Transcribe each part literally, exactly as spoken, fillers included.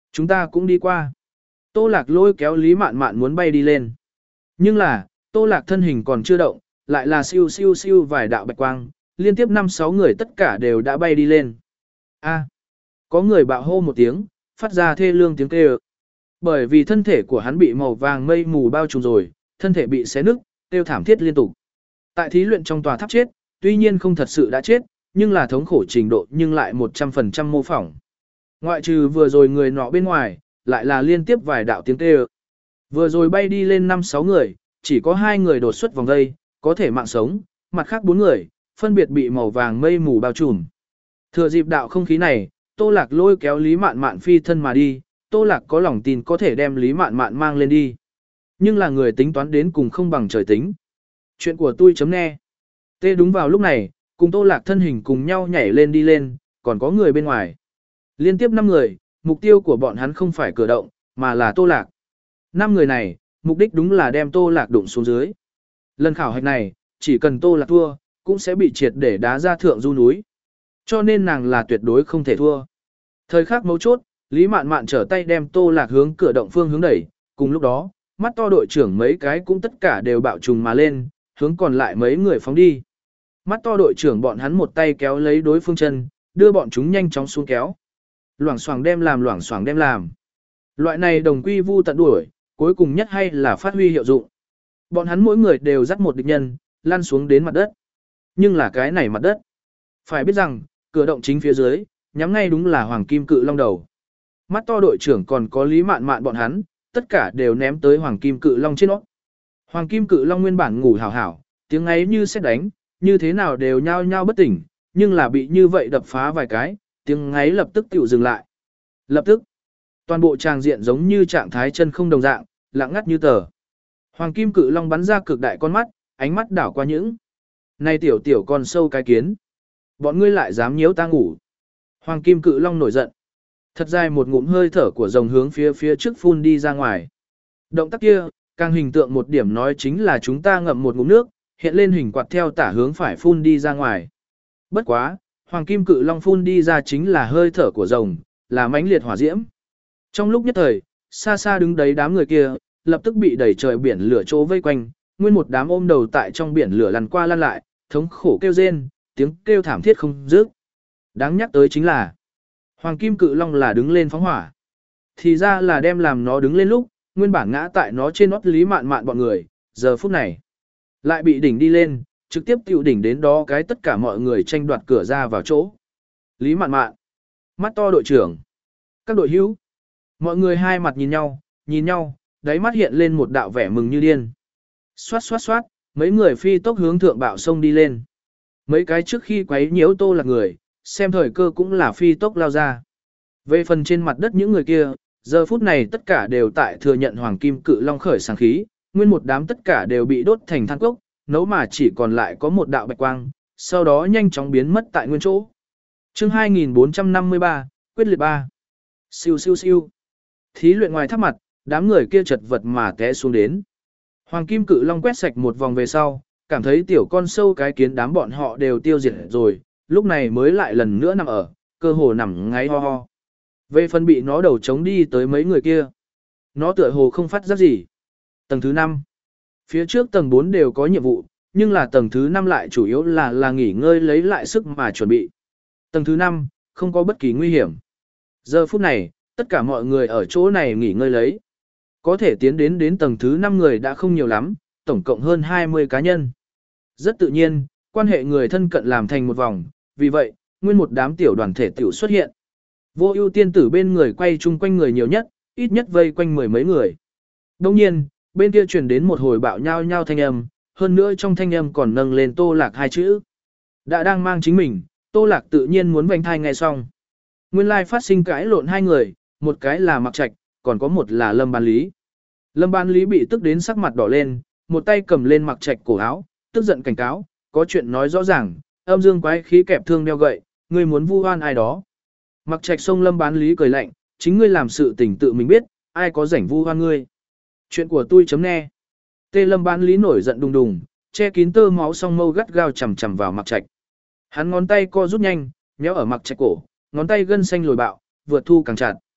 Chúng ta cũng đi qua. Tô Lạc lôi kéo Lý Mạn Mạn muốn bay đi lên. Nhưng là, Tô Lạc thân hình còn chưa động, lại là siêu siêu siêu vài đạo bạch quang, liên tiếp năm sáu người tất cả đều đã bay đi lên. A, có người bạo hô một tiếng, phát ra thê lương tiếng kêu. Bởi vì thân thể của hắn bị màu vàng mây mù bao trùm rồi, thân thể bị xé nứt, kêu thảm thiết liên tục. Tại thí luyện trong tòa tháp chết, tuy nhiên không thật sự đã chết, nhưng là thống khổ trình độ nhưng lại một trăm phần trăm mô phỏng. Ngoại trừ vừa rồi người nọ bên ngoài, lại là liên tiếp vài đạo tiếng kêu. Vừa rồi bay đi lên năm sáu người, chỉ có hai người đột xuất vòng dây, có thể mạng sống, mặt khác bốn người, phân biệt bị màu vàng mây mù bao trùm. Thừa dịp đạo không khí này, Tô Lạc lôi kéo Lý Mạn Mạn phi thân mà đi, Tô Lạc có lòng tin có thể đem Lý Mạn Mạn mang lên đi. Nhưng là người tính toán đến cùng không bằng trời tính. Chuyện của tôi chấm nghe. Tê đúng vào lúc này, cùng Tô Lạc thân hình cùng nhau nhảy lên đi lên, còn có người bên ngoài. Liên tiếp năm người, mục tiêu của bọn hắn không phải cửa động, mà là Tô Lạc. Năm người này, mục đích đúng là đem Tô Lạc đụng xuống dưới. Lần khảo hạch này, chỉ cần Tô Lạc thua, cũng sẽ bị triệt để đá ra thượng du núi. Cho nên nàng là tuyệt đối không thể thua. Thời khắc mấu chốt, Lý Mạn Mạn trở tay đem Tô Lạc hướng cửa động phương hướng đẩy, cùng lúc đó, mắt to đội trưởng mấy cái cũng tất cả đều bạo trùng mà lên, hướng còn lại mấy người phóng đi. Mắt to đội trưởng bọn hắn một tay kéo lấy đối phương chân, đưa bọn chúng nhanh chóng xuống kéo. Loảng xoảng đem làm loảng xoảng đem làm. Loại này đồng quy vu tận đuổi, cuối cùng nhất hay là phát huy hiệu dụng. Bọn hắn mỗi người đều dắt một địch nhân, lăn xuống đến mặt đất. Nhưng là cái này mặt đất. Phải biết rằng, cửa động chính phía dưới, nhắm ngay đúng là Hoàng Kim Cự Long đầu. Mắt to đội trưởng còn có Lý Mạn Mạn bọn hắn, tất cả đều ném tới Hoàng Kim Cự Long trên nó. Hoàng Kim Cự Long nguyên bản ngủ hảo hảo, tiếng ấy như sét đánh, như thế nào đều nhao nhao bất tỉnh, nhưng là bị như vậy đập phá vài cái, tiếng ấy lập tức tiểu dừng lại. Lập tức, toàn bộ tràng diện giống như trạng thái chân không đồng dạng, lặng ngắt như tờ. Hoàng Kim Cự Long bắn ra cực đại con mắt, ánh mắt đảo qua những. Này tiểu tiểu con sâu cái kiến. Bọn ngươi lại dám nhiễu ta ngủ. Hoàng Kim Cự Long nổi giận. Thật dài một ngụm hơi thở của rồng hướng phía phía trước phun đi ra ngoài. Động tác kia, càng hình tượng một điểm nói chính là chúng ta ngậm một ngụm nước, hiện lên hình quạt theo tả hướng phải phun đi ra ngoài. Bất quá, Hoàng Kim Cự Long phun đi ra chính là hơi thở của rồng, là mãnh liệt hỏa diễm. Trong lúc nhất thời, xa xa đứng đấy đám người kia, lập tức bị đẩy trời biển lửa chỗ vây quanh, nguyên một đám ôm đầu tại trong biển lửa lăn qua lăn lại, thống khổ kêu rên, tiếng kêu thảm thiết không dứt. Đáng nhắc tới chính là, Hoàng Kim Cự Long là đứng lên phóng hỏa. Thì ra là đem làm nó đứng lên lúc, nguyên bản ngã tại nó trên nót Lý Mạn Mạn bọn người, giờ phút này lại bị đỉnh đi lên, trực tiếp tiêu đỉnh đến đó cái tất cả mọi người tranh đoạt cửa ra vào chỗ. Lý Mạn Mạn, mắt to đội trưởng, các đội hữu, mọi người hai mặt nhìn nhau, nhìn nhau, đáy mắt hiện lên một đạo vẻ mừng như điên. Xoát xoát xoát, mấy người phi tốc hướng thượng bạo sông đi lên. Mấy cái trước khi quấy nhiễu Tô Lạc người, xem thời cơ cũng là phi tốc lao ra. Về phần trên mặt đất những người kia, giờ phút này tất cả đều tại thừa nhận Hoàng Kim Cự Long khởi sáng khí, nguyên một đám tất cả đều bị đốt thành than cốc, nấu mà chỉ còn lại có một đạo bạch quang, sau đó nhanh chóng biến mất tại nguyên chỗ. Chương hai nghìn bốn trăm năm mươi ba, quyết liệt ba. Siêu siêu siêu. Thí luyện ngoài tháp mặt, đám người kia chật vật mà té xuống đến. Hoàng Kim Cự Long quét sạch một vòng về sau, cảm thấy tiểu con sâu cái kiến đám bọn họ đều tiêu diệt rồi, lúc này mới lại lần nữa nằm ở, cơ hồ nằm ngáy ho ho. Về phần bị nó đầu chống đi tới mấy người kia, nó tựa hồ không phát giác gì. Tầng thứ năm, phía trước tầng bốn đều có nhiệm vụ, nhưng là tầng thứ năm lại chủ yếu là là nghỉ ngơi lấy lại sức mà chuẩn bị. Tầng thứ năm, không có bất kỳ nguy hiểm. Giờ phút này, tất cả mọi người ở chỗ này nghỉ ngơi lấy. Có thể tiến đến đến tầng thứ năm người đã không nhiều lắm, tổng cộng hơn hai mươi cá nhân. Rất tự nhiên, quan hệ người thân cận làm thành một vòng, vì vậy, nguyên một đám tiểu đoàn thể tiểu xuất hiện. Vô ưu tiên tử bên người quay chung quanh người nhiều nhất, ít nhất vây quanh mười mấy người. Đồng nhiên, bên kia truyền đến một hồi bạo nhao nhao thanh âm, hơn nữa trong thanh âm còn nâng lên Tô Lạc hai chữ. Đã đang mang chính mình, Tô Lạc tự nhiên muốn vành thai nghe xong. Nguyên lai phát sinh cãi lộn hai người, một cái là Mặc Trạch, còn có một là Lâm Ban Lý. Lâm Ban Lý bị tức đến sắc mặt đỏ lên, một tay cầm lên Mặc Trạch cổ áo, tức giận cảnh cáo, có chuyện nói rõ ràng, âm dương quái khí kẹp thương đeo gậy, ngươi muốn vu oan ai đó. Mặc Trạch xông Lâm Bán Lý cười lạnh, chính ngươi làm sự tình tự mình biết, ai có rảnh vu oan ngươi. Chuyện của tôi chấm nghe. Tê Lâm Bán Lý nổi giận đùng đùng, che kín tơ máu song mâu gắt gao chằm chằm vào Mặc Trạch. Hắn ngón tay co rút nhanh, méo ở Mặc Trạch cổ, ngón tay gân xanh lồi bạo, vượt thu càng chặt.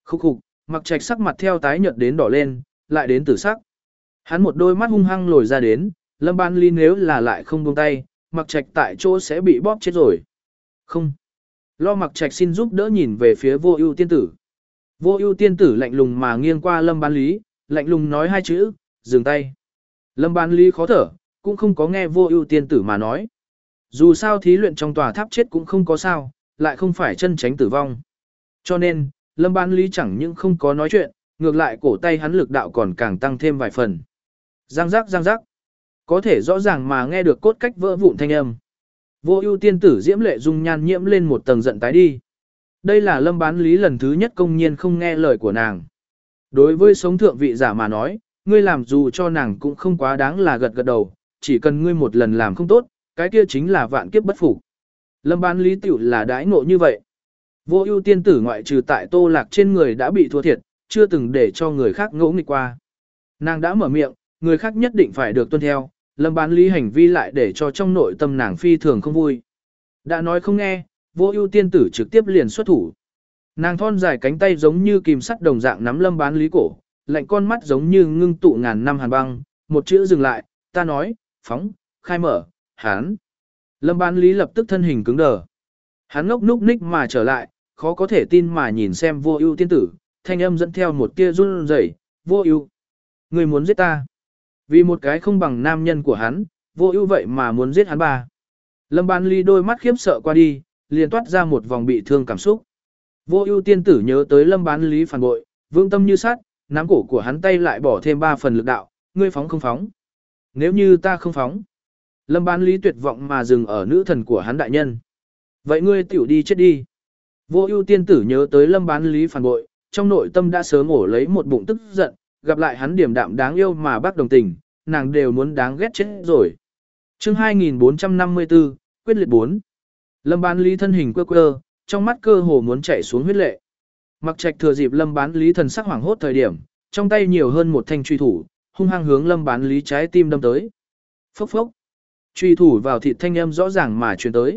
Khúc khục, Mặc Trạch sắc mặt theo tái nhợt đến đỏ lên, lại đến tử sắc. Hắn một đôi mắt hung hăng lồi ra đến, Lâm Ban Ly nếu là lại không buông tay, Mặc Trạch tại chỗ sẽ bị bóp chết rồi. Không. Lo Mặc Trạch xin giúp đỡ nhìn về phía Vô Ưu tiên tử. Vô Ưu tiên tử lạnh lùng mà nghiêng qua Lâm Ban Lý, lạnh lùng nói hai chữ, dừng tay. Lâm Ban Lý khó thở, cũng không có nghe Vô Ưu tiên tử mà nói. Dù sao thí luyện trong tòa tháp chết cũng không có sao, lại không phải chân tránh tử vong. Cho nên, Lâm Ban Lý chẳng những không có nói chuyện, ngược lại cổ tay hắn lực đạo còn càng tăng thêm vài phần. Giang giác giang giác. Có thể rõ ràng mà nghe được cốt cách vỡ vụn thanh âm. Vô Ưu tiên tử diễm lệ dung nhan nhiễm lên một tầng giận tái đi. Đây là Lâm Bán Lý lần thứ nhất công nhiên không nghe lời của nàng. Đối với sống thượng vị giả mà nói, ngươi làm dù cho nàng cũng không quá đáng là gật gật đầu, chỉ cần ngươi một lần làm không tốt, cái kia chính là vạn kiếp bất phục. Lâm Bán Lý tiểu là đãi ngộ như vậy. Vô Ưu tiên tử ngoại trừ tại Tô Lạc trên người đã bị thua thiệt, chưa từng để cho người khác ngỗ nghịch qua. Nàng đã mở miệng, người khác nhất định phải được tuân theo, Lâm Bán Lý hành vi lại để cho trong nội tâm nàng phi thường không vui. Đã nói không nghe, Vô Ưu tiên tử trực tiếp liền xuất thủ. Nàng thon dài cánh tay giống như kìm sắt đồng dạng nắm Lâm Bán Lý cổ, lạnh con mắt giống như ngưng tụ ngàn năm hàn băng, một chữ dừng lại, ta nói, phóng, khai mở, hán. Lâm Bán Lý lập tức thân hình cứng đờ. Hắn ngốc núc ních mà trở lại, khó có thể tin mà nhìn xem Vô Ưu tiên tử, thanh âm dẫn theo một tia run rẩy, Vô Ưu, ngươi muốn giết ta. Vì một cái không bằng nam nhân của hắn, Vô Ưu vậy mà muốn giết hắn ba. Lâm Ban Ly đôi mắt khiếp sợ qua đi, liền toát ra một vòng bị thương cảm xúc. Vô Ưu tiên tử nhớ tới Lâm Bán Lý phản bội, vương tâm như sắt, nắm cổ của hắn tay lại bỏ thêm ba phần lực đạo, ngươi phóng không phóng? Nếu như ta không phóng. Lâm Bán Lý tuyệt vọng mà dừng ở nữ thần của hắn đại nhân. Vậy ngươi tiểu đi chết đi. Vô Ưu tiên tử nhớ tới Lâm Bán Lý phản bội, trong nội tâm đã sớm ổ lấy một bụng tức giận, gặp lại hắn điềm đạm đáng yêu mà bác đồng tình, nàng đều muốn đáng ghét chết rồi. Chương hai nghìn bốn trăm năm mươi tư, quyết liệt bốn. Lâm Bán Lý thân hình quơ quơ, trong mắt cơ hồ muốn chảy xuống huyết lệ. Mặc Trạch thừa dịp Lâm Bán Lý thần sắc hoảng hốt thời điểm, trong tay nhiều hơn một thanh truy thủ, hung hăng hướng Lâm Bán Lý trái tim đâm tới. Phốc phốc. Truy thủ vào thịt thanh âm rõ ràng mà truyền tới.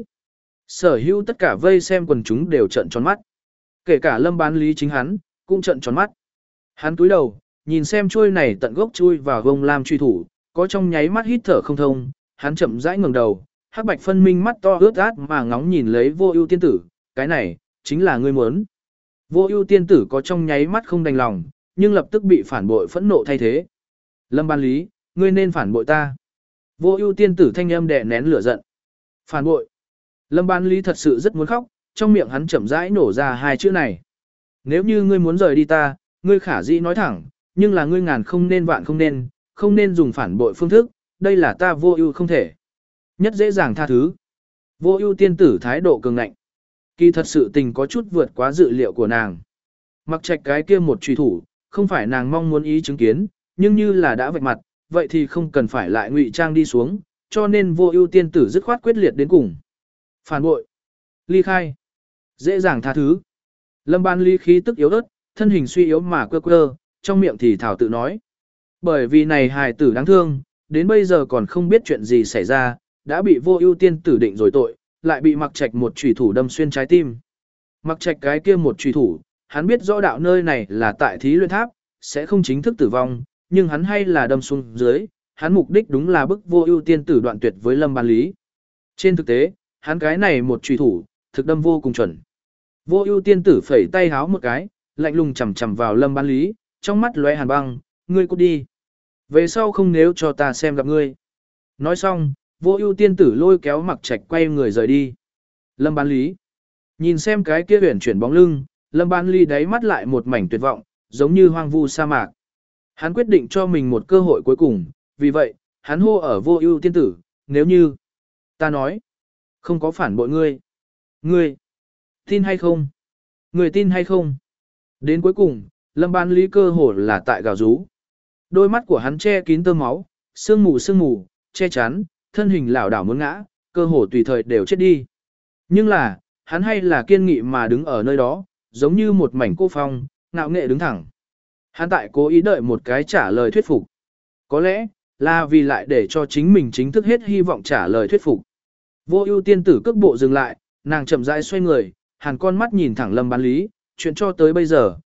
Sở hữu tất cả vây xem quần chúng đều trợn tròn mắt. Kể cả Lâm Bán Lý chính hắn, cũng trợn tròn mắt. Hắn cúi đầu, nhìn xem chuôi này tận gốc chui vào gông lam truy thủ, có trong nháy mắt hít thở không thông, hắn chậm rãi ngẩng đầu, hắc bạch phân minh mắt to ướt át mà ngóng nhìn lấy Vô Ưu tiên tử, cái này chính là ngươi muốn. Vô Ưu tiên tử có trong nháy mắt không đành lòng, nhưng lập tức bị phản bội phẫn nộ thay thế. Lâm Ban Lý, ngươi nên phản bội ta. Vô Ưu tiên tử thanh âm đè nén lửa giận. Phản bội. Lâm Ban Lý thật sự rất muốn khóc, trong miệng hắn chậm rãi nổ ra hai chữ này. Nếu như ngươi muốn rời đi ta, ngươi khả dĩ nói thẳng, nhưng là ngươi ngàn không nên vạn không nên, không nên dùng phản bội phương thức, đây là ta Vô Ưu không thể. Nhất dễ dàng tha thứ. Vô Ưu tiên tử thái độ cường ngạnh. Kỳ thật sự tình có chút vượt quá dự liệu của nàng. Mặc Trạch cái kia một truy thủ, không phải nàng mong muốn ý chứng kiến, nhưng như là đã vạch mặt, vậy thì không cần phải lại ngụy trang đi xuống, cho nên Vô Ưu tiên tử dứt khoát quyết liệt đến cùng. Phản bội, ly khai, dễ dàng tha thứ. Lâm Ban Lý khí tức yếu ớt, thân hình suy yếu mà quơ quơ, trong miệng thì thảo tự nói. Bởi vì này hài tử đáng thương, đến bây giờ còn không biết chuyện gì xảy ra, đã bị Vô Ưu tiên tử định rồi tội, lại bị Mặc Trạch một chủy thủ đâm xuyên trái tim. Mặc Trạch cái kia một chủy thủ, hắn biết rõ đạo nơi này là tại Thí Luyện Tháp, sẽ không chính thức tử vong, nhưng hắn hay là đâm xuống dưới, hắn mục đích đúng là bức Vô Ưu tiên tử đoạn tuyệt với Lâm Ban Lý. Trên thực tế, hắn cái này một chủy thủ, thực đâm vô cùng chuẩn. Vô Ưu tiên tử phẩy tay háo một cái, lạnh lùng chằm chằm vào Lâm Ban Lý, trong mắt lóe hàn băng, ngươi cút đi. Về sau không nếu cho ta xem gặp ngươi. Nói xong, Vô Ưu tiên tử lôi kéo Mặc Trạch quay người rời đi. Lâm Ban Lý nhìn xem cái kia huyền chuyển bóng lưng, Lâm Ban Lý đáy mắt lại một mảnh tuyệt vọng, giống như hoang vu sa mạc. Hắn quyết định cho mình một cơ hội cuối cùng, vì vậy, hắn hô ở Vô Ưu tiên tử, nếu như ta nói không có phản bội ngươi, ngươi tin hay không? Ngươi tin hay không? Đến cuối cùng, Lâm Ban Lý cơ hồ là tại gào rú. Đôi mắt của hắn che kín tơ máu, sương mù sương mù, che chắn, thân hình lảo đảo muốn ngã, cơ hồ tùy thời đều chết đi. Nhưng là, hắn hay là kiên nghị mà đứng ở nơi đó, giống như một mảnh cô phong, ngạo nghệ đứng thẳng. Hắn tại cố ý đợi một cái trả lời thuyết phục. Có lẽ, là vì lại để cho chính mình chính thức hết hy vọng trả lời thuyết phục. Vô Ưu tiên tử cước bộ dừng lại, nàng chậm rãi xoay người, hàn con mắt nhìn thẳng Lâm Ban Lý, chuyện cho tới bây giờ,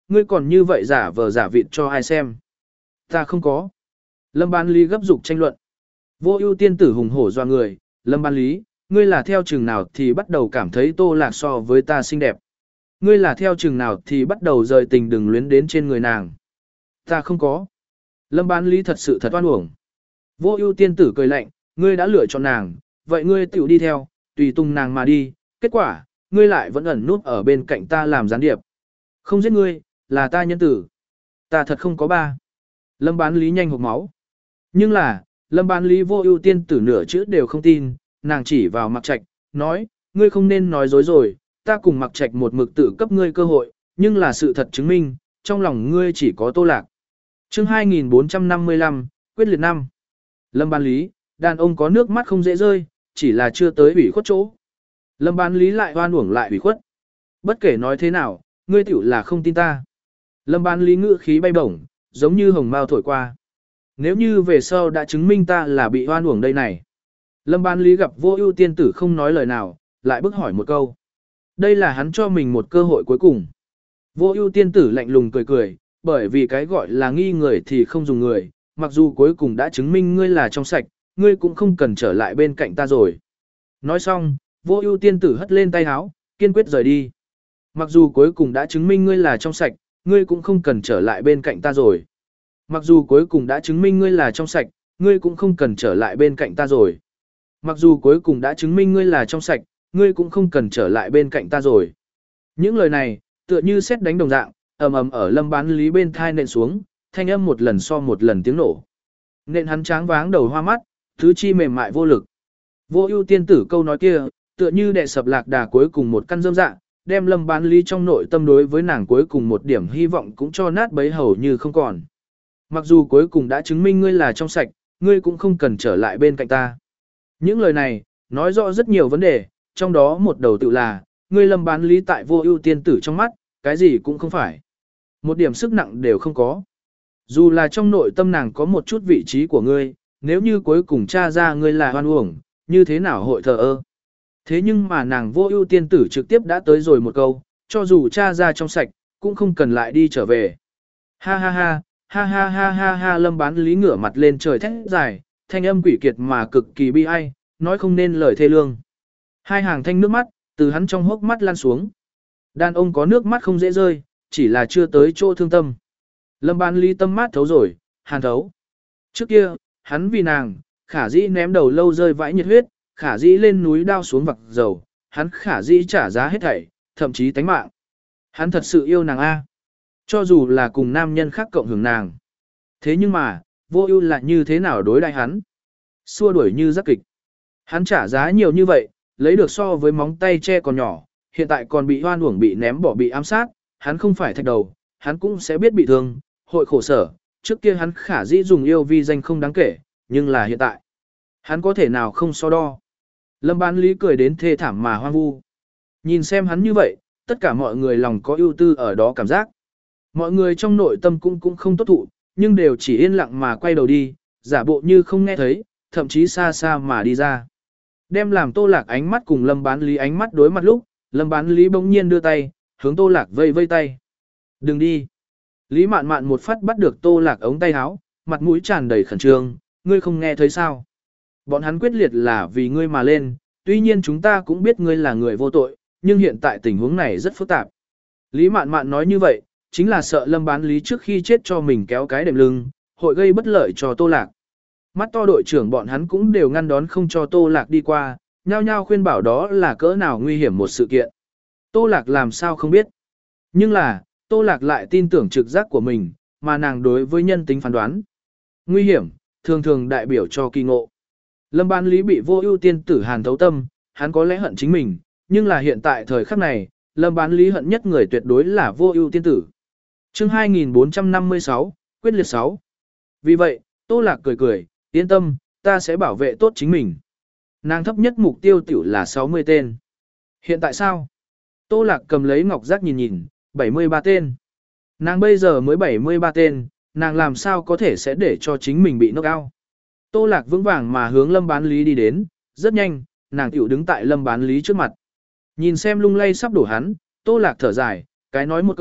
ngươi còn như vậy giả vờ giả vịt cho ai xem. Ta không có. Lâm Bán Lý gấp dục tranh luận. Vô ưu tiên tử hùng hổ doa người, Lâm Bán Lý, ngươi là theo chừng nào thì bắt đầu cảm thấy Tô Lạc so với ta xinh đẹp. Ngươi là theo chừng nào thì bắt đầu rời tình đừng luyến đến trên người nàng. Ta không có. Lâm Bán Lý thật sự thật oan uổng. Vô ưu tiên tử cười lạnh, ngươi đã lựa chọn nàng, vậy ngươi tự đi theo, tùy tung nàng mà đi, kết quả, ngươi lại vẫn ẩn núp ở bên cạnh ta làm gián điệp. Không giết ngươi, là ta nhân tử. Ta thật không có ba. Lâm Bán Lý nhanh hộc máu. Nhưng là, Lâm Bán Lý vô ưu tiên tử nửa chữ đều không tin, nàng chỉ vào Mặc Trạch, nói, ngươi không nên nói dối rồi, ta cùng Mặc Trạch một mực tự cấp ngươi cơ hội, nhưng là sự thật chứng minh, trong lòng ngươi chỉ có Tô Lạc. Chương hai nghìn bốn trăm năm mươi lăm, quyết liệt năm. Lâm Bán Lý, đàn ông có nước mắt không dễ rơi, chỉ là chưa tới ủy khuất chỗ. Lâm Bán Lý lại hoan uổng lại ủy khuất. Bất kể nói thế nào, ngươi tiểu là không tin ta. Lâm Bán Lý ngữ khí bay bổng, giống như hồng mao thổi qua. Nếu như về sau đã chứng minh ta là bị hoan uổng đây này. Lâm Bán Lý gặp vô ưu tiên tử không nói lời nào, lại bức hỏi một câu. Đây là hắn cho mình một cơ hội cuối cùng. Vô ưu tiên tử lạnh lùng cười cười, bởi vì cái gọi là nghi người thì không dùng người, mặc dù cuối cùng đã chứng minh ngươi là trong sạch, ngươi cũng không cần trở lại bên cạnh ta rồi. Nói xong, vô ưu tiên tử hất lên tay háo, kiên quyết rời đi. Mặc dù cuối cùng đã chứng minh ngươi là trong sạch, ngươi cũng không cần trở lại bên cạnh ta rồi. Mặc dù cuối cùng đã chứng minh ngươi là trong sạch, ngươi cũng không cần trở lại bên cạnh ta rồi. Mặc dù cuối cùng đã chứng minh ngươi là trong sạch, ngươi cũng không cần trở lại bên cạnh ta rồi. Những lời này, tựa như sét đánh đồng dạng, ầm ầm ở Lâm Bán Lý bên thai nện xuống, thanh âm một lần so một lần tiếng nổ. Nện hắn tráng váng đầu hoa mắt, tứ chi mềm mại vô lực. Vô ưu tiên tử câu nói kia, tựa như đè sập lạc đà cuối cùng một căn dâm dạ, đem Lâm Bán Lý trong nội tâm đối với nàng cuối cùng một điểm hy vọng cũng cho nát bấy hầu như không còn. Mặc dù cuối cùng đã chứng minh ngươi là trong sạch, ngươi cũng không cần trở lại bên cạnh ta. Những lời này, nói rõ rất nhiều vấn đề, trong đó một đầu tự là, ngươi Lâm Bán Lý tại vô ưu tiên tử trong mắt, cái gì cũng không phải. Một điểm sức nặng đều không có. Dù là trong nội tâm nàng có một chút vị trí của ngươi, nếu như cuối cùng tra ra ngươi là hoan uổng, như thế nào hội thờ ơ. Thế nhưng mà nàng vô ưu tiên tử trực tiếp đã tới rồi một câu, cho dù tra ra trong sạch, cũng không cần lại đi trở về. Ha ha ha, ha ha ha ha ha Lâm Bán Lý ngửa mặt lên trời thét dài, thanh âm quỷ kiệt mà cực kỳ bi ai, nói không nên lời thê lương. Hai hàng thanh nước mắt, từ hắn trong hốc mắt lan xuống. Đàn ông có nước mắt không dễ rơi, chỉ là chưa tới chỗ thương tâm. Lâm Bán Lý tâm mát thấu rồi, hàn thấu. Trước kia, hắn vì nàng, khả dĩ ném đầu lâu rơi vãi nhiệt huyết, khả dĩ lên núi đao xuống vặc dầu, hắn khả dĩ trả giá hết thảy, thậm chí tánh mạng. Hắn thật sự yêu nàng A. Cho dù là cùng nam nhân khác cộng hưởng nàng. Thế nhưng mà, vô ưu là như thế nào đối đãi hắn? Xua đuổi như giác kịch. Hắn trả giá nhiều như vậy, lấy được so với móng tay che còn nhỏ, hiện tại còn bị hoan uổng bị ném bỏ bị ám sát, hắn không phải thạch đầu, hắn cũng sẽ biết bị thương, hội khổ sở, trước kia hắn khả dĩ dùng yêu vi danh không đáng kể, nhưng là hiện tại, hắn có thể nào không so đo. Lâm Bán Lý cười đến thê thảm mà hoang vu. Nhìn xem hắn như vậy, tất cả mọi người lòng có ưu tư ở đó cảm giác. Mọi người trong nội tâm cũng cũng không tốt thụ, nhưng đều chỉ yên lặng mà quay đầu đi, giả bộ như không nghe thấy, thậm chí xa xa mà đi ra. Đem làm Tô Lạc ánh mắt cùng Lâm Bán Lý ánh mắt đối mặt lúc, Lâm Bán Lý bỗng nhiên đưa tay, hướng Tô Lạc vây vây tay. Đừng đi. Lý Mạn Mạn một phát bắt được Tô Lạc ống tay áo, mặt mũi tràn đầy khẩn trương, ngươi không nghe thấy sao? Bọn hắn quyết liệt là vì ngươi mà lên, tuy nhiên chúng ta cũng biết ngươi là người vô tội, nhưng hiện tại tình huống này rất phức tạp. Lý Mạn Mạn nói như vậy, chính là sợ Lâm Bán Lý trước khi chết cho mình kéo cái đệm lưng, hội gây bất lợi cho Tô Lạc. Mắt to đội trưởng bọn hắn cũng đều ngăn đón không cho Tô Lạc đi qua, nhao nhao khuyên bảo đó là cỡ nào nguy hiểm một sự kiện. Tô Lạc làm sao không biết. Nhưng là, Tô Lạc lại tin tưởng trực giác của mình, mà nàng đối với nhân tính phán đoán. Nguy hiểm, thường thường đại biểu cho kỳ ngộ. Lâm Bán Lý bị vô ưu tiên tử hàn thấu tâm, hắn có lẽ hận chính mình, nhưng là hiện tại thời khắc này, Lâm Bán Lý hận nhất người tuyệt đối là vô ưu tiên tử. Chương hai nghìn bốn trăm năm mươi sáu, quyết liệt sáu. Vì vậy, Tô Lạc cười cười, yên tâm, ta sẽ bảo vệ tốt chính mình. Nàng thấp nhất mục tiêu tiểu là sáu mươi tên. Hiện tại sao? Tô Lạc cầm lấy ngọc giác nhìn nhìn, bảy mươi ba tên. Nàng bây giờ mới bảy mươi ba tên, nàng làm sao có thể sẽ để cho chính mình bị knock out. Tô Lạc vững vàng mà hướng Lâm Bán Lý đi đến, rất nhanh, nàng tiểu đứng tại Lâm Bán Lý trước mặt. Nhìn xem lung lay sắp đổ hắn, Tô Lạc thở dài, cái nói một câu,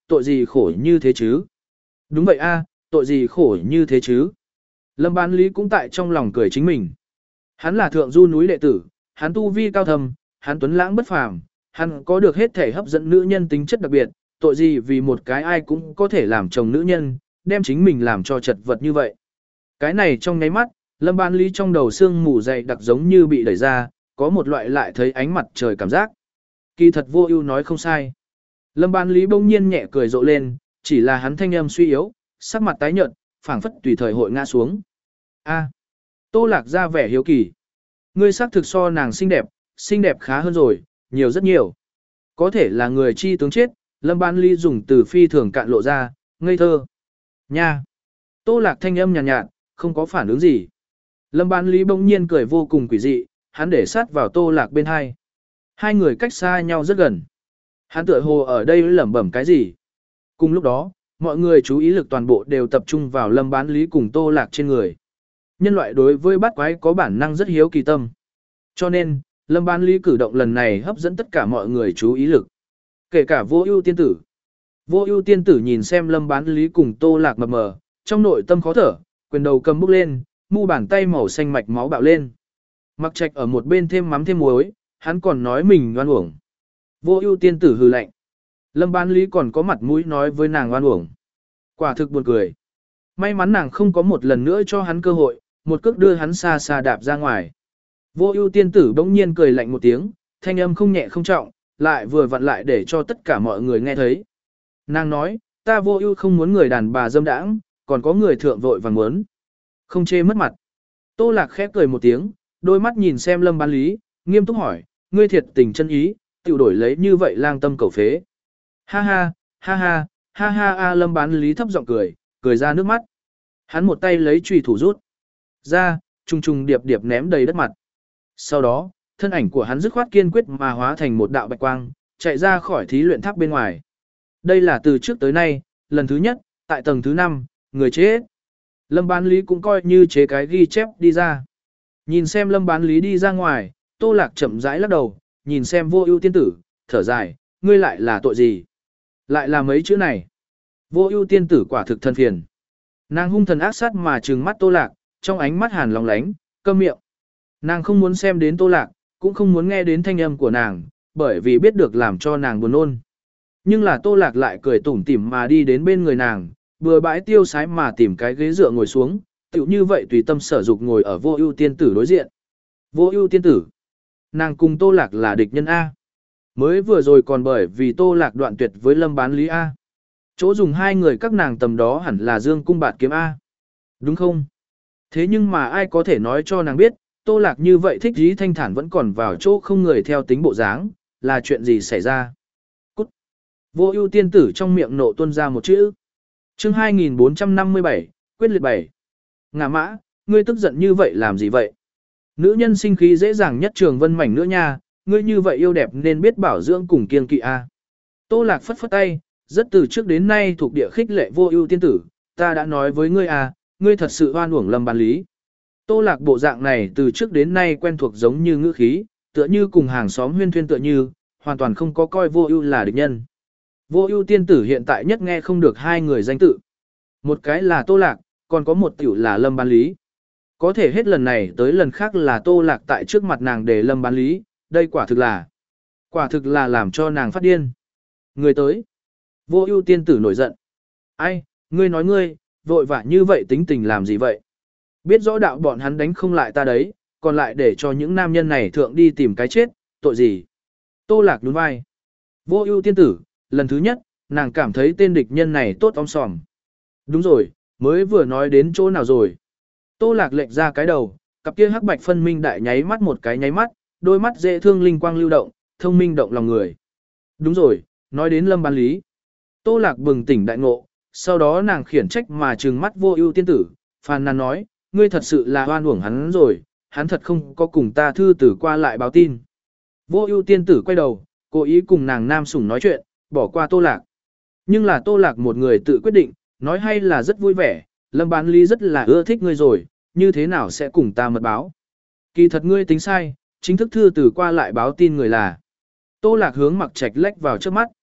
tội gì khổ như thế chứ? Đúng vậy a, tội gì khổ như thế chứ? Lâm Bán Lý cũng tại trong lòng cười chính mình. Hắn là thượng du núi đệ tử, hắn tu vi cao thầm, hắn tuấn lãng bất phàm, hắn có được hết thể hấp dẫn nữ nhân tính chất đặc biệt, tội gì vì một cái ai cũng có thể làm chồng nữ nhân, đem chính mình làm cho chật vật như vậy. Cái này trong nháy mắt, Lâm Bán Lý trong đầu xương mù dày đặc giống như bị đẩy ra, có một loại lại thấy ánh mặt trời cảm giác. Kỳ thật Vô Ưu nói không sai. Lâm Bán Lý bỗng nhiên nhẹ cười rộ lên, chỉ là hắn thanh âm suy yếu, sắc mặt tái nhợt, phảng phất tùy thời hội ngã xuống. A. Tô Lạc ra vẻ hiếu kỳ. Ngươi sắc thực so nàng xinh đẹp, xinh đẹp khá hơn rồi, nhiều rất nhiều. Có thể là người chi tướng chết, Lâm Bán Lý dùng từ phi thường cạn lộ ra, ngây thơ. Nha. Tô Lạc thanh âm nhàn nhạt, nhạt, không có phản ứng gì. Lâm Bán Lý bỗng nhiên cười vô cùng quỷ dị, hắn để sát vào Tô Lạc bên hai. Hai người cách xa nhau rất gần. Hắn tựa hồ ở đây lẩm bẩm cái gì. Cùng lúc đó, mọi người chú ý lực toàn bộ đều tập trung vào Lâm Bán Lý cùng Tô Lạc trên người. Nhân loại đối với bát quái có bản năng rất hiếu kỳ tâm. Cho nên, Lâm Bán Lý cử động lần này hấp dẫn tất cả mọi người chú ý lực. Kể cả Vô Ưu tiên tử. Vô Ưu tiên tử nhìn xem Lâm Bán Lý cùng Tô Lạc mập mờ, trong nội tâm khó thở, quyền đầu cầm bút lên, mu bàn tay màu xanh mạch máu bạo lên. Mặc Trạch ở một bên thêm mắm thêm muối, hắn còn nói mình oan uổng. Vô Ưu tiên tử hừ lạnh. Lâm Bán Lý còn có mặt mũi nói với nàng oan uổng. Quả thực buồn cười. May mắn nàng không có một lần nữa cho hắn cơ hội, một cước đưa hắn xa xa đạp ra ngoài. Vô Ưu tiên tử bỗng nhiên cười lạnh một tiếng, thanh âm không nhẹ không trọng, lại vừa vặn lại để cho tất cả mọi người nghe thấy. Nàng nói, ta Vô Ưu không muốn người đàn bà dâm đãng, còn có người thượng vội vàng muốn. Không chê mất mặt. Tô Lạc khẽ cười một tiếng, đôi mắt nhìn xem Lâm Bán Lý, nghiêm túc hỏi, ngươi thiệt tình chân ý, tiểu đổi lấy như vậy lang tâm cầu phế. Ha ha, ha ha, ha ha a Lâm Bán Lý thấp giọng cười, cười ra nước mắt. Hắn một tay lấy chùy thủ rút ra, trùng trùng điệp điệp ném đầy đất mặt. Sau đó, thân ảnh của hắn dứt khoát kiên quyết mà hóa thành một đạo bạch quang, chạy ra khỏi thí luyện tháp bên ngoài. Đây là từ trước tới nay, lần thứ nhất, tại tầng thứ năm, người chết. Lâm Bán Lý cũng coi như chế cái ghi chép đi ra. Nhìn xem Lâm Bán Lý đi ra ngoài, Tô Lạc chậm rãi lắc đầu, nhìn xem Vô Ưu tiên tử, thở dài, ngươi lại là tội gì? Lại là mấy chữ này. Vô Ưu tiên tử quả thực thân phiền. Nàng hung thần ác sát mà trừng mắt Tô Lạc, trong ánh mắt hàn lóng lánh, câm miệng. Nàng không muốn xem đến Tô Lạc, cũng không muốn nghe đến thanh âm của nàng, bởi vì biết được làm cho nàng buồn nôn. Nhưng là Tô Lạc lại cười tủm tỉm mà đi đến bên người nàng, bừa bãi tiêu sái mà tìm cái ghế dựa ngồi xuống, tựu như vậy tùy tâm sở dục ngồi ở Vô Ưu tiên tử đối diện. Vô Ưu tiên tử, nàng cùng Tô Lạc là địch nhân A. Mới vừa rồi còn bởi vì Tô Lạc đoạn tuyệt với Lâm Bán Lý A. Chỗ dùng hai người các nàng tầm đó hẳn là Dương cung bạt kiếm A. Đúng không? Thế nhưng mà ai có thể nói cho nàng biết, Tô Lạc như vậy thích dí thanh thản vẫn còn vào chỗ không người theo tính bộ dáng, là chuyện gì xảy ra? Cút! Vô Ưu tiên tử trong miệng nộ tuôn ra một chữ. Chương hai nghìn bốn trăm năm mươi bảy, quyết liệt bảy. Ngạ mã, ngươi tức giận như vậy làm gì vậy? Nữ nhân sinh khí dễ dàng nhất trường vân mảnh nữa nha, ngươi như vậy yêu đẹp nên biết bảo dưỡng cùng kiêng kỵ a. Tô Lạc phất phất tay, rất từ trước đến nay thuộc địa khích lệ Vô Ưu tiên tử, ta đã nói với ngươi à, ngươi thật sự oan uổng Lâm Bán Lý. Tô Lạc bộ dạng này từ trước đến nay quen thuộc giống như ngữ khí, tựa như cùng hàng xóm huyên thuyên tựa như, hoàn toàn không có coi Vô Ưu là địch nhân. Vô Ưu tiên tử hiện tại nhất nghe không được hai người danh tự. Một cái là Tô Lạc, còn có một tiểu là Lâm Bán Lý. Có thể hết lần này tới lần khác là Tô Lạc tại trước mặt nàng để Lâm Bán Lý, đây quả thực là, quả thực là làm cho nàng phát điên. Người tới. Vô Ưu tiên tử nổi giận. Ai, ngươi nói ngươi, vội vã như vậy tính tình làm gì vậy? Biết rõ đạo bọn hắn đánh không lại ta đấy, còn lại để cho những nam nhân này thượng đi tìm cái chết, tội gì? Tô Lạc nhún vai. Vô Ưu tiên tử, lần thứ nhất, nàng cảm thấy tên địch nhân này tốt om sòm. Đúng rồi, mới vừa nói đến chỗ nào rồi? Tô Lạc lệch ra cái đầu, cặp kia hắc bạch phân minh đại nháy mắt một cái nháy mắt, đôi mắt dễ thương linh quang lưu động, thông minh động lòng người. Đúng rồi, nói đến Lâm Bán Lý. Tô Lạc bừng tỉnh đại ngộ, sau đó nàng khiển trách mà trừng mắt Vô Ưu tiên tử, phàn nàn nói, ngươi thật sự là oan uổng hắn rồi, hắn thật không có cùng ta thư tử qua lại báo tin. Vô Ưu tiên tử quay đầu, cố ý cùng nàng nam sủng nói chuyện, bỏ qua Tô Lạc. Nhưng là Tô Lạc một người tự quyết định, nói hay là rất vui vẻ, Lâm Bán Lý rất là ưa thích ngươi rồi, như thế nào sẽ cùng ta mật báo. Kỳ thật ngươi tính sai, chính thức thư tử qua lại báo tin người là. Tô Lạc hướng Mặc Trạch lách vào trước mắt.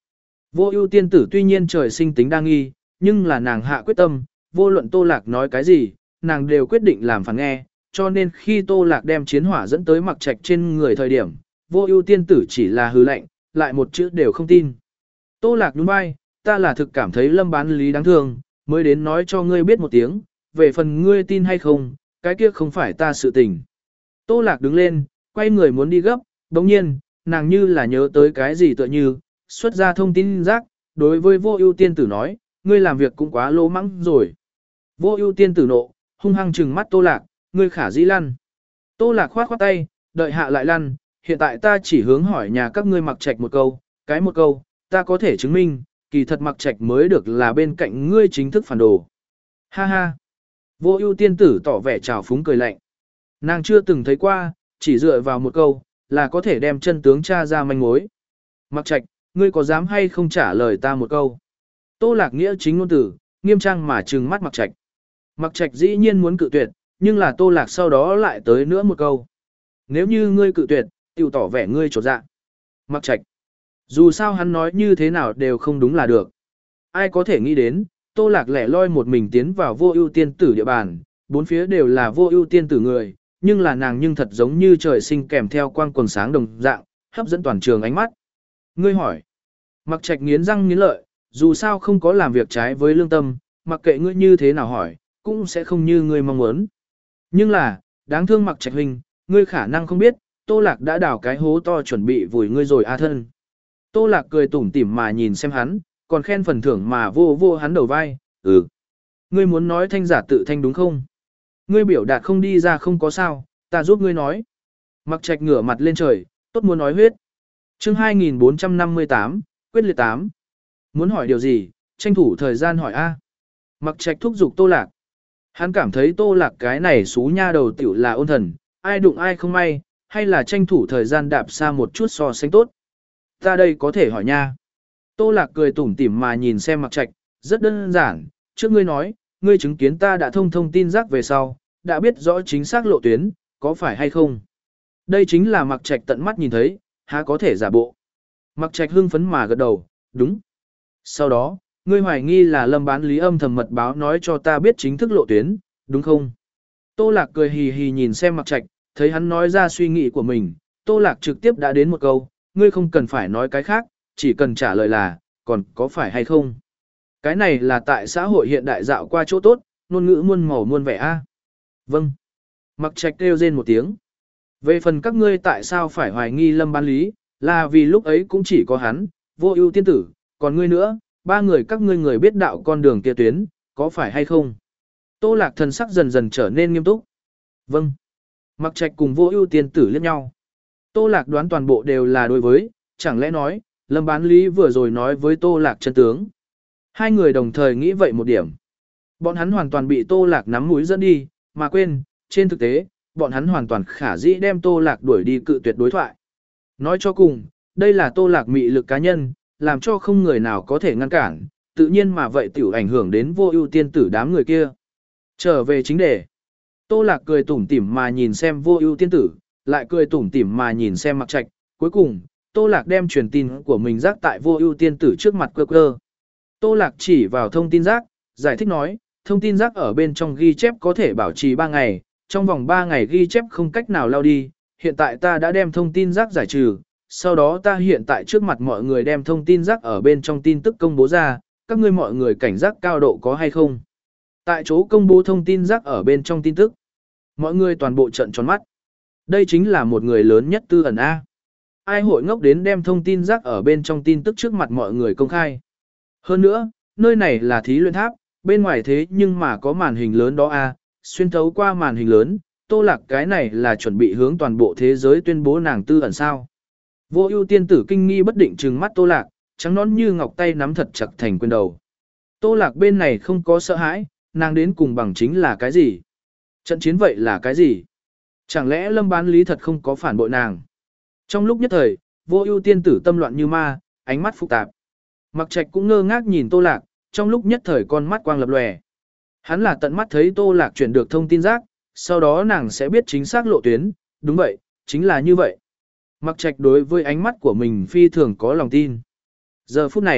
Vô ưu tiên tử tuy nhiên trời sinh tính đa nghi, nhưng là nàng hạ quyết tâm, vô luận Tô Lạc nói cái gì, nàng đều quyết định làm phản nghe, cho nên khi Tô Lạc đem chiến hỏa dẫn tới Mặc Trạch trên người thời điểm, vô ưu tiên tử chỉ là hừ lạnh, lại một chữ đều không tin. Tô Lạc nhún vai, ta là thực cảm thấy Lâm Bán Lý đáng thương, mới đến nói cho ngươi biết một tiếng, về phần ngươi tin hay không, cái kia không phải ta sự tình. Tô Lạc đứng lên, quay người muốn đi gấp, đồng nhiên, nàng như là nhớ tới cái gì tựa như, xuất ra thông tin rác, đối với vô ưu tiên tử nói, ngươi làm việc cũng quá lỗ mãng rồi. Vô ưu tiên tử nộ, hung hăng trừng mắt Tô Lạc, ngươi khả dĩ lăn. Tô Lạc khoát khoát tay, đợi hạ lại lăn, hiện tại ta chỉ hướng hỏi nhà các ngươi Mặc Trạch một câu, cái một câu, ta có thể chứng minh, kỳ thật Mặc Trạch mới được là bên cạnh ngươi chính thức phản đồ. Ha ha. Vô ưu tiên tử tỏ vẻ trào phúng cười lạnh. Nàng chưa từng thấy qua, chỉ dựa vào một câu, là có thể đem chân tướng tra ra manh mối. Mặc Trạch, ngươi có dám hay không trả lời ta một câu? Tô Lạc nghĩa chính ngôn tử, nghiêm trang mà trừng mắt Mặc Trạch. Mặc Trạch dĩ nhiên muốn cự tuyệt, nhưng là Tô Lạc sau đó lại tới nữa một câu. Nếu như ngươi cự tuyệt, tiểu tỏ vẻ ngươi trột dạ. Mặc Trạch. Dù sao hắn nói như thế nào đều không đúng là được. Ai có thể nghĩ đến, Tô Lạc lẻ loi một mình tiến vào vô ưu tiên tử địa bàn, bốn phía đều là vô ưu tiên tử người, nhưng là nàng nhưng thật giống như trời sinh kèm theo quang quần sáng đồng dạng, hấp dẫn toàn trường ánh mắt. Ngươi hỏi. Mặc Trạch nghiến răng nghiến lợi, dù sao không có làm việc trái với lương tâm, mặc kệ ngươi như thế nào hỏi, cũng sẽ không như ngươi mong muốn. Nhưng là, đáng thương Mặc Trạch huynh, ngươi khả năng không biết, Tô Lạc đã đào cái hố to chuẩn bị vùi ngươi rồi a thân. Tô Lạc cười tủm tỉm mà nhìn xem hắn, còn khen phần thưởng mà vô vô hắn đầu vai, ừ. Ngươi muốn nói thanh giả tự thanh đúng không? Ngươi biểu đạt không đi ra không có sao, ta giúp ngươi nói. Mặc Trạch ngửa mặt lên trời, tốt muốn nói huyết. Chương hai nghìn bốn trăm năm mươi tám, quyết liệt tám. Muốn hỏi điều gì, tranh thủ thời gian hỏi A. Mặc Trạch thúc giục Tô Lạc. Hắn cảm thấy Tô Lạc cái này xú nha đầu tiểu là ôn thần, ai đụng ai không may, hay là tranh thủ thời gian đạp xa một chút so sánh tốt. Ta đây có thể hỏi nha. Tô Lạc cười tủm tỉm mà nhìn xem Mặc Trạch, rất đơn giản, trước ngươi nói, ngươi chứng kiến ta đã thông thông tin rác về sau, đã biết rõ chính xác lộ tuyến, có phải hay không? Đây chính là Mặc Trạch tận mắt nhìn thấy, há có thể giả bộ. Mặc Trạch hưng phấn mà gật đầu, đúng. Sau đó, ngươi hoài nghi là Lâm Bán Lý âm thầm mật báo nói cho ta biết chính thức lộ tuyến, đúng không? Tô Lạc cười hì hì nhìn xem Mặc Trạch, thấy hắn nói ra suy nghĩ của mình, Tô Lạc trực tiếp đã đến một câu, ngươi không cần phải nói cái khác, chỉ cần trả lời là, còn có phải hay không? Cái này là tại xã hội hiện đại dạo qua chỗ tốt, ngôn ngữ muôn màu muôn vẻ a. Vâng. Mặc Trạch kêu rên một tiếng. Về phần các ngươi tại sao phải hoài nghi Lâm Bán Lý, là vì lúc ấy cũng chỉ có hắn, vô ưu tiên tử, còn ngươi nữa, ba người các ngươi người biết đạo con đường kia tuyến, có phải hay không? Tô Lạc thần sắc dần dần trở nên nghiêm túc. Vâng. Mặc Trạch cùng vô ưu tiên tử liếc nhau. Tô Lạc đoán toàn bộ đều là đối với, chẳng lẽ nói, Lâm Bán Lý vừa rồi nói với Tô Lạc chân tướng. Hai người đồng thời nghĩ vậy một điểm. Bọn hắn hoàn toàn bị Tô Lạc nắm mũi dẫn đi, mà quên, trên thực tế, bọn hắn hoàn toàn khả dĩ đem Tô Lạc đuổi đi cự tuyệt đối thoại. Nói cho cùng, đây là Tô Lạc mị lực cá nhân, làm cho không người nào có thể ngăn cản, tự nhiên mà vậy tiểu ảnh hưởng đến vô ưu tiên tử đám người kia. Trở về chính đề. Tô Lạc cười tủm tỉm mà nhìn xem vô ưu tiên tử, lại cười tủm tỉm mà nhìn xem Mặc Trạch. Cuối cùng, Tô Lạc đem truyền tin của mình rác tại vô ưu tiên tử trước mặt cơ cơ. Tô Lạc chỉ vào thông tin rác, giải thích nói, thông tin rác ở bên trong ghi chép có thể bảo trì ba ngày, trong vòng ba ngày ghi chép không cách nào lao đi, hiện tại ta đã đem thông tin rác giải trừ, sau đó ta hiện tại trước mặt mọi người đem thông tin rác ở bên trong tin tức công bố ra, các ngươi mọi người cảnh giác cao độ có hay không? Tại chỗ công bố thông tin rác ở bên trong tin tức. Mọi người toàn bộ trận tròn mắt. Đây chính là một người lớn nhất tư ẩn A. Ai hội ngốc đến đem thông tin rác ở bên trong tin tức trước mặt mọi người công khai. Hơn nữa, nơi này là thí luyện tháp, bên ngoài thế nhưng mà có màn hình lớn đó A, xuyên thấu qua màn hình lớn, Tô Lạc cái này là chuẩn bị hướng toàn bộ thế giới tuyên bố nàng tư ẩn sao. Vô ưu tiên tử kinh nghi bất định trừng mắt Tô Lạc, trắng nón như ngọc tay nắm thật chặt thành quyền đầu. Tô Lạc bên này không có sợ hãi, nàng đến cùng bằng chính là cái gì? Trận chiến vậy là cái gì? Chẳng lẽ Lâm Bán Lý thật không có phản bội nàng? Trong lúc nhất thời, vô ưu tiên tử tâm loạn như ma, ánh mắt phức tạp. Mặc Trạch cũng ngơ ngác nhìn Tô Lạc, trong lúc nhất thời con mắt quang lập lòe. Hắn là tận mắt thấy Tô Lạc chuyển được thông tin rác, sau đó nàng sẽ biết chính xác lộ tuyến, đúng vậy, chính là như vậy. Mặc Trạch đối với ánh mắt của mình phi thường có lòng tin. Giờ phút này,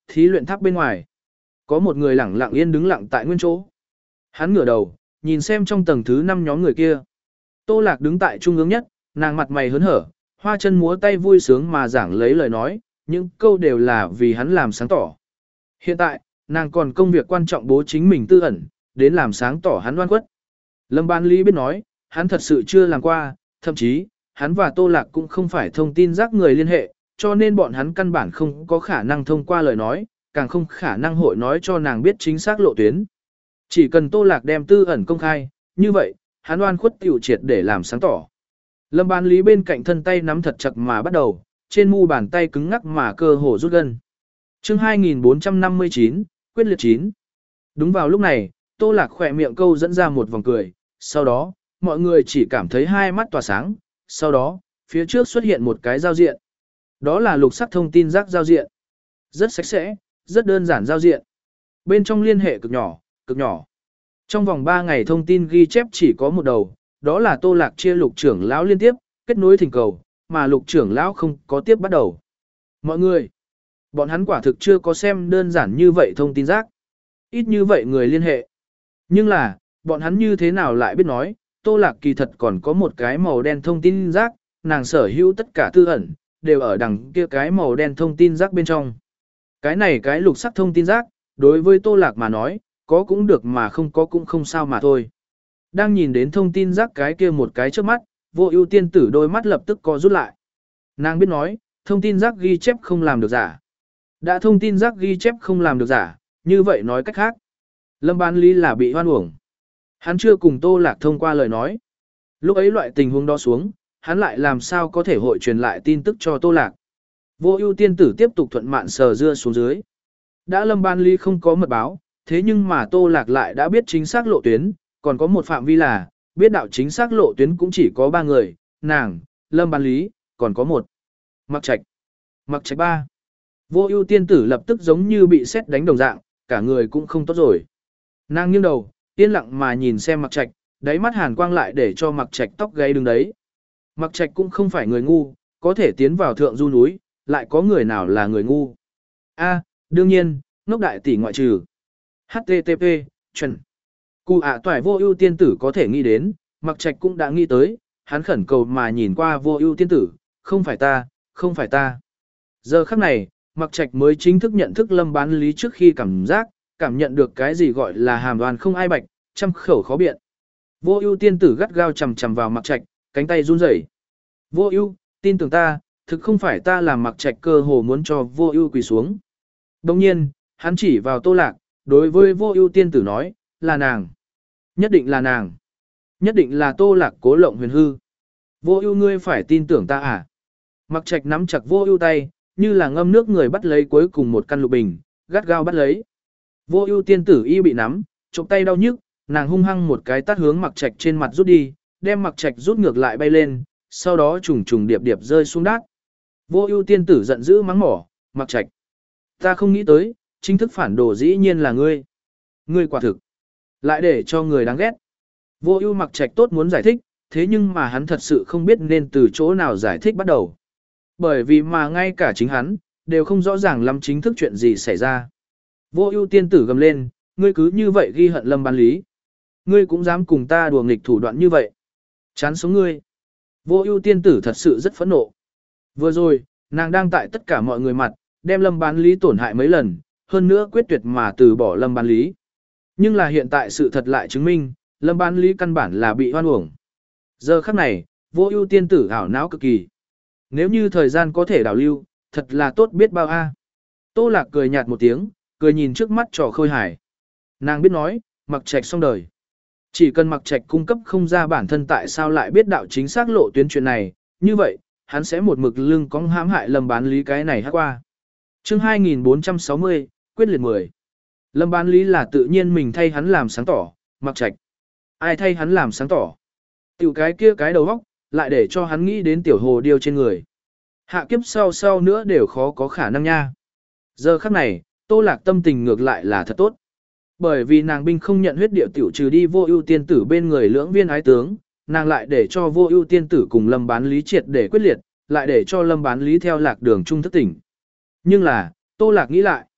thí luyện tháp bên ngoài. Có một người lẳng lặng yên đứng lặng tại nguyên chỗ. Hắn ngửa đầu, nhìn xem trong tầng thứ năm nhóm người kia. Tô Lạc đứng tại trung ương nhất, nàng mặt mày hớn hở, hoa chân múa tay vui sướng mà giảng lấy lời nói, những câu đều là vì hắn làm sáng tỏ. Hiện tại, nàng còn công việc quan trọng bố chính mình tư ẩn, đến làm sáng tỏ hắn oan khuất. Lâm Ban Lý biết nói, hắn thật sự chưa làm qua, thậm chí, hắn và Tô Lạc cũng không phải thông tin rác người liên hệ, cho nên bọn hắn căn bản không có khả năng thông qua lời nói, càng không khả năng hội nói cho nàng biết chính xác lộ tuyến. Chỉ cần Tô Lạc đem tư ẩn công khai, như vậy, hắn oan khuất tiểu triệt để làm sáng tỏ. Lâm Ban Lý bên cạnh thân tay nắm thật chặt mà bắt đầu, trên mu bàn tay cứng ngắc mà cơ hồ rút gân. Chương hai nghìn bốn trăm năm mươi chín, quyết liệt chín. Đúng vào lúc này, Tô Lạc khỏe miệng câu dẫn ra một vòng cười, sau đó, mọi người chỉ cảm thấy hai mắt tỏa sáng, sau đó, phía trước xuất hiện một cái giao diện. Đó là lục sắc thông tin rác giao diện. Rất sạch sẽ, rất đơn giản giao diện. Bên trong liên hệ cực nhỏ, cực nhỏ. Trong vòng ba ngày thông tin ghi chép chỉ có một đầu, đó là Tô Lạc chia lục trưởng lão liên tiếp, kết nối thỉnh cầu, mà lục trưởng lão không có tiếp bắt đầu. Mọi người, bọn hắn quả thực chưa có xem đơn giản như vậy thông tin rác. Ít như vậy người liên hệ. Nhưng là, bọn hắn như thế nào lại biết nói, Tô Lạc kỳ thật còn có một cái màu đen thông tin rác, nàng sở hữu tất cả tư ẩn, đều ở đằng kia cái màu đen thông tin rác bên trong. Cái này cái lục sắc thông tin rác, đối với Tô Lạc mà nói, có cũng được mà không có cũng không sao mà thôi. Đang nhìn đến thông tin rác cái kia một cái trước mắt, Vô Ưu tiên tử đôi mắt lập tức co rút lại. Nàng biết nói, thông tin rác ghi chép không làm được giả. Đã thông tin rác ghi chép không làm được giả, như vậy nói cách khác. Lâm Ban Lý là bị hoan uổng. Hắn chưa cùng Tô Lạc thông qua lời nói. Lúc ấy loại tình huống đó xuống, hắn lại làm sao có thể hội truyền lại tin tức cho Tô Lạc. Vô Ưu tiên tử tiếp tục thuận mạn sờ dưa xuống dưới. Đã Lâm Ban Lý không có mật báo, thế nhưng mà Tô Lạc lại đã biết chính xác lộ tuyến, còn có một phạm vi là, biết đạo chính xác lộ tuyến cũng chỉ có ba người, nàng, Lâm Ban Lý, còn có một. Mặc Trạch. Mặc Trạch ba. Vô Ưu tiên tử lập tức giống như bị sét đánh đồng dạng, cả người cũng không tốt rồi. Nàng nghiêng đầu, yên lặng mà nhìn xem Mặc Trạch, đáy mắt hàn quang lại để cho Mặc Trạch tóc gáy đứng đấy. Mặc Trạch cũng không phải người ngu, có thể tiến vào thượng du núi, lại có người nào là người ngu. A, đương nhiên, ngốc đại tỷ ngoại trừ. hát tê tê pê, chuẩn. Cụ ạ toại Vô Ưu tiên tử có thể nghĩ đến, Mặc Trạch cũng đã nghĩ tới, hắn khẩn cầu mà nhìn qua Vô Ưu tiên tử, không phải ta, không phải ta. Giờ khắc này, Mặc Trạch mới chính thức nhận thức Lâm Bán Lý trước khi cảm giác, cảm nhận được cái gì gọi là hàm đoan không ai bạch, trăm khẩu khó biện. Vô Ưu tiên tử gắt gao chằm chằm vào Mặc Trạch, cánh tay run rẩy. Vô Ưu, tin tưởng ta, thực không phải ta làm Mặc Trạch cơ hồ muốn cho Vô Ưu quỳ xuống. Đương nhiên, hắn chỉ vào Tô Lạc, đối với Vô Ưu tiên tử nói, là nàng. Nhất định là nàng. Nhất định là Tô Lạc cố lộng huyền hư. Vô Ưu ngươi phải tin tưởng ta à? Mặc Trạch nắm chặt Vô Ưu tay, như là ngâm nước người bắt lấy cuối cùng một căn lục bình, gắt gao bắt lấy. Vô Ưu tiên tử y bị nắm, chộp tay đau nhức, nàng hung hăng một cái tát hướng Mặc Trạch trên mặt rút đi, đem Mặc Trạch rút ngược lại bay lên, sau đó trùng trùng điệp điệp rơi xuống đất. Vô Ưu tiên tử giận dữ mắng mỏ, Mặc Trạch, ta không nghĩ tới, chính thức phản đồ dĩ nhiên là ngươi. Ngươi quả thực, lại để cho người đáng ghét. Vô Ưu Mặc Trạch tốt muốn giải thích, thế nhưng mà hắn thật sự không biết nên từ chỗ nào giải thích bắt đầu. Bởi vì mà ngay cả chính hắn, đều không rõ ràng lắm chính thức chuyện gì xảy ra. Vô Ưu tiên tử gầm lên, ngươi cứ như vậy ghi hận Lâm Ban Lý. Ngươi cũng dám cùng ta đùa nghịch thủ đoạn như vậy. Chán sống ngươi. Vô Ưu tiên tử thật sự rất phẫn nộ. Vừa rồi, nàng đang tại tất cả mọi người mặt, đem Lâm Ban Lý tổn hại mấy lần, hơn nữa quyết tuyệt mà từ bỏ Lâm Ban Lý. Nhưng là hiện tại sự thật lại chứng minh, Lâm Ban Lý căn bản là bị hoan uổng. Giờ khắc này, Vô Ưu tiên tử ảo não cực kỳ. Nếu như thời gian có thể đảo lưu, thật là tốt biết bao a. Tô Lạc cười nhạt một tiếng, cười nhìn trước mắt trò khôi hài. Nàng biết nói, Mặc Trạch xong đời. Chỉ cần Mặc Trạch cung cấp không ra bản thân tại sao lại biết đạo chính xác lộ tuyến chuyện này, như vậy, hắn sẽ một mực lưng cong hãm hại Lâm Bán Lý cái này hát qua. Chương hai nghìn bốn trăm sáu mươi, quyết liệt mười. Lâm Bán Lý là tự nhiên mình thay hắn làm sáng tỏ, Mặc Trạch. Ai thay hắn làm sáng tỏ? Tiểu cái kia cái đầu óc, lại để cho hắn nghĩ đến tiểu hồ điêu trên người. Hạ kiếp sau sau nữa đều khó có khả năng nha. Giờ khắc này, Tô Lạc tâm tình ngược lại là thật tốt. Bởi vì nàng binh không nhận huyết điệu tiểu trừ đi Vô Ưu tiên tử bên người lưỡng viên ái tướng, nàng lại để cho Vô Ưu tiên tử cùng Lâm Bán Lý triệt để quyết liệt, lại để cho Lâm Bán Lý theo lạc đường trung thức tỉnh. Nhưng là, Tô Lạc nghĩ lại,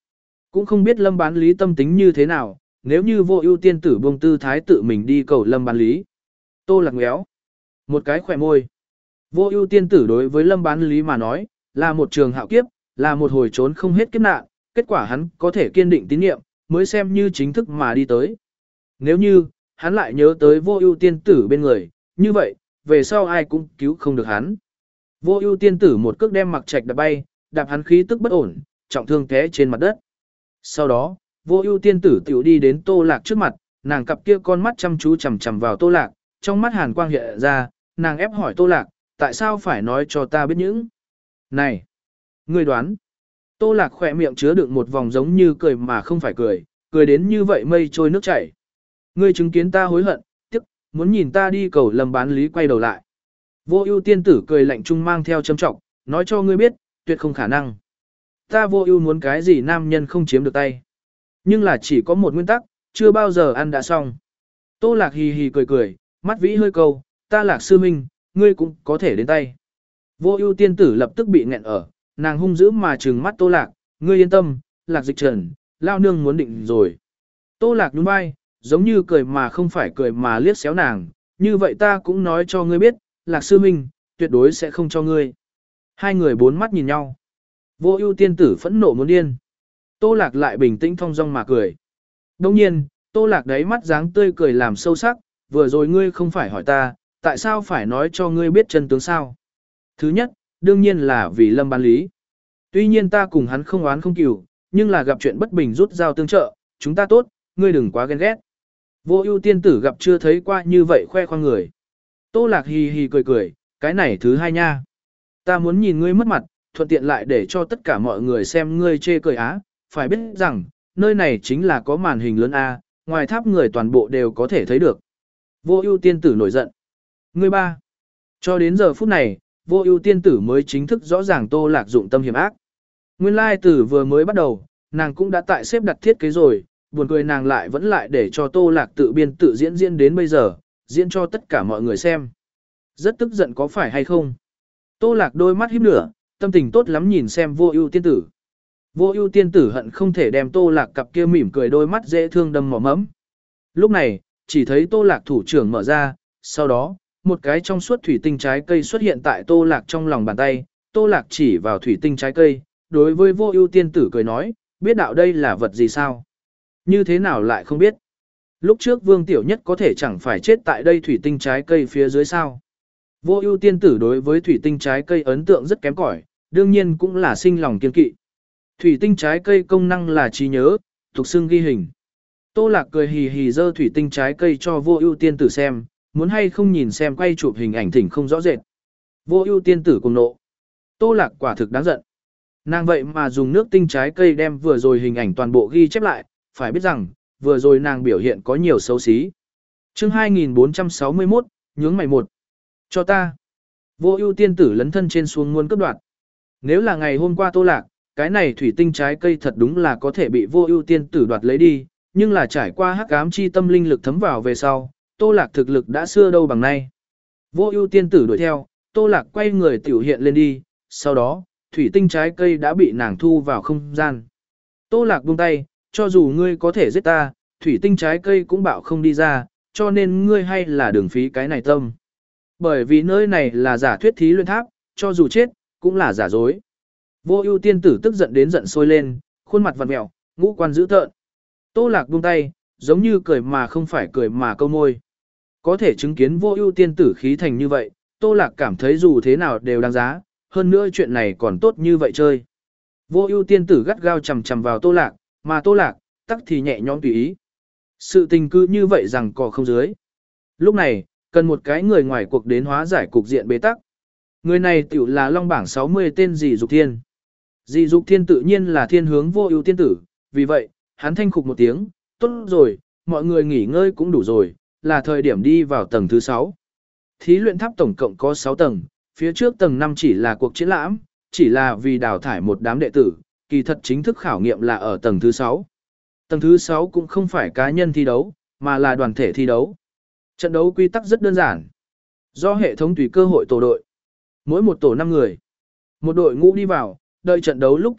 Cũng không biết Lâm Bán Lý tâm tính như thế nào, nếu như Vô Ưu tiên tử buông tư thái tự mình đi cầu Lâm Bán Lý. Tô Lạc ngéo một cái khỏe môi. Vô Ưu tiên tử đối với Lâm Bán Lý mà nói, là một trường hạo kiếp, là một hồi trốn không hết kiếp nạn, kết quả hắn có thể kiên định tín nhiệm, mới xem như chính thức mà đi tới. Nếu như, hắn lại nhớ tới Vô Ưu tiên tử bên người, như vậy, về sau ai cũng cứu không được hắn. Vô Ưu tiên tử một cước đem Mặc Trạch đạp bay, đạp hắn khí tức bất ổn, trọng thương té trên mặt đất. Sau đó, Vô Ưu tiên tử tiểu đi đến Tô Lạc trước mặt, nàng cặp kia con mắt chăm chú chằm chằm vào Tô Lạc, trong mắt hàn quang hiện ra, nàng ép hỏi Tô Lạc, tại sao phải nói cho ta biết những này? Ngươi đoán. Tô Lạc khỏe miệng chứa đựng một vòng giống như cười mà không phải cười, cười đến như vậy mây trôi nước chảy. Ngươi chứng kiến ta hối hận, tiếc, muốn nhìn ta đi cầu Lâm Bán Lý quay đầu lại. Vô Ưu tiên tử cười lạnh trung mang theo châm trọng, nói cho ngươi biết, tuyệt không khả năng. Ta Vô Ưu muốn cái gì nam nhân không chiếm được tay. Nhưng là chỉ có một nguyên tắc, chưa bao giờ ăn đã xong. Tô Lạc hì hì cười cười, mắt vĩ hơi câu, ta Lạc sư huynh, ngươi cũng có thể đến tay. Vô Ưu tiên tử lập tức bị nghẹn ở, nàng hung dữ mà trừng mắt Tô Lạc, ngươi yên tâm, Lạc Dịch Trần, lao nương muốn định rồi. Tô Lạc nhún vai, giống như cười mà không phải cười mà liếc xéo nàng, như vậy ta cũng nói cho ngươi biết, Lạc sư huynh, tuyệt đối sẽ không cho ngươi. Hai người bốn mắt nhìn nhau. Vô Ưu tiên tử phẫn nộ muốn điên. Tô Lạc lại bình tĩnh thong dong mà cười. Đồng nhiên, Tô Lạc đáy mắt dáng tươi cười làm sâu sắc, vừa rồi ngươi không phải hỏi ta, tại sao phải nói cho ngươi biết chân tướng sao? Thứ nhất, đương nhiên là vì Lâm Bán Lý. Tuy nhiên ta cùng hắn không oán không cừu, nhưng là gặp chuyện bất bình rút dao tương trợ, chúng ta tốt, ngươi đừng quá ghen ghét. Vô Ưu tiên tử gặp chưa thấy qua như vậy khoe khoang người. Tô Lạc hì hì cười cười, cái này thứ hai nha. Ta muốn nhìn ngươi mất mặt, thuận tiện lại để cho tất cả mọi người xem ngươi chê cười á, phải biết rằng, nơi này chính là có màn hình lớn A, ngoài tháp người toàn bộ đều có thể thấy được. Vô Ưu tiên tử nổi giận. Ngươi ba. Cho đến giờ phút này, Vô Ưu tiên tử mới chính thức rõ ràng Tô Lạc dụng tâm hiểm ác. Nguyên lai từ vừa mới bắt đầu, nàng cũng đã tại xếp đặt thiết kế rồi, buồn cười nàng lại vẫn lại để cho Tô Lạc tự biên tự diễn diễn đến bây giờ, diễn cho tất cả mọi người xem. Rất tức giận có phải hay không? Tô Lạc đôi mắt híp lửa, tâm tình tốt lắm nhìn xem Vô Ưu tiên tử. Vô Ưu tiên tử hận không thể đem Tô Lạc cặp kia mỉm cười đôi mắt dễ thương đâm mỏ mẫm. Lúc này, chỉ thấy Tô Lạc thủ trưởng mở ra, sau đó, một cái trong suốt thủy tinh trái cây xuất hiện tại Tô Lạc trong lòng bàn tay, Tô Lạc chỉ vào thủy tinh trái cây, đối với Vô Ưu tiên tử cười nói, biết đạo đây là vật gì sao? Như thế nào lại không biết? Lúc trước Vương Tiểu Nhất có thể chẳng phải chết tại đây thủy tinh trái cây phía dưới sao? Vô Ưu tiên tử đối với thủy tinh trái cây ấn tượng rất kém cỏi, đương nhiên cũng là sinh lòng kiêng kỵ. Thủy tinh trái cây công năng là trí nhớ, thuộc xưng ghi hình. Tô Lạc cười hì hì giơ thủy tinh trái cây cho Vô Ưu tiên tử xem, muốn hay không nhìn xem quay chụp hình ảnh thỉnh không rõ rệt. Vô Ưu tiên tử cùng nộ. Tô Lạc quả thực đáng giận. Nàng vậy mà dùng nước tinh trái cây đem vừa rồi hình ảnh toàn bộ ghi chép lại, phải biết rằng, vừa rồi nàng biểu hiện có nhiều xấu xí. Chương hai nghìn bốn trăm sáu mươi mốt, nhướng mày một. Cho ta. Vô Ưu tiên tử lấn thân trên xuống muốn cướp đoạt. Nếu là ngày hôm qua Tô Lạc, cái này thủy tinh trái cây thật đúng là có thể bị Vô Ưu tiên tử đoạt lấy đi, nhưng là trải qua hắc ám chi tâm linh lực thấm vào về sau, Tô Lạc thực lực đã xưa đâu bằng nay. Vô Ưu tiên tử đuổi theo, Tô Lạc quay người tiểu hiện lên đi, sau đó, thủy tinh trái cây đã bị nàng thu vào không gian. Tô Lạc buông tay, cho dù ngươi có thể giết ta, thủy tinh trái cây cũng bảo không đi ra, cho nên ngươi hay là đừng phí cái này tâm. Bởi vì nơi này là giả thuyết thí luyện tháp, cho dù chết, cũng là giả dối. Vô Ưu tiên tử tức giận đến giận sôi lên, khuôn mặt vặn mèo, ngũ quan dữ tợn. Tô Lạc buông tay, giống như cười mà không phải cười mà câu môi. Có thể chứng kiến Vô Ưu tiên tử khí thành như vậy, Tô Lạc cảm thấy dù thế nào đều đáng giá, hơn nữa chuyện này còn tốt như vậy chơi. Vô Ưu tiên tử gắt gao chằm chằm vào Tô Lạc, mà Tô Lạc, tắc thì nhẹ nhõm tùy ý. Sự tình cứ như vậy rằng cò không dưới. Lúc này, cần một cái người ngoài cuộc đến hóa giải cục diện bế tắc. Người này tiểu là Long bảng sáu mươi tên Dì Dục Thiên. Dì Dục Thiên tự nhiên là thiên hướng Vô Ưu tiên tử, vì vậy, hắn thanh khục một tiếng, tốt rồi, mọi người nghỉ ngơi cũng đủ rồi, là thời điểm đi vào tầng thứ sáu. Thí luyện tháp tổng cộng có sáu tầng, phía trước tầng năm chỉ là cuộc triển lãm, chỉ là vì đào thải một đám đệ tử, kỳ thật chính thức khảo nghiệm là ở tầng thứ sáu. Tầng thứ sáu cũng không phải cá nhân thi đấu, mà là đoàn thể thi đấu. Trận đấu quy tắc rất đơn giản. Do hệ thống tùy cơ hội tổ đội. Mỗi một tổ năm người. Một đội ngũ đi vào, đợi trận đấu lúc kết thúc,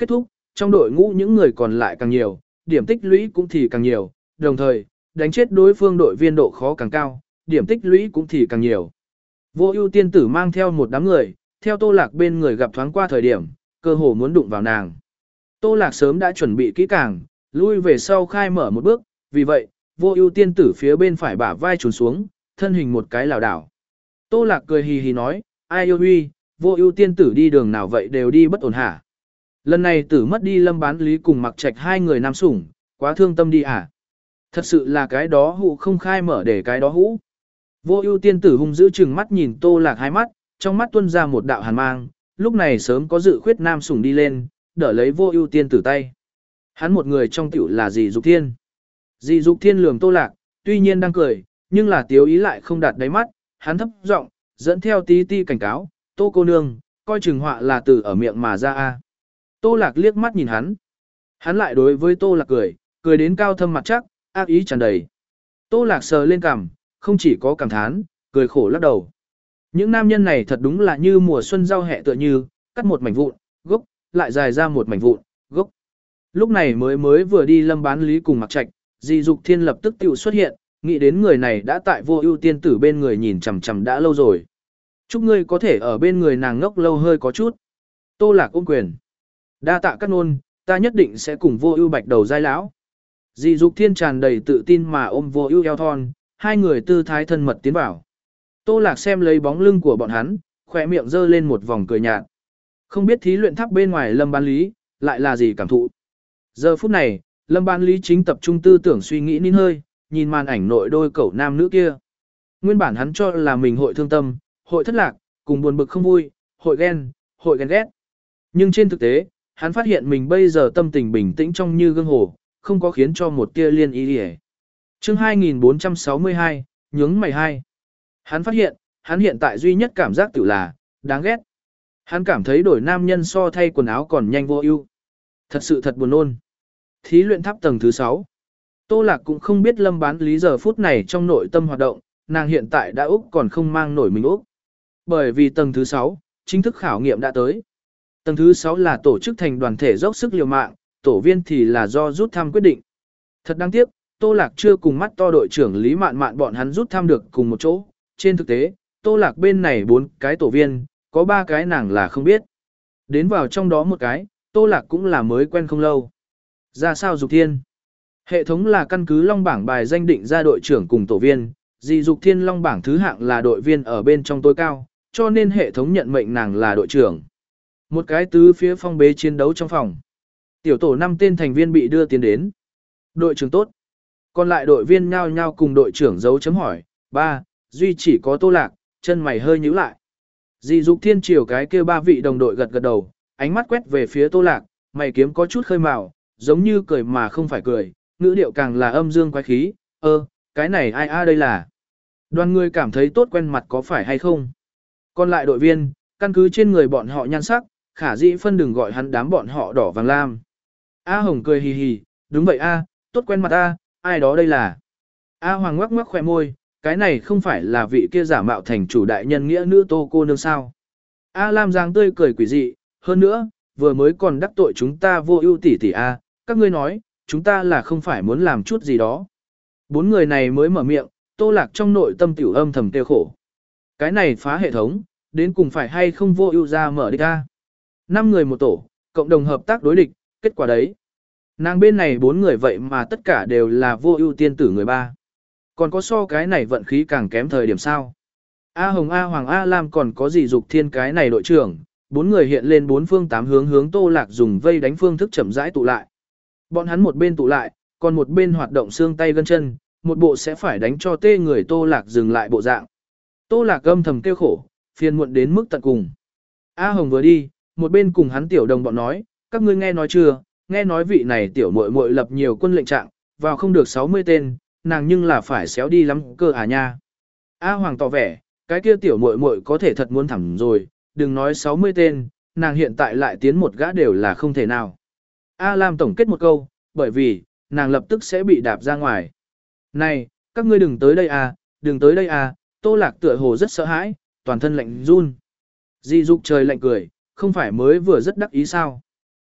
trong đội ngũ những người còn lại càng nhiều, điểm tích lũy cũng thì càng nhiều, đồng thời, đánh chết đối phương đội viên độ khó càng cao, điểm tích lũy cũng thì càng nhiều. Vô ưu tiên tử mang theo một đám người, theo Tô Lạc bên người gặp thoáng qua thời điểm, cơ hồ muốn đụng vào nàng. Tô Lạc sớm đã chuẩn bị kỹ càng, lui về sau khai mở một bước, vì vậy, vô ưu tiên tử phía bên phải bả vai trùn xuống, thân hình một cái lảo đảo. Tô Lạc cười hì hì nói, ai yêu huy, vô ưu tiên tử đi đường nào vậy đều đi bất ổn hả. Lần này tử mất đi Lâm Bán Lý cùng Mặc Trạch hai người nam sủng, quá thương tâm đi hả. Thật sự là cái đó hụ không khai mở để cái đó hũ. Vô ưu tiên tử hung giữ chừng mắt nhìn Tô Lạc hai mắt, trong mắt tuôn ra một đạo hàn mang, lúc này sớm có dự khuyết nam sủng đi lên, đỡ lấy vô ưu tiên tử tay. Hắn một người trong tiểu là dì Dục Thiên. Dì Dục Thiên lườm Tô Lạc, tuy nhiên đang cười, nhưng là tiếu ý lại không đạt đáy mắt, hắn thấp giọng dẫn theo tí ti cảnh cáo, Tô cô nương, coi chừng họa là từ ở miệng mà ra a. Tô Lạc liếc mắt nhìn hắn. Hắn lại đối với Tô Lạc cười, cười đến cao thâm mặt chắc, ác ý tràn đầy. Tô Lạc sờ lên cằm, không chỉ có cảm thán, cười khổ lắc đầu. Những nam nhân này thật đúng là như mùa xuân rau hẹ tựa như, cắt một mảnh vụn, gốc, lại dài ra một mảnh vụn, gốc. Lúc này mới mới vừa đi Lâm Bán Lý cùng Mặc Trạch, dì Dục Thiên lập tức tiểu xuất hiện, nghĩ đến người này đã tại vô ưu tiên tử bên người nhìn chằm chằm đã lâu rồi. Chúc ngươi có thể ở bên người nàng ngốc lâu hơi có chút. Tô Lạc ôm quyền. Đa tạ các nôn, ta nhất định sẽ cùng vô ưu bạch đầu giai lão. Dì Dục Thiên tràn đầy tự tin mà ôm vô ưu eo thon, hai người tư thái thân mật tiến vào. Tô Lạc xem lấy bóng lưng của bọn hắn, khỏe miệng giơ lên một vòng cười nhạt. Không biết thí luyện tháp bên ngoài Lâm Bán Lý, lại là gì cảm thụ. Giờ phút này, Lâm Bán Lý chính tập trung tư tưởng suy nghĩ nín hơi, nhìn màn ảnh nội đôi cậu nam nữ kia. Nguyên bản hắn cho là mình hội thương tâm, hội thất lạc, cùng buồn bực không vui, hội ghen, hội ghen ghét. Nhưng trên thực tế, hắn phát hiện mình bây giờ tâm tình bình tĩnh trong như gương hồ, không có khiến cho một tia liên ý gì. Chương hai nghìn bốn trăm sáu mươi hai, nhướng mày hai. Hắn phát hiện, hắn hiện tại duy nhất cảm giác tự là, đáng ghét. Hắn cảm thấy đổi nam nhân so thay quần áo còn nhanh vô ưu. Thật sự thật buồn nôn. Thí luyện tháp tầng thứ sáu. Tô Lạc cũng không biết Lâm Bán Lý giờ phút này trong nội tâm hoạt động, nàng hiện tại đã Úc còn không mang nổi mình Úc. Bởi vì tầng thứ sáu, chính thức khảo nghiệm đã tới. Tầng thứ sáu là tổ chức thành đoàn thể dốc sức liều mạng, tổ viên thì là do rút thăm quyết định. Thật đáng tiếc, Tô Lạc chưa cùng mắt to đội trưởng Lý Mạn Mạn bọn hắn rút thăm được cùng một chỗ. Trên thực tế, Tô Lạc bên này bốn cái tổ viên, có ba cái nàng là không biết. Đến vào trong đó một cái, Tô Lạc cũng là mới quen không lâu. Ra sao Dục Thiên? Hệ thống là căn cứ long bảng bài danh định ra đội trưởng cùng tổ viên, dì Dục Thiên long bảng thứ hạng là đội viên ở bên trong tối cao, cho nên hệ thống nhận mệnh nàng là đội trưởng. Một cái tứ phía phong bế chiến đấu trong phòng. Tiểu tổ năm tên thành viên bị đưa tiến đến. Đội trưởng tốt. Còn lại đội viên nhao nhao cùng đội trưởng dấu chấm hỏi, ba, duy chỉ có Tô Lạc, chân mày hơi nhíu lại. Dì Dục Thiên chiều cái kia ba vị đồng đội gật gật đầu, ánh mắt quét về phía Tô Lạc, mày kiếm có chút khơi mào, giống như cười mà không phải cười, ngữ điệu càng là âm dương quái khí, ơ, cái này ai a đây là. Đoàn người cảm thấy tốt quen mặt có phải hay không. Còn lại đội viên, căn cứ trên người bọn họ nhan sắc, khả dĩ phân đừng gọi hắn đám bọn họ đỏ vàng lam. A Hồng cười hì hì, đúng vậy a, tốt quen mặt a, ai đó đây là. A Hoàng ngoắc ngoắc khỏe môi, cái này không phải là vị kia giả mạo thành chủ đại nhân nghĩa nữ Tô cô nương sao. A Lam giang tươi cười quỷ dị, hơn nữa, vừa mới còn đắc tội chúng ta vô ưu tỷ tỷ a, các ngươi nói, chúng ta là không phải muốn làm chút gì đó. Bốn người này mới mở miệng, Tô Lạc trong nội tâm tiểu âm thầm tiêu khổ. Cái này phá hệ thống, đến cùng phải hay không vô ưu ra mở địch a. Năm người một tổ, cộng đồng hợp tác đối địch, kết quả đấy. Nàng bên này bốn người vậy mà tất cả đều là vô ưu tiên tử người ba. Còn có so cái này vận khí càng kém thời điểm sao. A Hồng A Hoàng A Lam còn có gì Dục Thiên cái này đội trưởng, bốn người hiện lên bốn phương tám hướng hướng Tô Lạc dùng vây đánh phương thức chậm rãi tụ lại. Bọn hắn một bên tụ lại, còn một bên hoạt động xương tay gân chân, một bộ sẽ phải đánh cho tê người Tô Lạc dừng lại bộ dạng. Tô Lạc âm thầm kêu khổ, phiền muộn đến mức tận cùng. A Hồng vừa đi, một bên cùng hắn tiểu đồng bọn nói, các ngươi nghe nói chưa, nghe nói vị này tiểu muội muội lập nhiều quân lệnh trạng, vào không được sáu mươi tên, nàng nhưng là phải xéo đi lắm cơ à nha. A Hoàng tỏ vẻ, cái kia tiểu muội muội có thể thật muốn thẳng rồi, đừng nói sáu mươi tên, nàng hiện tại lại tiến một gã đều là không thể nào. A Lam tổng kết một câu, bởi vì, nàng lập tức sẽ bị đạp ra ngoài. Này, các ngươi đừng tới đây à, đừng tới đây à, Tô Lạc tựa hồ rất sợ hãi, toàn thân lạnh run. Di Dục trời lạnh cười, không phải mới vừa rất đắc ý sao.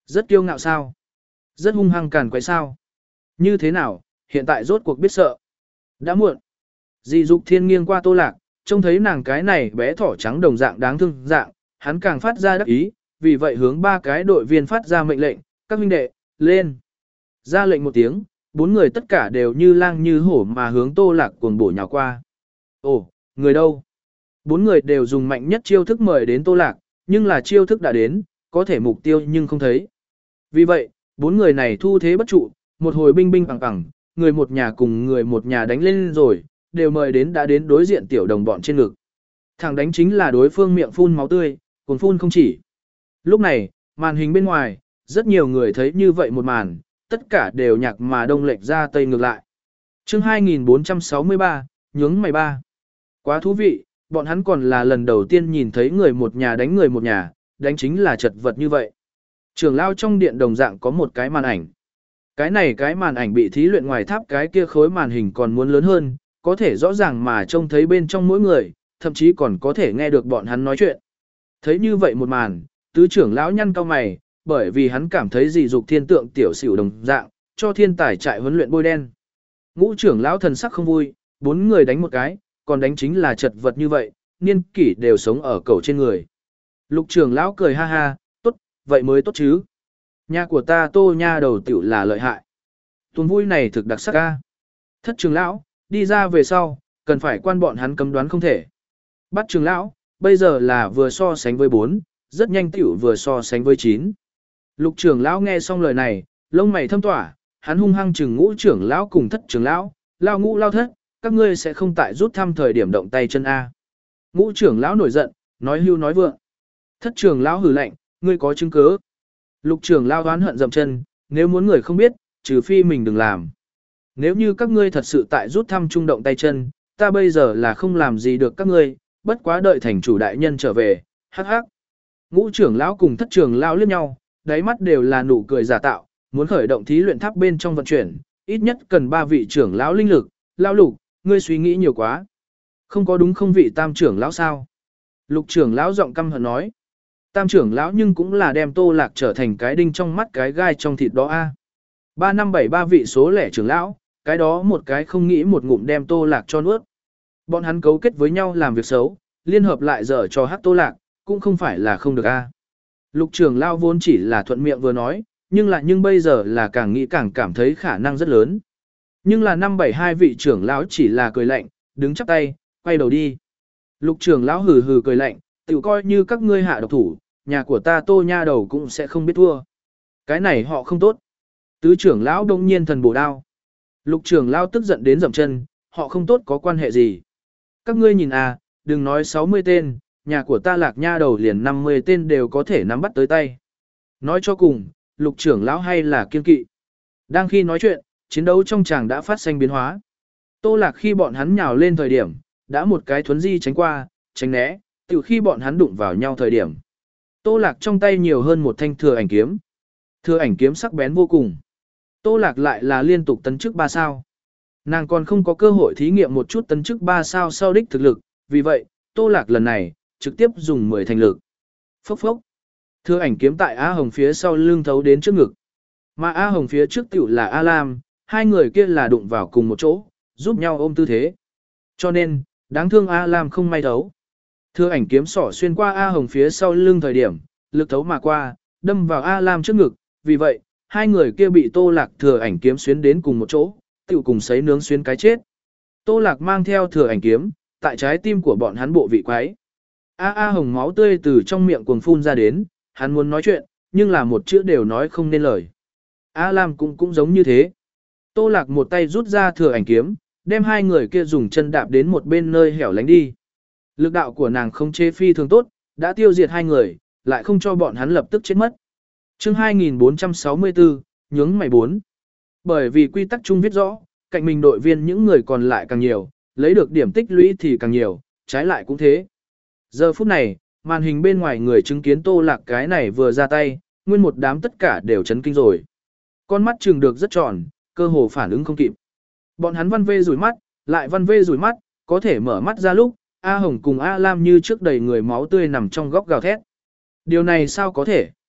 Rất kiêu ngạo sao? Rất hung hăng càn quấy sao? Như thế nào, hiện tại rốt cuộc biết sợ. Đã muộn. Dì Dục Thiên nghiêng qua Tô Lạc, trông thấy nàng cái này bé thỏ trắng đồng dạng đáng thương dạng, hắn càng phát ra đắc ý, vì vậy hướng ba cái đội viên phát ra mệnh lệnh, các huynh đệ, lên. Ra lệnh một tiếng, bốn người tất cả đều như lang như hổ mà hướng Tô Lạc cuồng bổ nhào qua. Ồ, người đâu? Bốn người đều dùng mạnh nhất chiêu thức mời đến Tô Lạc, nhưng là chiêu thức đã đến, có thể mục tiêu nhưng không thấy. Vì vậy, bốn người này thu thế bất trụ, một hồi binh binh bằng bằng, người một nhà cùng người một nhà đánh lên rồi, đều mời đến đã đến đối diện tiểu đồng bọn trên ngực. Thằng đánh chính là đối phương miệng phun máu tươi, cuồng phun không chỉ. Lúc này, màn hình bên ngoài, rất nhiều người thấy như vậy một màn, tất cả đều nhạc mà đông lệch ra tây ngược lại. Chương hai nghìn bốn trăm sáu mươi ba, nhướng mày ba. Quá thú vị, bọn hắn còn là lần đầu tiên nhìn thấy người một nhà đánh người một nhà, đánh chính là chật vật như vậy. Trường lao trong điện đồng dạng có một cái màn ảnh. Cái này cái màn ảnh bị thí luyện ngoài tháp cái kia khối màn hình còn muốn lớn hơn, có thể rõ ràng mà trông thấy bên trong mỗi người, thậm chí còn có thể nghe được bọn hắn nói chuyện. Thấy như vậy một màn, tứ trưởng lão nhăn cau mày, bởi vì hắn cảm thấy Dì Dục Thiên tượng tiểu xỉu đồng dạng, cho thiên tài trại huấn luyện bôi đen. Ngũ trưởng lão thần sắc không vui, bốn người đánh một cái, còn đánh chính là chật vật như vậy, niên kỷ đều sống ở cầu trên người. Lục trưởng lão cười ha ha, tốt, vậy mới tốt chứ. Nhà của ta Tô nha đầu tiểu là lợi hại. Tuần vui này thực đặc sắc ca. Thất trưởng lão, đi ra về sau, cần phải quan bọn hắn cấm đoán không thể. Bắt trưởng lão, bây giờ là vừa so sánh với bốn, rất nhanh tiểu vừa so sánh với chín. Lục trưởng lão nghe xong lời này, lông mày thâm tỏa, hắn hung hăng chừng ngũ trưởng lão cùng thất trưởng lão, lao ngũ lao thất, các ngươi sẽ không tại rút thăm thời điểm động tay chân A. Ngũ trưởng lão nổi giận, nói hưu nói vượng. Thất trưởng lão hừ lạnh, ngươi có chứng cứ. Lục trưởng lão oán hận dậm chân, nếu muốn người không biết, trừ phi mình đừng làm. Nếu như các ngươi thật sự tại rút thăm trung động tay chân, ta bây giờ là không làm gì được các ngươi, bất quá đợi thành chủ đại nhân trở về, hắc hắc. Ngũ trưởng lão cùng thất trưởng lão liếc nhau, đáy mắt đều là nụ cười giả tạo, muốn khởi động thí luyện tháp bên trong vận chuyển, ít nhất cần ba vị trưởng lão linh lực, lão lục, ngươi suy nghĩ nhiều quá. Không có đúng không vị tam trưởng lão sao? Lục trưởng lão giọng căm hận nói. Tam trưởng lão nhưng cũng là đem Tô Lạc trở thành cái đinh trong mắt cái gai trong thịt đó a. Ba năm bảy ba vị số lẻ trưởng lão, cái đó một cái không nghĩ một ngụm đem Tô Lạc cho nuốt. Bọn hắn cấu kết với nhau làm việc xấu, liên hợp lại dở cho hắc Tô Lạc, cũng không phải là không được a. Lục trưởng lão vốn chỉ là thuận miệng vừa nói, nhưng là nhưng bây giờ là càng nghĩ càng cảm thấy khả năng rất lớn. Nhưng là năm bảy hai vị trưởng lão chỉ là cười lạnh, đứng chắp tay, quay đầu đi. Lục trưởng lão hừ hừ cười lạnh, tự coi như các ngươi hạ độc thủ, nhà của ta Tô nha đầu cũng sẽ không biết thua. Cái này họ không tốt. Tứ trưởng lão đông nhiên thần bổ đao. Lục trưởng lão tức giận đến dậm chân, họ không tốt có quan hệ gì. Các ngươi nhìn à, đừng nói sáu mươi tên, nhà của ta Lạc nha đầu liền năm mươi tên đều có thể nắm bắt tới tay. Nói cho cùng, lục trưởng lão hay là kiên kỵ. Đang khi nói chuyện, chiến đấu trong tràng đã phát sinh biến hóa. Tô Lạc khi bọn hắn nhào lên thời điểm, đã một cái thuấn di tránh qua, tránh né, từ khi bọn hắn đụng vào nhau thời điểm. Tô Lạc trong tay nhiều hơn một thanh thừa ảnh kiếm. Thừa ảnh kiếm sắc bén vô cùng. Tô Lạc lại là liên tục tấn chức ba sao. Nàng còn không có cơ hội thí nghiệm một chút tấn chức ba sao sau đích thực lực, vì vậy, Tô Lạc lần này, trực tiếp dùng mười thành lực. Phốc phốc. Thừa ảnh kiếm tại A Hồng phía sau lưng thấu đến trước ngực. Mà A Hồng phía trước tiểu là A Lam, hai người kia là đụng vào cùng một chỗ, giúp nhau ôm tư thế. Cho nên, đáng thương A Lam không may thấu. Thừa ảnh kiếm sỏ xuyên qua A Hồng phía sau lưng thời điểm, lực thấu mà qua, đâm vào A Lam trước ngực, vì vậy, hai người kia bị Tô Lạc thừa ảnh kiếm xuyến đến cùng một chỗ, tiểu cùng sấy nướng xuyến cái chết. Tô Lạc mang theo thừa ảnh kiếm, tại trái tim của bọn hắn bộ vị quái. A A Hồng máu tươi từ trong miệng cuồng phun ra đến, hắn muốn nói chuyện, nhưng là một chữ đều nói không nên lời. A Lam cũng cũng giống như thế. Tô Lạc một tay rút ra thừa ảnh kiếm, đem hai người kia dùng chân đạp đến một bên nơi hẻo lánh đi. Lực đạo của nàng không chế phi thường tốt, đã tiêu diệt hai người, lại không cho bọn hắn lập tức chết mất. Chương hai nghìn bốn trăm sáu mươi tư, nhướng mày bốn. Bởi vì quy tắc chung viết rõ, cạnh mình đội viên những người còn lại càng nhiều, lấy được điểm tích lũy thì càng nhiều, trái lại cũng thế. Giờ phút này, màn hình bên ngoài người chứng kiến Tô Lạc cái này vừa ra tay, nguyên một đám tất cả đều chấn kinh rồi. Con mắt trừng được rất tròn, cơ hồ phản ứng không kịp. Bọn hắn văn vê rủi mắt, lại văn vê rủi mắt, có thể mở mắt ra lúc, A Hồng cùng A Lam như trước đầy người máu tươi nằm trong góc gào thét. Điều này sao có thể?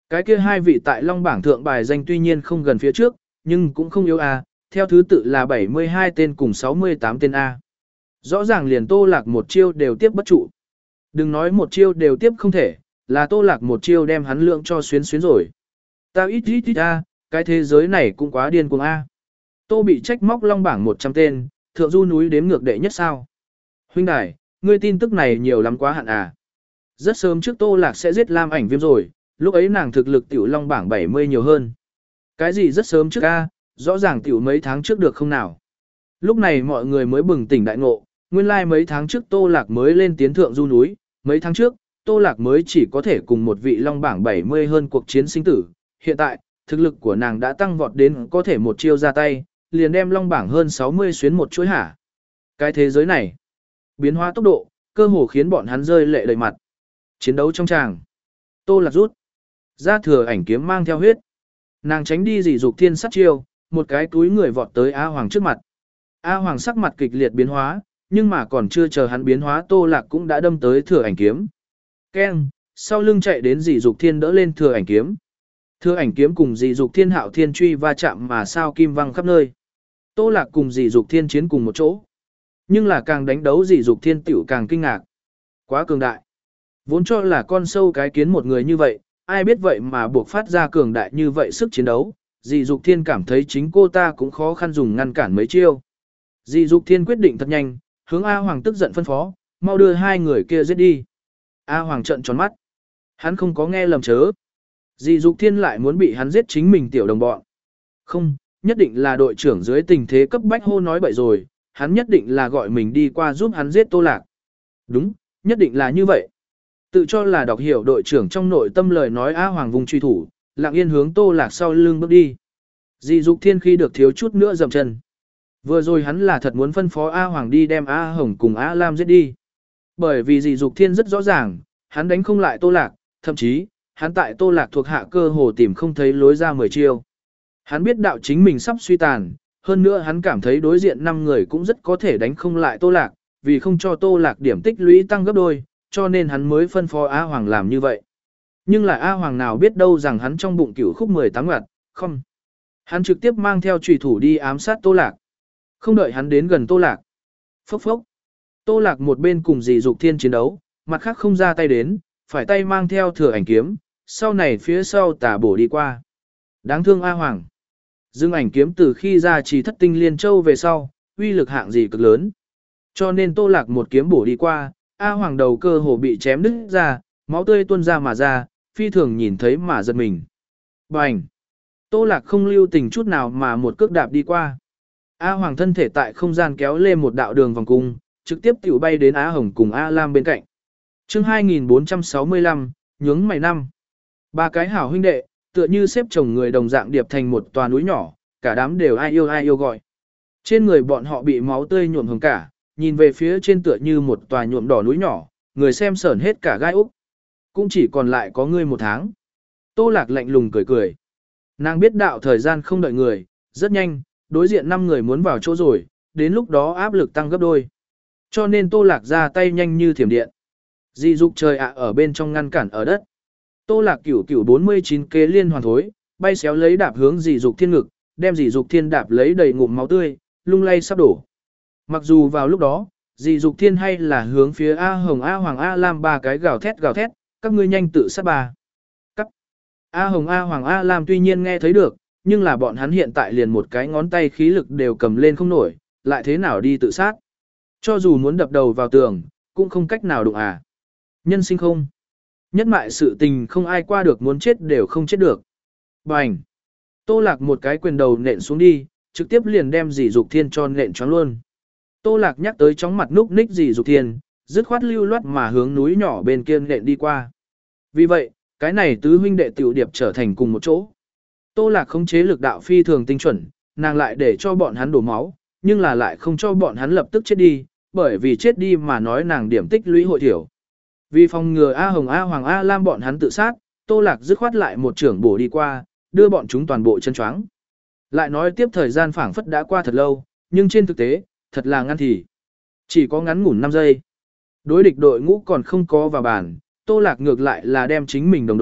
Cái kia hai vị tại Long bảng thượng bài danh tuy nhiên không gần phía trước, nhưng cũng không yếu a, theo thứ tự là bảy mươi hai tên cùng sáu mươi tám tên A. Rõ ràng liền Tô Lạc một chiêu đều tiếp bất trụ. Đừng nói một chiêu đều tiếp không thể, là Tô Lạc một chiêu đem hắn lượng cho xuyến xuyến rồi. Tao ít ít ít A, cái thế giới này cũng quá điên cuồng A. Tô bị trách móc Long bảng một trăm tên, thượng du núi đếm ngược đệ nhất sao. Huynh đài, ngươi tin tức này nhiều lắm quá hạn à. Rất sớm trước Tô Lạc sẽ giết Lam Ảnh Viêm rồi, lúc ấy nàng thực lực tiểu Long bảng bảy mươi nhiều hơn. Cái gì rất sớm trước A, rõ ràng tiểu mấy tháng trước được không nào. Lúc này mọi người mới bừng tỉnh đại ngộ, nguyên lai like mấy tháng trước Tô Lạc mới lên tiến thượng du núi, mấy tháng trước, Tô Lạc mới chỉ có thể cùng một vị Long bảng bảy mươi hơn cuộc chiến sinh tử. Hiện tại, thực lực của nàng đã tăng vọt đến có thể một chiêu ra tay, liền đem Long bảng hơn sáu mươi xuyến một chuỗi hả. Cái thế giới này, biến hóa tốc độ, cơ hồ khiến bọn hắn rơi lệ đầy mặt. Chiến đấu trong tràng, Tô Lạc rút ra thừa ảnh kiếm mang theo huyết. Nàng tránh đi dì dục thiên sát chiêu, một cái túi người vọt tới A Hoàng trước mặt. A Hoàng sắc mặt kịch liệt biến hóa, nhưng mà còn chưa chờ hắn biến hóa Tô Lạc cũng đã đâm tới thừa ảnh kiếm. Keng, sau lưng chạy đến dì dục thiên đỡ lên thừa ảnh kiếm. Thừa ảnh kiếm cùng dì dục thiên hạo thiên truy va chạm mà sao kim văng khắp nơi. Tô Lạc cùng dì dục thiên chiến cùng một chỗ. Nhưng là càng đánh đấu dì dục thiên tiểu càng kinh ngạc. Quá cường đại. Vốn cho là con sâu cái kiến một người như vậy, ai biết vậy mà buộc phát ra cường đại như vậy sức chiến đấu. Dì dục thiên cảm thấy chính cô ta cũng khó khăn dùng ngăn cản mấy chiêu. Dì dục thiên quyết định thật nhanh, hướng A Hoàng tức giận phân phó, mau đưa hai người kia giết đi. A Hoàng trợn tròn mắt. Hắn không có nghe lầm chớ. Dì dục thiên lại muốn bị hắn giết chính mình tiểu đồng bọn. Không, nhất định là đội trưởng dưới tình thế cấp bách hô nói bậy rồi, hắn nhất định là gọi mình đi qua giúp hắn giết Tô Lạc. Đúng, nhất định là như vậy. Tự cho là đọc hiểu đội trưởng trong nội tâm lời nói A Hoàng vùng truy thủ, lặng yên hướng Tô Lạc sau lưng bước đi. Dì dục thiên khi được thiếu chút nữa dậm chân. Vừa rồi hắn là thật muốn phân phó A Hoàng đi đem A Hồng cùng A Lam giết đi. Bởi vì dì dục thiên rất rõ ràng, hắn đánh không lại Tô Lạc, thậm chí, hắn tại Tô Lạc thuộc hạ cơ hồ tìm không thấy lối ra mười chiêu. Hắn biết đạo chính mình sắp suy tàn, hơn nữa hắn cảm thấy đối diện năm người cũng rất có thể đánh không lại Tô Lạc, vì không cho Tô Lạc điểm tích lũy tăng gấp đôi, cho nên hắn mới phân phó A Hoàng làm như vậy. Nhưng là A Hoàng nào biết đâu rằng hắn trong bụng cửu khúc mười tám ngặt, không. Hắn trực tiếp mang theo chùy thủ đi ám sát Tô Lạc. Không đợi hắn đến gần Tô Lạc. Phốc phốc. Tô Lạc một bên cùng dì dục thiên chiến đấu, mặt khác không ra tay đến, phải tay mang theo thừa ảnh kiếm, sau này phía sau tả bổ đi qua. Đáng thương A Hoàng. Dương ảnh kiếm từ khi ra trì thất tinh liên châu về sau, uy lực hạng gì cực lớn. Cho nên Tô Lạc một kiếm bổ đi qua, A Hoàng đầu cơ hồ bị chém đứt ra, máu tươi tuôn ra mà ra, phi thường nhìn thấy mà giật mình. Bành! Tô Lạc không lưu tình chút nào mà một cước đạp đi qua. A Hoàng thân thể tại không gian kéo lên một đạo đường vòng cung, trực tiếp tiểu bay đến A Hồng cùng A Lam bên cạnh. chương hai nghìn bốn trăm sáu mươi lăm, nhướng mày năm. Ba cái hảo huynh đệ, tựa như xếp chồng người đồng dạng điệp thành một tòa núi nhỏ, cả đám đều ai yêu ai yêu gọi. Trên người bọn họ bị máu tươi nhuộm hồng cả, nhìn về phía trên tựa như một tòa nhuộm đỏ núi nhỏ, người xem sởn hết cả gai úc. Cũng chỉ còn lại có ngươi một tháng. Tô Lạc lạnh lùng cười cười. Nàng biết đạo thời gian không đợi người, rất nhanh, đối diện năm người muốn vào chỗ rồi, đến lúc đó áp lực tăng gấp đôi. Cho nên Tô Lạc ra tay nhanh như thiểm điện. Dì dục trời ạ ở bên trong ngăn cản ở đất. Tô Lạc cửu cửu bốn mươi chín kế liên hoàn thối, bay xéo lấy đạp hướng dì dục thiên ngực, đem dì dục thiên đạp lấy đầy ngụm máu tươi, lung lay sắp đổ. Mặc dù vào lúc đó, dì dục thiên hay là hướng phía A Hồng A Hoàng A Lam ba cái gào thét gào thét, các ngươi nhanh tự sát bà. Cắt. A Hồng A Hoàng A Lam tuy nhiên nghe thấy được, nhưng là bọn hắn hiện tại liền một cái ngón tay khí lực đều cầm lên không nổi, lại thế nào đi tự sát. Cho dù muốn đập đầu vào tường, cũng không cách nào đụng à. Nhân sinh không. Nhất mại sự tình không ai qua được, muốn chết đều không chết được. Bành. Tô Lạc một cái quyền đầu nện xuống đi, trực tiếp liền đem dì dục thiên cho nện choáng luôn. Tô Lạc nhắc tới chóng mặt núp ních dì dục thiên, dứt khoát lưu loát mà hướng núi nhỏ bên kia nện đi qua. Vì vậy, cái này tứ huynh đệ tiểu điệp trở thành cùng một chỗ. Tô Lạc khống chế lực đạo phi thường tinh chuẩn, nàng lại để cho bọn hắn đổ máu, nhưng là lại không cho bọn hắn lập tức chết đi, bởi vì chết đi mà nói nàng điểm tích lũy hội thiểu. Vì phòng ngừa A Hồng A Hoàng A Lam bọn hắn tự sát, Tô Lạc dứt khoát lại một trưởng bổ đi qua, đưa bọn chúng toàn bộ chân choáng. Lại nói tiếp thời gian phảng phất đã qua thật lâu, nhưng trên thực tế, thật là ngắn thì. Chỉ có ngắn ngủn năm giây. Đối địch đội ngũ còn không có vào bàn, Tô Lạc ngược lại là đem chính mình đồng đội,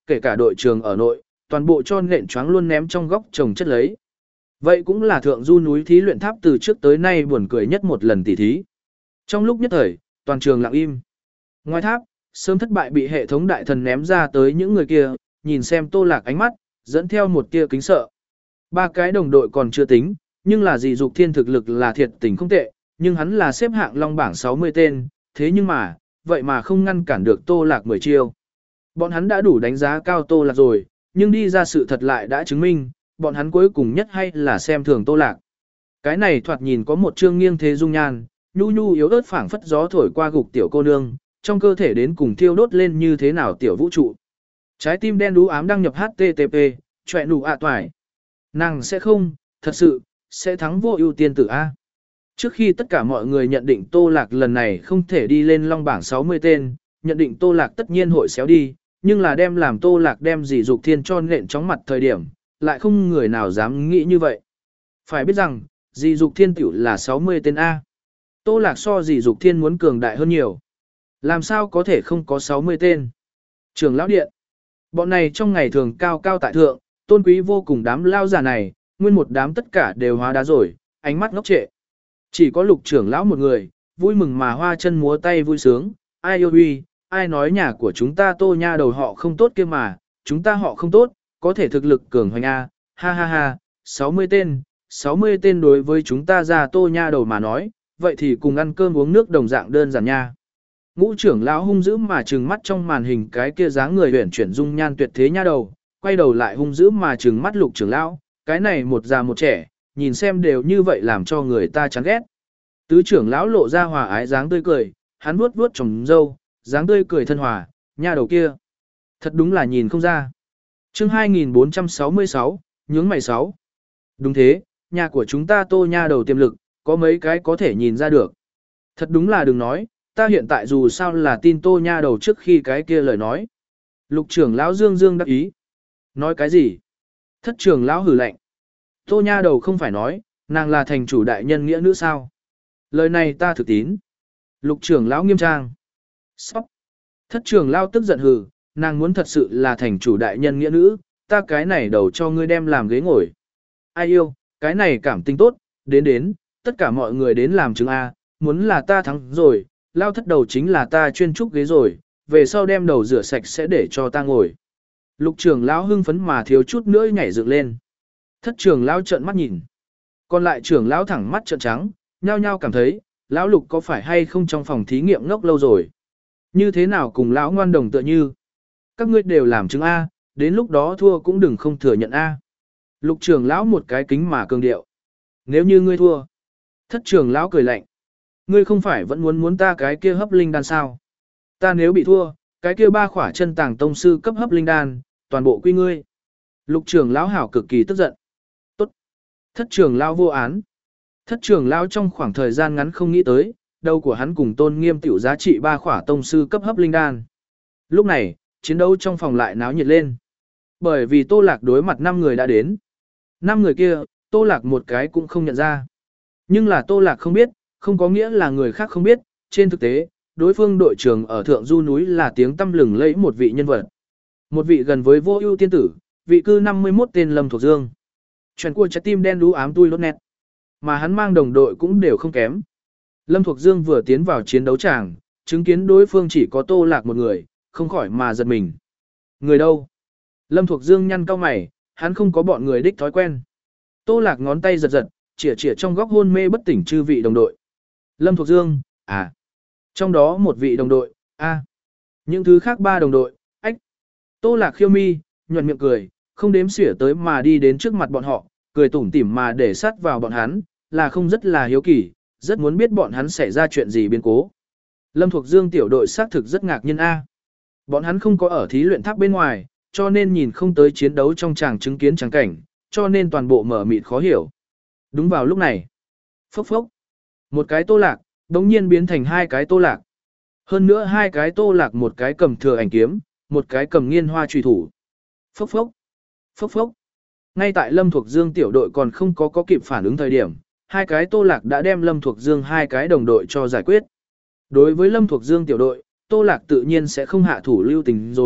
kể cả đội trường ở nội, toàn bộ cho nện choáng luôn ném trong góc trồng chất lấy. Vậy cũng là thượng du núi thí luyện tháp từ trước tới nay buồn cười nhất một lần tỉ thí. Trong lúc nhất thời, toàn trường lặng im. Ngoài tháp, sớm thất bại bị hệ thống đại thần ném ra tới những người kia, nhìn xem Tô Lạc ánh mắt, dẫn theo một tia kính sợ. Ba cái đồng đội còn chưa tính, nhưng là dì Dục Thiên thực lực là thiệt tình không tệ, nhưng hắn là xếp hạng long bảng sáu mươi tên, thế nhưng mà, vậy mà không ngăn cản được Tô Lạc mười chiêu. Bọn hắn đã đủ đánh giá cao Tô Lạc rồi, nhưng đi ra sự thật lại đã chứng minh, bọn hắn cuối cùng nhất hay là xem thường Tô Lạc. Cái này thoạt nhìn có một trương nghiêng thế dung nhan, nhu nhu yếu ớt phảng phất gió thổi qua gục tiểu cô nương, trong cơ thể đến cùng thiêu đốt lên như thế nào tiểu vũ trụ. Trái tim đen đú ám đăng nhập hát tê tê pê, chọe nụ ạ toài. Nàng sẽ không, thật sự, sẽ thắng vô ưu tiên tử A. Trước khi tất cả mọi người nhận định Tô Lạc lần này không thể đi lên long bảng sáu mươi tên, nhận định Tô Lạc tất nhiên hội xéo đi, nhưng là đem làm Tô Lạc đem dì Dục Thiên cho nện chóng mặt thời điểm, lại không người nào dám nghĩ như vậy. Phải biết rằng, dì Dục Thiên tiểu là sáu mươi tên A. Tô Lạc so dì Dục Thiên muốn cường đại hơn nhiều. Làm sao có thể không có sáu mươi tên? Trường lão điện. Bọn này trong ngày thường cao cao tại thượng, tôn quý vô cùng đám lao giả này, nguyên một đám tất cả đều hóa đá rồi, ánh mắt ngốc trệ. Chỉ có lục trưởng lão một người, vui mừng mà hoa chân múa tay vui sướng, ai yêu huy, ai nói nhà của chúng ta Tô nha đầu họ không tốt kia mà, chúng ta họ không tốt, có thể thực lực cường hoành A, ha ha ha, sáu mươi tên, sáu mươi tên đối với chúng ta ra Tô nha đầu mà nói, vậy thì cùng ăn cơm uống nước đồng dạng đơn giản nha. Ngũ trưởng lão hung dữ mà trừng mắt trong màn hình cái kia dáng người huyển chuyển dung nhan tuyệt thế nha đầu, quay đầu lại hung dữ mà trừng mắt lục trưởng lão, cái này một già một trẻ, nhìn xem đều như vậy làm cho người ta chán ghét. Tứ trưởng lão lộ ra hòa ái dáng tươi cười, hắn vuốt vuốt trồng râu, dáng tươi cười thân hòa, nha đầu kia. Thật đúng là nhìn không ra. Chương hai nghìn bốn trăm sáu mươi sáu, nhướng mày sáu. Đúng thế, nhà của chúng ta Tô nha đầu tiềm lực, có mấy cái có thể nhìn ra được. Thật đúng là đừng nói, ta hiện tại dù sao là tin Tô nha đầu trước khi cái kia lời nói. Lục trưởng lão dương dương đắc ý. Nói cái gì? Thất trưởng lão hử lạnh. Tô nha đầu không phải nói, nàng là thành chủ đại nhân nghĩa nữ sao? Lời này ta thực tín. Lục trưởng lão nghiêm trang. Sóc. Thất trưởng lão tức giận hừ, nàng muốn thật sự là thành chủ đại nhân nghĩa nữ, ta cái này đầu cho ngươi đem làm ghế ngồi. Ai yêu, cái này cảm tình tốt, đến đến, tất cả mọi người đến làm chứng A, muốn là ta thắng rồi, lao thất đầu chính là ta chuyên trúc ghế rồi, về sau đem đầu rửa sạch sẽ để cho ta ngồi. Lục trưởng lão hưng phấn mà thiếu chút nữa nhảy dựng lên. Thất trưởng lão trợn mắt nhìn. Còn lại trưởng lão thẳng mắt trợn trắng, nhao nhao cảm thấy, lão lục có phải hay không trong phòng thí nghiệm ngốc lâu rồi. Như thế nào cùng lão ngoan đồng tựa như. Các ngươi đều làm chứng A, đến lúc đó thua cũng đừng không thừa nhận A. Lục trưởng lão một cái kính mà cường điệu. Nếu như ngươi thua. Thất trưởng lão cười lạnh. Ngươi không phải vẫn muốn muốn ta cái kia hấp linh đan sao? Ta nếu bị thua, cái kia ba khỏa chân tàng tông sư cấp hấp linh đan, toàn bộ quy ngươi. Lục trưởng lão hảo cực kỳ tức giận. Tốt. Thất trưởng lão vô án. Thất trưởng lão trong khoảng thời gian ngắn không nghĩ tới, đầu của hắn cùng tôn nghiêm tiểu giá trị ba khỏa tông sư cấp hấp linh đan. Lúc này, chiến đấu trong phòng lại náo nhiệt lên. Bởi vì Tô Lạc đối mặt năm người đã đến. Năm người kia, Tô Lạc một cái cũng không nhận ra. Nhưng là Tô Lạc không biết, không có nghĩa là người khác không biết, trên thực tế, đối phương đội trưởng ở Thượng Du núi là tiếng tăm lừng lẫy một vị nhân vật. Một vị gần với vô ưu tiên tử, vị cư năm mươi mốt tên Lâm Thuộc Dương. Chuyện của trái tim đen đú ám tui lốt nét. Mà hắn mang đồng đội cũng đều không kém. Lâm Thuộc Dương vừa tiến vào chiến đấu tràng, chứng kiến đối phương chỉ có Tô Lạc một người, không khỏi mà giật mình. Người đâu? Lâm Thuộc Dương nhăn cau mày, hắn không có bọn người đích thói quen. Tô Lạc ngón tay giật giật, chỉa chỉa trong góc hôn mê bất tỉnh chư vị đồng đội. Lâm Thuộc Dương, à. Trong đó một vị đồng đội, a. À. Những thứ khác ba đồng đội, ách. Tô Lạc khiêu mi, nhuận miệng cười, không đếm xỉa tới mà đi đến trước mặt bọn họ, cười tủm tỉm mà để sát vào bọn hắn, là không rất là hiếu kỳ, rất muốn biết bọn hắn xảy ra chuyện gì biến cố. Lâm Thuộc Dương tiểu đội xác thực rất ngạc nhiên a. Bọn hắn không có ở thí luyện tháp bên ngoài, cho nên nhìn không tới chiến đấu trong tràng chứng kiến tràng cảnh, cho nên toàn bộ mở mịt khó hiểu. Đúng vào lúc này, phốc phốc, một cái Tô Lạc, đống nhiên biến thành hai cái Tô Lạc. Hơn nữa hai cái Tô Lạc một cái cầm thừa ảnh kiếm, một cái cầm nghiên hoa truy thủ. Phốc phốc, phốc phốc. Ngay tại Lâm Thuộc Dương tiểu đội còn không có có kịp phản ứng thời điểm, hai cái Tô Lạc đã đem Lâm Thuộc Dương hai cái đồng đội cho giải quyết. Đối với Lâm Thuộc Dương tiểu đội, Tô Lạc tự nhiên sẽ không hạ thủ lưu tình rồi,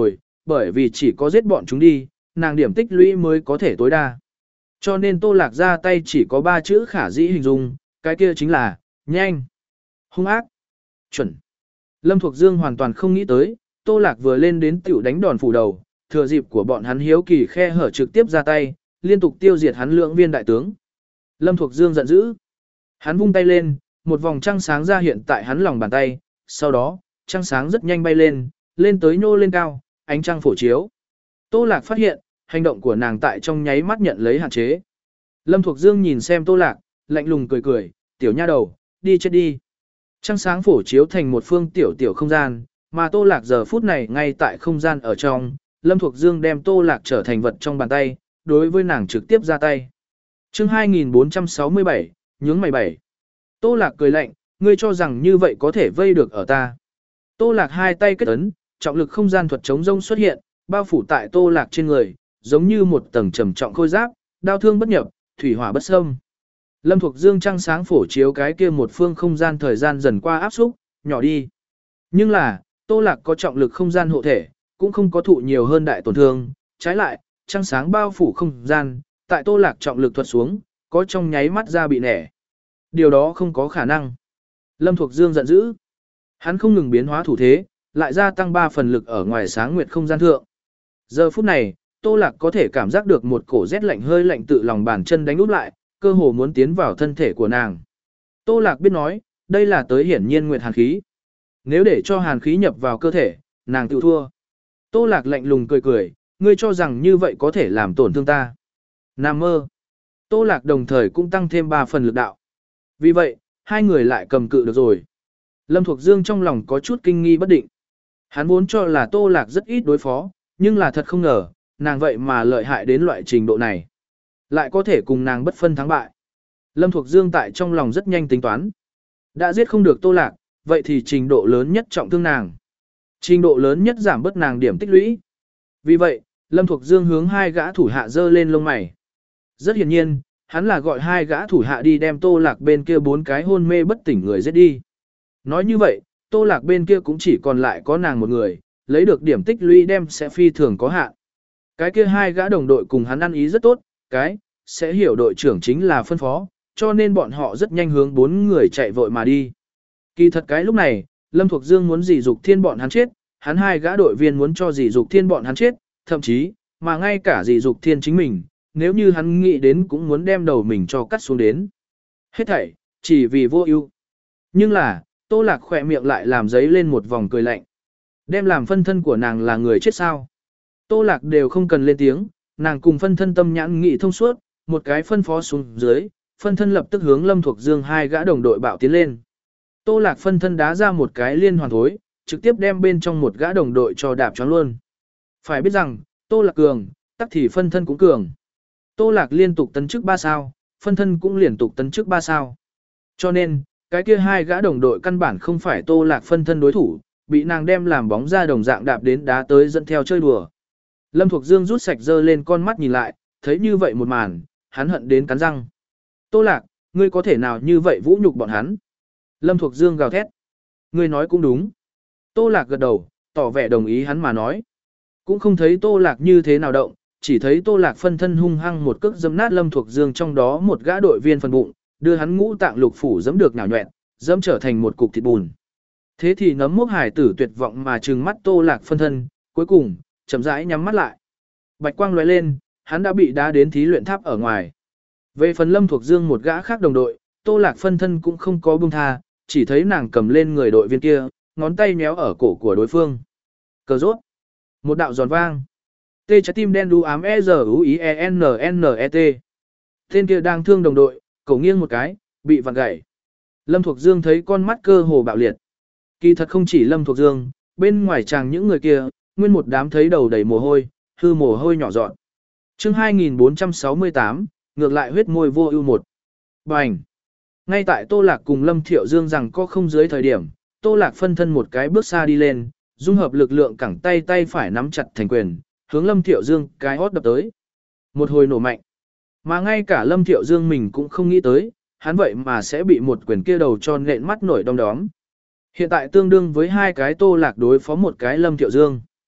bởi vì chỉ có giết bọn chúng đi, nàng điểm tích lũy mới có thể tối đa. Cho nên Tô Lạc ra tay chỉ có ba chữ khả dĩ hình dung, cái kia chính là, nhanh, hung ác, chuẩn. Lâm Thuộc Dương hoàn toàn không nghĩ tới, Tô Lạc vừa lên đến tiểu đánh đòn phủ đầu, thừa dịp của bọn hắn hiếu kỳ khe hở trực tiếp ra tay, liên tục tiêu diệt hắn lượng viên đại tướng. Lâm Thuộc Dương giận dữ. Hắn vung tay lên, một vòng trăng sáng ra hiện tại hắn lòng bàn tay, sau đó, trăng sáng rất nhanh bay lên, lên tới nhô lên cao, ánh trăng phổ chiếu. Tô Lạc phát hiện, hành động của nàng tại trong nháy mắt nhận lấy hạn chế. Lâm Thuộc Dương nhìn xem Tô Lạc, lạnh lùng cười cười, tiểu nha đầu, đi chết đi. Trăng sáng phổ chiếu thành một phương tiểu tiểu không gian, mà Tô Lạc giờ phút này ngay tại không gian ở trong, Lâm Thuộc Dương đem Tô Lạc trở thành vật trong bàn tay, đối với nàng trực tiếp ra tay. Chương hai nghìn bốn trăm sáu mươi bảy, nhướng mày bảy. Tô Lạc cười lạnh, ngươi cho rằng như vậy có thể vây được ở ta. Tô Lạc hai tay kết ấn, trọng lực không gian thuật chống rông xuất hiện, bao phủ tại Tô Lạc trên người, giống như một tầng trầm trọng khôi giáp, đao thương bất nhập, thủy hỏa bất xâm. Lâm Thuộc Dương trăng sáng phổ chiếu cái kia một phương không gian thời gian dần qua áp xúc, nhỏ đi. Nhưng là, Tô Lạc có trọng lực không gian hộ thể, cũng không có thụ nhiều hơn đại tổn thương, trái lại, trăng sáng bao phủ không gian, tại Tô Lạc trọng lực thuật xuống, có trong nháy mắt ra bị nẻ. Điều đó không có khả năng. Lâm Thuộc Dương giận dữ. Hắn không ngừng biến hóa thủ thế, lại gia tăng ba phần lực ở ngoài sáng nguyệt không gian thượng. Giờ phút này, Tô Lạc có thể cảm giác được một cổ rét lạnh hơi lạnh tự lòng bàn chân đánh úp lại, cơ hồ muốn tiến vào thân thể của nàng. Tô Lạc biết nói, đây là tới hiển nhiên nguyệt hàn khí. Nếu để cho hàn khí nhập vào cơ thể, nàng tự thua. Tô Lạc lạnh lùng cười cười, ngươi cho rằng như vậy có thể làm tổn thương ta. Nam mơ. Tô Lạc đồng thời cũng tăng thêm ba phần lực đạo. Vì vậy, hai người lại cầm cự được rồi. Lâm Thuộc Dương trong lòng có chút kinh nghi bất định. Hắn vốn cho là Tô Lạc rất ít đối phó, nhưng là thật không ngờ, nàng vậy mà lợi hại đến loại trình độ này. Lại có thể cùng nàng bất phân thắng bại. Lâm Thuộc Dương tại trong lòng rất nhanh tính toán. Đã giết không được Tô Lạc, vậy thì trình độ lớn nhất trọng thương nàng. Trình độ lớn nhất giảm bớt nàng điểm tích lũy. Vì vậy, Lâm Thuộc Dương hướng hai gã thủ hạ dơ lên lông mày. Rất hiển nhiên, hắn là gọi hai gã thủ hạ đi đem Tô Lạc bên kia bốn cái hôn mê bất tỉnh người giết đi. Nói như vậy, Tô Lạc bên kia cũng chỉ còn lại có nàng một người, lấy được điểm tích lũy đem sẽ phi thường có hạn. Cái kia hai gã đồng đội cùng hắn ăn ý rất tốt, cái, sẽ hiểu đội trưởng chính là phân phó, cho nên bọn họ rất nhanh hướng bốn người chạy vội mà đi. Kỳ thật cái lúc này, Lâm Thuộc Dương muốn dì dục thiên bọn hắn chết, hắn hai gã đội viên muốn cho dì dục thiên bọn hắn chết, thậm chí, mà ngay cả dì dục thiên chính mình, nếu như hắn nghĩ đến cũng muốn đem đầu mình cho cắt xuống đến. Hết thảy, chỉ vì vô ưu. Nhưng là, Tô Lạc khỏe miệng lại làm giấy lên một vòng cười lạnh. Đem làm phân thân của nàng là người chết sao. Tô Lạc đều không cần lên tiếng, nàng cùng phân thân tâm nhãn nghị thông suốt, một cái phân phó xuống dưới, phân thân lập tức hướng Lâm Thuộc Dương hai gã đồng đội bạo tiến lên. Tô Lạc phân thân đá ra một cái liên hoàn thối, trực tiếp đem bên trong một gã đồng đội cho đạp choáng luôn. Phải biết rằng, Tô Lạc cường, tắc thì phân thân cũng cường. Tô Lạc liên tục tấn chức ba sao, phân thân cũng liên tục tấn chức ba sao. Cho nên, cái kia hai gã đồng đội căn bản không phải Tô Lạc phân thân đối thủ, bị nàng đem làm bóng ra đồng dạng đạp đến đá tới dẫn theo chơi đùa. Lâm Thuộc Dương rút sạch dơ lên con mắt nhìn lại, thấy như vậy một màn, hắn hận đến cắn răng. Tô Lạc, ngươi có thể nào như vậy vũ nhục bọn hắn? Lâm Thuộc Dương gào thét. Ngươi nói cũng đúng. Tô Lạc gật đầu, tỏ vẻ đồng ý hắn mà nói. Cũng không thấy Tô Lạc như thế nào động, chỉ thấy Tô Lạc phân thân hung hăng một cước dẫm nát Lâm Thuộc Dương trong đó một gã đội viên phần bụng, đưa hắn ngũ tạng lục phủ dẫm được nhào nhọẹn, dẫm trở thành một cục thịt bùn. Thế thì nấm mốc hải tử tuyệt vọng mà trừng mắt Tô Lạc phân thân, cuối cùng, chậm rãi nhắm mắt lại. Bạch quang lóe lên, hắn đã bị đá đến thí luyện tháp ở ngoài. Về phần Lâm Thuộc Dương một gã khác đồng đội, Tô Lạc phân thân cũng không có buông tha, chỉ thấy nàng cầm lên người đội viên kia, ngón tay méo ở cổ của đối phương. Cờ rốt. Một đạo giòn vang. Tê trái tim đen đu ám E Z U I E N N E T. Tên kia đang thương đồng đội, cổ nghiêng một cái, bị vặn gãy. Lâm Thuộc Dương thấy con mắt cơ hồ bạo liệt. Kỳ thật không chỉ Lâm Thuộc Dương, bên ngoài chàng những người kia, nguyên một đám thấy đầu đầy mồ hôi, hư mồ hôi nhỏ dọn. Chương hai nghìn bốn trăm sáu mươi tám, ngược lại huyết môi vô ưu một. Bành. Ngay tại Tô Lạc cùng Lâm Thiệu Dương rằng có không dưới thời điểm, Tô Lạc phân thân một cái bước xa đi lên, dung hợp lực lượng cẳng tay tay phải nắm chặt thành quyền, hướng Lâm Thiệu Dương cái hót đập tới. Một hồi nổ mạnh. Mà ngay cả Lâm Thiệu Dương mình cũng không nghĩ tới, hắn vậy mà sẽ bị một quyền kia đầu cho nện mắt nổi đom đóm. Hiện tại tương đương với hai cái Tô Lạc đối phó một cái Lâm Thiệu Dương.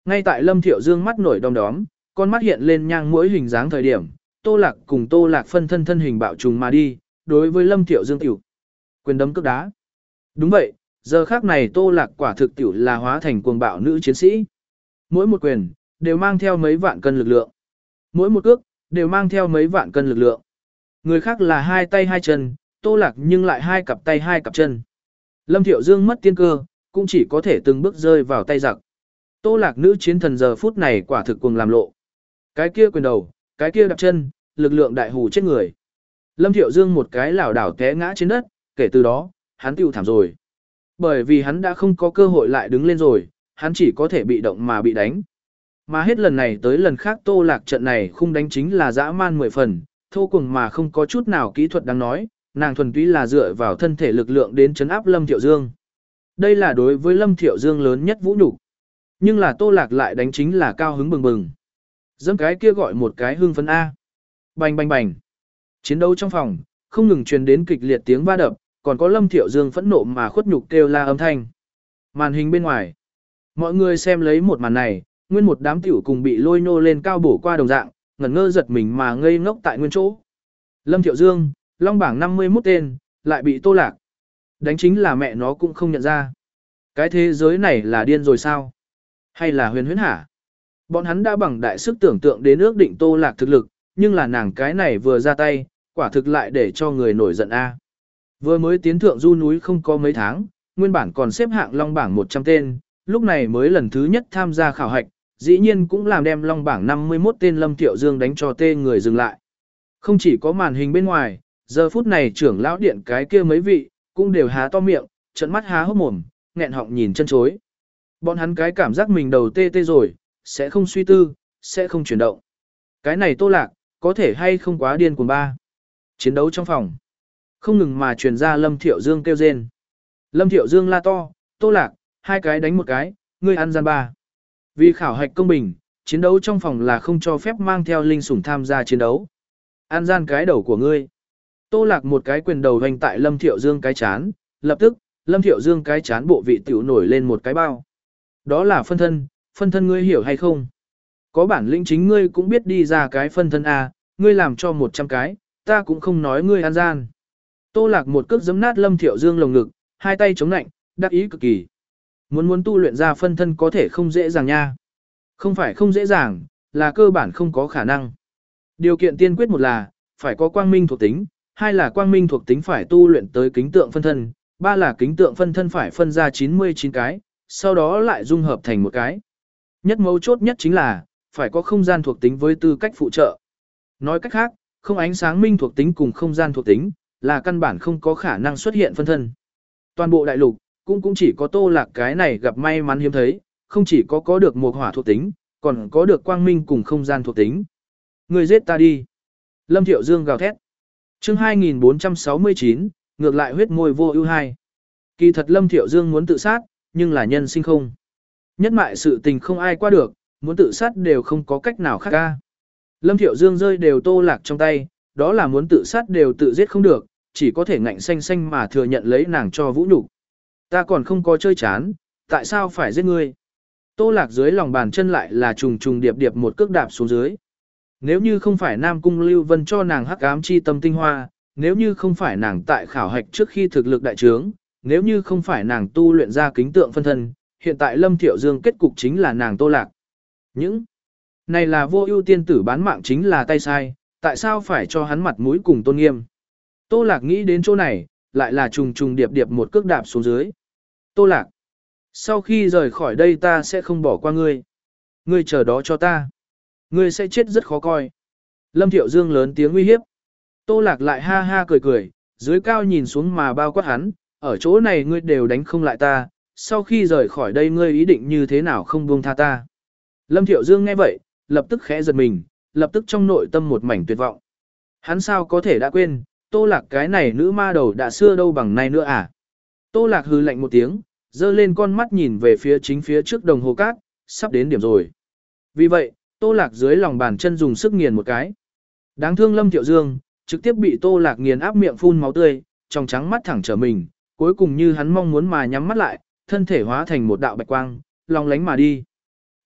Ngay tại Lâm Thiệu Dương mắt nổi đom đóm, con mắt hiện lên nhang mũi hình dáng thời điểm, Tô Lạc cùng Tô Lạc phân thân thân hình bạo trùng mà đi, đối với Lâm Thiệu Dương tiểu. Quyền đấm cước đá. Đúng vậy, giờ khác này Tô Lạc quả thực tiểu là hóa thành cuồng bạo nữ chiến sĩ. Mỗi một quyền, đều mang theo mấy vạn cân lực lượng. Mỗi một cước, đều mang theo mấy vạn cân lực lượng. Người khác là hai tay hai chân, Tô Lạc nhưng lại hai cặp tay hai cặp chân. Lâm Thiệu Dương mất tiên cơ, cũng chỉ có thể từng bước rơi vào tay giặc. Tô Lạc nữ chiến thần giờ phút này quả thực cuồng làm lộ. Cái kia quyền đầu, cái kia đạp chân, lực lượng đại hù chết người. Lâm Thiệu Dương một cái lảo đảo té ngã trên đất, kể từ đó, hắn tiêu thảm rồi. Bởi vì hắn đã không có cơ hội lại đứng lên rồi, hắn chỉ có thể bị động mà bị đánh. Mà hết lần này tới lần khác Tô Lạc trận này không đánh chính là dã man mười phần, thô cùng mà không có chút nào kỹ thuật đáng nói, nàng thuần túy là dựa vào thân thể lực lượng đến chấn áp Lâm Thiệu Dương. Đây là đối với Lâm Thiệu Dương lớn nhất vũ nhục. Nhưng là Tô Lạc lại đánh chính là cao hứng bừng bừng. Dẫm cái kia gọi một cái hưng phấn A. Bành bành bành. Chiến đấu trong phòng, không ngừng truyền đến kịch liệt tiếng va đập, còn có Lâm Thiệu Dương phẫn nộ mà khuất nhục kêu la âm thanh. Màn hình bên ngoài. Mọi người xem lấy một màn này, nguyên một đám tiểu cùng bị lôi nô lên cao bổ qua đồng dạng, ngẩn ngơ giật mình mà ngây ngốc tại nguyên chỗ. Lâm Thiệu Dương, long bảng năm mươi mốt tên, lại bị Tô Lạc. Đánh chính là mẹ nó cũng không nhận ra. Cái thế giới này là điên rồi sao? Hay là huyền huyễn hả? Bọn hắn đã bằng đại sức tưởng tượng đến ước định Tô Lạc thực lực, nhưng là nàng cái này vừa ra tay, quả thực lại để cho người nổi giận a. Vừa mới tiến thượng du núi không có mấy tháng, nguyên bản còn xếp hạng long bảng một trăm tên, lúc này mới lần thứ nhất tham gia khảo hạch, dĩ nhiên cũng làm đem long bảng năm mươi mốt tên Lâm Thiệu Dương đánh cho tê người dừng lại. Không chỉ có màn hình bên ngoài, giờ phút này trưởng lão điện cái kia mấy vị, cũng đều há to miệng, trợn mắt há hốc mồm, nghẹn họng nhìn chân chối. Bọn hắn cái cảm giác mình đầu tê tê rồi, sẽ không suy tư, sẽ không chuyển động. Cái này Tô Lạc, có thể hay không quá điên cuồng ba. Chiến đấu trong phòng. Không ngừng mà truyền ra Lâm Thiệu Dương kêu rên. Lâm Thiệu Dương la to, Tô Lạc, hai cái đánh một cái, ngươi ăn gian ba. Vì khảo hạch công bình, chiến đấu trong phòng là không cho phép mang theo linh sủng tham gia chiến đấu. Ăn gian cái đầu của ngươi. Tô Lạc một cái quyền đầu hoành tại Lâm Thiệu Dương cái chán, lập tức, Lâm Thiệu Dương cái chán bộ vị tiểu nổi lên một cái bao. Đó là phân thân, phân thân ngươi hiểu hay không? Có bản lĩnh chính ngươi cũng biết đi ra cái phân thân A, ngươi làm cho một trăm cái, ta cũng không nói ngươi ăn gian. Tô Lạc một cước giấm nát Lâm Thiệu Dương lồng ngực, hai tay chống nạnh, đắc ý cực kỳ. Muốn muốn tu luyện ra phân thân có thể không dễ dàng nha. Không phải không dễ dàng, là cơ bản không có khả năng. Điều kiện tiên quyết một là, phải có quang minh thuộc tính, hai là quang minh thuộc tính phải tu luyện tới kính tượng phân thân, ba là kính tượng phân thân phải phân ra chín mươi chín cái, sau đó lại dung hợp thành một cái. Nhất mấu chốt nhất chính là, phải có không gian thuộc tính với tư cách phụ trợ. Nói cách khác, không ánh sáng minh thuộc tính cùng không gian thuộc tính, là căn bản không có khả năng xuất hiện phân thân. Toàn bộ đại lục, cũng cũng chỉ có Tô Lạc cái này gặp may mắn hiếm thấy, không chỉ có có được một hỏa thuộc tính, còn có được quang minh cùng không gian thuộc tính. Người giết ta đi. Lâm Thiệu Dương gào thét. Chương hai nghìn bốn trăm sáu mươi chín, ngược lại huyết môi vô ưu hai. Kỳ thật Lâm Thiệu Dương muốn tự sát, nhưng là nhân sinh không. Nhất mại sự tình không ai qua được, muốn tự sát đều không có cách nào khác ca. Lâm Thiệu Dương rơi đều Tô Lạc trong tay, đó là muốn tự sát đều tự giết không được, chỉ có thể ngạnh xanh xanh mà thừa nhận lấy nàng cho vũ nhục. Ta còn không có chơi chán, tại sao phải giết ngươi? Tô Lạc dưới lòng bàn chân lại là trùng trùng điệp điệp một cước đạp xuống dưới. Nếu như không phải Nam Cung Lưu Vân cho nàng hắc ám chi tâm tinh hoa, nếu như không phải nàng tại khảo hạch trước khi thực lực đại trướng, nếu như không phải nàng tu luyện ra kính tượng phân thân, hiện tại Lâm Thiệu Dương kết cục chính là nàng Tô Lạc. Những này là vô ưu tiên tử bán mạng chính là tay sai, tại sao phải cho hắn mặt mũi cùng tôn nghiêm? Tô Lạc nghĩ đến chỗ này, lại là trùng trùng điệp điệp một cước đạp xuống dưới. Tô Lạc, sau khi rời khỏi đây ta sẽ không bỏ qua ngươi. Ngươi chờ đó cho ta. Ngươi sẽ chết rất khó coi. Lâm Thiệu Dương lớn tiếng uy hiếp. Tô Lạc lại ha ha cười cười, dưới cao nhìn xuống mà bao quát hắn, ở chỗ này ngươi đều đánh không lại ta, sau khi rời khỏi đây ngươi ý định như thế nào không buông tha ta. Lâm Thiệu Dương nghe vậy, lập tức khẽ giật mình, lập tức trong nội tâm một mảnh tuyệt vọng. Hắn sao có thể đã quên, Tô Lạc cái này nữ ma đầu đã xưa đâu bằng nay nữa à. Tô Lạc hừ lạnh một tiếng, dơ lên con mắt nhìn về phía chính phía trước đồng hồ cát, sắp đến điểm rồi. Vì vậy, Tô Lạc dưới lòng bàn chân dùng sức nghiền một cái. Đáng thương Lâm Thiệu Dương, trực tiếp bị Tô Lạc nghiền áp miệng phun máu tươi, trong trắng mắt thẳng trở mình, cuối cùng như hắn mong muốn mà nhắm mắt lại, thân thể hóa thành một đạo bạch quang, long lánh mà đi.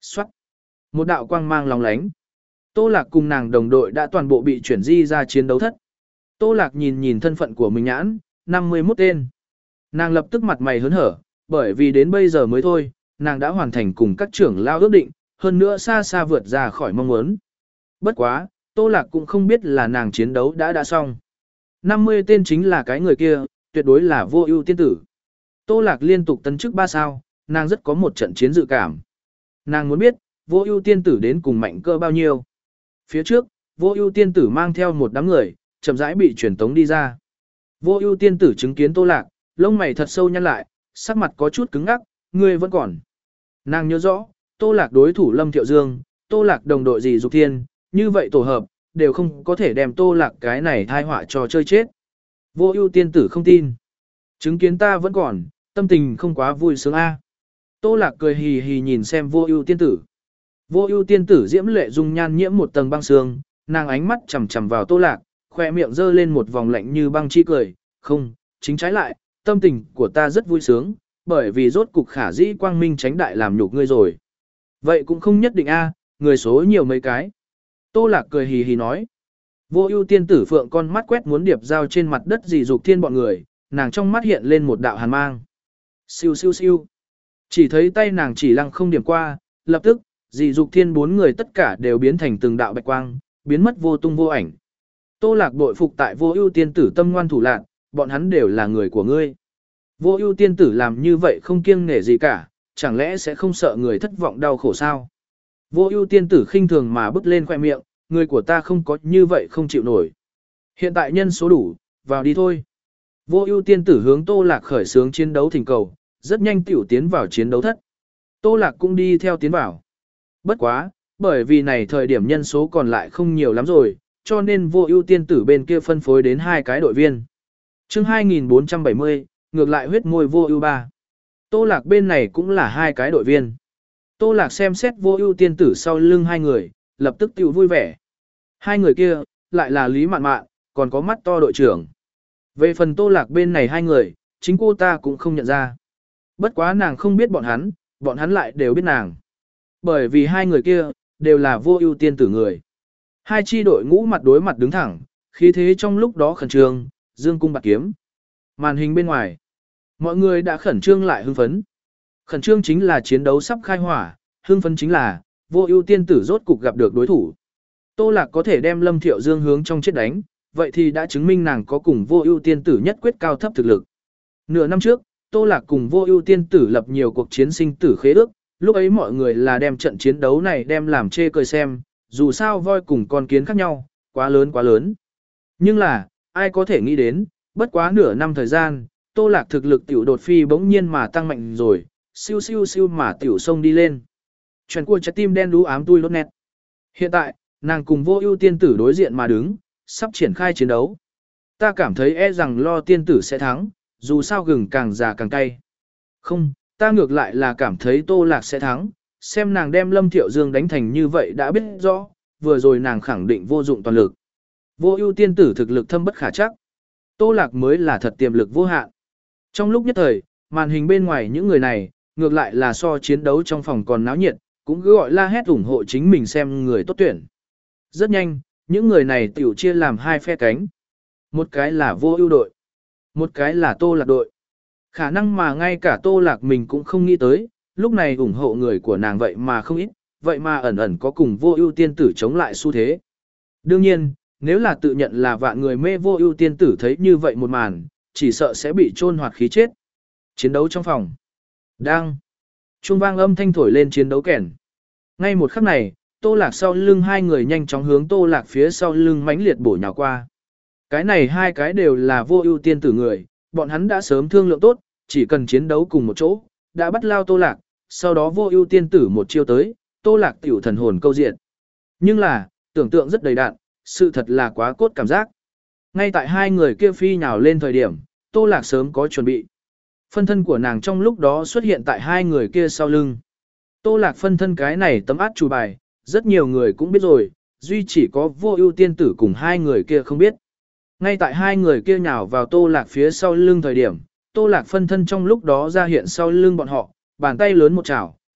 Xoát. Một đạo quang mang lóng lánh. Tô Lạc cùng nàng đồng đội đã toàn bộ bị chuyển di ra chiến đấu thất. Tô Lạc nhìn nhìn thân phận của mình nhãn, năm mươi mốt tên. Nàng lập tức mặt mày hớn hở, bởi vì đến bây giờ mới thôi, nàng đã hoàn thành cùng các trưởng lao ước định, hơn nữa xa xa vượt ra khỏi mong muốn. Bất quá, Tô Lạc cũng không biết là nàng chiến đấu đã đã xong. năm mươi tên chính là cái người kia, tuyệt đối là vô ưu tiên tử. Tô Lạc liên tục tấn chức ba sao, nàng rất có một trận chiến dự cảm. Nàng muốn biết, vô ưu tiên tử đến cùng mạnh cơ bao nhiêu. Phía trước, vô ưu tiên tử mang theo một đám người, chậm rãi bị truyền tống đi ra. Vô ưu tiên tử chứng kiến Tô Lạc, lông mày thật sâu nhăn lại, sắc mặt có chút cứng ngắc, ngươi vẫn còn. Nàng nhớ rõ, Tô Lạc đối thủ Lâm Thiệu Dương, Tô Lạc đồng đội gì Dục Thiên, như vậy tổ hợp, đều không có thể đem Tô Lạc cái này thai họa cho chơi chết. Vô ưu tiên tử không tin. Chứng kiến ta vẫn còn, tâm tình không quá vui sướng a. Tô Lạc cười hì hì nhìn xem vô ưu tiên tử. Vô ưu tiên tử diễm lệ dung nhan nhiễm một tầng băng sương, nàng ánh mắt chằm chằm vào Tô Lạc, khoe miệng giơ lên một vòng lạnh như băng chi cười, không, chính trái lại, tâm tình của ta rất vui sướng, bởi vì rốt cục khả dĩ quang minh tránh đại làm nhục ngươi rồi. Vậy cũng không nhất định a, người số nhiều mấy cái. Tô Lạc cười hì hì nói. Vô ưu tiên tử phượng con mắt quét muốn điệp giao trên mặt đất dì Dục Thiên bọn người, nàng trong mắt hiện lên một đạo hàn mang. Siêu siêu siêu. Chỉ thấy tay nàng chỉ lăng không điểm qua, lập tức, dì Dục Thiên bốn người tất cả đều biến thành từng đạo bạch quang, biến mất vô tung vô ảnh. Tô Lạc bội phục tại vô ưu tiên tử tâm ngoan thủ lạn, bọn hắn đều là người của ngươi. Vô ưu tiên tử làm như vậy không kiêng nể gì cả, chẳng lẽ sẽ không sợ người thất vọng đau khổ sao? Vô ưu tiên tử khinh thường mà bứt lên khoe miệng, người của ta không có như vậy không chịu nổi. Hiện tại nhân số đủ, vào đi thôi. Vô ưu tiên tử hướng Tô Lạc khởi xướng chiến đấu thỉnh cầu, rất nhanh tiểu tiến vào chiến đấu thất. Tô Lạc cũng đi theo tiến vào. Bất quá, bởi vì này thời điểm nhân số còn lại không nhiều lắm rồi, cho nên vô ưu tiên tử bên kia phân phối đến hai cái đội viên. chương hai nghìn bốn trăm bảy mươi, ngược lại huyết môi vô ưu ba. Tô Lạc bên này cũng là hai cái đội viên. Tô Lạc xem xét vô ưu tiên tử sau lưng hai người, lập tức tiểu vui vẻ. Hai người kia, lại là Lý Mạn Mạn, còn có mắt to đội trưởng. Về phần Tô Lạc bên này hai người, chính cô ta cũng không nhận ra. Bất quá nàng không biết bọn hắn, bọn hắn lại đều biết nàng. Bởi vì hai người kia, đều là vô ưu tiên tử người. Hai chi đội ngũ mặt đối mặt đứng thẳng, khí thế trong lúc đó khẩn trương, dương cung bạc kiếm. Màn hình bên ngoài, mọi người đã khẩn trương lại hưng phấn. Khẩn trương chính là chiến đấu sắp khai hỏa, hưng phấn chính là vô ưu tiên tử rốt cục gặp được đối thủ. Tô Lạc có thể đem Lâm Thiệu Dương hướng trong chết đánh, vậy thì đã chứng minh nàng có cùng vô ưu tiên tử nhất quyết cao thấp thực lực. Nửa năm trước, Tô Lạc cùng vô ưu tiên tử lập nhiều cuộc chiến sinh tử khế ước, lúc ấy mọi người là đem trận chiến đấu này đem làm chê cười xem, dù sao voi cùng con kiến khác nhau, quá lớn quá lớn. Nhưng là, ai có thể nghĩ đến, bất quá nửa năm thời gian, Tô Lạc thực lực tiểu đột phi bỗng nhiên mà tăng mạnh rồi, siêu siêu siêu mà tiểu sông đi lên. Chuyện của trái tim đen đú ám tui lốt nét. Hiện tại, nàng cùng vô ưu tiên tử đối diện mà đứng, sắp triển khai chiến đấu. Ta cảm thấy e rằng lo tiên tử sẽ thắng, dù sao gừng càng già càng cay. Không, ta ngược lại là cảm thấy Tô Lạc sẽ thắng, xem nàng đem Lâm Thiệu Dương đánh thành như vậy đã biết rõ, vừa rồi nàng khẳng định vô dụng toàn lực. Vô ưu tiên tử thực lực thâm bất khả chắc. Tô Lạc mới là thật tiềm lực vô hạn. Trong lúc nhất thời, màn hình bên ngoài những người này, ngược lại là so chiến đấu trong phòng còn náo nhiệt, cũng cứ gọi la hét ủng hộ chính mình xem người tốt tuyển. Rất nhanh, những người này tiểu chia làm hai phe cánh. Một cái là vô ưu đội, một cái là Tô Lạc đội. Khả năng mà ngay cả Tô Lạc mình cũng không nghĩ tới, lúc này ủng hộ người của nàng vậy mà không ít, vậy mà ẩn ẩn có cùng vô ưu tiên tử chống lại xu thế. Đương nhiên, nếu là tự nhận là vạn người mê vô ưu tiên tử thấy như vậy một màn, chỉ sợ sẽ bị chôn hoạt khí chết. Chiến đấu trong phòng. Đang. Chuông vang âm thanh thổi lên chiến đấu kèn. Ngay một khắc này, Tô Lạc sau lưng hai người nhanh chóng hướng Tô Lạc phía sau lưng mãnh liệt bổ nhào qua. Cái này hai cái đều là vô ưu tiên tử người, bọn hắn đã sớm thương lượng tốt, chỉ cần chiến đấu cùng một chỗ, đã bắt lao Tô Lạc, sau đó vô ưu tiên tử một chiêu tới, Tô Lạc tiểu thần hồn câu diện. Nhưng là, tưởng tượng rất đầy đạn, sự thật là quá cốt cảm giác. Ngay tại hai người kia phi nhào lên thời điểm, Tô Lạc sớm có chuẩn bị. Phân thân của nàng trong lúc đó xuất hiện tại hai người kia sau lưng. Tô Lạc phân thân cái này tấm át chủ bài, rất nhiều người cũng biết rồi, duy chỉ có vô ưu tiên tử cùng hai người kia không biết. Ngay tại hai người kia nhào vào Tô Lạc phía sau lưng thời điểm, Tô Lạc phân thân trong lúc đó ra hiện sau lưng bọn họ, bàn tay lớn một chảo,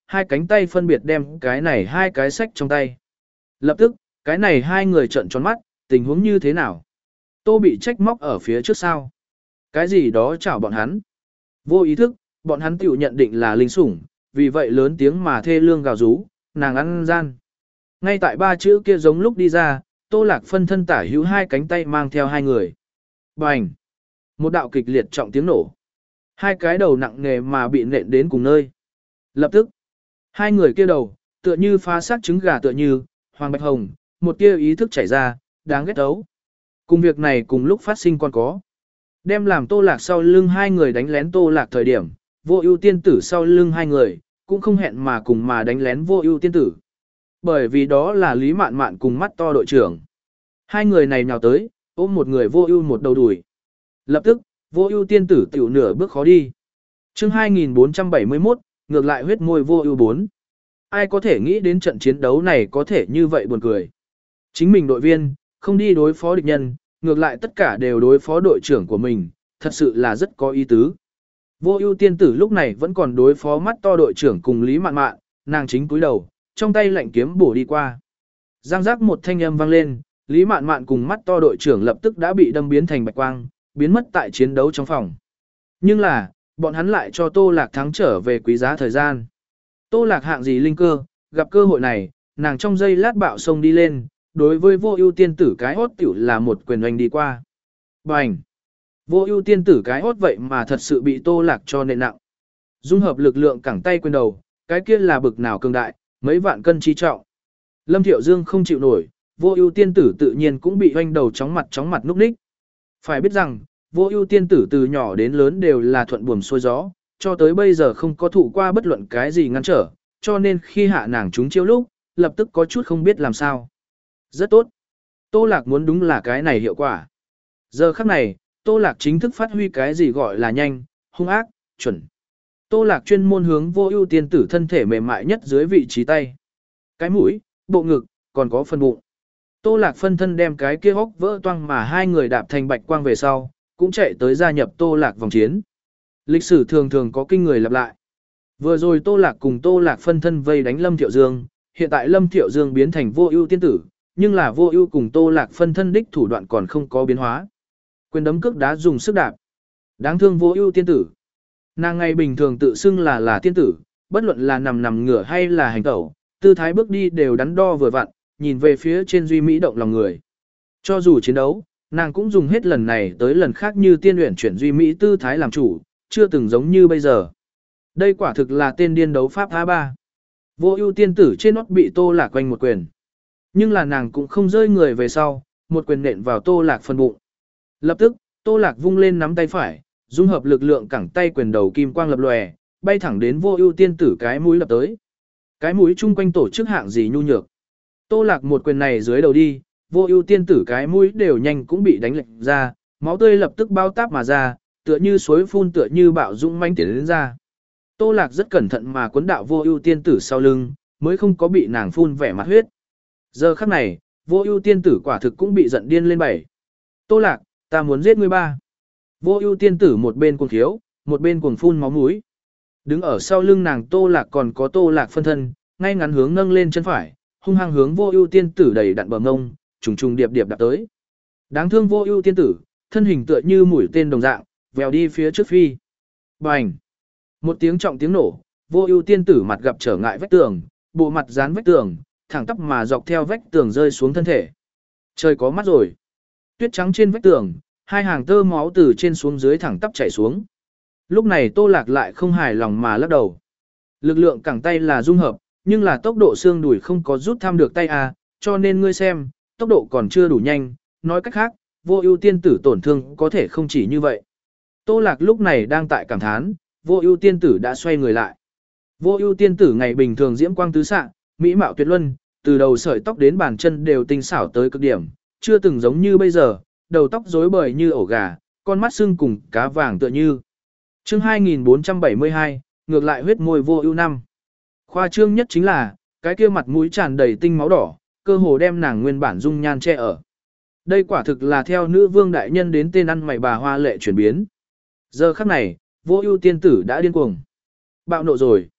hai cánh tay phân biệt đem cái này hai cái sách trong tay. Lập tức, cái này hai người trợn tròn mắt, tình huống như thế nào? Tô bị trách móc ở phía trước sao? Cái gì đó chảo bọn hắn? Vô ý thức, bọn hắn tiểu nhận định là linh sủng, vì vậy lớn tiếng mà thê lương gào rú, nàng ăn gian. Ngay tại ba chữ kia giống lúc đi ra, Tô Lạc phân thân tả hữu hai cánh tay mang theo hai người. Bành! Một đạo kịch liệt trọng tiếng nổ. Hai cái đầu nặng nề mà bị nện đến cùng nơi. Lập tức, hai người kia đầu, tựa như phá xác trứng gà tựa như, hoàng bạch hồng, một tia ý thức chảy ra, đáng ghét ấu. Cùng việc này cùng lúc phát sinh còn có. Đem làm Tô Lạc sau lưng hai người đánh lén Tô Lạc thời điểm, vô ưu tiên tử sau lưng hai người, cũng không hẹn mà cùng mà đánh lén vô ưu tiên tử. Bởi vì đó là Lý Mạn Mạn cùng mắt to đội trưởng. Hai người này nhào tới, ôm một người vô ưu một đầu đùi. Lập tức, vô ưu tiên tử tiểu nửa bước khó đi. chương hai nghìn bốn trăm bảy mươi mốt, ngược lại huyết môi vô ưu bốn. Ai có thể nghĩ đến trận chiến đấu này có thể như vậy buồn cười. Chính mình đội viên, không đi đối phó địch nhân, ngược lại tất cả đều đối phó đội trưởng của mình, thật sự là rất có ý tứ. Vô ưu tiên tử lúc này vẫn còn đối phó mắt to đội trưởng cùng Lý Mạn Mạn, nàng chính cúi đầu, trong tay lạnh kiếm bổ đi qua. Giang giác một thanh âm vang lên, Lý Mạn Mạn cùng mắt to đội trưởng lập tức đã bị đâm biến thành bạch quang, biến mất tại chiến đấu trong phòng. Nhưng là, bọn hắn lại cho Tô Lạc thắng trở về quý giá thời gian. Tô Lạc hạng gì linh cơ, gặp cơ hội này, nàng trong giây lát bạo sông đi lên, đối với vô ưu tiên tử cái hốt tiểu là một quyền oanh đi qua. Bành! Vô ưu tiên tử cái hốt vậy mà thật sự bị Tô Lạc cho nện nặng. Dung hợp lực lượng cẳng tay quyền đầu, cái kia là bực nào cường đại, mấy vạn cân chi trọng. Lâm Thiệu Dương không chịu nổi, vô ưu tiên tử tự nhiên cũng bị oanh đầu chóng mặt chóng mặt núp ních. Phải biết rằng, vô ưu tiên tử từ nhỏ đến lớn đều là thuận buồm xuôi gió, cho tới bây giờ không có thụ qua bất luận cái gì ngăn trở, cho nên khi hạ nàng trúng chiêu lúc, lập tức có chút không biết làm sao. Rất tốt. Tô Lạc muốn đúng là cái này hiệu quả. Giờ khắc này, Tô Lạc chính thức phát huy cái gì gọi là nhanh, hung ác, chuẩn. Tô Lạc chuyên môn hướng vô ưu tiên tử thân thể mềm mại nhất dưới vị trí tay. Cái mũi, bộ ngực, còn có phần bụng. Tô Lạc phân thân đem cái kia hốc vỡ toang mà hai người đạp thành bạch quang về sau, cũng chạy tới gia nhập Tô Lạc vòng chiến. Lịch sử thường thường có kinh người lặp lại. Vừa rồi Tô Lạc cùng Tô Lạc phân thân vây đánh Lâm Thiệu Dương, hiện tại Lâm Thiệu Dương biến thành vô ưu tiên tử, nhưng là vô ưu cùng Tô Lạc phân thân đích thủ đoạn còn không có biến hóa. Quyền đấm cước đá dùng sức đạp. Đáng thương vô ưu tiên tử. Nàng ngày bình thường tự xưng là là tiên tử, bất luận là nằm nằm ngửa hay là hành tẩu, tư thái bước đi đều đắn đo vừa vặn, nhìn về phía trên duy mỹ động lòng người. Cho dù chiến đấu, nàng cũng dùng hết lần này tới lần khác như tiên luyện chuyển duy mỹ tư thái làm chủ, chưa từng giống như bây giờ. Đây quả thực là tên điên đấu pháp a ba. Vô ưu tiên tử trên nót bị Tô Lạc quanh một quyền. Nhưng là nàng cũng không rơi người về sau, một quyền nện vào Tô Lạc phần bụng. Lập tức, Tô Lạc vung lên nắm tay phải, dung hợp lực lượng cẳng tay quyền đầu kim quang lập lòe, bay thẳng đến vô ưu tiên tử cái mũi lập tới. Cái mũi chung quanh tổ chức hạng gì nhu nhược. Tô Lạc một quyền này dưới đầu đi, vô ưu tiên tử cái mũi đều nhanh cũng bị đánh lệch ra, máu tươi lập tức bao táp mà ra, tựa như suối phun tựa như bạo dũng manh tiến đến ra. Tô Lạc rất cẩn thận mà quấn đạo vô ưu tiên tử sau lưng, mới không có bị nàng phun vẻ mặt huyết. Giờ khắc này, vô ưu tiên tử quả thực cũng bị giận điên lên bảy. Tô Lạc, ta muốn giết ngươi ba. Vô ưu tiên tử một bên cuồng thiếu, một bên cuồng phun máu mũi. Đứng ở sau lưng nàng Tô Lạc còn có Tô Lạc phân thân, ngay ngắn hướng nâng lên chân phải, hung hăng hướng vô ưu tiên tử đầy đặn bờ ngông, trùng trùng điệp điệp đạp tới. Đáng thương vô ưu tiên tử, thân hình tựa như mũi tên đồng dạng, vèo đi phía trước phi. Bành! Một tiếng trọng tiếng nổ, vô ưu tiên tử mặt gặp trở ngại vách tường, bộ mặt dán vách tường, thẳng tắp mà dọc theo vách tường rơi xuống thân thể. Trời có mắt rồi. Tuyết trắng trên vách tường, hai hàng tơ máu từ trên xuống dưới thẳng tắp chảy xuống. Lúc này Tô Lạc lại không hài lòng mà lắc đầu. Lực lượng cẳng tay là dung hợp, nhưng là tốc độ xương đùi không có rút thăm được tay à, cho nên ngươi xem, tốc độ còn chưa đủ nhanh, nói cách khác, vô ưu tiên tử tổn thương có thể không chỉ như vậy. Tô Lạc lúc này đang tại cảm thán, vô ưu tiên tử đã xoay người lại. Vô ưu tiên tử ngày bình thường diễm quang tứ xạ, mỹ mạo tuyệt luân, từ đầu sợi tóc đến bàn chân đều tinh xảo tới cực điểm, chưa từng giống như bây giờ, đầu tóc rối bời như ổ gà, con mắt sưng cùng cá vàng tựa như. chương hai nghìn bốn trăm bảy mươi hai, ngược lại huyết môi vô ưu năm. Khoa trương nhất chính là, cái kia mặt mũi tràn đầy tinh máu đỏ, cơ hồ đem nàng nguyên bản dung nhan che ở. Đây quả thực là theo nữ vương đại nhân đến tên ăn mày bà hoa lệ chuyển biến. Giờ khắc này, vô ưu tiên tử đã điên cuồng. Bạo nộ rồi.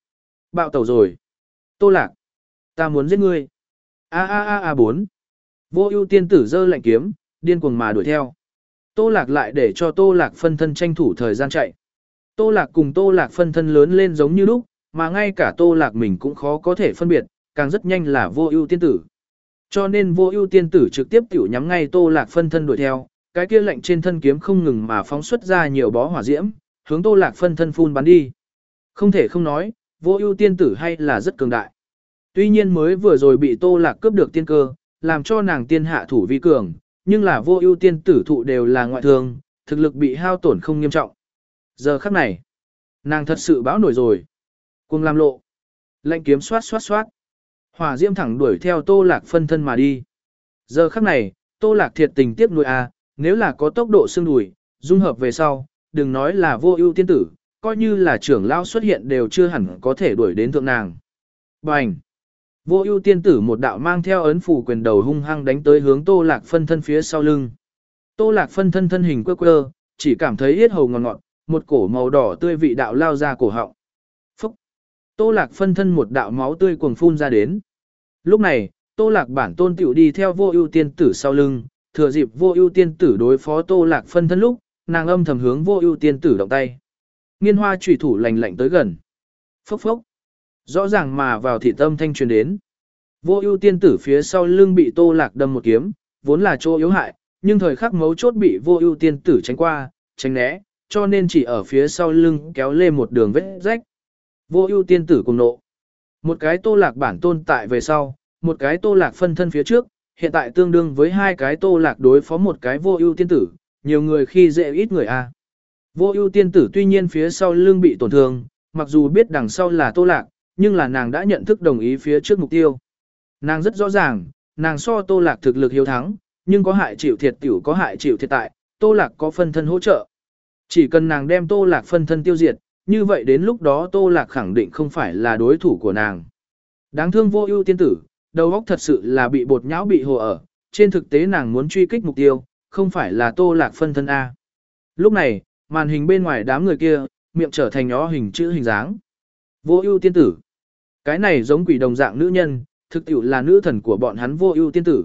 Bạo tẩu rồi. Tô Lạc, ta muốn giết ngươi. A a a a bốn. Vô ưu tiên tử giơ lạnh kiếm, điên cuồng mà đuổi theo. Tô Lạc lại để cho Tô Lạc phân thân tranh thủ thời gian chạy. Tô Lạc cùng Tô Lạc phân thân lớn lên giống như lúc, mà ngay cả Tô Lạc mình cũng khó có thể phân biệt, càng rất nhanh là vô ưu tiên tử. Cho nên vô ưu tiên tử trực tiếp tiểu nhắm ngay Tô Lạc phân thân đuổi theo, cái kia lạnh trên thân kiếm không ngừng mà phóng xuất ra nhiều bó hỏa diễm, hướng Tô Lạc phân thân phun bắn đi. Không thể không nói, vô ưu tiên tử hay là rất cường đại. Tuy nhiên mới vừa rồi bị Tô Lạc cướp được tiên cơ, làm cho nàng tiên hạ thủ vi cường, nhưng là vô ưu tiên tử thụ đều là ngoại thương, thực lực bị hao tổn không nghiêm trọng. Giờ khắc này, nàng thật sự báo nổi rồi. Cuồng làm lộ, lạnh kiếm xoát xoát xoát. Hỏa diễm thẳng đuổi theo Tô Lạc phân thân mà đi. Giờ khắc này, Tô Lạc thiệt tình tiếc nuối a, nếu là có tốc độ xương đùi, dung hợp về sau, đừng nói là vô ưu tiên tử, coi như là trưởng lão xuất hiện đều chưa hẳn có thể đuổi đến thượng nàng. Bành! Vô ưu tiên tử một đạo mang theo ấn phù quyền đầu hung hăng đánh tới hướng Tô Lạc phân thân phía sau lưng. Tô Lạc phân thân thân hình quơ quơ, chỉ cảm thấy yết hầu ngọt ngọt, một cổ màu đỏ tươi vị đạo lao ra cổ họng. Phúc! Tô Lạc phân thân một đạo máu tươi cuồng phun ra đến. Lúc này, Tô Lạc bản tôn tiểu đi theo vô ưu tiên tử sau lưng, thừa dịp vô ưu tiên tử đối phó Tô Lạc phân thân lúc, nàng âm thầm hướng vô ưu tiên tử động tay. Nghiên hoa chủy thủ lạnh lạnh tới gần. Phốc phốc. Rõ ràng mà vào thị tâm thanh truyền đến. Vô ưu tiên tử phía sau lưng bị Tô Lạc đâm một kiếm, vốn là chỗ yếu hại, nhưng thời khắc mấu chốt bị vô ưu tiên tử tránh qua, tránh né, cho nên chỉ ở phía sau lưng kéo lên một đường vết rách. Vô ưu tiên tử cùng nộ. Một cái Tô Lạc bản tôn tại về sau, một cái Tô Lạc phân thân phía trước, hiện tại tương đương với hai cái Tô Lạc đối phó một cái vô ưu tiên tử, nhiều người khi dễ ít người a. Vô ưu tiên tử tuy nhiên phía sau lưng bị tổn thương, mặc dù biết đằng sau là Tô Lạc, nhưng là nàng đã nhận thức đồng ý phía trước mục tiêu. Nàng rất rõ ràng, nàng so Tô Lạc thực lực hiếu thắng, nhưng có hại chịu thiệt tiểu có hại chịu thiệt tại, Tô Lạc có phân thân hỗ trợ. Chỉ cần nàng đem Tô Lạc phân thân tiêu diệt, như vậy đến lúc đó Tô Lạc khẳng định không phải là đối thủ của nàng. Đáng thương vô ưu tiên tử, đầu óc thật sự là bị bột nhão bị hồ ở, trên thực tế nàng muốn truy kích mục tiêu, không phải là Tô Lạc phân thân A. Lúc này, màn hình bên ngoài đám người kia, miệng trở thành nhỏ hình chữ hình dáng. Vô ưu tiên tử. Cái này giống quỷ đồng dạng nữ nhân, thực tiểu là nữ thần của bọn hắn vô ưu tiên tử.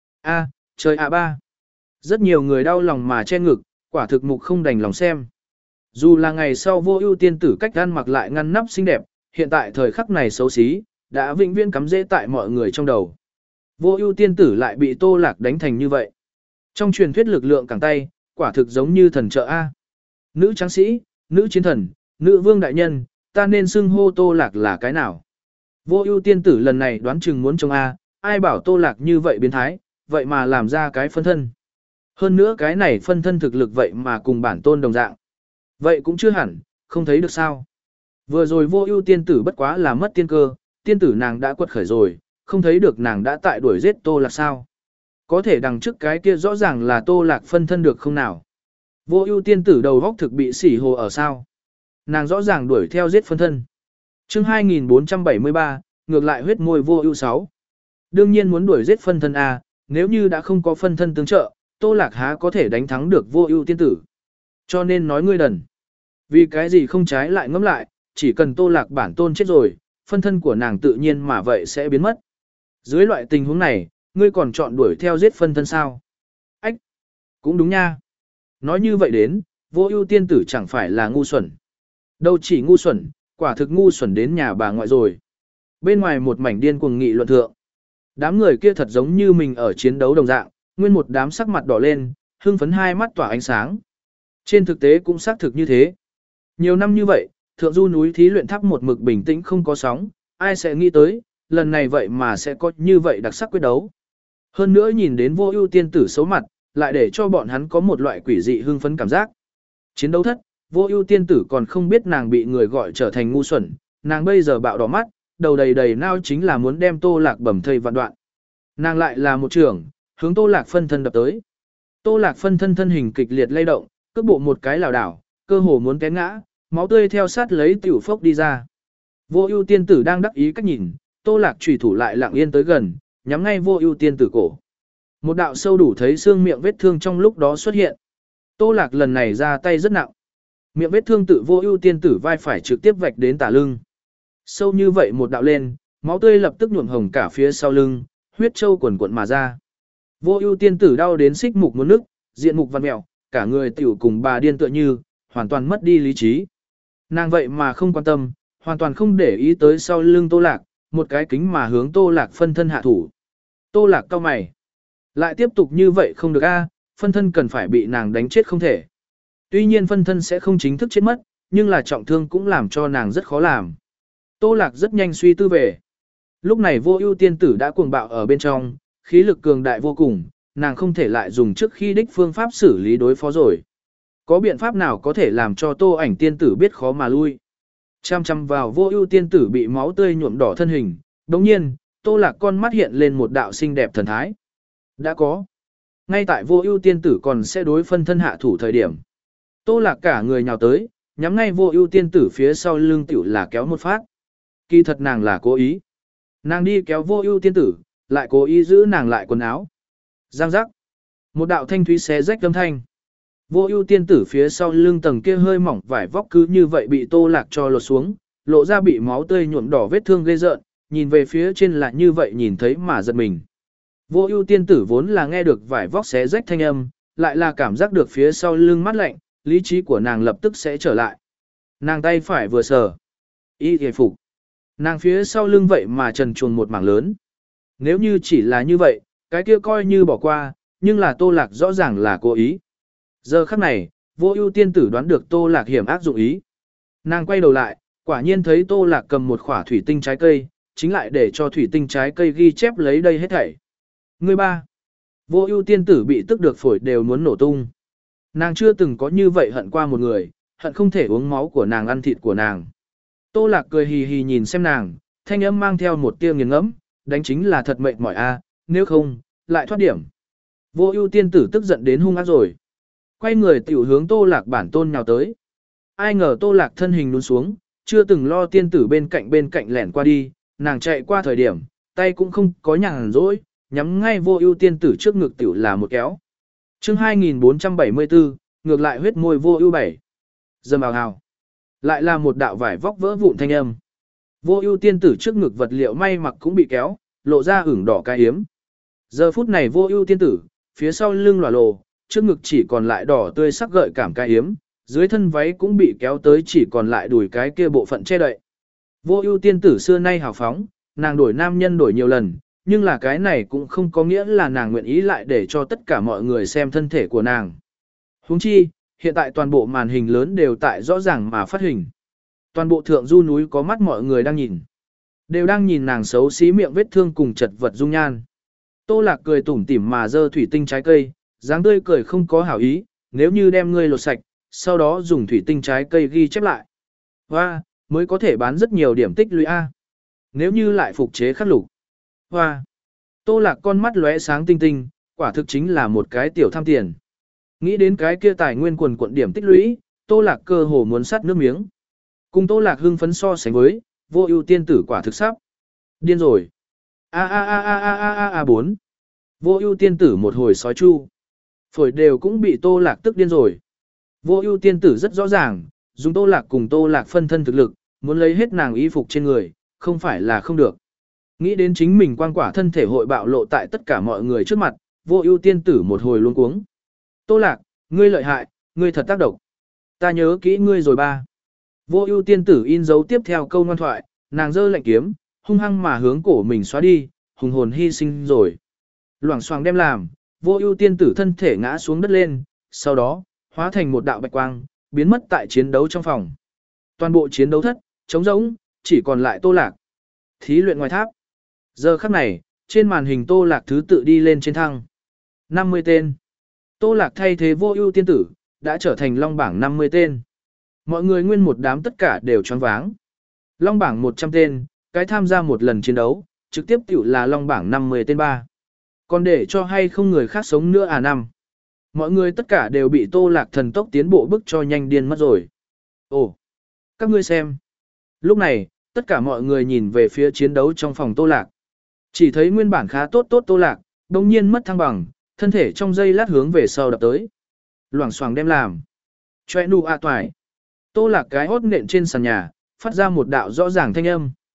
A, trời ạ ba. Rất nhiều người đau lòng mà che ngực, quả thực mục không đành lòng xem. Dù là ngày sau vô ưu tiên tử cách ăn mặc lại ngăn nắp xinh đẹp, hiện tại thời khắc này xấu xí, đã vĩnh viễn cắm rễ tại mọi người trong đầu. Vô ưu tiên tử lại bị Tô Lạc đánh thành như vậy. Trong truyền thuyết lực lượng cẳng tay, quả thực giống như thần trợ A. Nữ tráng sĩ, nữ chiến thần, nữ vương đại nhân, ta nên xưng hô Tô Lạc là cái nào? Vô ưu tiên tử lần này đoán chừng muốn trông A, ai bảo Tô Lạc như vậy biến thái, vậy mà làm ra cái phân thân. Hơn nữa cái này phân thân thực lực vậy mà cùng bản tôn đồng dạng. Vậy cũng chưa hẳn, không thấy được sao. Vừa rồi vô ưu tiên tử bất quá là mất tiên cơ, tiên tử nàng đã quật khởi rồi, không thấy được nàng đã tại đuổi giết Tô Lạc sao. Có thể đằng trước cái kia rõ ràng là Tô Lạc phân thân được không nào. Vô ưu tiên tử đầu góc thực bị sỉ hồ ở sao. Nàng rõ ràng đuổi theo giết phân thân. Chương hai nghìn bốn trăm bảy mươi ba, ngược lại huyết môi vô ưu sáu. Đương nhiên muốn đuổi giết phân thân A, nếu như đã không có phân thân tương trợ, Tô Lạc há có thể đánh thắng được vô ưu tiên tử. Cho nên nói ngươi đần. Vì cái gì không trái lại ngẫm lại, chỉ cần Tô Lạc bản tôn chết rồi, phân thân của nàng tự nhiên mà vậy sẽ biến mất. Dưới loại tình huống này, ngươi còn chọn đuổi theo giết phân thân sao? Ách! Cũng đúng nha. Nói như vậy đến, vô ưu tiên tử chẳng phải là ngu xuẩn. Đâu chỉ ngu xuẩn, quả thực ngu xuẩn đến nhà bà ngoại rồi. Bên ngoài một mảnh điên cuồng nghị luận thượng. Đám người kia thật giống như mình ở chiến đấu đồng dạng, nguyên một đám sắc mặt đỏ lên, hưng phấn hai mắt tỏa ánh sáng. Trên thực tế cũng xác thực như thế. Nhiều năm như vậy, thượng du núi thí luyện tháp một mực bình tĩnh không có sóng, ai sẽ nghĩ tới, lần này vậy mà sẽ có như vậy đặc sắc quyết đấu. Hơn nữa nhìn đến vô ưu tiên tử xấu mặt, lại để cho bọn hắn có một loại quỷ dị hưng phấn cảm giác. Chiến đấu thất, vô ưu tiên tử còn không biết nàng bị người gọi trở thành ngu xuẩn, nàng bây giờ bạo đỏ mắt, đầu đầy đầy nao chính là muốn đem Tô Lạc bầm thây vạn đoạn. Nàng lại là một trưởng, hướng Tô Lạc phân thân đập tới. Tô Lạc phân thân thân hình kịch liệt lay động, cước bộ một cái lảo đảo, cơ hồ muốn té ngã, máu tươi theo sát lấy tiểu phốc đi ra. Vô ưu tiên tử đang đắc ý cách nhìn, Tô Lạc chủy thủ lại lặng yên tới gần, nhắm ngay vô ưu tiên tử cổ. Một đạo sâu đủ thấy xương miệng vết thương trong lúc đó xuất hiện. Tô Lạc lần này ra tay rất nặng. Miệng vết thương tự vô ưu tiên tử vai phải trực tiếp vạch đến tả lưng. Sâu như vậy một đạo lên, máu tươi lập tức nhuộm hồng cả phía sau lưng, huyết châu quần cuộn mà ra. Vô ưu tiên tử đau đến xích mục muốn nức, diện mục văn mẹo, cả người tiểu cùng bà điên tựa như, hoàn toàn mất đi lý trí. Nàng vậy mà không quan tâm, hoàn toàn không để ý tới sau lưng Tô Lạc, một cái kính mà hướng Tô Lạc phân thân hạ thủ. Tô Lạc cau mày. Lại tiếp tục như vậy không được a, phân thân cần phải bị nàng đánh chết không thể. Tuy nhiên phân thân sẽ không chính thức chết mất, nhưng là trọng thương cũng làm cho nàng rất khó làm. Tô Lạc rất nhanh suy tư về. Lúc này Vô Ưu tiên tử đã cuồng bạo ở bên trong, khí lực cường đại vô cùng, nàng không thể lại dùng trước khi đích phương pháp xử lý đối phó rồi. Có biện pháp nào có thể làm cho Tô Ảnh tiên tử biết khó mà lui? Chăm chăm vào Vô Ưu tiên tử bị máu tươi nhuộm đỏ thân hình, đột nhiên, Tô Lạc con mắt hiện lên một đạo xinh đẹp thần thái. Đã có. Ngay tại Vô Ưu tiên tử còn sẽ đối phân thân hạ thủ thời điểm, Tô Lạc cả người nhào tới, nhắm ngay Vô Ưu tiên tử phía sau lưng tiểu là kéo một phát. Kỳ thật nàng là cố ý. Nàng đi kéo Vô Ưu tiên tử, lại cố ý giữ nàng lại quần áo. Giang giác. Một đạo thanh thúy xé rách âm thanh. Vô Ưu tiên tử phía sau lưng tầng kia hơi mỏng vải vóc cứ như vậy bị Tô Lạc cho lột xuống, lộ ra bị máu tươi nhuộm đỏ vết thương ghê rợn, nhìn về phía trên lại như vậy nhìn thấy mà giật mình. Vô Ưu tiên tử vốn là nghe được vải vóc xé rách thanh âm, lại là cảm giác được phía sau lưng mát lạnh, lý trí của nàng lập tức sẽ trở lại. Nàng tay phải vừa sờ, y hề phục. Nàng phía sau lưng vậy mà trần truồng một mảng lớn. Nếu như chỉ là như vậy, cái kia coi như bỏ qua, nhưng là Tô Lạc rõ ràng là cố ý. Giờ khắc này, Vô Ưu tiên tử đoán được Tô Lạc hiểm ác dụng ý. Nàng quay đầu lại, quả nhiên thấy Tô Lạc cầm một quả thủy tinh trái cây, chính lại để cho thủy tinh trái cây ghi chép lấy đây hết thảy. Người ba. Vô Ưu tiên tử bị tức được phổi đều muốn nổ tung. Nàng chưa từng có như vậy hận qua một người, hận không thể uống máu của nàng ăn thịt của nàng. Tô Lạc cười hì hì nhìn xem nàng, thanh âm mang theo một tia nghiền ngẫm, đánh chính là thật mệt mỏi a, nếu không, lại thoát điểm. Vô Ưu tiên tử tức giận đến hung ác rồi. Quay người tiểu hướng Tô Lạc bản tôn nhào tới. Ai ngờ Tô Lạc thân hình nhún xuống, chưa từng lo tiên tử bên cạnh bên cạnh lẻn qua đi, nàng chạy qua thời điểm, tay cũng không có nhàn rỗi, nhắm ngay Vô Ưu tiên tử trước ngực tiểu là một kéo. Chương hai nghìn bốn trăm bảy mươi tư, ngược lại huyết môi Vô Ưu bảy. Dầm ào ào. Lại là một đạo vải vóc vỡ vụn thanh âm. Vô Ưu tiên tử trước ngực vật liệu may mặc cũng bị kéo, lộ ra ửng đỏ cái yếm. Giờ phút này Vô Ưu tiên tử, phía sau lưng lòa lồ, trước ngực chỉ còn lại đỏ tươi sắc gợi cảm cái yếm, dưới thân váy cũng bị kéo tới chỉ còn lại đùi cái kia bộ phận che đậy. Vô Ưu tiên tử xưa nay hào phóng, nàng đổi nam nhân đổi nhiều lần, nhưng là cái này cũng không có nghĩa là nàng nguyện ý lại để cho tất cả mọi người xem thân thể của nàng. Huống chi, hiện tại toàn bộ màn hình lớn đều tại rõ ràng mà phát hình. Toàn bộ thượng du núi có mắt mọi người đang nhìn. Đều đang nhìn nàng xấu xí miệng vết thương cùng chật vật dung nhan. Tô Lạc cười tủm tỉm mà giơ thủy tinh trái cây, dáng tươi cười không có hảo ý, nếu như đem ngươi lột sạch, sau đó dùng thủy tinh trái cây ghi chép lại. Hoa, mới có thể bán rất nhiều điểm tích lũy A. Nếu như lại phục chế khắc lục. Hoa. Tô Lạc con mắt lóe sáng tinh tinh, quả thực chính là một cái tiểu tham tiền. Nghĩ đến cái kia tài nguyên quần quận điểm tích lũy, Tô Lạc cơ hồ muốn sắt nước miếng. Cùng Tô Lạc hưng phấn so sánh với, Vô Ưu tiên tử quả thực sắp điên rồi. A a a a a a a a bốn. Vô Ưu tiên tử một hồi sói chu. Phổi đều cũng bị Tô Lạc tức điên rồi. Vô Ưu tiên tử rất rõ ràng, dùng Tô Lạc cùng Tô Lạc phân thân thực lực, muốn lấy hết nàng y phục trên người, không phải là không được. Nghĩ đến chính mình quang quả thân thể hội bạo lộ tại tất cả mọi người trước mặt, Vô Ưu tiên tử một hồi luống cuống. Tô Lạc, ngươi lợi hại, ngươi thật tác độc. Ta nhớ kỹ ngươi rồi ba. Vô Ưu tiên tử in dấu tiếp theo câu ngoan thoại, nàng giơ lạnh kiếm, hung hăng mà hướng cổ mình xóa đi, hùng hồn hy sinh rồi. Loảng xoảng đem làm, Vô Ưu tiên tử thân thể ngã xuống đất lên, sau đó, hóa thành một đạo bạch quang, biến mất tại chiến đấu trong phòng. Toàn bộ chiến đấu thất, trống rỗng, chỉ còn lại Tô Lạc. Thí luyện ngoài tháp. Giờ khắc này, trên màn hình Tô Lạc thứ tự đi lên trên thăng. năm mươi tên. Tô Lạc thay thế Vô Ưu tiên tử, đã trở thành long bảng năm mươi tên. Mọi người nguyên một đám tất cả đều choáng váng. Long bảng một trăm tên, cái tham gia một lần chiến đấu, trực tiếp tiểu là long bảng năm mươi tên ba. Còn để cho hay không người khác sống nữa à năm. Mọi người tất cả đều bị Tô Lạc thần tốc tiến bộ bức cho nhanh điên mất rồi. Ồ, các ngươi xem. Lúc này, tất cả mọi người nhìn về phía chiến đấu trong phòng Tô Lạc. Chỉ thấy nguyên bản khá tốt tốt Tô Lạc, đồng nhiên mất thăng bằng, thân thể trong giây lát hướng về sau đập tới. Loảng xoảng đem làm. Choe nu a toại. Tô Lạc cái hốt nện trên sàn nhà, phát ra một đạo rõ ràng thanh âm.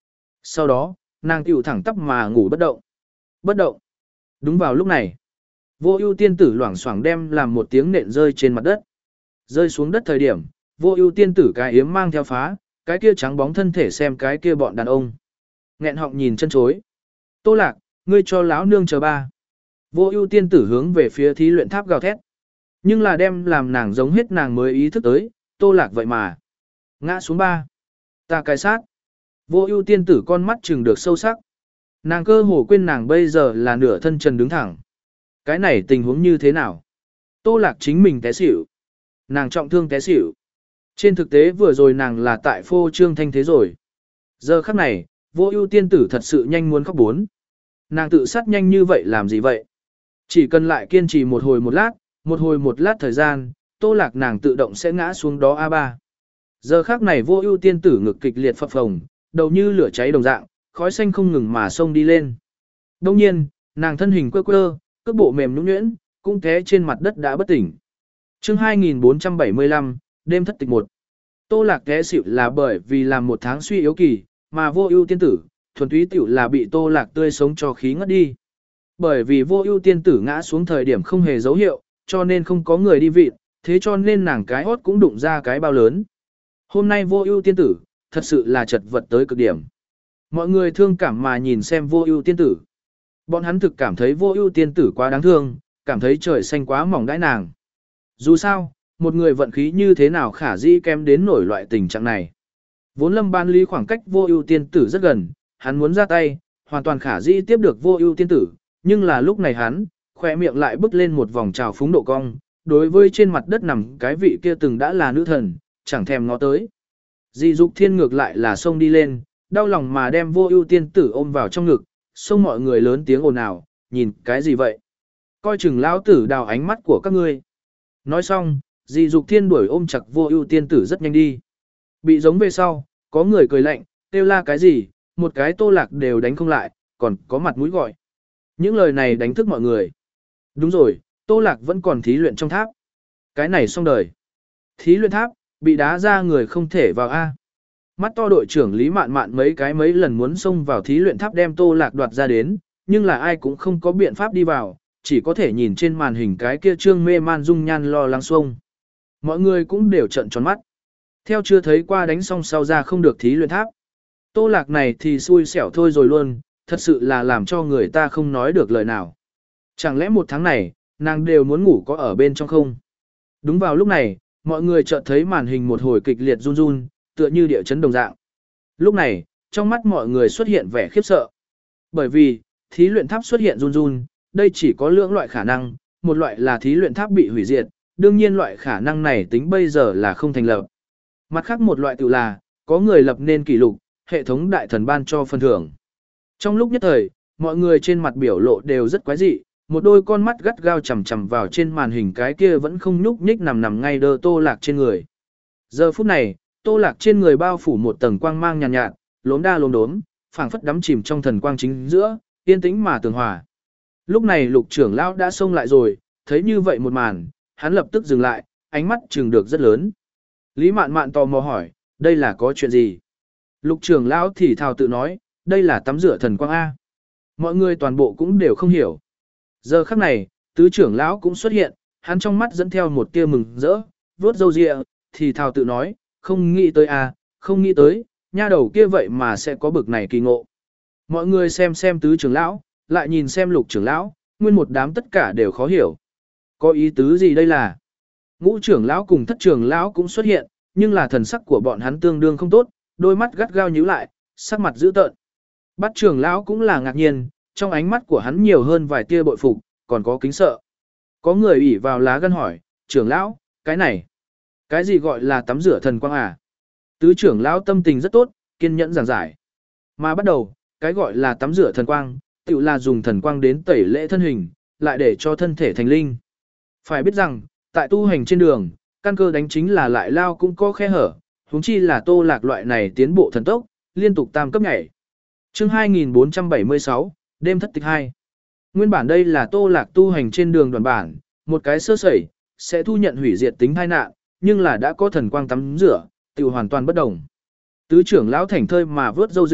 Sau đó, nàng tiểu thẳng tắp mà ngủ bất động. Bất động. Đúng vào lúc này, Vô Ưu tiên tử loảng xoảng đem làm một tiếng nện rơi trên mặt đất. Rơi xuống đất thời điểm, Vô Ưu tiên tử cái yếm mang theo phá, cái kia trắng bóng thân thể xem cái kia bọn đàn ông. Nghẹn họng nhìn chân chối. Tô Lạc, ngươi cho lão nương chờ ba. Vô Ưu tiên tử hướng về phía thí luyện tháp gào thét. Nhưng là đem làm nàng giống hết nàng mới ý thức tới, Tô Lạc vậy mà. Ngã xuống ba. Ta cái sát. Vô Ưu tiên tử con mắt trừng được sâu sắc. Nàng cơ hồ quên nàng bây giờ là nửa thân trần đứng thẳng. Cái này tình huống như thế nào? Tô Lạc chính mình té xỉu. Nàng trọng thương té xỉu. Trên thực tế vừa rồi nàng là tại phô trương thanh thế rồi. Giờ khắc này, Vô Ưu tiên tử thật sự nhanh muốn khóc bốn. Nàng tự sát nhanh như vậy làm gì vậy? Chỉ cần lại kiên trì một hồi một lát, một hồi một lát thời gian, Tô Lạc nàng tự động sẽ ngã xuống đó a ba. Giờ khắc này Vô Ưu tiên tử ngực kịch liệt phập phồng, đầu như lửa cháy đồng dạng, khói xanh không ngừng mà xông đi lên. Đương nhiên, nàng thân hình quơ quơ, cước bộ mềm nhũn nhuyễn, cũng té trên mặt đất đã bất tỉnh. Chương hai nghìn bốn trăm bảy mươi lăm, đêm thất tịch một. Tô Lạc té xỉu là bởi vì làm một tháng suy yếu kỳ, mà Vô Ưu tiên tử, thuần túy tiểu là bị Tô Lạc tươi sống cho khí ngất đi. Bởi vì Vô Ưu tiên tử ngã xuống thời điểm không hề dấu hiệu, cho nên không có người đi vịn, thế cho nên nàng cái hốt cũng đụng ra cái bao lớn. Hôm nay Vô Ưu tiên tử, thật sự là chật vật tới cực điểm. Mọi người thương cảm mà nhìn xem Vô Ưu tiên tử. Bọn hắn thực cảm thấy Vô Ưu tiên tử quá đáng thương, cảm thấy trời xanh quá mỏng đãi nàng. Dù sao, một người vận khí như thế nào khả dĩ kém đến nổi loại tình trạng này. Vốn Lâm Ban Lý khoảng cách Vô Ưu tiên tử rất gần, hắn muốn ra tay, hoàn toàn khả dĩ tiếp được Vô Ưu tiên tử, nhưng là lúc này hắn, khóe miệng lại bứt lên một vòng trào phúng độ cong, đối với trên mặt đất nằm cái vị kia từng đã là nữ thần, chẳng thèm ngó tới. Dị Dục Thiên ngược lại là xông đi lên, đau lòng mà đem Vô Ưu tiên tử ôm vào trong ngực, xông mọi người lớn tiếng ồn ào, nhìn cái gì vậy? Coi chừng lão tử đào ánh mắt của các ngươi. Nói xong, Dị Dục Thiên đuổi ôm chặt Vô Ưu tiên tử rất nhanh đi. Bị giống về sau, có người cười lạnh, kêu la cái gì, một cái Tô Lạc đều đánh không lại, còn có mặt mũi gọi. Những lời này đánh thức mọi người. Đúng rồi, Tô Lạc vẫn còn thí luyện trong tháp. Cái này xong đời. Thí luyện tháp, bị đá ra người không thể vào A. Mắt to đội trưởng Lý Mạn Mạn mấy cái mấy lần muốn xông vào thí luyện tháp đem Tô Lạc đoạt ra đến, nhưng là ai cũng không có biện pháp đi vào, chỉ có thể nhìn trên màn hình cái kia trương mê man dung nhan lo lắng xuông. Mọi người cũng đều trợn tròn mắt. Theo chưa thấy qua đánh xong sau ra không được thí luyện tháp. Tô Lạc này thì xui xẻo thôi rồi luôn, thật sự là làm cho người ta không nói được lời nào. Chẳng lẽ một tháng này, nàng đều muốn ngủ có ở bên trong không? Đúng vào lúc này, mọi người chợt thấy màn hình một hồi kịch liệt run run, tựa như địa chấn đồng dạng. Lúc này, trong mắt mọi người xuất hiện vẻ khiếp sợ. Bởi vì, thí luyện tháp xuất hiện run run, đây chỉ có lưỡng loại khả năng, một loại là thí luyện tháp bị hủy diệt, đương nhiên loại khả năng này tính bây giờ là không thành lập. Mặt khác một loại tự là, có người lập nên kỷ lục, hệ thống đại thần ban cho phần thưởng. Trong lúc nhất thời, mọi người trên mặt biểu lộ đều rất quái dị, một đôi con mắt gắt gao chằm chằm vào trên màn hình cái kia vẫn không nhúc nhích nằm nằm ngay đơ Tô Lạc trên người. Giờ phút này, Tô Lạc trên người bao phủ một tầng quang mang nhàn nhạt, nhạt, lốm đa lốm đốm, phảng phất đắm chìm trong thần quang chính giữa, yên tĩnh mà tường hòa. Lúc này Lục trưởng lão đã xông lại rồi, thấy như vậy một màn, hắn lập tức dừng lại, ánh mắt trừng được rất lớn. Lý Mạn Mạn tò mò hỏi, đây là có chuyện gì? Lục trưởng lão thì thào tự nói, đây là tắm rửa thần quang A. Mọi người toàn bộ cũng đều không hiểu. Giờ khắc này, tứ trưởng lão cũng xuất hiện, hắn trong mắt dẫn theo một tia mừng rỡ, vuốt râu ria, thì thào tự nói, không nghĩ tới A, không nghĩ tới, nha đầu kia vậy mà sẽ có bực này kỳ ngộ. Mọi người xem xem tứ trưởng lão, lại nhìn xem lục trưởng lão, nguyên một đám tất cả đều khó hiểu. Có ý tứ gì đây là? Ngũ trưởng lão cùng thất trưởng lão cũng xuất hiện, nhưng là thần sắc của bọn hắn tương đương không tốt, đôi mắt gắt gao nhíu lại, sắc mặt dữ tợn. Bát trưởng lão cũng là ngạc nhiên, trong ánh mắt của hắn nhiều hơn vài tia bội phục, còn có kính sợ. Có người ủy vào lá gan hỏi, trưởng lão, cái này, cái gì gọi là tắm rửa thần quang à? Tứ trưởng lão tâm tình rất tốt, kiên nhẫn giảng giải. Mà bắt đầu, cái gọi là tắm rửa thần quang, tự là dùng thần quang đến tẩy lễ thân hình, lại để cho thân thể thành linh. Phải biết rằng, tại tu hành trên đường, căn cơ đánh chính là lại lao cũng có khe hở, huống chi là Tô Lạc loại này tiến bộ thần tốc, liên tục tam cấp nhảy. Chương hai nghìn bốn trăm bảy mươi sáu, đêm thất tịch hai. Nguyên bản đây là Tô Lạc tu hành trên đường đoàn bản, một cái sơ sẩy, sẽ thu nhận hủy diệt tính tai nạn, nhưng là đã có thần quang tắm rửa, tự hoàn toàn bất đồng. Tứ trưởng lão thảnh thơi mà vớt dâu dê,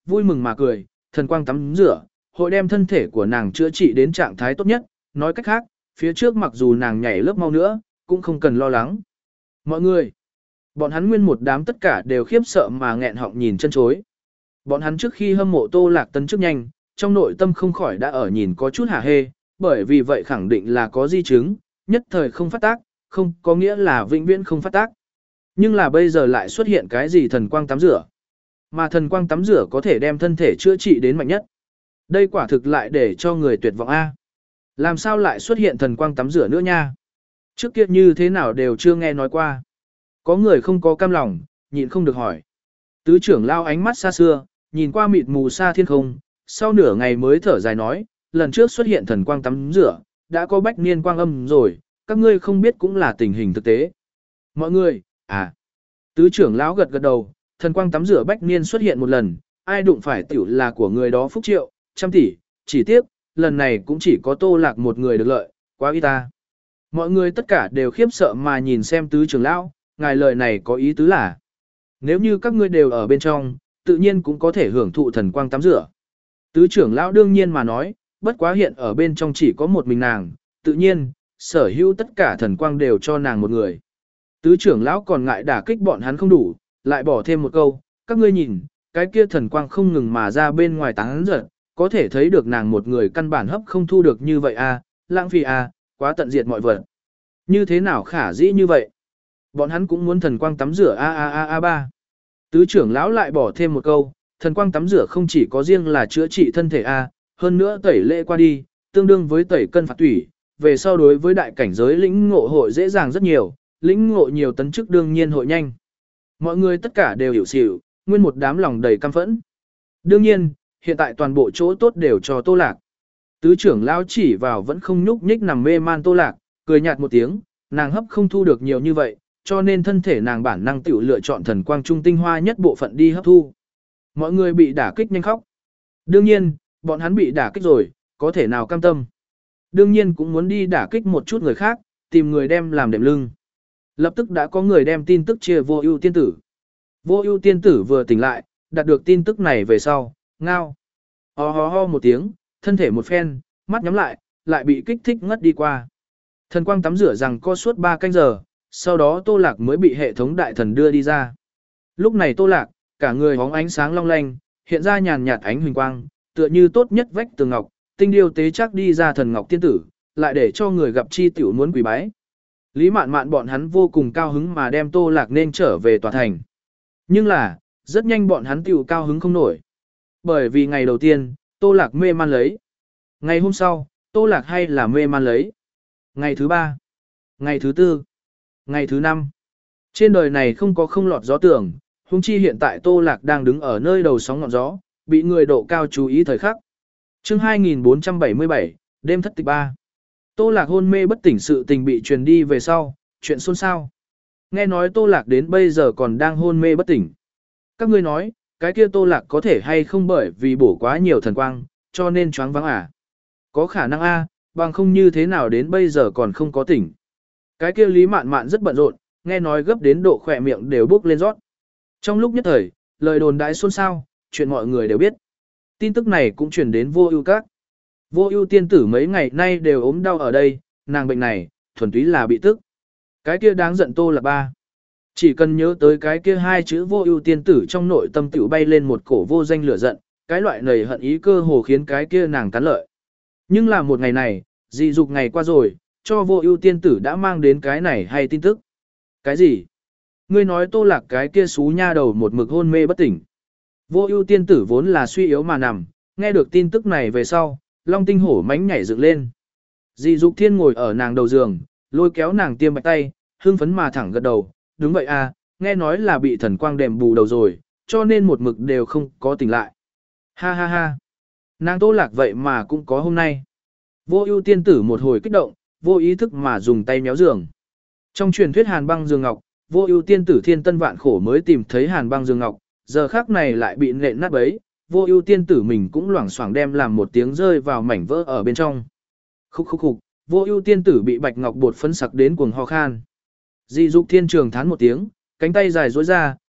vui mừng mà cười, thần quang tắm rửa, hội đem thân thể của nàng chữa trị đến trạng thái tốt nhất, nói cách khác, phía trước mặc dù nàng nhảy lớp mau nữa, cũng không cần lo lắng. Mọi người, bọn hắn nguyên một đám tất cả đều khiếp sợ mà nghẹn họng nhìn chân chối. Bọn hắn trước khi hâm mộ Tô Lạc Tấn trước nhanh, trong nội tâm không khỏi đã ở nhìn có chút hả hê, bởi vì vậy khẳng định là có di chứng, nhất thời không phát tác, không có nghĩa là vĩnh viễn không phát tác. Nhưng là bây giờ lại xuất hiện cái gì thần quang tắm rửa. Mà thần quang tắm rửa có thể đem thân thể chữa trị đến mạnh nhất. Đây quả thực lại để cho người tuyệt vọng A. Làm sao lại xuất hiện thần quang tắm rửa nữa nha? Trước kia như thế nào đều chưa nghe nói qua. Có người không có cam lòng, nhịn không được hỏi. Tứ trưởng lao ánh mắt xa xưa, nhìn qua mịt mù xa thiên không, sau nửa ngày mới thở dài nói, lần trước xuất hiện thần quang tắm rửa, đã có bách niên quang âm rồi, các ngươi không biết cũng là tình hình thực tế. Mọi người, à, tứ trưởng lão gật gật đầu, thần quang tắm rửa bách niên xuất hiện một lần, ai đụng phải tiểu là của người đó phúc triệu, trăm tỷ, chỉ tiếc, lần này cũng chỉ có Tô Lạc một người được lợi, quá ít ta. Mọi người tất cả đều khiếp sợ mà nhìn xem tứ trưởng lão, ngài lời này có ý tứ là, nếu như các ngươi đều ở bên trong, tự nhiên cũng có thể hưởng thụ thần quang tắm rửa. Tứ trưởng lão đương nhiên mà nói, bất quá hiện ở bên trong chỉ có một mình nàng, tự nhiên, sở hữu tất cả thần quang đều cho nàng một người. Tứ trưởng lão còn ngại đả kích bọn hắn không đủ, lại bỏ thêm một câu, các ngươi nhìn, cái kia thần quang không ngừng mà ra bên ngoài tán giật, có thể thấy được nàng một người căn bản hấp không thu được như vậy à, lãng phí à, quá tận diệt mọi vật. Như thế nào khả dĩ như vậy? Bọn hắn cũng muốn thần quang tắm rửa a a a a ba. Tứ trưởng lão lại bỏ thêm một câu, thần quang tắm rửa không chỉ có riêng là chữa trị thân thể a, hơn nữa tẩy lệ qua đi, tương đương với tẩy cân phạt tủy, về sau đối với đại cảnh giới lĩnh ngộ hội dễ dàng rất nhiều, lĩnh ngộ nhiều tấn chức đương nhiên hội nhanh. Mọi người tất cả đều hiểu xỉu, nguyên một đám lòng đầy căm phẫn. Đương nhiên, hiện tại toàn bộ chỗ tốt đều cho Tô Lạc. Tứ trưởng lão chỉ vào vẫn không nhúc nhích nằm mê man Tô Lạc, cười nhạt một tiếng, nàng hấp không thu được nhiều như vậy, cho nên thân thể nàng bản năng tiểu lựa chọn thần quang trung tinh hoa nhất bộ phận đi hấp thu. Mọi người bị đả kích nhanh khóc. Đương nhiên, bọn hắn bị đả kích rồi, có thể nào cam tâm. Đương nhiên cũng muốn đi đả kích một chút người khác, tìm người đem làm đệm lưng. Lập tức đã có người đem tin tức chia Vô Ưu tiên tử. Vô Ưu tiên tử vừa tỉnh lại, đạt được tin tức này về sau, ngao. Ho ho ho một tiếng, thân thể một phen, mắt nhắm lại, lại bị kích thích ngất đi qua. Thần quang tắm rửa rằng có suốt ba canh giờ, sau đó Tô Lạc mới bị hệ thống đại thần đưa đi ra. Lúc này Tô Lạc, cả người hóng ánh sáng long lanh, hiện ra nhàn nhạt ánh huỳnh quang, tựa như tốt nhất vách tường ngọc, tinh điêu tế chắc đi ra thần ngọc tiên tử, lại để cho người gặp chi tiểu muốn quỳ bái. Lý Mạn Mạn bọn hắn vô cùng cao hứng mà đem Tô Lạc nên trở về tòa thành. Nhưng là, rất nhanh bọn hắn tiểu cao hứng không nổi. Bởi vì ngày đầu tiên, Tô Lạc mê man lấy. Ngày hôm sau, Tô Lạc hay là mê man lấy. Ngày thứ ba, ngày thứ tư, ngày thứ năm. Trên đời này không có không lọt gió tưởng, huống chi hiện tại Tô Lạc đang đứng ở nơi đầu sóng ngọn gió, bị người độ cao chú ý thời khắc. Chương hai nghìn bốn trăm bảy mươi bảy, đêm thất tịch ba. Tô Lạc hôn mê bất tỉnh sự tình bị truyền đi về sau, chuyện xôn xao. Nghe nói Tô Lạc đến bây giờ còn đang hôn mê bất tỉnh. Các ngươi nói, cái kia Tô Lạc có thể hay không bởi vì bổ quá nhiều thần quang, cho nên choáng váng à? Có khả năng a, bằng không như thế nào đến bây giờ còn không có tỉnh. Cái kia Lý Mạn Mạn rất bận rộn, nghe nói gấp đến độ khỏe miệng đều bốc lên rót. Trong lúc nhất thời, lời đồn đại xôn xao, chuyện mọi người đều biết. Tin tức này cũng truyền đến Vô Ưu các. Vô Ưu tiên tử mấy ngày nay đều ốm đau ở đây, nàng bệnh này, thuần túy là bị tức. Cái kia đáng giận Tô Lạc ba. Chỉ cần nhớ tới cái kia hai chữ Vô Ưu tiên tử trong nội tâm tiểu bay lên một cổ vô danh lửa giận, cái loại nảy hận ý cơ hồ khiến cái kia nàng cắn lợi. Nhưng là một ngày này, dị dục ngày qua rồi, cho Vô Ưu tiên tử đã mang đến cái này hay tin tức. Cái gì? Ngươi nói Tô Lạc cái kia xú nha đầu một mực hôn mê bất tỉnh. Vô Ưu tiên tử vốn là suy yếu mà nằm, nghe được tin tức này về sau, Long Tinh hổ mãnh nhảy dựng lên. Dị Dục Thiên ngồi ở nàng đầu giường, lôi kéo nàng tiêm bạch tay, hưng phấn mà thẳng gật đầu, đúng vậy à, nghe nói là bị thần quang đệm bù đầu rồi, cho nên một mực đều không có tỉnh lại. Ha ha ha. Nàng Tô Lạc vậy mà cũng có hôm nay. Vô Ưu tiên tử một hồi kích động, vô ý thức mà dùng tay méo giường. Trong truyền thuyết Hàn Băng giường ngọc, Vô Ưu tiên tử thiên tân vạn khổ mới tìm thấy Hàn Băng giường ngọc, giờ khắc này lại bị nện nát bấy, Vô Ưu tiên tử mình cũng loảng xoảng đem làm một tiếng rơi vào mảnh vỡ ở bên trong. Khúc khúc khục, Vô Ưu tiên tử bị bạch ngọc bột phấn sặc đến cuồng ho khan. Dị Dục Thiên trường thán một tiếng, cánh tay dài duỗi ra,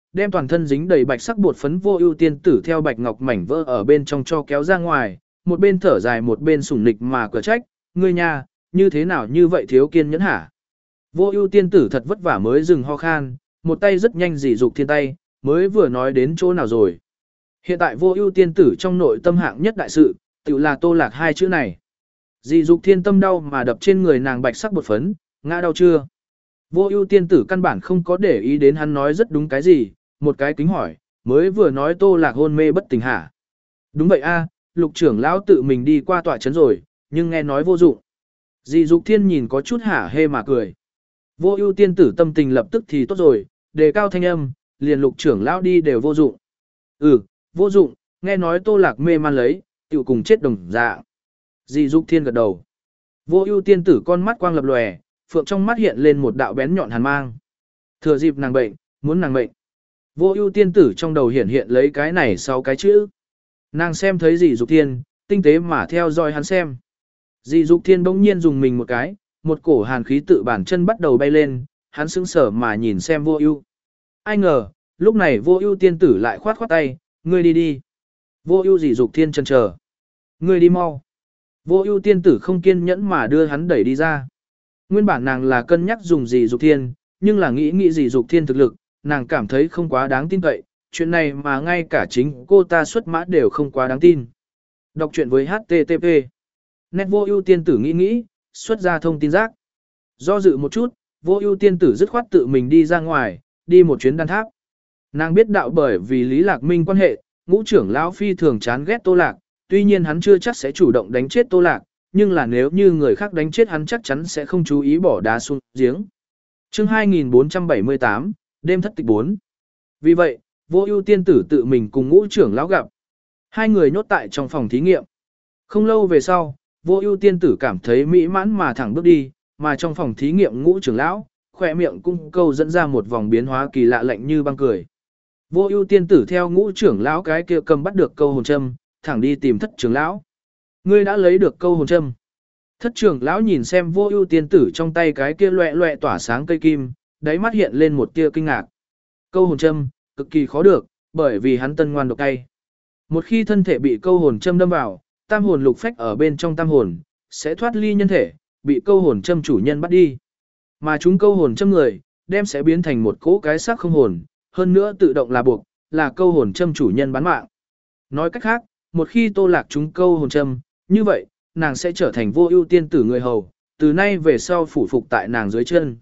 đem toàn thân dính đầy bạch sắc bột phấn Vô Ưu tiên tử theo bạch ngọc mảnh vỡ ở bên trong cho kéo ra ngoài, một bên thở dài một bên sủng nịch mà cửa trách, ngươi nha, như thế nào như vậy thiếu kiên nhẫn hả? Vô Ưu tiên tử thật vất vả mới dừng ho khan, một tay rất nhanh dì dục thiên tay, mới vừa nói đến chỗ nào rồi. Hiện tại Vô Ưu tiên tử trong nội tâm hạng nhất đại sự, tự là Tô Lạc hai chữ này. Dì dục thiên tâm đau mà đập trên người nàng bạch sắc bột phấn, ngã đau chưa? Vô Ưu tiên tử căn bản không có để ý đến hắn nói rất đúng cái gì, một cái kính hỏi, mới vừa nói Tô Lạc hôn mê bất tỉnh hả? Đúng vậy a, Lục trưởng lão tự mình đi qua tọa trấn rồi, nhưng nghe nói vô dụng. Dì dục thiên nhìn có chút hả hê mà cười. Vô Ưu tiên tử tâm tình lập tức thì tốt rồi, đề cao thanh âm, liền Lục trưởng lão đi đều vô dụng. Ừ, vô dụng, nghe nói Tô Lạc mê man lấy, tiểu cùng chết đồng dạng. Dì dục thiên gật đầu. Vô Ưu tiên tử con mắt quang lập lòe, phượng trong mắt hiện lên một đạo bén nhọn hàn mang. Thừa dịp nàng bệnh, muốn nàng bệnh. Vô Ưu tiên tử trong đầu hiện hiện lấy cái này sau cái chữ. Nàng xem thấy dì dục thiên, tinh tế mà theo dõi hắn xem. Dì dục thiên bỗng nhiên dùng mình một cái, một cổ hàn khí tự bản chân bắt đầu bay lên, hắn sững sờ mà nhìn xem Vô Ưu. Ai ngờ, lúc này Vô Ưu tiên tử lại khoát khoát tay, ngươi đi đi. Vô Ưu dì dục thiên chần chờ. Ngươi đi mau. Vô Ưu tiên tử không kiên nhẫn mà đưa hắn đẩy đi ra. Nguyên bản nàng là cân nhắc dùng dì dục thiên, nhưng là nghĩ nghĩ dì dục thiên thực lực, nàng cảm thấy không quá đáng tin cậy, chuyện này mà ngay cả chính cô ta xuất mã đều không quá đáng tin. Đọc truyện với hát tê tê pê. Nét Vô Ưu tiên tử nghĩ nghĩ, xuất ra thông tin rác. Do dự một chút, Vô Ưu tiên tử dứt khoát tự mình đi ra ngoài, đi một chuyến đan tháp. Nàng biết đạo bởi vì Lý Lạc Minh quan hệ, Ngũ trưởng lão phi thường chán ghét Tô Lạc, tuy nhiên hắn chưa chắc sẽ chủ động đánh chết Tô Lạc, nhưng là nếu như người khác đánh chết hắn chắc chắn sẽ không chú ý bỏ đá xuống giếng. Chương hai nghìn bốn trăm bảy mươi tám, đêm thất tịch bốn. Vì vậy, Vô Ưu tiên tử tự mình cùng Ngũ trưởng lão gặp. Hai người nhốt tại trong phòng thí nghiệm. Không lâu về sau, Vô Ưu tiên tử cảm thấy mỹ mãn mà thẳng bước đi, mà trong phòng thí nghiệm Ngũ trưởng lão, khóe miệng cung câu dẫn ra một vòng biến hóa kỳ lạ lạnh như băng cười. Vô Ưu tiên tử theo Ngũ trưởng lão cái kia cầm bắt được câu hồn châm, thẳng đi tìm Thất trưởng lão. Ngươi đã lấy được câu hồn châm. Thất trưởng lão nhìn xem Vô Ưu tiên tử trong tay cái kia loẹt loẹt tỏa sáng cây kim, đáy mắt hiện lên một tia kinh ngạc. Câu hồn châm, cực kỳ khó được, bởi vì hắn tân ngoan độc cay. Một khi thân thể bị câu hồn châm đâm vào, tam hồn lục phách ở bên trong tam hồn sẽ thoát ly nhân thể, bị câu hồn châm chủ nhân bắt đi. Mà chúng câu hồn châm người, đem sẽ biến thành một cỗ cái xác không hồn, hơn nữa tự động là buộc, là câu hồn châm chủ nhân bán mạng. Nói cách khác, một khi Tô Lạc chúng câu hồn châm, như vậy, nàng sẽ trở thành Vô Ưu tiên tử người hầu, từ nay về sau phủ phục tại nàng dưới chân.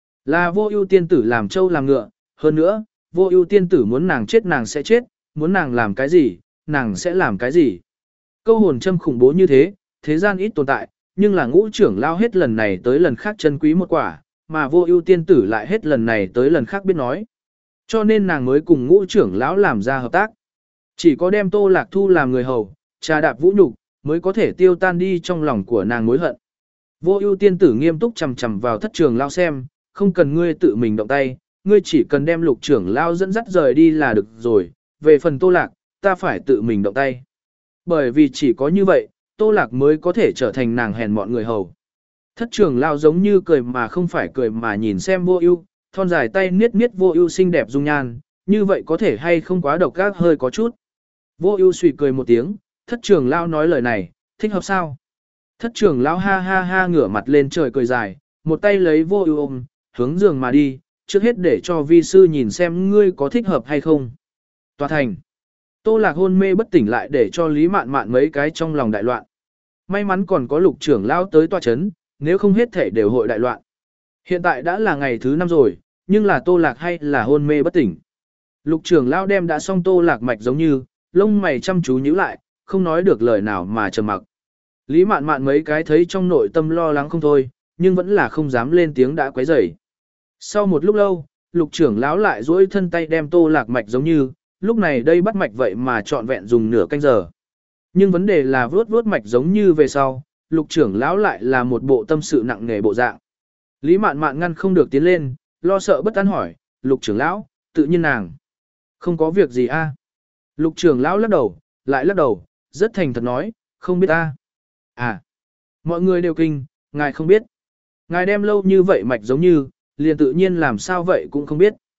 Là Vô Ưu tiên tử làm trâu làm ngựa, hơn nữa, Vô Ưu tiên tử muốn nàng chết nàng sẽ chết, muốn nàng làm cái gì, nàng sẽ làm cái gì. Câu hồn châm khủng bố như thế, thế gian ít tồn tại, nhưng là Ngũ trưởng lão hết lần này tới lần khác chân quý một quả, mà Vô Ưu tiên tử lại hết lần này tới lần khác biết nói. Cho nên nàng mới cùng Ngũ trưởng lão làm ra hợp tác. Chỉ có đem Tô Lạc thu làm người hầu, trà đạp vũ nhục, mới có thể tiêu tan đi trong lòng của nàng mối hận. Vô Ưu tiên tử nghiêm túc chằm chằm vào Thất trưởng lão xem, không cần ngươi tự mình động tay, ngươi chỉ cần đem Lục trưởng lão dẫn dắt rời đi là được rồi, về phần Tô Lạc, ta phải tự mình động tay. Bởi vì chỉ có như vậy, Tô Lạc mới có thể trở thành nàng hèn mọn người hầu. Thất trưởng lão giống như cười mà không phải cười mà nhìn xem Vô Ưu, thon dài tay niết niết Vô Ưu xinh đẹp dung nhan, như vậy có thể hay không quá độc ác hơi có chút. Vô Ưu suy cười một tiếng, Thất trưởng lão nói lời này, thích hợp sao? Thất trưởng lão ha ha ha ngửa mặt lên trời cười dài, một tay lấy Vô Ưu ôm, hướng giường mà đi, trước hết để cho vi sư nhìn xem ngươi có thích hợp hay không. Tòa thành. Tô Lạc hôn mê bất tỉnh lại để cho Lý Mạn Mạn mấy cái trong lòng đại loạn. May mắn còn có Lục trưởng lão tới tòa trấn, nếu không hết thể đều hội đại loạn. Hiện tại đã là ngày thứ năm rồi, nhưng là Tô Lạc hay là hôn mê bất tỉnh. Lục trưởng lão đem đã xong Tô Lạc mạch giống như, lông mày chăm chú nhíu lại, không nói được lời nào mà trầm mặc. Lý Mạn Mạn mấy cái thấy trong nội tâm lo lắng không thôi, nhưng vẫn là không dám lên tiếng đã quấy rầy. Sau một lúc lâu, Lục trưởng lão lại duỗi thân tay đem Tô Lạc mạch giống như, lúc này đây bắt mạch vậy mà trọn vẹn dùng nửa canh giờ. Nhưng vấn đề là vuốt vuốt mạch giống như về sau, Lục trưởng lão lại là một bộ tâm sự nặng nề bộ dạng. Lý Mạn Mạn ngăn không được tiến lên, lo sợ bất an hỏi, Lục trưởng lão, tự nhiên nàng. Không có việc gì a? Lục trưởng lão lắc đầu, lại lắc đầu, rất thành thật nói, không biết a. À, mọi người đều kinh, ngài không biết. Ngài đem lâu như vậy mạch giống như, liền tự nhiên làm sao vậy cũng không biết.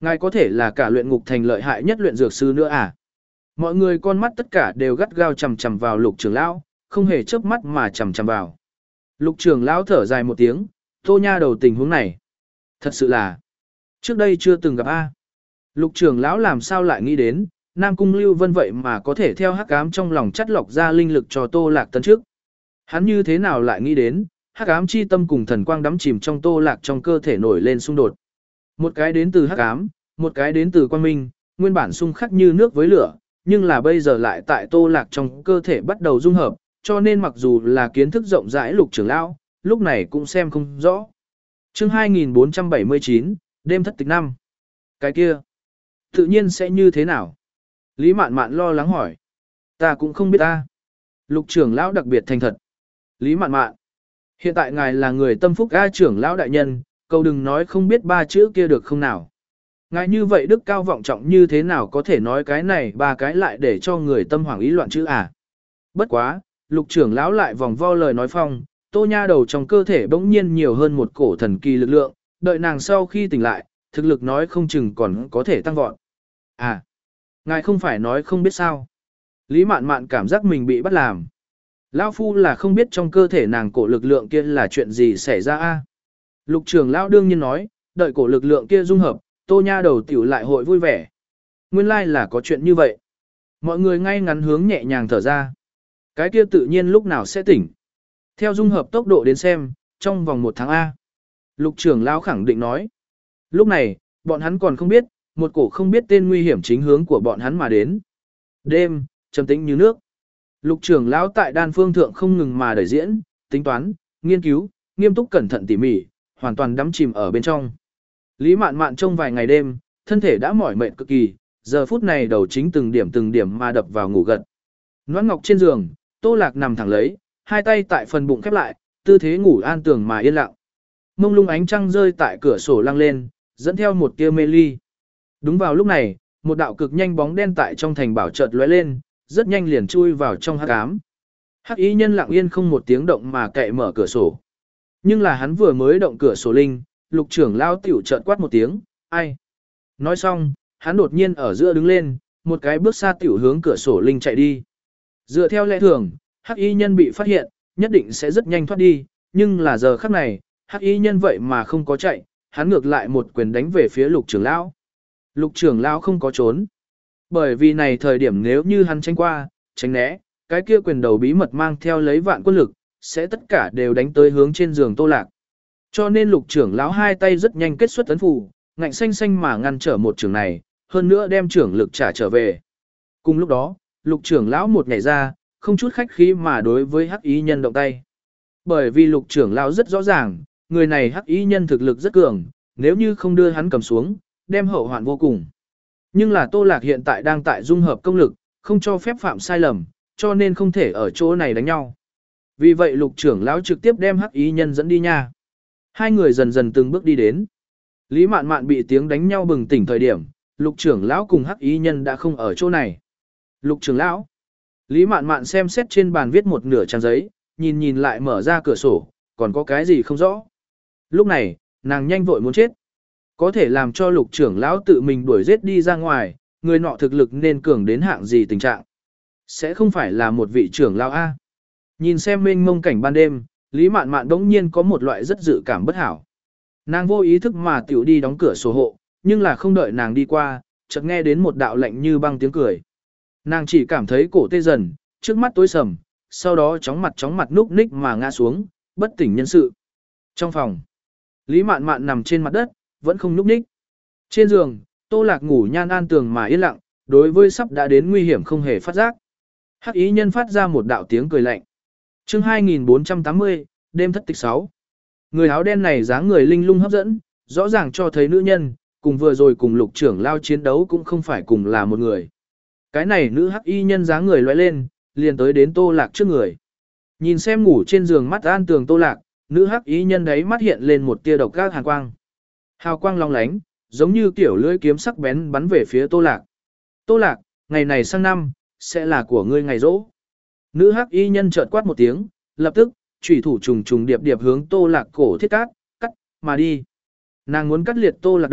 Ngài có thể là cả luyện ngục thành lợi hại nhất luyện dược sư nữa à? Mọi người con mắt tất cả đều gắt gao chằm chằm vào lục trưởng lão, không hề chớp mắt mà chằm chằm vào. Lục trưởng lão thở dài một tiếng, Tô nha đầu tình huống này. Thật sự là, trước đây chưa từng gặp a. Lục trưởng lão làm sao lại nghĩ đến, Nam Cung Lưu Vân vậy mà có thể theo hắc ám trong lòng chắt lọc ra linh lực cho Tô Lạc Tân trước. Hắn như thế nào lại nghĩ đến, hắc ám chi tâm cùng thần quang đắm chìm trong Tô Lạc trong cơ thể nổi lên xung đột. Một cái đến từ hắc ám, một cái đến từ quang minh, nguyên bản xung khắc như nước với lửa, nhưng là bây giờ lại tại Tô Lạc trong cơ thể bắt đầu dung hợp, cho nên mặc dù là kiến thức rộng rãi lục trưởng lão, lúc này cũng xem không rõ. Chương hai nghìn bốn trăm bảy mươi chín, đêm thất tịch năm. Cái kia, tự nhiên sẽ như thế nào? Lý Mạn Mạn lo lắng hỏi. Ta cũng không biết ta. Lục trưởng lão đặc biệt thành thật. Lý Mạn Mạn, hiện tại ngài là người tâm phúc A trưởng lão đại nhân, cầu đừng nói không biết ba chữ kia được không nào. Ngài như vậy đức cao vọng trọng như thế nào có thể nói cái này ba cái lại để cho người tâm hoảng ý loạn chữ à. Bất quá, lục trưởng lão lại vòng vo lời nói phong, Tô nha đầu trong cơ thể bỗng nhiên nhiều hơn một cổ thần kỳ lực lượng, đợi nàng sau khi tỉnh lại, thực lực nói không chừng còn có thể tăng vọt. À, ngài không phải nói không biết sao. Lý Mạn Mạn cảm giác mình bị bắt làm. Lão phu là không biết trong cơ thể nàng cổ lực lượng kia là chuyện gì xảy ra a. Lục trưởng lão đương nhiên nói, đợi cổ lực lượng kia dung hợp, Tô nha đầu tiểu lại hội vui vẻ. Nguyên lai là có chuyện như vậy. Mọi người ngay ngắn hướng nhẹ nhàng thở ra. Cái kia tự nhiên lúc nào sẽ tỉnh. Theo dung hợp tốc độ đến xem, trong vòng một tháng A. Lục trưởng lão khẳng định nói. Lúc này, bọn hắn còn không biết, một cổ không biết tên nguy hiểm chính hướng của bọn hắn mà đến. Đêm, trầm tĩnh như nước. Lục trưởng lão tại đan phương thượng không ngừng mà đẩy diễn, tính toán, nghiên cứu, nghiêm túc cẩn thận tỉ mỉ, hoàn toàn đắm chìm ở bên trong. Lý Mạn Mạn trong vài ngày đêm, thân thể đã mỏi mệt cực kỳ, giờ phút này đầu chính từng điểm từng điểm mà đập vào ngủ gật. Noãn Ngọc trên giường, Tô Lạc nằm thẳng lấy, hai tay tại phần bụng khép lại, tư thế ngủ an tường mà yên lặng. Mông lung ánh trăng rơi tại cửa sổ lăng lên, dẫn theo một tia mê ly. Đúng vào lúc này, một đạo cực nhanh bóng đen tại trong thành bảo chợt lóe lên, rất nhanh liền chui vào trong hắc ám. Hắc y nhân lặng yên không một tiếng động mà cậy mở cửa sổ. Nhưng là hắn vừa mới động cửa sổ linh, lục trưởng lao tiểu chợt quát một tiếng, ai? Nói xong, hắn đột nhiên ở giữa đứng lên, một cái bước xa tiểu hướng cửa sổ linh chạy đi. Dựa theo lẽ thường, hắc y nhân bị phát hiện, nhất định sẽ rất nhanh thoát đi, nhưng là giờ khắc này, hắc y nhân vậy mà không có chạy, hắn ngược lại một quyền đánh về phía lục trưởng lão. Lục trưởng lão không có trốn. Bởi vì này thời điểm nếu như hắn tránh qua, tránh né, cái kia quyền đầu bí mật mang theo lấy vạn quân lực, sẽ tất cả đều đánh tới hướng trên giường Tô Lạc. Cho nên lục trưởng lão hai tay rất nhanh kết xuất tấn phù, ngạnh xanh xanh mà ngăn trở một trường này, hơn nữa đem trưởng lực trả trở về. Cùng lúc đó, lục trưởng lão một nhảy ra, không chút khách khí mà đối với hắc ý nhân động tay. Bởi vì lục trưởng lão rất rõ ràng, người này hắc ý nhân thực lực rất cường, nếu như không đưa hắn cầm xuống, đem hậu hoạn vô cùng. Nhưng là Tô Lạc hiện tại đang tại dung hợp công lực, không cho phép phạm sai lầm, cho nên không thể ở chỗ này đánh nhau. Vì vậy lục trưởng lão trực tiếp đem hắc ý nhân dẫn đi nha. Hai người dần dần từng bước đi đến. Lý Mạn Mạn bị tiếng đánh nhau bừng tỉnh thời điểm, lục trưởng lão cùng hắc ý nhân đã không ở chỗ này. Lục trưởng lão. Lý Mạn Mạn xem xét trên bàn viết một nửa trang giấy, nhìn nhìn lại mở ra cửa sổ, còn có cái gì không rõ. Lúc này, nàng nhanh vội muốn chết. Có thể làm cho lục trưởng lão tự mình đuổi giết đi ra ngoài, người nọ thực lực nên cường đến hạng gì tình trạng. Sẽ không phải là một vị trưởng lão A. Nhìn xem mênh mông cảnh ban đêm, Lý Mạn Mạn đống nhiên có một loại rất dự cảm bất hảo. Nàng vô ý thức mà tiểu đi đóng cửa sổ hộ, nhưng là không đợi nàng đi qua, chợt nghe đến một đạo lạnh như băng tiếng cười. Nàng chỉ cảm thấy cổ tê dần, trước mắt tối sầm, sau đó chóng mặt chóng mặt núp ních mà ngã xuống, bất tỉnh nhân sự. Trong phòng, Lý Mạn Mạn nằm trên mặt đất, vẫn không núp ních. Trên giường, Tô Lạc ngủ nhan an tường mà yên lặng, đối với sắp đã đến nguy hiểm không hề phát giác. Hắc ý nhân phát ra một đạo tiếng cười lạnh. Chương hai nghìn bốn trăm tám mươi, đêm thất tịch sáu. Người áo đen này dáng người linh lung hấp dẫn, rõ ràng cho thấy nữ nhân, cùng vừa rồi cùng lục trưởng lao chiến đấu cũng không phải cùng là một người. Cái này nữ hắc y nhân dáng người lóe lên, liền tới đến Tô Lạc trước người. Nhìn xem ngủ trên giường mắt an tường Tô Lạc, nữ hắc y nhân đấy mắt hiện lên một tia độc ác hàn quang. Hào quang long lánh, giống như kiểu lưỡi kiếm sắc bén bắn về phía Tô Lạc. Tô Lạc, ngày này sang năm, sẽ là của ngươi ngày rỗ. Nữ hắc y nhân chợt quát một tiếng, lập tức, chủy thủ trùng trùng điệp điệp hướng Tô Lạc cổ thiết cát, cắt, mà đi. Nàng muốn cắt liệt Tô Lạc đầu,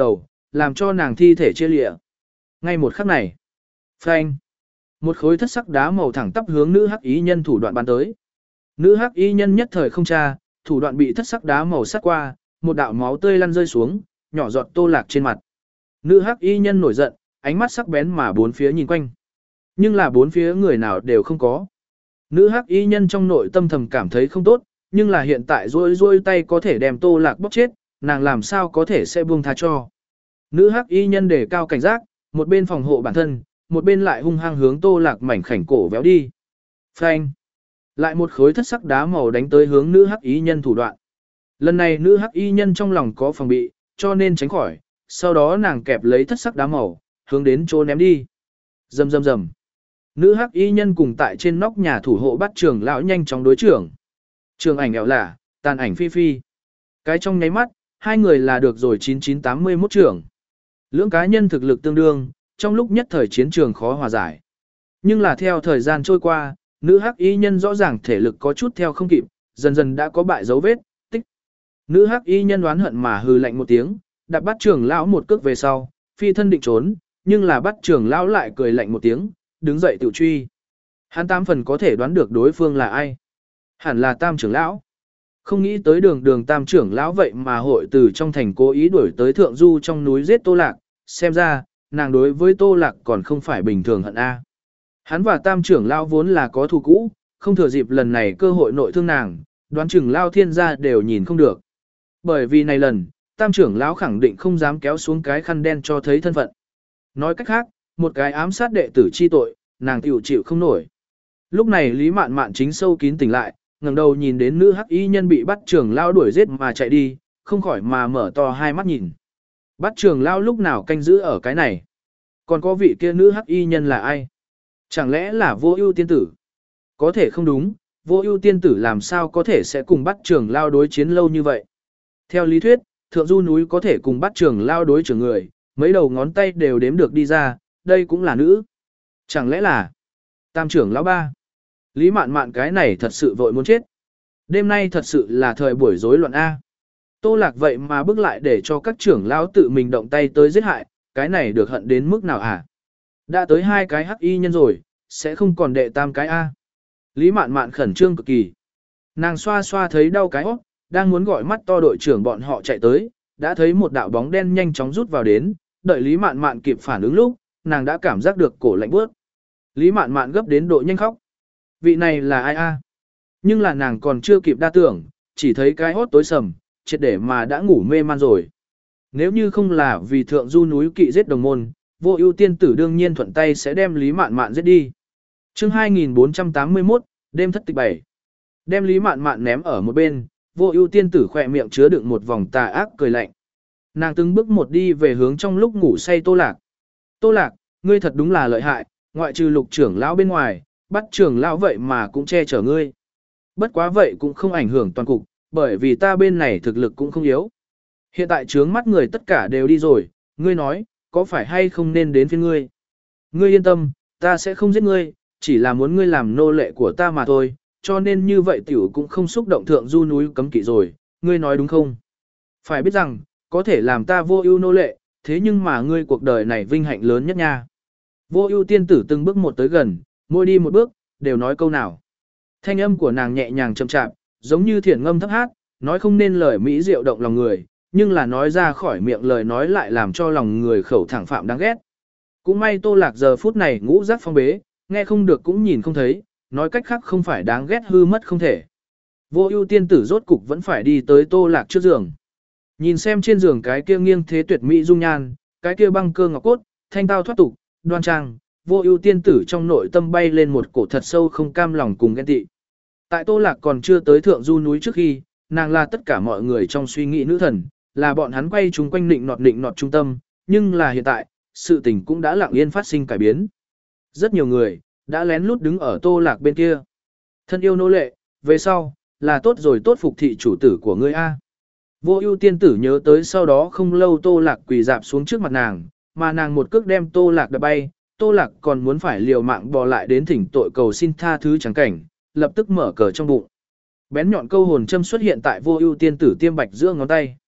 làm cho nàng thi thể chia lịa. Ngay một khắc này, phanh, một khối thất sắc đá màu thẳng tắp hướng nữ hắc y nhân thủ đoạn bắn tới. Nữ hắc y nhân nhất thời không tra, thủ đoạn bị thất sắc đá màu sát qua, một đạo máu tươi lăn rơi xuống, nhỏ giọt Tô Lạc trên mặt. Nữ hắc y nhân nổi giận, ánh mắt sắc bén mà bốn phía nhìn quanh. Nhưng là bốn phía người nào đều không có. Nữ hắc y nhân trong nội tâm thầm cảm thấy không tốt, nhưng là hiện tại rôi rôi tay có thể đem Tô Lạc bóp chết, nàng làm sao có thể sẽ buông tha cho. Nữ hắc y nhân đề cao cảnh giác, một bên phòng hộ bản thân, một bên lại hung hăng hướng Tô Lạc mảnh khảnh cổ véo đi. Phanh! Lại một khối thất sắc đá màu đánh tới hướng nữ hắc y nhân thủ đoạn. Lần này nữ hắc y nhân trong lòng có phòng bị, cho nên tránh khỏi, sau đó nàng kẹp lấy thất sắc đá màu, hướng đến chỗ ném đi. Rầm rầm rầm. Nữ hắc y nhân cùng tại trên nóc nhà thủ hộ bắt trưởng lão nhanh chóng đối trưởng. Trường ảnh ẻo lả, tàn ảnh phi phi. Cái trong nháy mắt, hai người là được rồi chín chín tám mươi mốt trưởng. Lưỡng cá nhân thực lực tương đương, trong lúc nhất thời chiến trường khó hòa giải. Nhưng là theo thời gian trôi qua, nữ hắc y nhân rõ ràng thể lực có chút theo không kịp, dần dần đã có bại dấu vết, tích. Nữ hắc y nhân đoán hận mà hừ lạnh một tiếng, đạp bắt trưởng lão một cước về sau, phi thân định trốn, nhưng là bắt trưởng lão lại cười lạnh một tiếng, đứng dậy tự truy. Hắn tam phần có thể đoán được đối phương là ai. Hẳn là tam trưởng lão. Không nghĩ tới đường đường tam trưởng lão vậy mà hội từ trong thành cố ý đuổi tới thượng du trong núi giết Tô Lạc, xem ra, nàng đối với Tô Lạc còn không phải bình thường hận A. Hắn và tam trưởng lão vốn là có thù cũ, không thừa dịp lần này cơ hội nội thương nàng, đoán chừng lao thiên gia đều nhìn không được. Bởi vì này lần, tam trưởng lão khẳng định không dám kéo xuống cái khăn đen cho thấy thân phận. Nói cách khác, một cái ám sát đệ tử chi tội, nàng chịu chịu không nổi. Lúc này Lý Mạn Mạn chính sâu kín tỉnh lại, ngẩng đầu nhìn đến nữ hắc y nhân bị bắt trưởng lão đuổi giết mà chạy đi, không khỏi mà mở to hai mắt nhìn. Bắt trưởng lão lúc nào canh giữ ở cái này? Còn có vị kia nữ hắc y nhân là ai? Chẳng lẽ là Vô Ưu tiên tử? Có thể không đúng, Vô Ưu tiên tử làm sao có thể sẽ cùng bắt trưởng lão đối chiến lâu như vậy? Theo lý thuyết, thượng du núi có thể cùng bắt trưởng lão đối trưởng người, mấy đầu ngón tay đều đếm được đi ra, đây cũng là nữ. Chẳng lẽ là tam trưởng lão ba? Lý Mạn Mạn cái này thật sự vội muốn chết. Đêm nay thật sự là thời buổi rối loạn A. Tô Lạc vậy mà bước lại để cho các trưởng lão tự mình động tay tới giết hại, cái này được hận đến mức nào hả? Đã tới hai cái hắc y nhân rồi, sẽ không còn đệ tam cái A. Lý Mạn Mạn khẩn trương cực kỳ. Nàng xoa xoa thấy đau cái hót, đang muốn gọi mắt to đội trưởng bọn họ chạy tới, đã thấy một đạo bóng đen nhanh chóng rút vào đến, đợi Lý Mạn Mạn kịp phản ứng lúc, nàng đã cảm giác được cổ lạnh bước. Lý Mạn Mạn gấp đến độ nhanh khóc. Vị này là ai a? Nhưng là nàng còn chưa kịp đa tưởng, chỉ thấy cái hốt tối sầm, triệt để mà đã ngủ mê man rồi. Nếu như không là vì thượng du núi kỵ giết đồng môn, Vô Ưu tiên tử đương nhiên thuận tay sẽ đem Lý Mạn Mạn giết đi. Chương hai nghìn bốn trăm tám mươi mốt, đêm thất tịch bảy. Đem Lý Mạn Mạn ném ở một bên, Vô Ưu tiên tử khỏe miệng chứa đựng một vòng tà ác cười lạnh. Nàng từng bước một đi về hướng trong lúc ngủ say Tô Lạc. Tô Lạc, ngươi thật đúng là lợi hại, ngoại trừ Lục trưởng lão bên ngoài, bắt trưởng lão vậy mà cũng che chở ngươi. Bất quá vậy cũng không ảnh hưởng toàn cục, bởi vì ta bên này thực lực cũng không yếu. Hiện tại trướng mắt người tất cả đều đi rồi, ngươi nói, có phải hay không nên đến phiên ngươi? Ngươi yên tâm, ta sẽ không giết ngươi, chỉ là muốn ngươi làm nô lệ của ta mà thôi, cho nên như vậy tiểu cũng không xúc động thượng du núi cấm kỵ rồi, ngươi nói đúng không? Phải biết rằng, có thể làm ta Vô Ưu nô lệ, thế nhưng mà ngươi cuộc đời này vinh hạnh lớn nhất nha. Vô Ưu tiên tử từng bước một tới gần, mỗi đi một bước, đều nói câu nào. Thanh âm của nàng nhẹ nhàng chậm chạp, giống như thiển ngâm thấp hát, nói không nên lời mỹ diệu động lòng người, nhưng là nói ra khỏi miệng lời nói lại làm cho lòng người khẩu thẳng phạm đáng ghét. Cũng may Tô Lạc giờ phút này ngũ giác phong bế, nghe không được cũng nhìn không thấy, nói cách khác không phải đáng ghét hư mất không thể. Vô Ưu tiên tử rốt cục vẫn phải đi tới Tô Lạc trước giường. Nhìn xem trên giường cái kia nghiêng thế tuyệt mỹ dung nhan, cái kia băng cơ ngọc cốt, thanh tao thoát tục, đoan trang, Vô Ưu tiên tử trong nội tâm bay lên một cổ thật sâu không cam lòng cùng ghen tị. Tại Tô Lạc còn chưa tới thượng du núi trước khi, nàng là tất cả mọi người trong suy nghĩ nữ thần, là bọn hắn quay chúng quanh nịnh nọt nịnh nọt trung tâm, nhưng là hiện tại, sự tình cũng đã lặng yên phát sinh cải biến. Rất nhiều người đã lén lút đứng ở Tô Lạc bên kia. Thân yêu nô lệ, về sau là tốt rồi tốt phục thị chủ tử của ngươi a. Vô Ưu tiên tử nhớ tới sau đó không lâu Tô Lạc quỳ dạp xuống trước mặt nàng, mà nàng một cước đem Tô Lạc đập bay, Tô Lạc còn muốn phải liều mạng bò lại đến thỉnh tội cầu xin tha thứ chẳng cảnh, lập tức mở cờ trong bụng. Bén nhọn câu hồn châm xuất hiện tại Vô Ưu tiên tử tiêm bạch giữa ngón tay.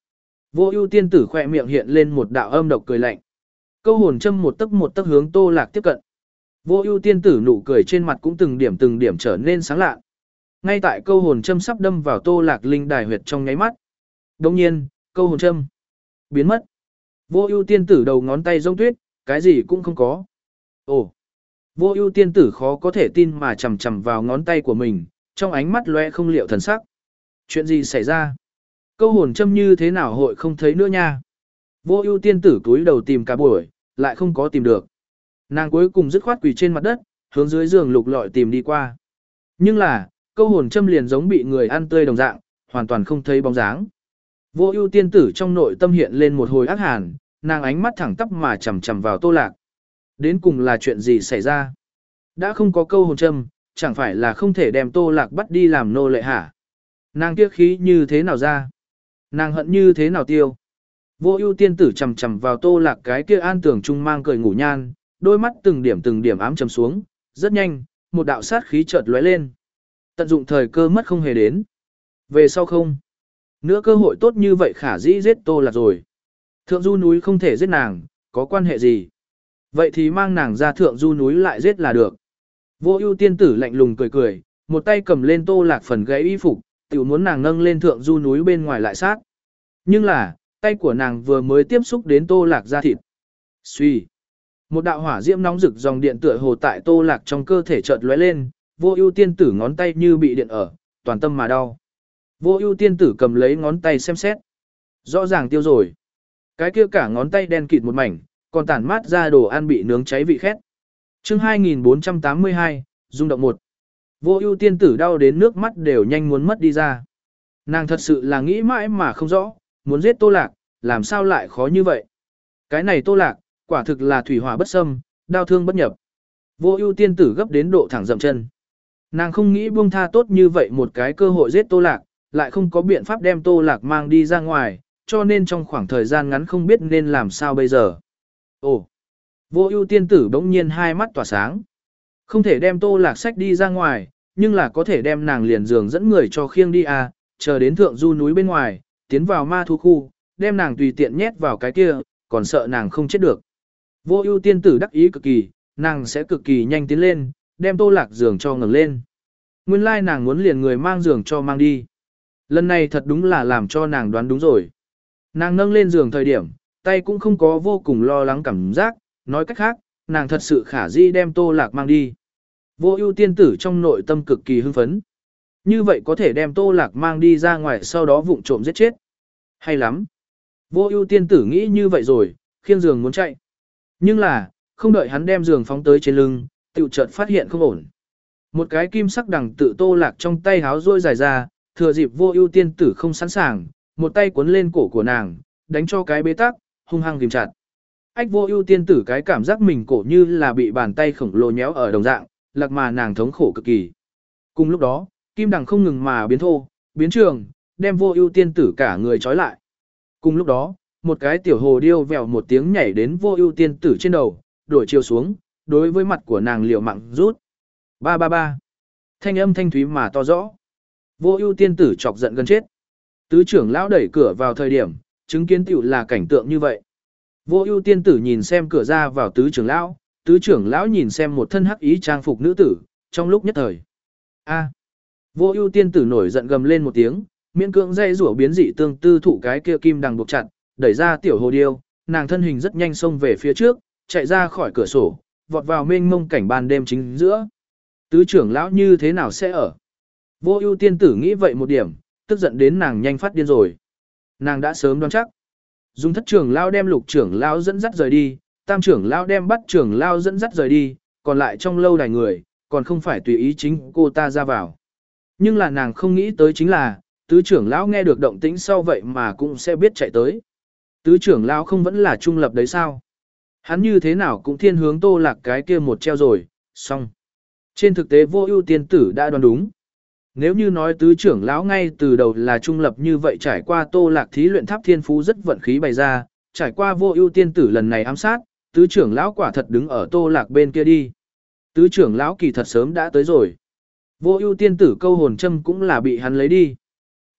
Vô ưu tiên tử khỏe miệng hiện lên một đạo âm độc cười lạnh. Câu hồn châm một tấc một tấc hướng Tô Lạc tiếp cận. Vô ưu tiên tử nụ cười trên mặt cũng từng điểm từng điểm trở nên sáng lạ. Ngay tại câu hồn châm sắp đâm vào Tô Lạc linh đài huyệt trong nháy mắt. Đồng nhiên, câu hồn châm biến mất. Vô ưu tiên tử đầu ngón tay rông tuyết, cái gì cũng không có. Ồ! Vô ưu tiên tử khó có thể tin mà chầm chầm vào ngón tay của mình, trong ánh mắt lóe không liệu thần sắc. Chuyện gì xảy ra? Câu hồn châm như thế nào hội không thấy nữa nha? Vô ưu tiên tử cúi đầu tìm cả buổi, lại không có tìm được. Nàng cuối cùng dứt khoát quỳ trên mặt đất, hướng dưới giường lục lọi tìm đi qua. Nhưng là, câu hồn châm liền giống bị người ăn tươi đồng dạng, hoàn toàn không thấy bóng dáng. Vô ưu tiên tử trong nội tâm hiện lên một hồi ác hàn, nàng ánh mắt thẳng tắp mà chầm chầm vào Tô Lạc. Đến cùng là chuyện gì xảy ra? Đã không có câu hồn châm, chẳng phải là không thể đem Tô Lạc bắt đi làm nô lệ hả? Nàng kia khí như thế nào ra? Nàng hận như thế nào tiêu? Vô ưu tiên tử chầm chầm vào Tô Lạc cái kia an tưởng trung mang cười ngủ nhan, đôi mắt từng điểm từng điểm ám trầm xuống, rất nhanh, một đạo sát khí chợt lóe lên. Tận dụng thời cơ mất không hề đến. Về sau không? Nữa cơ hội tốt như vậy khả dĩ giết Tô Lạc rồi. Thượng du núi không thể giết nàng, có quan hệ gì? Vậy thì mang nàng ra thượng du núi lại giết là được. Vô ưu tiên tử lạnh lùng cười cười, một tay cầm lên Tô Lạc phần gáy y phục, tiểu muốn nàng nâng lên thượng du núi bên ngoài lại sát. Nhưng là, tay của nàng vừa mới tiếp xúc đến Tô Lạc da thịt. Xuy. Một đạo hỏa diễm nóng rực dòng điện tựa hồ tại Tô Lạc trong cơ thể chợt lóe lên, vô ưu tiên tử ngón tay như bị điện ở, toàn tâm mà đau. Vô ưu tiên tử cầm lấy ngón tay xem xét. Rõ ràng tiêu rồi. Cái kia cả ngón tay đen kịt một mảnh, còn tản mát ra đồ ăn bị nướng cháy vị khét. Chương hai nghìn bốn trăm tám mươi hai, rung động một. Vô ưu tiên tử đau đến nước mắt đều nhanh muốn mất đi ra. Nàng thật sự là nghĩ mãi mà không rõ, muốn giết Tô Lạc, làm sao lại khó như vậy. Cái này Tô Lạc, quả thực là thủy hỏa bất xâm, đau thương bất nhập. Vô ưu tiên tử gấp đến độ thẳng dậm chân. Nàng không nghĩ buông tha tốt như vậy một cái cơ hội giết Tô Lạc, lại không có biện pháp đem Tô Lạc mang đi ra ngoài, cho nên trong khoảng thời gian ngắn không biết nên làm sao bây giờ. Ồ! Vô ưu tiên tử bỗng nhiên hai mắt tỏa sáng. Không thể đem Tô Lạc sách đi ra ngoài, nhưng là có thể đem nàng liền giường dẫn người cho khiêng đi à, chờ đến thượng du núi bên ngoài, tiến vào ma thú khu, đem nàng tùy tiện nhét vào cái kia, còn sợ nàng không chết được. Vô ưu tiên tử đắc ý cực kỳ, nàng sẽ cực kỳ nhanh tiến lên, đem Tô Lạc giường cho ngẩng lên. Nguyên lai nàng muốn liền người mang giường cho mang đi. Lần này thật đúng là làm cho nàng đoán đúng rồi. Nàng nâng lên giường thời điểm, tay cũng không có vô cùng lo lắng cảm giác, nói cách khác, nàng thật sự khả dĩ đem Tô Lạc mang đi. Vô ưu tiên tử trong nội tâm cực kỳ hưng phấn. Như vậy có thể đem Tô Lạc mang đi ra ngoài sau đó vụng trộm giết chết. Hay lắm. Vô ưu tiên tử nghĩ như vậy rồi, khiêng giường muốn chạy. Nhưng là, không đợi hắn đem giường phóng tới trên lưng, tiểu chợt phát hiện không ổn. Một cái kim sắc đằng tự Tô Lạc trong tay háo rôi dài ra, thừa dịp vô ưu tiên tử không sẵn sàng, một tay cuốn lên cổ của nàng, đánh cho cái bế tắc, hung hăng kìm chặt. Ách vô ưu tiên tử cái cảm giác mình cổ như là bị bàn tay khổng lồ nhéo ở đồng dạng, lạc mà nàng thống khổ cực kỳ. Cùng lúc đó, kim đằng không ngừng mà biến thô, biến trường, đem vô ưu tiên tử cả người trói lại. Cùng lúc đó, một cái tiểu hồ điêu vèo một tiếng nhảy đến vô ưu tiên tử trên đầu, đổi chiều xuống, đối với mặt của nàng liều mạng rút. Ba ba ba. Thanh âm thanh thúy mà to rõ. Vô ưu tiên tử chọc giận gần chết. Tứ trưởng lão đẩy cửa vào thời điểm, chứng kiến tiểu là cảnh tượng như vậy. Vô ưu tiên tử nhìn xem cửa ra vào tứ trưởng lão, tứ trưởng lão nhìn xem một thân hắc ý trang phục nữ tử, trong lúc nhất thời. A. Vô ưu tiên tử nổi giận gầm lên một tiếng, miễn cưỡng dây rủa biến dị tương tư thụ cái kia kim đằng buộc chặt, đẩy ra tiểu hồ điêu, nàng thân hình rất nhanh xông về phía trước, chạy ra khỏi cửa sổ, vọt vào mênh mông cảnh ban đêm chính giữa. Tứ trưởng lão như thế nào sẽ ở? Vô ưu tiên tử nghĩ vậy một điểm, tức giận đến nàng nhanh phát điên rồi. Nàng đã sớm đoán chắc. Dùng thất trưởng lão đem lục trưởng lão dẫn dắt rời đi, tam trưởng lão đem bắt trưởng lão dẫn dắt rời đi, còn lại trong lâu đài người, còn không phải tùy ý chính cô ta ra vào. Nhưng là nàng không nghĩ tới chính là, tứ trưởng lão nghe được động tĩnh sau vậy mà cũng sẽ biết chạy tới. Tứ trưởng lão không vẫn là trung lập đấy sao? Hắn như thế nào cũng thiên hướng Tô Lạc cái kia một treo rồi, xong. Trên thực tế vô ưu tiên tử đã đoán đúng. Nếu như nói tứ trưởng lão ngay từ đầu là trung lập như vậy trải qua Tô Lạc thí luyện tháp thiên phú rất vận khí bày ra, trải qua vô ưu tiên tử lần này ám sát, tứ trưởng lão quả thật đứng ở Tô Lạc bên kia đi. Tứ trưởng lão kỳ thật sớm đã tới rồi. Vô ưu tiên tử câu hồn châm cũng là bị hắn lấy đi.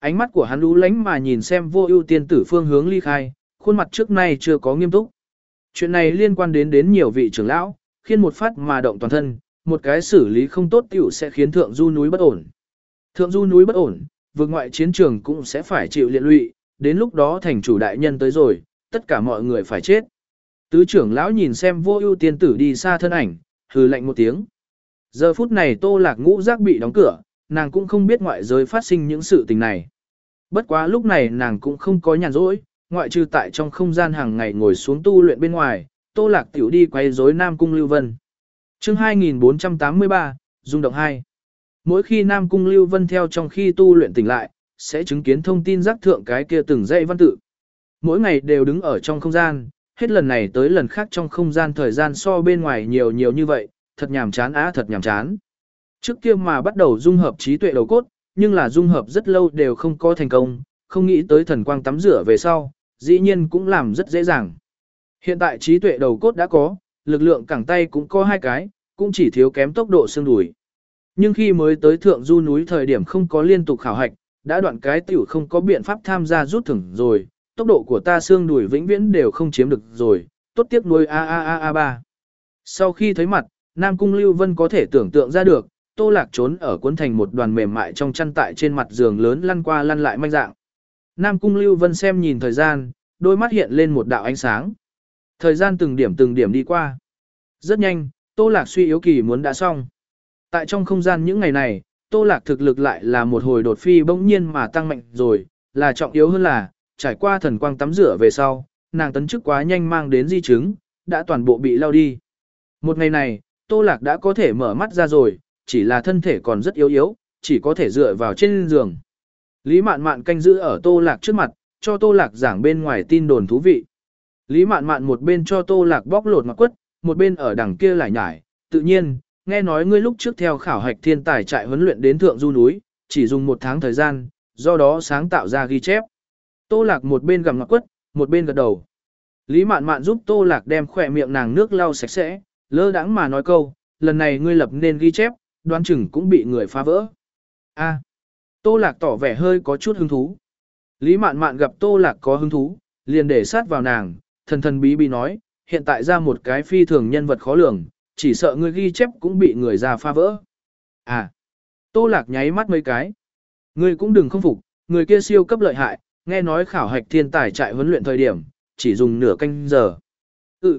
ánh mắt của hắn lú lánh mà nhìn xem Vô Ưu tiên tử phương hướng ly khai, khuôn mặt trước nay chưa có nghiêm túc. Chuyện này liên quan đến đến nhiều vị trưởng lão, khiến một phát mà động toàn thân, một cái xử lý không tốt tiểu sẽ khiến thượng du núi bất ổn. Thượng du núi bất ổn, vượt ngoại chiến trường cũng sẽ phải chịu liên lụy, đến lúc đó thành chủ đại nhân tới rồi, tất cả mọi người phải chết. Tứ trưởng lão nhìn xem Vô Ưu tiên tử đi xa thân ảnh, hừ lạnh một tiếng. Giờ phút này Tô Lạc ngũ giác bị đóng cửa, nàng cũng không biết ngoại giới phát sinh những sự tình này. Bất quá lúc này nàng cũng không có nhàn rỗi, ngoại trừ tại trong không gian hàng ngày ngồi xuống tu luyện bên ngoài, Tô Lạc tiểu đi quay rối Nam Cung Lưu Vân. Chương hai nghìn bốn trăm tám mươi ba, rung động hai. Mỗi khi Nam Cung Lưu Vân theo trong khi tu luyện tỉnh lại, sẽ chứng kiến thông tin giác thượng cái kia từng dãy văn tự. Mỗi ngày đều đứng ở trong không gian, hết lần này tới lần khác trong không gian thời gian so bên ngoài nhiều nhiều như vậy, thật nhàm chán á thật nhàm chán. Trước kia mà bắt đầu dung hợp trí tuệ đầu cốt, nhưng là dung hợp rất lâu đều không có thành công, không nghĩ tới thần quang tắm rửa về sau, dĩ nhiên cũng làm rất dễ dàng. Hiện tại trí tuệ đầu cốt đã có, lực lượng cẳng tay cũng có hai cái, cũng chỉ thiếu kém tốc độ xương đùi. Nhưng khi mới tới thượng du núi thời điểm không có liên tục khảo hạch, đã đoạn cái tiểu không có biện pháp tham gia rút thưởng rồi, tốc độ của ta xương đùi vĩnh viễn đều không chiếm được rồi, tốt tiếc nuôi a a a a ba. Sau khi thấy mặt, Nam Cung Lưu Vân có thể tưởng tượng ra được, Tô Lạc trốn ở cuốn thành một đoàn mềm mại trong chăn tại trên mặt giường lớn lăn qua lăn lại manh dạng. Nam Cung Lưu Vân xem nhìn thời gian, đôi mắt hiện lên một đạo ánh sáng. Thời gian từng điểm từng điểm đi qua. Rất nhanh, Tô Lạc suy yếu kỳ muốn đã xong. Tại trong không gian những ngày này, Tô Lạc thực lực lại là một hồi đột phi bỗng nhiên mà tăng mạnh rồi, là trọng yếu hơn là, trải qua thần quang tắm rửa về sau, nàng tấn chức quá nhanh mang đến di chứng, đã toàn bộ bị lao đi. Một ngày này, Tô Lạc đã có thể mở mắt ra rồi, chỉ là thân thể còn rất yếu yếu, chỉ có thể dựa vào trên giường. Lý Mạn Mạn canh giữ ở Tô Lạc trước mặt, cho Tô Lạc giảng bên ngoài tin đồn thú vị. Lý Mạn Mạn một bên cho Tô Lạc bóc lột ngọc quất, một bên ở đằng kia lại nhải, tự nhiên, nghe nói ngươi lúc trước theo khảo hạch thiên tài trại huấn luyện đến thượng du núi, chỉ dùng một tháng thời gian, do đó sáng tạo ra ghi chép. Tô Lạc một bên gặm ngọc quất, một bên gật đầu. Lý Mạn Mạn giúp Tô Lạc đem khỏe miệng nàng nước lau sạch sẽ, lơ đãng mà nói câu, lần này ngươi lập nên ghi chép, đoán chừng cũng bị người phá vỡ. A. Tô Lạc tỏ vẻ hơi có chút hứng thú. Lý Mạn Mạn gặp Tô Lạc có hứng thú, liền để sát vào nàng, thần thần bí bí nói, hiện tại ra một cái phi thường nhân vật khó lường, chỉ sợ ngươi ghi chép cũng bị người ra phá vỡ. À. Tô Lạc nháy mắt mấy cái. Ngươi cũng đừng không phục, người kia siêu cấp lợi hại, nghe nói khảo hạch thiên tài trại huấn luyện thời điểm, chỉ dùng nửa canh giờ. Ừ.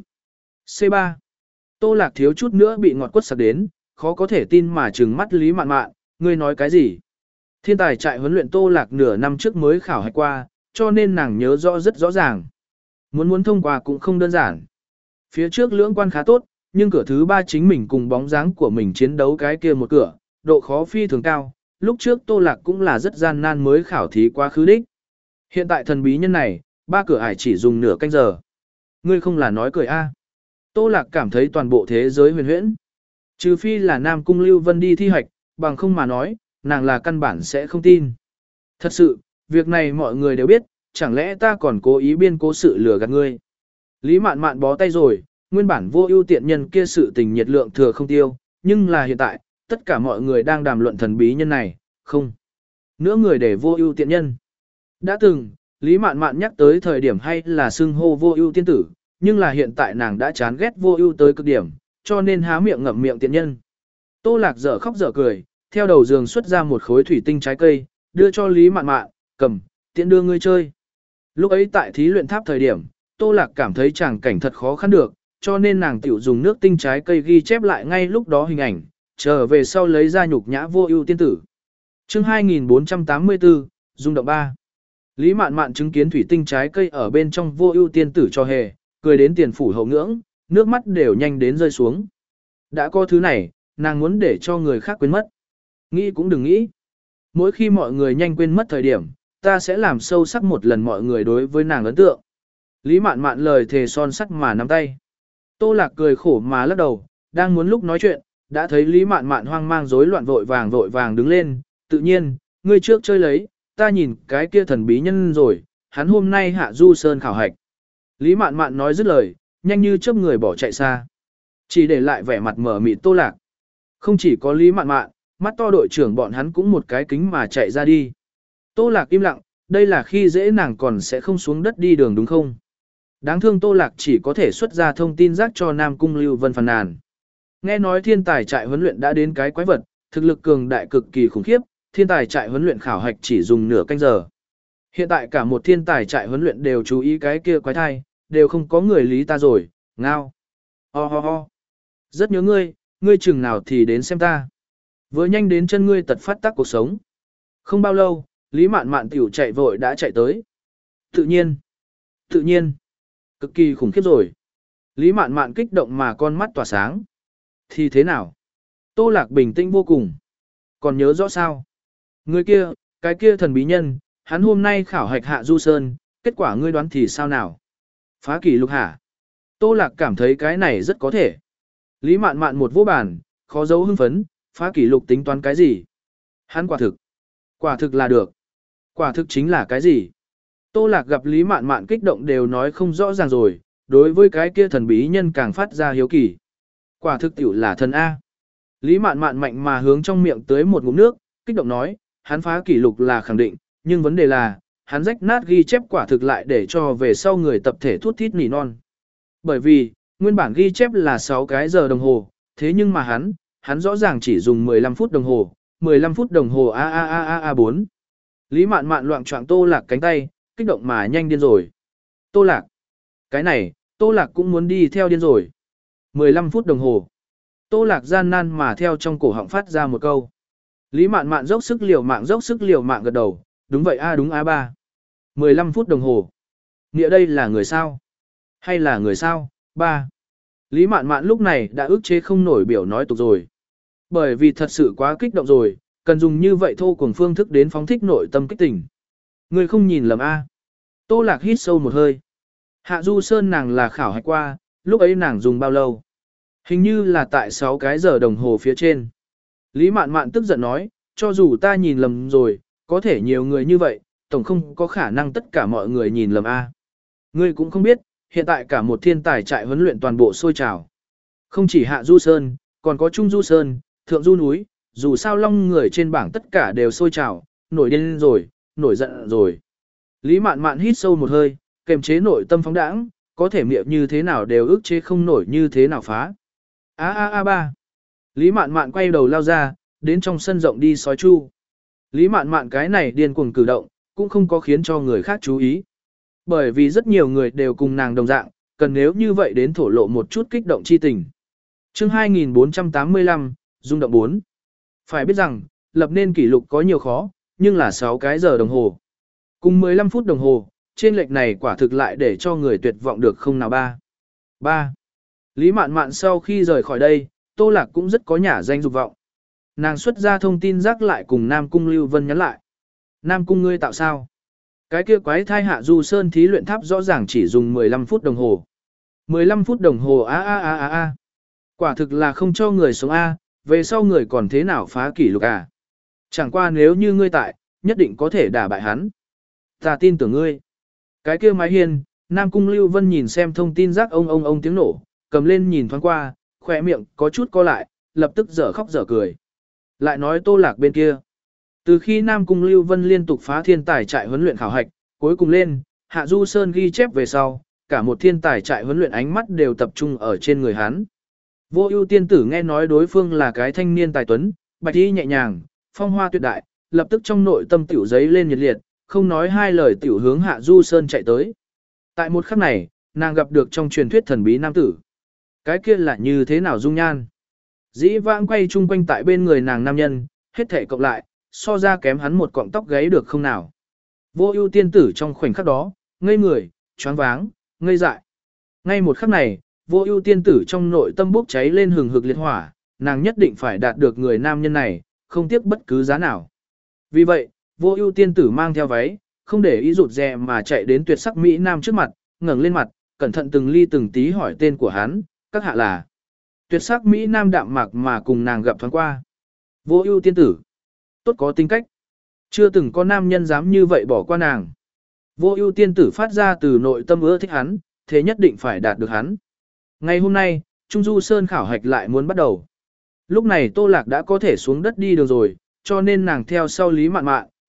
C ba. Tô Lạc thiếu chút nữa bị ngọt quất sặc đến, khó có thể tin mà trừng mắt Lý Mạn Mạn, ngươi nói cái gì? Thiên tài trại huấn luyện Tô Lạc nửa năm trước mới khảo hạch qua, cho nên nàng nhớ rõ rất rõ ràng. Muốn muốn thông qua cũng không đơn giản. Phía trước lưỡng quan khá tốt, nhưng cửa thứ ba chính mình cùng bóng dáng của mình chiến đấu cái kia một cửa, độ khó phi thường cao, lúc trước Tô Lạc cũng là rất gian nan mới khảo thí quá khứ đích. Hiện tại thần bí nhân này, ba cửa ải chỉ dùng nửa canh giờ. Ngươi không là nói cười a? Tô Lạc cảm thấy toàn bộ thế giới huyền huyễn. Trừ phi là Nam Cung Lưu Vân đi thi hạch, bằng không mà nói, nàng là căn bản sẽ không tin. Thật sự, việc này mọi người đều biết, chẳng lẽ ta còn cố ý biên cố sự lừa gạt ngươi. Lý Mạn Mạn bó tay rồi, nguyên bản Vô Ưu tiện nhân kia sự tình nhiệt lượng thừa không tiêu, nhưng là hiện tại, tất cả mọi người đang đàm luận thần bí nhân này, không. Nữa người để Vô Ưu tiện nhân. Đã từng, Lý Mạn Mạn nhắc tới thời điểm hay là xưng hô Vô Ưu tiên tử, nhưng là hiện tại nàng đã chán ghét Vô Ưu tới cực điểm, cho nên há miệng ngậm miệng tiện nhân. Tô Lạc dở khóc dở cười, theo đầu giường xuất ra một khối thủy tinh trái cây, đưa cho Lý Mạn Mạn, cầm, tiện đưa ngươi chơi. Lúc ấy tại thí luyện tháp thời điểm, Tô Lạc cảm thấy tràng cảnh thật khó khăn được, cho nên nàng tiểu dùng nước tinh trái cây ghi chép lại ngay lúc đó hình ảnh, trở về sau lấy ra nhục nhã Vô Ưu tiên tử. Chương hai nghìn bốn trăm tám mươi tư, rung động ba. Lý Mạn Mạn chứng kiến thủy tinh trái cây ở bên trong Vô Ưu tiên tử cho hề, cười đến tiền phủ hậu ngưỡng, nước mắt đều nhanh đến rơi xuống. Đã có thứ này, nàng muốn để cho người khác quên mất. Nghĩ cũng đừng nghĩ. Mỗi khi mọi người nhanh quên mất thời điểm, ta sẽ làm sâu sắc một lần mọi người đối với nàng ấn tượng. Lý Mạn Mạn lời thề son sắt mà nắm tay. Tô Lạc cười khổ mà lắc đầu, đang muốn lúc nói chuyện, đã thấy Lý Mạn Mạn hoang mang rối loạn vội vàng vội vàng đứng lên, tự nhiên, ngươi trước chơi lấy, ta nhìn cái kia thần bí nhân rồi, hắn hôm nay hạ du sơn khảo hạch. Lý Mạn Mạn nói dứt lời, nhanh như chớp người bỏ chạy xa. Chỉ để lại vẻ mặt mở mịt Tô Lạc. Không chỉ có Lý Mạn Mạn, mắt to đội trưởng bọn hắn cũng một cái kính mà chạy ra đi. Tô Lạc im lặng, đây là khi dễ nàng còn sẽ không xuống đất đi đường đúng không? Đáng thương Tô Lạc chỉ có thể xuất ra thông tin rác cho Nam Cung Lưu Vân phàn nàn. Nghe nói thiên tài trại huấn luyện đã đến cái quái vật, thực lực cường đại cực kỳ khủng khiếp, thiên tài trại huấn luyện khảo hạch chỉ dùng nửa canh giờ. Hiện tại cả một thiên tài trại huấn luyện đều chú ý cái kia quái thai, đều không có người lý ta rồi, ngao. Ho ho ho. Rất nhớ ngươi, ngươi chừng nào thì đến xem ta. Vừa nhanh đến chân ngươi tật phát tác cuộc sống. Không bao lâu, Lý Mạn Mạn tiểu chạy vội đã chạy tới. Tự nhiên. Tự nhiên. Cực kỳ khủng khiếp rồi. Lý Mạn Mạn kích động mà con mắt tỏa sáng. Thì thế nào? Tô Lạc bình tĩnh vô cùng. Còn nhớ rõ sao? Người kia, cái kia thần bí nhân, hắn hôm nay khảo hạch Hạ Du Sơn, kết quả ngươi đoán thì sao nào? Phá kỷ lục hả? Tô Lạc cảm thấy cái này rất có thể. Lý Mạn Mạn một vô bản, khó giấu hưng phấn, phá kỷ lục tính toán cái gì? Hắn quả thực. Quả thực là được. Quả thực chính là cái gì? Tô Lạc gặp Lý Mạn Mạn kích động đều nói không rõ ràng rồi, đối với cái kia thần bí nhân càng phát ra hiếu kỳ. Quả thực tiểu là thần A. Lý Mạn Mạn mạnh mà hướng trong miệng tới một ngụm nước, kích động nói, hắn phá kỷ lục là khẳng định, nhưng vấn đề là, hắn rách nát ghi chép quả thực lại để cho về sau người tập thể thút thít nỉ non. Bởi vì, nguyên bản ghi chép là sáu cái giờ đồng hồ, thế nhưng mà hắn, hắn rõ ràng chỉ dùng mười lăm phút đồng hồ, mười lăm phút đồng hồ a a a a a bốn. Lý Mạn Mạn loạng choạng Tô Lạc cánh tay, kích động mà nhanh điên rồi. Tô Lạc. Cái này, Tô Lạc cũng muốn đi theo điên rồi. mười lăm phút đồng hồ. Tô Lạc gian nan mà theo trong cổ họng phát ra một câu. Lý Mạn Mạn dốc sức liều mạng dốc sức liều mạng gật đầu, đúng vậy a đúng a ba. mười lăm phút đồng hồ. Nghĩa đây là người sao? Hay là người sao? Ba. Lý Mạn Mạn lúc này đã ức chế không nổi biểu nói tục rồi. Bởi vì thật sự quá kích động rồi, cần dùng như vậy thô cùng phương thức đến phóng thích nội tâm kích tình. Người không nhìn lầm a. Tô Lạc hít sâu một hơi. Hạ Du Sơn nàng là khảo hạch qua, lúc ấy nàng dùng bao lâu? Hình như là tại sáu cái giờ đồng hồ phía trên. Lý Mạn Mạn tức giận nói, cho dù ta nhìn lầm rồi, có thể nhiều người như vậy, tổng không có khả năng tất cả mọi người nhìn lầm a. Ngươi cũng không biết, hiện tại cả một thiên tài trại huấn luyện toàn bộ sôi trào. Không chỉ Hạ Du Sơn, còn có Trung Du Sơn, Thượng Du núi, dù sao long người trên bảng tất cả đều sôi trào, nổi điên rồi, nổi giận rồi. Lý Mạn Mạn hít sâu một hơi, kềm chế nội tâm phóng đãng, có thể miệng như thế nào đều ức chế không nổi như thế nào phá. A a a ba. Lý Mạn Mạn quay đầu lao ra, đến trong sân rộng đi sói chu. Lý Mạn Mạn cái này điên cuồng cử động, cũng không có khiến cho người khác chú ý. Bởi vì rất nhiều người đều cùng nàng đồng dạng, cần nếu như vậy đến thổ lộ một chút kích động chi tình. Chương hai nghìn bốn trăm tám mươi lăm, rung động bốn. Phải biết rằng, lập nên kỷ lục có nhiều khó, nhưng là sáu cái giờ đồng hồ. Cùng mười lăm phút đồng hồ, trên lệch này quả thực lại để cho người tuyệt vọng được không nào ba. Ba. Lý Mạn Mạn sau khi rời khỏi đây, Tô Lạc cũng rất có nhả danh dục vọng. Nàng xuất ra thông tin rác lại cùng Nam Cung Lưu Vân nhắn lại. Nam Cung ngươi tạo sao? Cái kia quái thai Hạ Du Sơn thí luyện tháp rõ ràng chỉ dùng mười lăm phút đồng hồ. mười lăm phút đồng hồ a a a a a. Quả thực là không cho người sống a, về sau người còn thế nào phá kỷ lục à? Chẳng qua nếu như ngươi tại, nhất định có thể đả bại hắn. Ta tin tưởng ngươi. Cái kia mái hiên, Nam Cung Lưu Vân nhìn xem thông tin rác ông ông ông tiếng nổ, cầm lên nhìn thoáng qua, khỏe miệng có chút co lại, lập tức dở khóc dở cười. Lại nói Tô Lạc bên kia. Từ khi Nam Cung Lưu Vân liên tục phá thiên tài trại huấn luyện khảo hạch, cuối cùng lên, Hạ Du Sơn ghi chép về sau, cả một thiên tài trại huấn luyện ánh mắt đều tập trung ở trên người hắn. Vô Ưu tiên tử nghe nói đối phương là cái thanh niên tài tuấn, bạch y nhẹ nhàng, phong hoa tuyệt đại, lập tức trong nội tâm tiểu giấy lên nhiệt liệt, không nói hai lời tiểu hướng Hạ Du Sơn chạy tới. Tại một khắc này, nàng gặp được trong truyền thuyết thần bí nam tử. Cái kia là như thế nào dung nhan? Dĩ vãng quay chung quanh tại bên người nàng nam nhân, hết thể cộng lại, so ra kém hắn một cọng tóc gáy được không nào. Vô Ưu tiên tử trong khoảnh khắc đó, ngây người, choáng váng, ngây dại. Ngay một khắc này, Vô Ưu tiên tử trong nội tâm bốc cháy lên hừng hực liệt hỏa, nàng nhất định phải đạt được người nam nhân này, không tiếc bất cứ giá nào. Vì vậy, Vô Ưu tiên tử mang theo váy, không để ý rụt rè mà chạy đến tuyệt sắc mỹ nam trước mặt, ngẩng lên mặt, cẩn thận từng ly từng tí hỏi tên của hắn, các hạ là. Tuyệt sắc mỹ nam đạm mạc mà cùng nàng gặp thoáng qua. Vô Ưu tiên tử, tốt có tính cách. Chưa từng có nam nhân dám như vậy bỏ qua nàng. Vô Ưu tiên tử phát ra từ nội tâm ưa thích hắn, thế nhất định phải đạt được hắn. Ngày hôm nay, Trung Du Sơn khảo hạch lại muốn bắt đầu. Lúc này Tô Lạc đã có thể xuống đất đi được rồi, cho nên nàng theo sau Lý Mạn Mạn,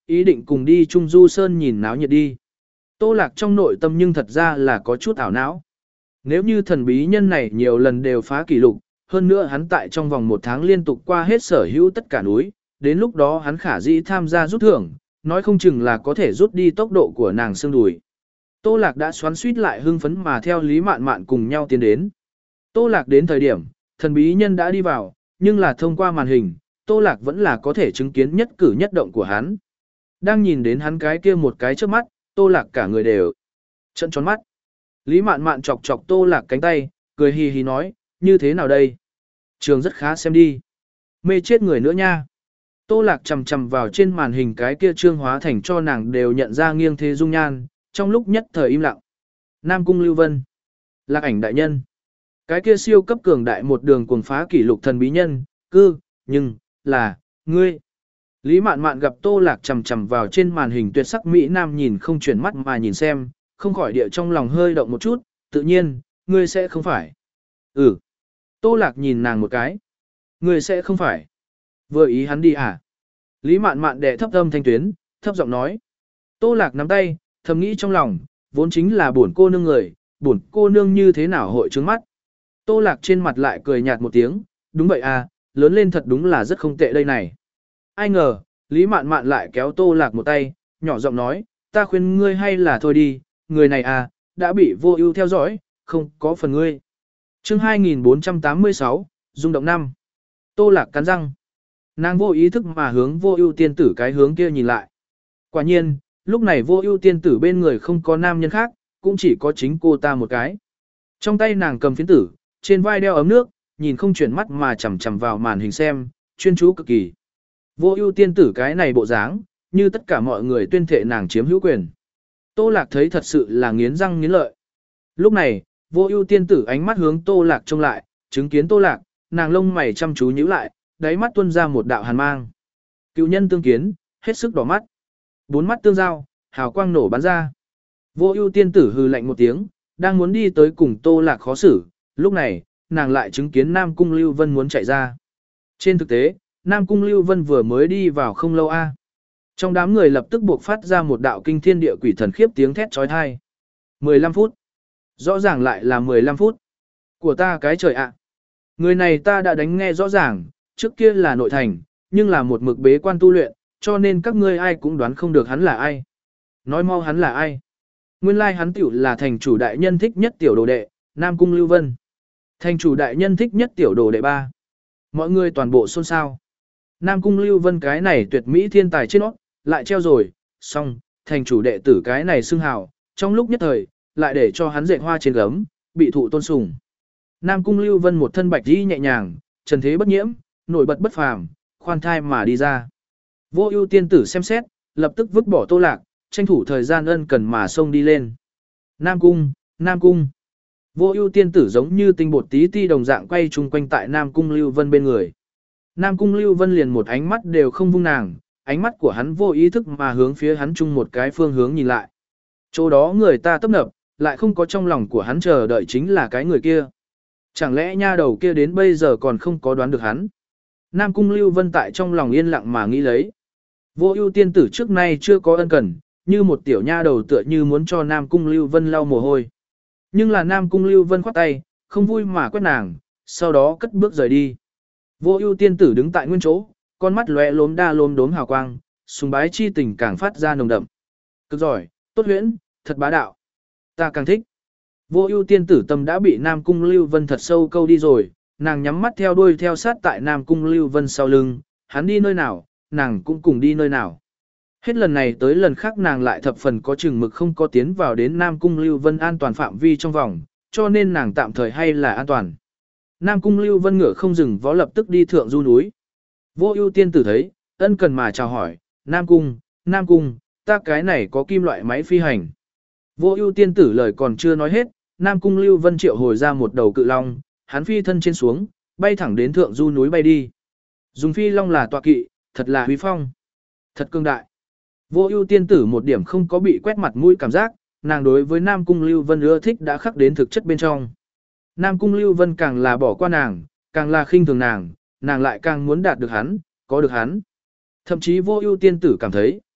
ý định cùng đi Trung Du Sơn nhìn náo nhiệt đi. Tô Lạc trong nội tâm nhưng thật ra là có chút ảo não. Nếu như thần bí nhân này nhiều lần đều phá kỷ lục, hơn nữa hắn tại trong vòng một tháng liên tục qua hết sở hữu tất cả núi, đến lúc đó hắn khả dĩ tham gia rút thưởng, nói không chừng là có thể rút đi tốc độ của nàng xương đùi. Tô Lạc đã xoắn suýt lại hưng phấn mà theo Lý Mạn Mạn cùng nhau tiến đến. Tô Lạc đến thời điểm, thần bí nhân đã đi vào, nhưng là thông qua màn hình, Tô Lạc vẫn là có thể chứng kiến nhất cử nhất động của hắn. Đang nhìn đến hắn cái kia một cái trước mắt, Tô Lạc cả người đều trận tròn mắt. Lý Mạn Mạn chọc chọc Tô Lạc cánh tay, cười hì hì nói, như thế nào đây? Trường rất khá xem đi. Mê chết người nữa nha. Tô Lạc chầm chầm vào trên màn hình cái kia trương hóa thành cho nàng đều nhận ra nghiêng thế dung nhan, trong lúc nhất thời im lặng. Nam Cung Lưu Vân. Lạc Ảnh đại nhân. Cái kia siêu cấp cường đại một đường cuồng phá kỷ lục thần bí nhân, cư, nhưng, là, ngươi. Lý Mạn Mạn gặp Tô Lạc chầm chầm vào trên màn hình tuyệt sắc Mỹ Nam nhìn không chuyển mắt mà nhìn xem, không khỏi địa trong lòng hơi động một chút, tự nhiên, ngươi sẽ không phải. Ừ. Tô Lạc nhìn nàng một cái. Ngươi sẽ không phải. Vừa ý hắn đi à? Lý Mạn Mạn đè thấp âm thanh tuyến, thấp giọng nói. Tô Lạc nắm tay, thầm nghĩ trong lòng, vốn chính là buồn cô nương người, buồn cô nương như thế nào hội trướng mắt. Tô Lạc trên mặt lại cười nhạt một tiếng, đúng vậy à, lớn lên thật đúng là rất không tệ đây này. Ai ngờ, Lý Mạn Mạn lại kéo Tô Lạc một tay, nhỏ giọng nói, ta khuyên ngươi hay là thôi đi, người này à, đã bị vô ưu theo dõi, không có phần ngươi. Chương hai nghìn bốn trăm tám mươi sáu, rung động năm. Tô Lạc cắn răng. Nàng vô ý thức mà hướng vô ưu tiên tử cái hướng kia nhìn lại. Quả nhiên, lúc này vô ưu tiên tử bên người không có nam nhân khác, cũng chỉ có chính cô ta một cái. Trong tay nàng cầm phiến tử, trên vai đeo ấm nước, nhìn không chuyển mắt mà chằm chằm vào màn hình xem, chuyên chú cực kỳ. Vô ưu tiên tử cái này bộ dáng, như tất cả mọi người tuyên thệ nàng chiếm hữu quyền. Tô Lạc thấy thật sự là nghiến răng nghiến lợi. Lúc này, vô ưu tiên tử ánh mắt hướng Tô Lạc trông lại, chứng kiến Tô Lạc, nàng lông mày chăm chú nhíu lại, đáy mắt tuôn ra một đạo hàn mang. Cựu nhân tương kiến, hết sức đỏ mắt. Bốn mắt tương giao, hào quang nổ bắn ra. Vô ưu tiên tử hừ lạnh một tiếng, đang muốn đi tới cùng Tô Lạc khó xử, lúc này, nàng lại chứng kiến Nam Cung Lưu Vân muốn chạy ra. Trên thực tế, Nam Cung Lưu Vân vừa mới đi vào không lâu a. Trong đám người lập tức buộc phát ra một đạo kinh thiên địa quỷ thần khiếp tiếng thét chói tai. mười lăm phút. Rõ ràng lại là mười lăm phút. Của ta cái trời ạ. Người này ta đã đánh nghe rõ ràng, trước kia là nội thành, nhưng là một mực bế quan tu luyện, cho nên các ngươi ai cũng đoán không được hắn là ai. Nói mau hắn là ai. Nguyên lai like hắn tiểu là thành chủ đại nhân thích nhất tiểu đồ đệ, Nam Cung Lưu Vân. Thành chủ đại nhân thích nhất tiểu đồ đệ ba. Mọi người toàn bộ xôn xao. Nam Cung Lưu Vân cái này tuyệt mỹ thiên tài trên nó, lại treo rồi, xong, thành chủ đệ tử cái này xưng hào, trong lúc nhất thời, lại để cho hắn dệt hoa trên gấm, bị thụ tôn sùng. Nam Cung Lưu Vân một thân bạch đi nhẹ nhàng, trần thế bất nhiễm, nổi bật bất phàm, khoan thai mà đi ra. Vô ưu tiên tử xem xét, lập tức vứt bỏ Tô Lạc, tranh thủ thời gian ân cần mà xông đi lên. Nam Cung, Nam Cung. Vô ưu tiên tử giống như tinh bột tí ti đồng dạng quay chung quanh tại Nam Cung Lưu Vân bên người. Nam Cung Lưu Vân liền một ánh mắt đều không vung nàng, ánh mắt của hắn vô ý thức mà hướng phía hắn chung một cái phương hướng nhìn lại. Chỗ đó người ta tấp nập, lại không có trong lòng của hắn chờ đợi chính là cái người kia. Chẳng lẽ nha đầu kia đến bây giờ còn không có đoán được hắn. Nam Cung Lưu Vân tại trong lòng yên lặng mà nghĩ lấy. Vô ưu tiên tử trước nay chưa có ân cần, như một tiểu nha đầu tựa như muốn cho Nam Cung Lưu Vân lau mồ hôi. Nhưng là Nam Cung Lưu Vân khoát tay, không vui mà quét nàng, sau đó cất bước rời đi. Vô ưu tiên tử đứng tại nguyên chỗ, con mắt lóe lốm đa lốm đốm hào quang, sùng bái chi tình càng phát ra nồng đậm. Cực giỏi, tốt huyễn, thật bá đạo. Ta càng thích. Vô ưu tiên tử tâm đã bị Nam Cung Lưu Vân thật sâu câu đi rồi, nàng nhắm mắt theo đuôi theo sát tại Nam Cung Lưu Vân sau lưng, hắn đi nơi nào, nàng cũng cùng đi nơi nào. Hết lần này tới lần khác nàng lại thập phần có chừng mực không có tiến vào đến Nam Cung Lưu Vân an toàn phạm vi trong vòng, cho nên nàng tạm thời hay là an toàn. Nam Cung Lưu Vân ngựa không dừng vó lập tức đi thượng du núi. Vô ưu tiên tử thấy, ân cần mà chào hỏi, Nam Cung, Nam Cung, ta cái này có kim loại máy phi hành. Vô ưu tiên tử lời còn chưa nói hết, Nam Cung Lưu Vân triệu hồi ra một đầu cự long, hắn phi thân trên xuống, bay thẳng đến thượng du núi bay đi. Dùng phi long là tọa kỵ, thật là huy phong. Thật cương đại. Vô ưu tiên tử một điểm không có bị quét mặt mũi cảm giác, nàng đối với Nam Cung Lưu Vân ưa thích đã khắc đến thực chất bên trong. Nam Cung Lưu Vân càng là bỏ qua nàng, càng là khinh thường nàng, nàng lại càng muốn đạt được hắn, có được hắn. Thậm chí vô ưu tiên tử cảm thấy,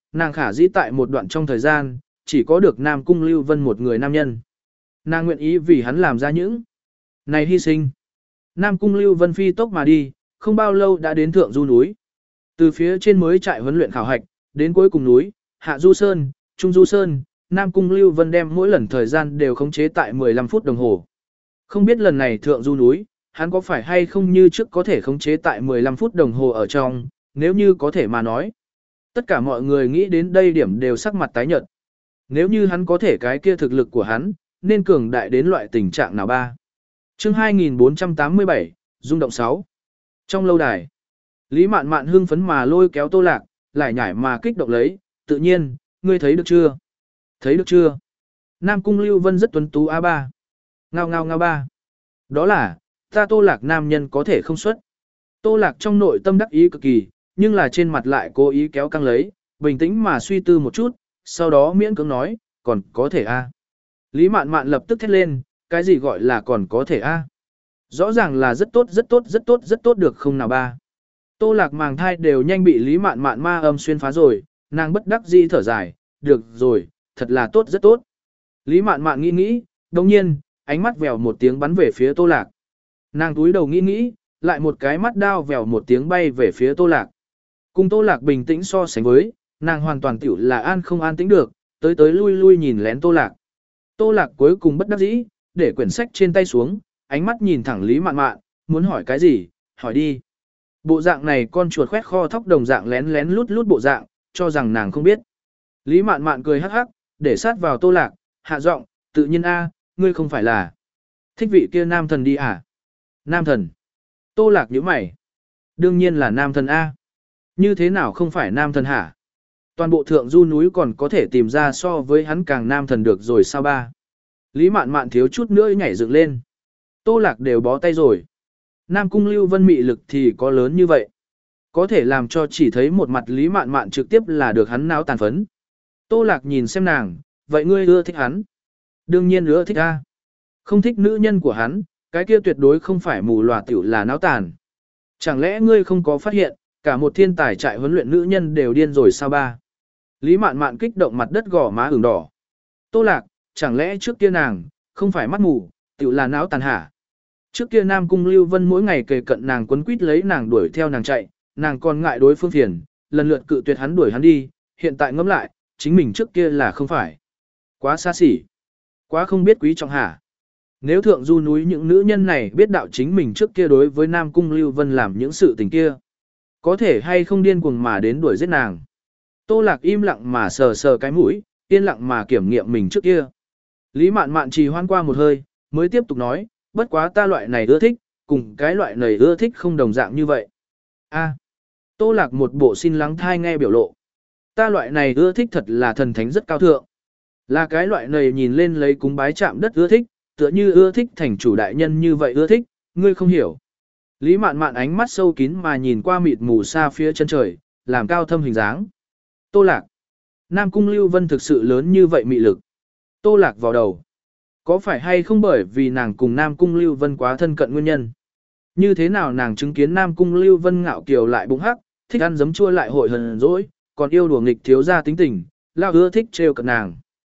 nàng khả dĩ tại một đoạn trong thời gian, chỉ có được Nam Cung Lưu Vân một người nam nhân. Nàng nguyện ý vì hắn làm ra những này hy sinh. Nam Cung Lưu Vân phi tốc mà đi, không bao lâu đã đến thượng du núi. Từ phía trên mới trại huấn luyện khảo hạch, đến cuối cùng núi, Hạ Du Sơn, Trung Du Sơn, Nam Cung Lưu Vân đem mỗi lần thời gian đều khống chế tại mười lăm phút đồng hồ. Không biết lần này thượng du núi, hắn có phải hay không như trước có thể khống chế tại mười lăm phút đồng hồ ở trong, nếu như có thể mà nói. Tất cả mọi người nghĩ đến đây điểm đều sắc mặt tái nhợt. Nếu như hắn có thể cái kia thực lực của hắn, nên cường đại đến loại tình trạng nào ba. Chương hai nghìn bốn trăm tám mươi bảy, rung động sáu. Trong lâu đài, Lý Mạn Mạn hưng phấn mà lôi kéo Tô Lạc, lại nhảy mà kích động lấy, tự nhiên, ngươi thấy được chưa? Thấy được chưa? Nam Cung Lưu Vân rất tuấn tú a ba. Ngao ngao ngao ba. Đó là, ta Tô Lạc nam nhân có thể không xuất. Tô Lạc trong nội tâm đắc ý cực kỳ, nhưng là trên mặt lại cố ý kéo căng lấy, bình tĩnh mà suy tư một chút, sau đó miễn cưỡng nói, còn có thể a. Lý Mạn Mạn lập tức thét lên, cái gì gọi là còn có thể a? Rõ ràng là rất tốt rất tốt rất tốt rất tốt được không nào ba. Tô Lạc màng thai đều nhanh bị Lý Mạn Mạn ma âm xuyên phá rồi, nàng bất đắc dĩ thở dài, được rồi, thật là tốt rất tốt. Lý Mạn Mạn nghĩ nghĩ, đồng nhiên, ánh mắt vèo một tiếng bắn về phía Tô Lạc. Nàng túi đầu nghĩ nghĩ, lại một cái mắt đao vèo một tiếng bay về phía Tô Lạc. Cùng Tô Lạc bình tĩnh so sánh với, nàng hoàn toàn tiểu là an không an tĩnh được, tới tới lui lui nhìn lén Tô Lạc. Tô Lạc cuối cùng bất đắc dĩ, để quyển sách trên tay xuống, ánh mắt nhìn thẳng Lý Mạn Mạn, muốn hỏi cái gì, hỏi đi. Bộ dạng này con chuột khoét kho thóc đồng dạng lén lén lút lút bộ dạng, cho rằng nàng không biết. Lý Mạn Mạn cười hắc hắc, để sát vào Tô Lạc, hạ giọng, tự nhiên a, ngươi không phải là thích vị kia nam thần đi à? Nam thần. Tô Lạc nhíu mày. Đương nhiên là nam thần a. Như thế nào không phải nam thần hả? Toàn bộ thượng du núi còn có thể tìm ra so với hắn càng nam thần được rồi sao ba? Lý Mạn Mạn thiếu chút nữa nhảy dựng lên. Tô Lạc đều bó tay rồi. Nam Cung Lưu Vân mị lực thì có lớn như vậy. Có thể làm cho chỉ thấy một mặt Lý Mạn Mạn trực tiếp là được hắn náo tàn phấn. Tô Lạc nhìn xem nàng, vậy ngươi ưa thích hắn? Đương nhiên ưa thích a. Không thích nữ nhân của hắn, cái kia tuyệt đối không phải mù lòa tiểu là náo tàn. Chẳng lẽ ngươi không có phát hiện, cả một thiên tài trại huấn luyện nữ nhân đều điên rồi sao ba? Lý Mạn Mạn kích động mặt đất gò má ửng đỏ. Tô Lạc, chẳng lẽ trước kia nàng, không phải mắt mù, tiểu là náo tàn hả? Trước kia Nam Cung Lưu Vân mỗi ngày kề cận nàng quấn quýt lấy nàng đuổi theo nàng chạy, nàng còn ngại đối phương phiền, lần lượt cự tuyệt hắn đuổi hắn đi, hiện tại ngẫm lại, chính mình trước kia là không phải. Quá xa xỉ, quá không biết quý trọng hả? Nếu thượng du núi những nữ nhân này biết đạo chính mình trước kia đối với Nam Cung Lưu Vân làm những sự tình kia, có thể hay không điên cuồng mà đến đuổi giết nàng. Tô Lạc im lặng mà sờ sờ cái mũi, yên lặng mà kiểm nghiệm mình trước kia. Lý Mạn Mạn trì hoãn qua một hơi, mới tiếp tục nói, bất quá ta loại này ưa thích, cùng cái loại này ưa thích không đồng dạng như vậy. A. Tô Lạc một bộ xin lắng thai nghe biểu lộ. Ta loại này ưa thích thật là thần thánh rất cao thượng. Là cái loại này nhìn lên lấy cúng bái chạm đất ưa thích, tựa như ưa thích thành chủ đại nhân như vậy ưa thích, ngươi không hiểu. Lý Mạn Mạn ánh mắt sâu kín mà nhìn qua mịt mù xa phía chân trời, làm cao thâm hình dáng. Tô Lạc. Nam Cung Lưu Vân thực sự lớn như vậy mị lực. Tô Lạc vào đầu. Có phải hay không bởi vì nàng cùng Nam Cung Lưu Vân quá thân cận nguyên nhân? Như thế nào nàng chứng kiến Nam Cung Lưu Vân ngạo kiều lại bụng hắc, thích ăn giấm chua lại hội hờn dỗi, còn yêu đùa nghịch thiếu gia tính tình, lao ưa thích trêu cợt nàng.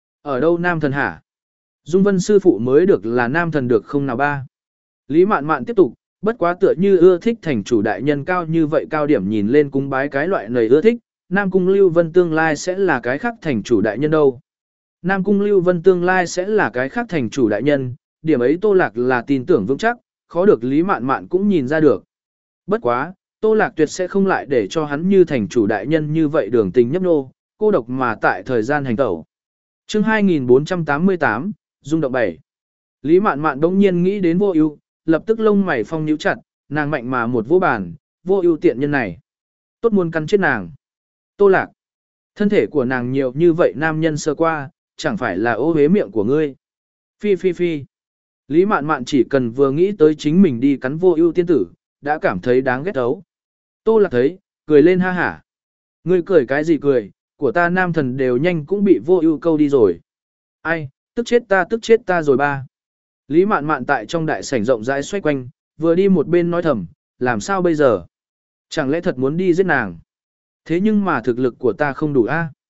Ở đâu nam thần hả? Dung Vân sư phụ mới được là nam thần được không nào ba? Lý Mạn Mạn tiếp tục, bất quá tựa như ưa thích thành chủ đại nhân cao như vậy cao điểm nhìn lên cung bái cái loại này ưa thích, Nam Cung Lưu Vân tương lai sẽ là cái khác thành chủ đại nhân đâu. Nam Cung Lưu Vân tương lai sẽ là cái khác thành chủ đại nhân, điểm ấy Tô Lạc là tin tưởng vững chắc, khó được Lý Mạn Mạn cũng nhìn ra được. Bất quá, Tô Lạc tuyệt sẽ không lại để cho hắn như thành chủ đại nhân như vậy đường tình nhấp nô, cô độc mà tại thời gian hành tẩu. Chương hai nghìn bốn trăm tám mươi tám, rung động bảy. Lý Mạn Mạn đống nhiên nghĩ đến Vô Ưu, lập tức lông mày phong nhíu chặt, nàng mạnh mà một vô bàn, Vô Ưu tiện nhân này, tốt muốn cắn chết nàng. Tô Lạc, thân thể của nàng nhiều như vậy nam nhân sơ qua, chẳng phải là ô uế miệng của ngươi. Phi phi phi. Lý Mạn Mạn chỉ cần vừa nghĩ tới chính mình đi cắn Vô Ưu tiên tử, đã cảm thấy đáng ghét ấu. Tô Lạc thấy, cười lên ha hả. Ngươi cười cái gì cười, của ta nam thần đều nhanh cũng bị Vô Ưu câu đi rồi. Ai, tức chết ta tức chết ta rồi ba. Lý Mạn Mạn tại trong đại sảnh rộng rãi xoay quanh, vừa đi một bên nói thầm, làm sao bây giờ? Chẳng lẽ thật muốn đi giết nàng? Thế nhưng mà thực lực của ta không đủ a.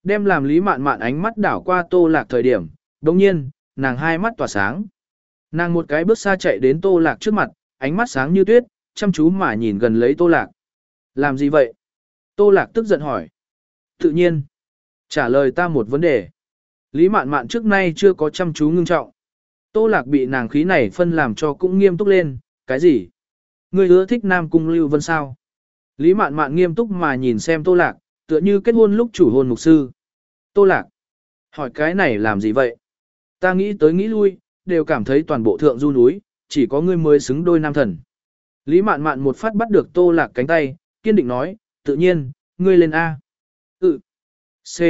Đem làm Lý Mạn Mạn ánh mắt đảo qua Tô Lạc thời điểm, đồng nhiên, nàng hai mắt tỏa sáng. Nàng một cái bước xa chạy đến Tô Lạc trước mặt, ánh mắt sáng như tuyết, chăm chú mà nhìn gần lấy Tô Lạc. Làm gì vậy? Tô Lạc tức giận hỏi. Tự nhiên. Trả lời ta một vấn đề. Lý Mạn Mạn trước nay chưa có chăm chú ngưng trọng. Tô Lạc bị nàng khí này phân làm cho cũng nghiêm túc lên. Cái gì? Ngươi ưa thích Nam Cung Lưu Vân sao? Lý Mạn Mạn nghiêm túc mà nhìn xem Tô Lạc, tựa như kết hôn lúc chủ hôn mục sư. Tô Lạc. Hỏi cái này làm gì vậy? Ta nghĩ tới nghĩ lui, đều cảm thấy toàn bộ thượng du núi, chỉ có ngươi mới xứng đôi nam thần. Lý Mạn Mạn một phát bắt được Tô Lạc cánh tay, kiên định nói, tự nhiên, ngươi lên A. Ừ. C.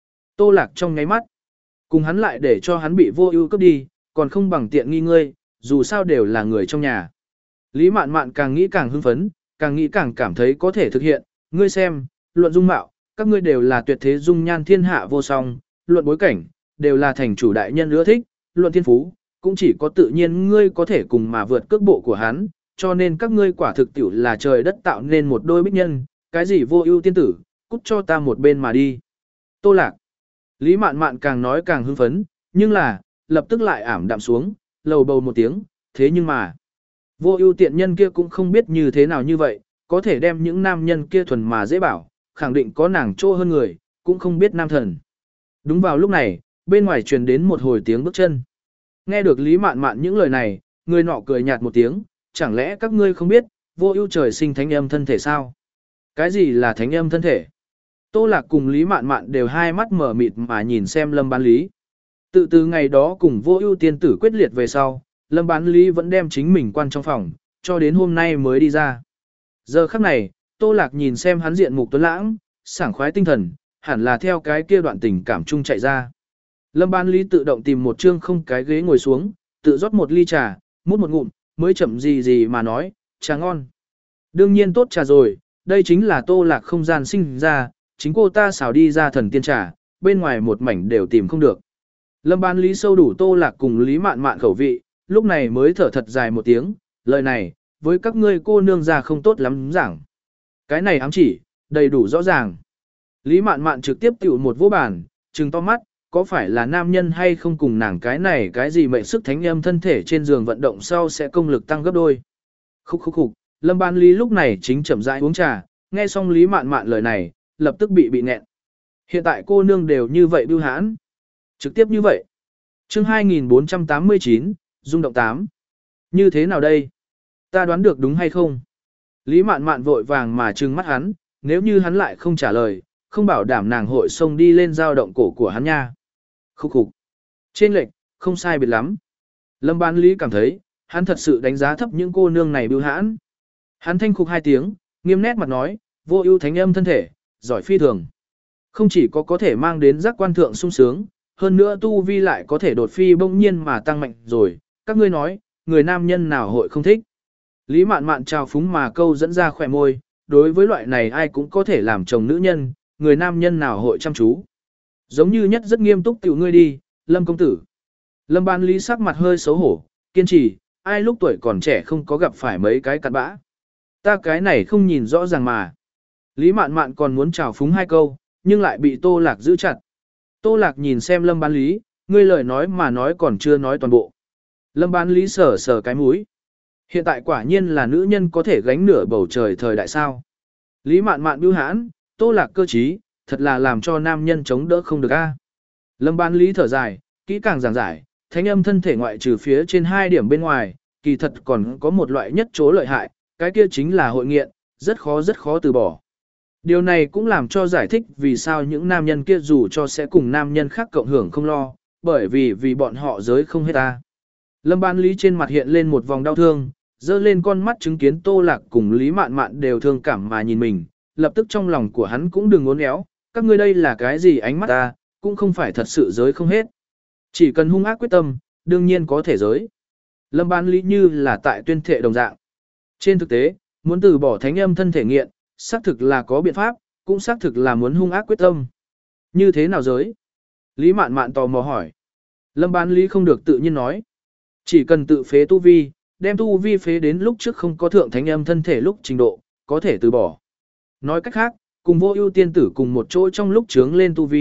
Tô Lạc trong ngáy mắt. Cùng hắn lại để cho hắn bị vô ưu cướp đi, còn không bằng tiện nghi ngươi, dù sao đều là người trong nhà. Lý Mạn Mạn càng nghĩ càng hưng phấn, càng nghĩ càng cảm thấy có thể thực hiện, ngươi xem, luận dung mạo, các ngươi đều là tuyệt thế dung nhan thiên hạ vô song, luận bối cảnh, đều là thành chủ đại nhân ưa thích, luận thiên phú, cũng chỉ có tự nhiên ngươi có thể cùng mà vượt cước bộ của hắn, cho nên các ngươi quả thực tiểu là trời đất tạo nên một đôi bích nhân, cái gì vô ưu tiên tử, cút cho ta một bên mà đi. Tô Lạc. Lý Mạn Mạn càng nói càng hưng phấn, nhưng là, lập tức lại ảm đạm xuống, lầu bầu một tiếng, thế nhưng mà, vô ưu tiện nhân kia cũng không biết như thế nào như vậy, có thể đem những nam nhân kia thuần mà dễ bảo, khẳng định có nàng trô hơn người, cũng không biết nam thần. Đúng vào lúc này, bên ngoài truyền đến một hồi tiếng bước chân. Nghe được Lý Mạn Mạn những lời này, người nọ cười nhạt một tiếng, chẳng lẽ các ngươi không biết, vô ưu trời sinh thánh âm thân thể sao? Cái gì là thánh âm thân thể? Tô Lạc cùng Lý Mạn Mạn đều hai mắt mở mịt mà nhìn xem Lâm Bán Lý. Tự từ ngày đó cùng vô ưu tiên tử quyết liệt về sau, Lâm Bán Lý vẫn đem chính mình quan trong phòng, cho đến hôm nay mới đi ra. Giờ khắc này, Tô Lạc nhìn xem hắn diện mục tuấn lãng, sảng khoái tinh thần, hẳn là theo cái kia đoạn tình cảm chung chạy ra. Lâm Bán Lý tự động tìm một trương không cái ghế ngồi xuống, tự rót một ly trà, mút một ngụm, mới chậm gì gì mà nói, trà ngon. Đương nhiên tốt trà rồi, đây chính là Tô Lạc không gian sinh ra, chính cô ta xào đi ra thần tiên trà, bên ngoài một mảnh đều tìm không được. Lâm Bán Lý sâu đủ Tô Lạc cùng Lý Mạn Mạn khẩu vị, lúc này mới thở thật dài một tiếng, lời này, với các ngươi cô nương ra không tốt lắm giảng. Cái này ám chỉ, đầy đủ rõ ràng. Lý Mạn Mạn trực tiếp tiểu một vô bản, trừng to mắt, có phải là nam nhân hay không cùng nàng cái này cái gì mệnh sức thánh âm thân thể trên giường vận động sau sẽ công lực tăng gấp đôi. Khúc khúc khúc, Lâm Bán Lý lúc này chính chậm rãi uống trà, nghe xong Lý Mạn Mạn lời này, lập tức bị bị nghẹn. Hiện tại cô nương đều như vậy bưu hãn. Trực tiếp như vậy. Chương hai nghìn bốn trăm tám mươi chín, Dung động tám. Như thế nào đây? Ta đoán được đúng hay không? Lý Mạn Mạn vội vàng mà trừng mắt hắn, nếu như hắn lại không trả lời, không bảo đảm nàng hội xông đi lên dao động cổ của hắn nha. Khúc khục. Trên lệch, không sai biệt lắm. Lâm Bán Lý cảm thấy, hắn thật sự đánh giá thấp những cô nương này bưu hãn. Hắn thanh khục hai tiếng, nghiêm nét mặt nói, vô ưu thánh âm thân thể, giỏi phi thường. Không chỉ có có thể mang đến giác quan thượng sung sướng, hơn nữa tu vi lại có thể đột phi bỗng nhiên mà tăng mạnh rồi, các ngươi nói, người nam nhân nào hội không thích. Lý Mạn Mạn trào phúng mà câu dẫn ra khỏe môi, đối với loại này ai cũng có thể làm chồng nữ nhân, người nam nhân nào hội chăm chú. Giống như nhất rất nghiêm túc tiểu ngươi đi, Lâm công tử. Lâm Bán Lý sắc mặt hơi xấu hổ, kiên trì, ai lúc tuổi còn trẻ không có gặp phải mấy cái cặn bã. Ta cái này không nhìn rõ ràng mà. Lý Mạn Mạn còn muốn trào phúng hai câu, nhưng lại bị Tô Lạc giữ chặt. Tô Lạc nhìn xem Lâm Bán Lý, ngươi lời nói mà nói còn chưa nói toàn bộ. Lâm Bán Lý sờ sờ cái mũi. Hiện tại quả nhiên là nữ nhân có thể gánh nửa bầu trời thời đại sao. Lý Mạn Mạn bưu hãn, Tô Lạc cơ trí, thật là làm cho nam nhân chống đỡ không được a. Lâm Bán Lý thở dài, kỹ càng giảng giải, thánh âm thân thể ngoại trừ phía trên hai điểm bên ngoài, kỳ thật còn có một loại nhất chỗ lợi hại, cái kia chính là hội nghiện, rất khó rất khó từ bỏ. Điều này cũng làm cho giải thích vì sao những nam nhân kia dù cho sẽ cùng nam nhân khác cộng hưởng không lo, bởi vì vì bọn họ giới không hết ta. Lâm Bán Lý trên mặt hiện lên một vòng đau thương, dơ lên con mắt chứng kiến Tô Lạc cùng Lý Mạn Mạn đều thương cảm mà nhìn mình, lập tức trong lòng của hắn cũng đừng uốn éo, các ngươi đây là cái gì ánh mắt ta, cũng không phải thật sự giới không hết. Chỉ cần hung ác quyết tâm, đương nhiên có thể giới. Lâm Bán Lý như là tại tuyên thệ đồng dạng. Trên thực tế, muốn từ bỏ thánh âm thân thể nghiện, xác thực là có biện pháp, cũng xác thực là muốn hung ác quyết tâm. Như thế nào giới? Lý Mạn Mạn tò mò hỏi. Lâm Bán Lý không được tự nhiên nói. Chỉ cần tự phế tu vi, đem tu vi phế đến lúc trước không có thượng thánh âm thân thể lúc trình độ, có thể từ bỏ. Nói cách khác, cùng vô ưu tiên tử cùng một chỗ trong lúc trướng lên tu vi,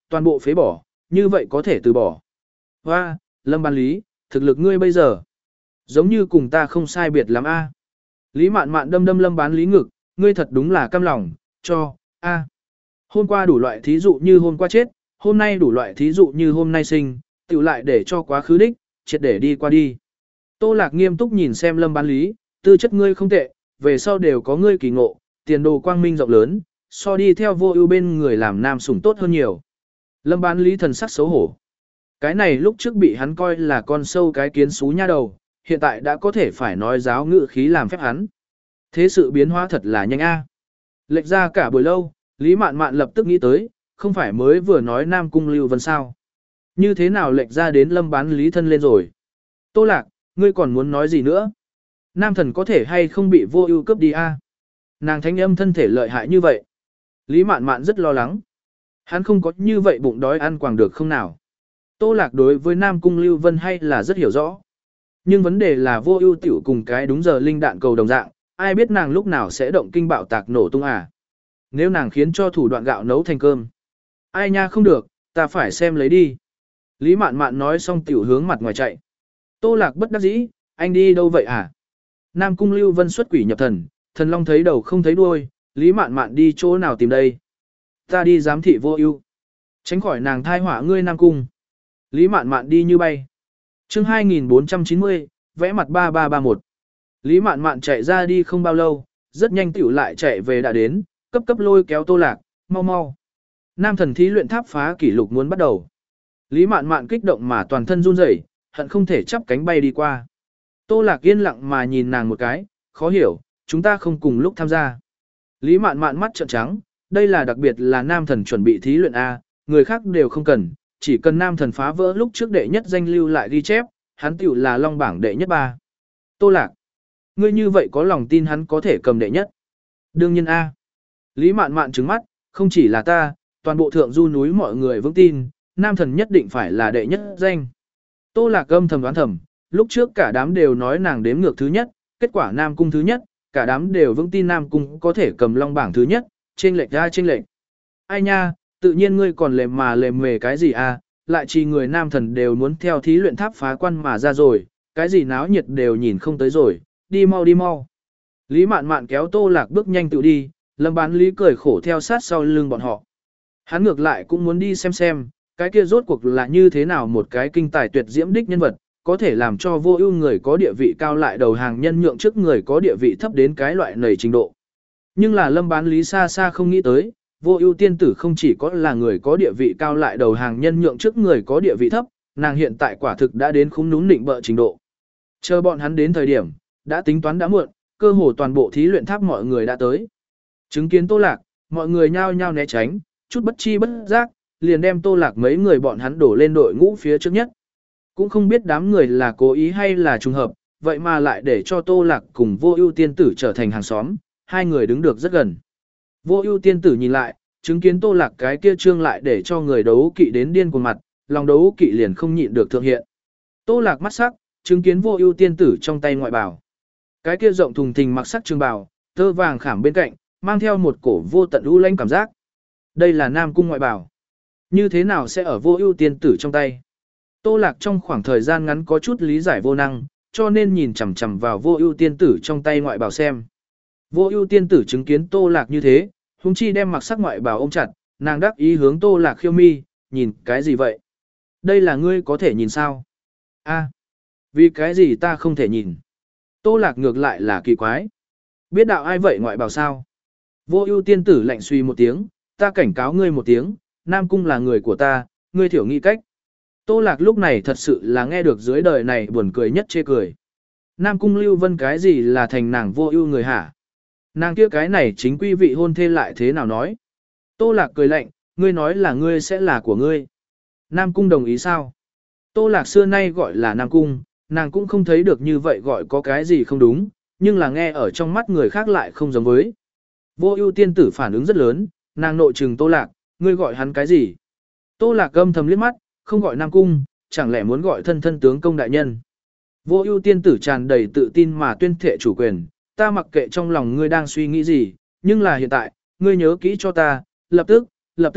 toàn bộ phế bỏ, như vậy có thể từ bỏ. Hoa, Lâm Bán Lý, thực lực ngươi bây giờ, giống như cùng ta không sai biệt lắm a. Lý Mạn Mạn đâm đâm Lâm Bán Lý ngực, ngươi thật đúng là cam lòng, cho, a. Hôm qua đủ loại thí dụ như hôm qua chết, hôm nay đủ loại thí dụ như hôm nay sinh, tiểu lại để cho quá khứ đích, triệt để đi qua đi. Tô Lạc nghiêm túc nhìn xem Lâm Bán Lý, tư chất ngươi không tệ, về sau đều có ngươi kỳ ngộ, tiền đồ quang minh rộng lớn, so đi theo Vô Ưu bên người làm nam sủng tốt hơn nhiều. Lâm Bán Lý thần sắc xấu hổ. Cái này lúc trước bị hắn coi là con sâu cái kiến xú nha đầu, hiện tại đã có thể phải nói giáo ngữ khí làm phép hắn. Thế sự biến hóa thật là nhanh a. Lệch ra cả buổi lâu, Lý Mạn Mạn lập tức nghĩ tới, không phải mới vừa nói Nam Cung Lưu Vân sao? Như thế nào lệch ra đến Lâm Bán Lý thân lên rồi? Tô Lạc, ngươi còn muốn nói gì nữa? Nam thần có thể hay không bị Vô Ưu cướp đi a? Nàng thanh âm thân thể lợi hại như vậy. Lý Mạn Mạn rất lo lắng. Hắn không có như vậy bụng đói ăn quàng được không nào? Tô Lạc đối với Nam Cung Lưu Vân hay là rất hiểu rõ. Nhưng vấn đề là Vô Ưu tiểu cùng cái đúng giờ linh đạn cầu đồng dạng, ai biết nàng lúc nào sẽ động kinh bạo tạc nổ tung à? Nếu nàng khiến cho thủ đoạn gạo nấu thành cơm. Ai nha không được, ta phải xem lấy đi. Lý Mạn Mạn nói xong tiểu hướng mặt ngoài chạy. Tô Lạc bất đắc dĩ, anh đi đâu vậy à? Nam Cung Lưu Vân xuất quỷ nhập thần, thần long thấy đầu không thấy đuôi, Lý Mạn Mạn đi chỗ nào tìm đây? Ta đi giám thị Vô Ưu. Tránh khỏi nàng thai họa ngươi Nam Cung. Lý Mạn Mạn đi như bay. Chương hai nghìn bốn trăm chín mươi, vẽ mặt ba ba ba một. Lý Mạn Mạn chạy ra đi không bao lâu, rất nhanh tiểu lại chạy về đã đến, cấp cấp lôi kéo Tô Lạc, mau mau. Nam thần thí luyện tháp phá kỷ lục muốn bắt đầu. Lý Mạn Mạn kích động mà toàn thân run rẩy, hận không thể chắp cánh bay đi qua. Tô Lạc yên lặng mà nhìn nàng một cái, khó hiểu, chúng ta không cùng lúc tham gia. Lý Mạn Mạn mắt trợn trắng, đây là đặc biệt là nam thần chuẩn bị thí luyện A, người khác đều không cần, chỉ cần nam thần phá vỡ lúc trước đệ nhất danh lưu lại ghi chép, hắn tiểu là long bảng đệ nhất ba. Tô Lạc, ngươi như vậy có lòng tin hắn có thể cầm đệ nhất? Đương nhiên A. Lý Mạn Mạn trừng mắt, không chỉ là ta, toàn bộ thượng du núi mọi người vững tin, nam thần nhất định phải là đệ nhất danh. Tô Lạc âm thầm đoán thầm, lúc trước cả đám đều nói nàng đếm ngược thứ nhất, kết quả Nam Cung thứ nhất, cả đám đều vững tin Nam Cung có thể cầm long bảng thứ nhất, trên lệch ra trên lệch. Ai nha, tự nhiên ngươi còn lề mà lề mề cái gì à, lại chỉ người nam thần đều muốn theo thí luyện tháp phá quan mà ra rồi, cái gì náo nhiệt đều nhìn không tới rồi, đi mau đi mau. Lý Mạn Mạn kéo Tô Lạc bước nhanh tự đi, Lâm Bán Lý cười khổ theo sát sau lưng bọn họ. Hắn ngược lại cũng muốn đi xem xem, cái kia rốt cuộc là như thế nào một cái kinh tài tuyệt diễm đích nhân vật, có thể làm cho Vô Ưu người có địa vị cao lại đầu hàng nhân nhượng trước người có địa vị thấp đến cái loại nầy trình độ. Nhưng là Lâm Bán Lý xa xa không nghĩ tới, Vô Ưu tiên tử không chỉ có là người có địa vị cao lại đầu hàng nhân nhượng trước người có địa vị thấp, nàng hiện tại quả thực đã đến khúm núm nịnh bợ trình độ. Chờ bọn hắn đến thời điểm, đã tính toán đã muộn, cơ hồ toàn bộ thí luyện tháp mọi người đã tới. Chứng kiến Tô Lạc, mọi người nhao nhao né tránh, chút bất chi bất giác, liền đem Tô Lạc mấy người bọn hắn đổ lên đội ngũ phía trước nhất. Cũng không biết đám người là cố ý hay là trùng hợp, vậy mà lại để cho Tô Lạc cùng Vô Ưu tiên tử trở thành hàng xóm, hai người đứng được rất gần. Vô Ưu tiên tử nhìn lại, chứng kiến Tô Lạc cái kia trương lại để cho người đấu kỵ đến điên cuồng mặt, lòng đấu kỵ liền không nhịn được thượng hiện. Tô Lạc mắt sắc, chứng kiến Vô Ưu tiên tử trong tay ngoại bào. Cái kia rộng thùng thình mặc sắc trường bào, tơ vàng khảm bên cạnh, mang theo một cổ vô tận u lãnh cảm giác. Đây là Nam Cung ngoại bào. Như thế nào sẽ ở Vô Ưu tiên tử trong tay? Tô Lạc trong khoảng thời gian ngắn có chút lý giải vô năng, cho nên nhìn chằm chằm vào Vô Ưu tiên tử trong tay ngoại bào xem. Vô Ưu tiên tử chứng kiến Tô Lạc như thế, huống chi đem mặc sắc ngoại bào ôm chặt, nàng đắc ý hướng Tô Lạc khiêu mi, nhìn cái gì vậy? Đây là ngươi có thể nhìn sao? A, vì cái gì ta không thể nhìn? Tô Lạc ngược lại là kỳ quái. Biết đạo ai vậy ngoại bào sao? Vô Ưu tiên tử lạnh suy một tiếng, ta cảnh cáo ngươi một tiếng, Nam Cung là người của ta, ngươi thiểu nghĩ cách. Tô Lạc lúc này thật sự là nghe được dưới đời này buồn cười nhất chê cười. Nam Cung Lưu Vân cái gì là thành nàng Vô Ưu người hả? Nàng kia cái này chính quy vị hôn thê lại thế nào nói? Tô Lạc cười lạnh, ngươi nói là ngươi sẽ là của ngươi. Nam Cung đồng ý sao? Tô Lạc xưa nay gọi là Nam Cung, nàng cũng không thấy được như vậy gọi có cái gì không đúng, nhưng là nghe ở trong mắt người khác lại không giống với. Vô Ưu tiên tử phản ứng rất lớn, nàng nội trừng Tô Lạc, ngươi gọi hắn cái gì? Tô Lạc âm thầm liếc mắt, không gọi Nam Cung, chẳng lẽ muốn gọi thân thân tướng công đại nhân. Vô Ưu tiên tử tràn đầy tự tin mà tuyên thệ chủ quyền, ta mặc kệ trong lòng ngươi đang suy nghĩ gì, nhưng là hiện tại, ngươi nhớ kỹ cho ta, lập tức, lập tức,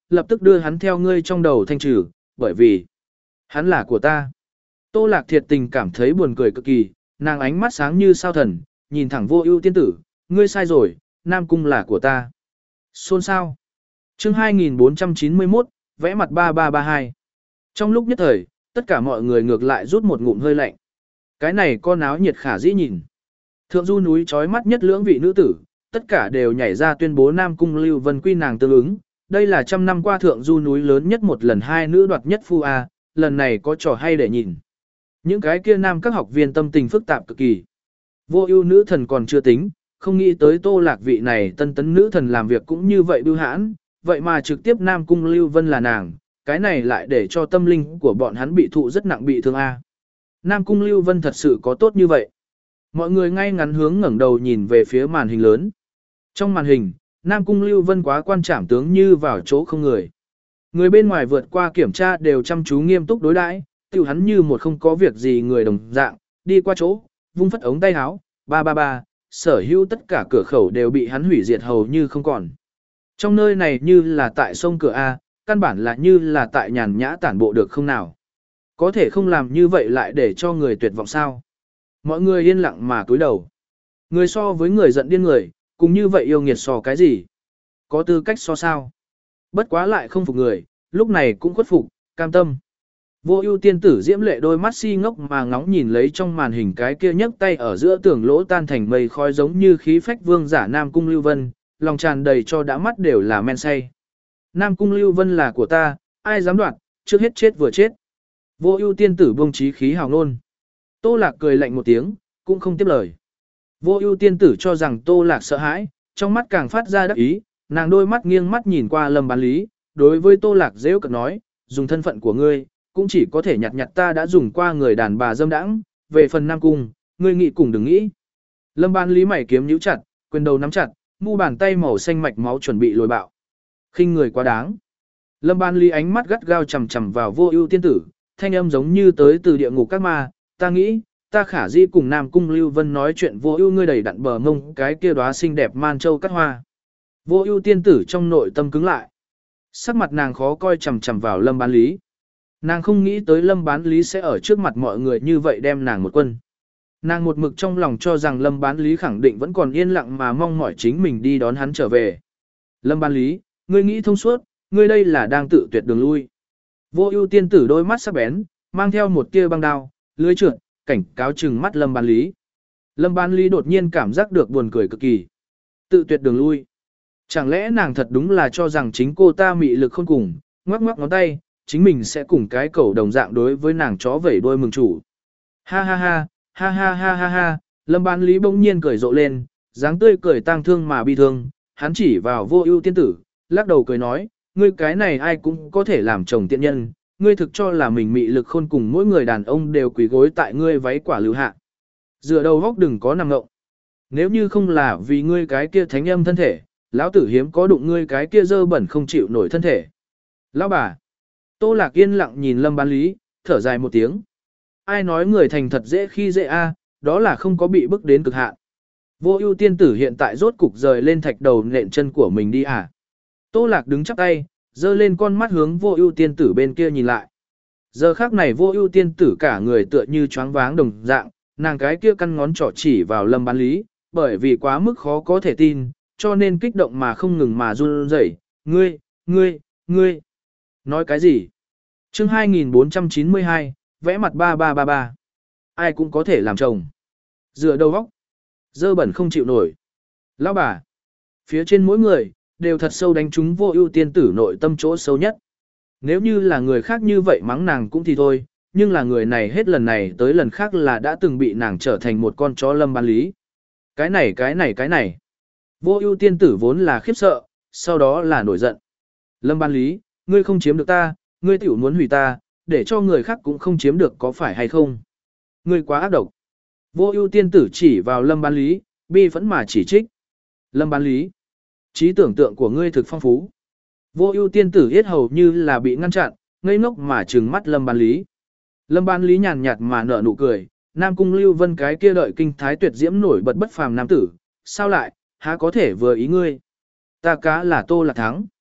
lập tức đưa hắn theo ngươi trong đầu thanh trừ, bởi vì hắn là của ta. Tô Lạc thiệt tình cảm thấy buồn cười cực kỳ, nàng ánh mắt sáng như sao thần, nhìn thẳng Vô Ưu tiên tử, ngươi sai rồi, Nam Cung là của ta. Xôn xao. Chương hai nghìn bốn trăm chín mươi mốt, vẽ mặt ba ba ba hai. Trong lúc nhất thời, tất cả mọi người ngược lại rút một ngụm hơi lạnh. Cái này con áo nhiệt khả dĩ nhìn. Thượng du núi chói mắt nhất lưỡng vị nữ tử, tất cả đều nhảy ra tuyên bố Nam Cung Lưu Vân quy nàng tương ứng. Đây là trăm năm qua thượng du núi lớn nhất một lần hai nữ đoạt nhất phu A, lần này có trò hay để nhìn. Những cái kia nam các học viên tâm tình phức tạp cực kỳ. Vô Ưu nữ thần còn chưa tính, không nghĩ tới Tô Lạc vị này tân tấn nữ thần làm việc cũng như vậy bưu hãn, vậy mà trực tiếp Nam Cung Lưu Vân là nàng, cái này lại để cho tâm linh của bọn hắn bị thụ rất nặng bị thương a. Nam Cung Lưu Vân thật sự có tốt như vậy. Mọi người ngay ngắn hướng ngẩng đầu nhìn về phía màn hình lớn. Trong màn hình, Nam Cung Lưu Vân quá quan trảm tướng như vào chỗ không người. Người bên ngoài vượt qua kiểm tra đều chăm chú nghiêm túc đối đãi, tiêu hắn như một không có việc gì người đồng dạng, đi qua chỗ, vung phất ống tay áo, ba ba ba, sở hữu tất cả cửa khẩu đều bị hắn hủy diệt hầu như không còn. Trong nơi này như là tại sông cửa A, căn bản là như là tại nhàn nhã tản bộ được không nào. Có thể không làm như vậy lại để cho người tuyệt vọng sao. Mọi người yên lặng mà cúi đầu. Người so với người giận điên người, cùng như vậy yêu nghiệt so cái gì? Có tư cách so sao? Bất quá lại không phục người, lúc này cũng khuất phục, cam tâm. Vô Ưu tiên tử diễm lệ đôi mắt si ngốc mà ngóng nhìn lấy trong màn hình cái kia nhấc tay ở giữa tường lỗ tan thành mây khói giống như khí phách vương giả Nam Cung Lưu Vân, lòng tràn đầy cho đã mắt đều là men say. Nam Cung Lưu Vân là của ta, ai dám đoạt, trước hết chết vừa chết. Vô Ưu tiên tử buông chí khí hào ngôn. Tô Lạc cười lạnh một tiếng, cũng không tiếp lời. Vô Ưu tiên tử cho rằng Tô Lạc sợ hãi, trong mắt càng phát ra đắc ý, nàng đôi mắt nghiêng mắt nhìn qua Lâm Bán Lý, đối với Tô Lạc giễu cợt nói, dùng thân phận của ngươi, cũng chỉ có thể nhặt nhặt ta đã dùng qua người đàn bà dâm đãng, về phần Nam Cung, ngươi nghĩ cùng đừng nghĩ. Lâm Bán Lý mày kiếm nhíu chặt, quyền đầu nắm chặt, mu bàn tay màu xanh mạch máu chuẩn bị lồi bạo. Khinh người quá đáng. Lâm Bán Lý ánh mắt gắt gao chằm chằm vào Vô Ưu tiên tử, thanh âm giống như tới từ địa ngục các ma, ta nghĩ, ta khả dĩ cùng Nam Cung Lưu Vân nói chuyện Vô Ưu ngươi đầy đặn bờ mông cái kia đóa xinh đẹp man châu cắt hoa. Vô Ưu tiên tử trong nội tâm cứng lại. Sắc mặt nàng khó coi chằm chằm vào Lâm Bán Lý. Nàng không nghĩ tới Lâm Bán Lý sẽ ở trước mặt mọi người như vậy đem nàng một quân. Nàng một mực trong lòng cho rằng Lâm Bán Lý khẳng định vẫn còn yên lặng mà mong mỏi chính mình đi đón hắn trở về. Lâm Bán Lý, ngươi nghĩ thông suốt, ngươi đây là đang tự tuyệt đường lui. Vô Ưu tiên tử đôi mắt sắc bén, mang theo một tia băng đao, lưỡi trượt, cảnh cáo trừng mắt Lâm Bán Lý. Lâm Bán Lý đột nhiên cảm giác được buồn cười cực kỳ. Tự tuyệt đường lui. Chẳng lẽ nàng thật đúng là cho rằng chính cô ta mị lực khôn cùng, ngoắc ngoắc ngón tay, chính mình sẽ cùng cái cẩu đồng dạng đối với nàng chó vẩy đuôi mừng chủ. Ha ha ha, ha ha ha ha ha, Lâm Bán Lý bỗng nhiên cười rộ lên, dáng tươi cười tang thương mà bi thương, hắn chỉ vào Vô Ưu tiên tử, lắc đầu cười nói, ngươi cái này ai cũng có thể làm chồng tiện nhân, ngươi thực cho là mình mị lực khôn cùng mỗi người đàn ông đều quỳ gối tại ngươi váy quả lưu hạ. Dựa đầu góc đừng có nằm ngộng. Nếu như không là vì ngươi cái kia thánh âm thân thể, lão tử hiếm có đụng ngươi cái kia dơ bẩn không chịu nổi thân thể. Lão bà. Tô Lạc yên lặng nhìn Lâm Bán Lý, thở dài một tiếng. Ai nói người thành thật dễ khi dễ a, đó là không có bị bức đến cực hạn. Vô Ưu tiên tử hiện tại rốt cục rời lên thạch đầu nện chân của mình đi à. Tô Lạc đứng chắp tay, giơ lên con mắt hướng Vô Ưu tiên tử bên kia nhìn lại. Giờ khắc này Vô Ưu tiên tử cả người tựa như choáng váng đồng dạng, nàng cái kia căn ngón trỏ chỉ vào Lâm Bán Lý, bởi vì quá mức khó có thể tin, cho nên kích động mà không ngừng mà run rẩy. Ngươi, ngươi, ngươi. Nói cái gì? Chương hai nghìn bốn trăm chín mươi hai, vẽ mặt ba ba ba ba. Ai cũng có thể làm chồng. Dựa đầu góc. Dơ bẩn không chịu nổi. Lão bà. Phía trên mỗi người, đều thật sâu đánh trúng Vô Ưu tiên tử nội tâm chỗ sâu nhất. Nếu như là người khác như vậy mắng nàng cũng thì thôi, nhưng là người này hết lần này tới lần khác là đã từng bị nàng trở thành một con chó Lâm Bán Lý. Cái này cái này cái này. Vô Ưu tiên tử vốn là khiếp sợ, sau đó là nổi giận. Lâm Bán Lý, ngươi không chiếm được ta, ngươi tiểu muốn hủy ta, để cho người khác cũng không chiếm được có phải hay không? Ngươi quá ác độc. Vô Ưu tiên tử chỉ vào Lâm Bán Lý, bi phẫn mà chỉ trích. Lâm Bán Lý, trí tưởng tượng của ngươi thực phong phú. Vô Ưu tiên tử yết hầu như là bị ngăn chặn, ngây ngốc mà trừng mắt Lâm Bán Lý. Lâm Bán Lý nhàn nhạt mà nở nụ cười, Nam Cung Lưu Vân cái kia đợi kinh thái tuyệt diễm nổi bật bất phàm nam tử, sao lại, há có thể vừa ý ngươi? Ta cá là Tô Lạc thắng.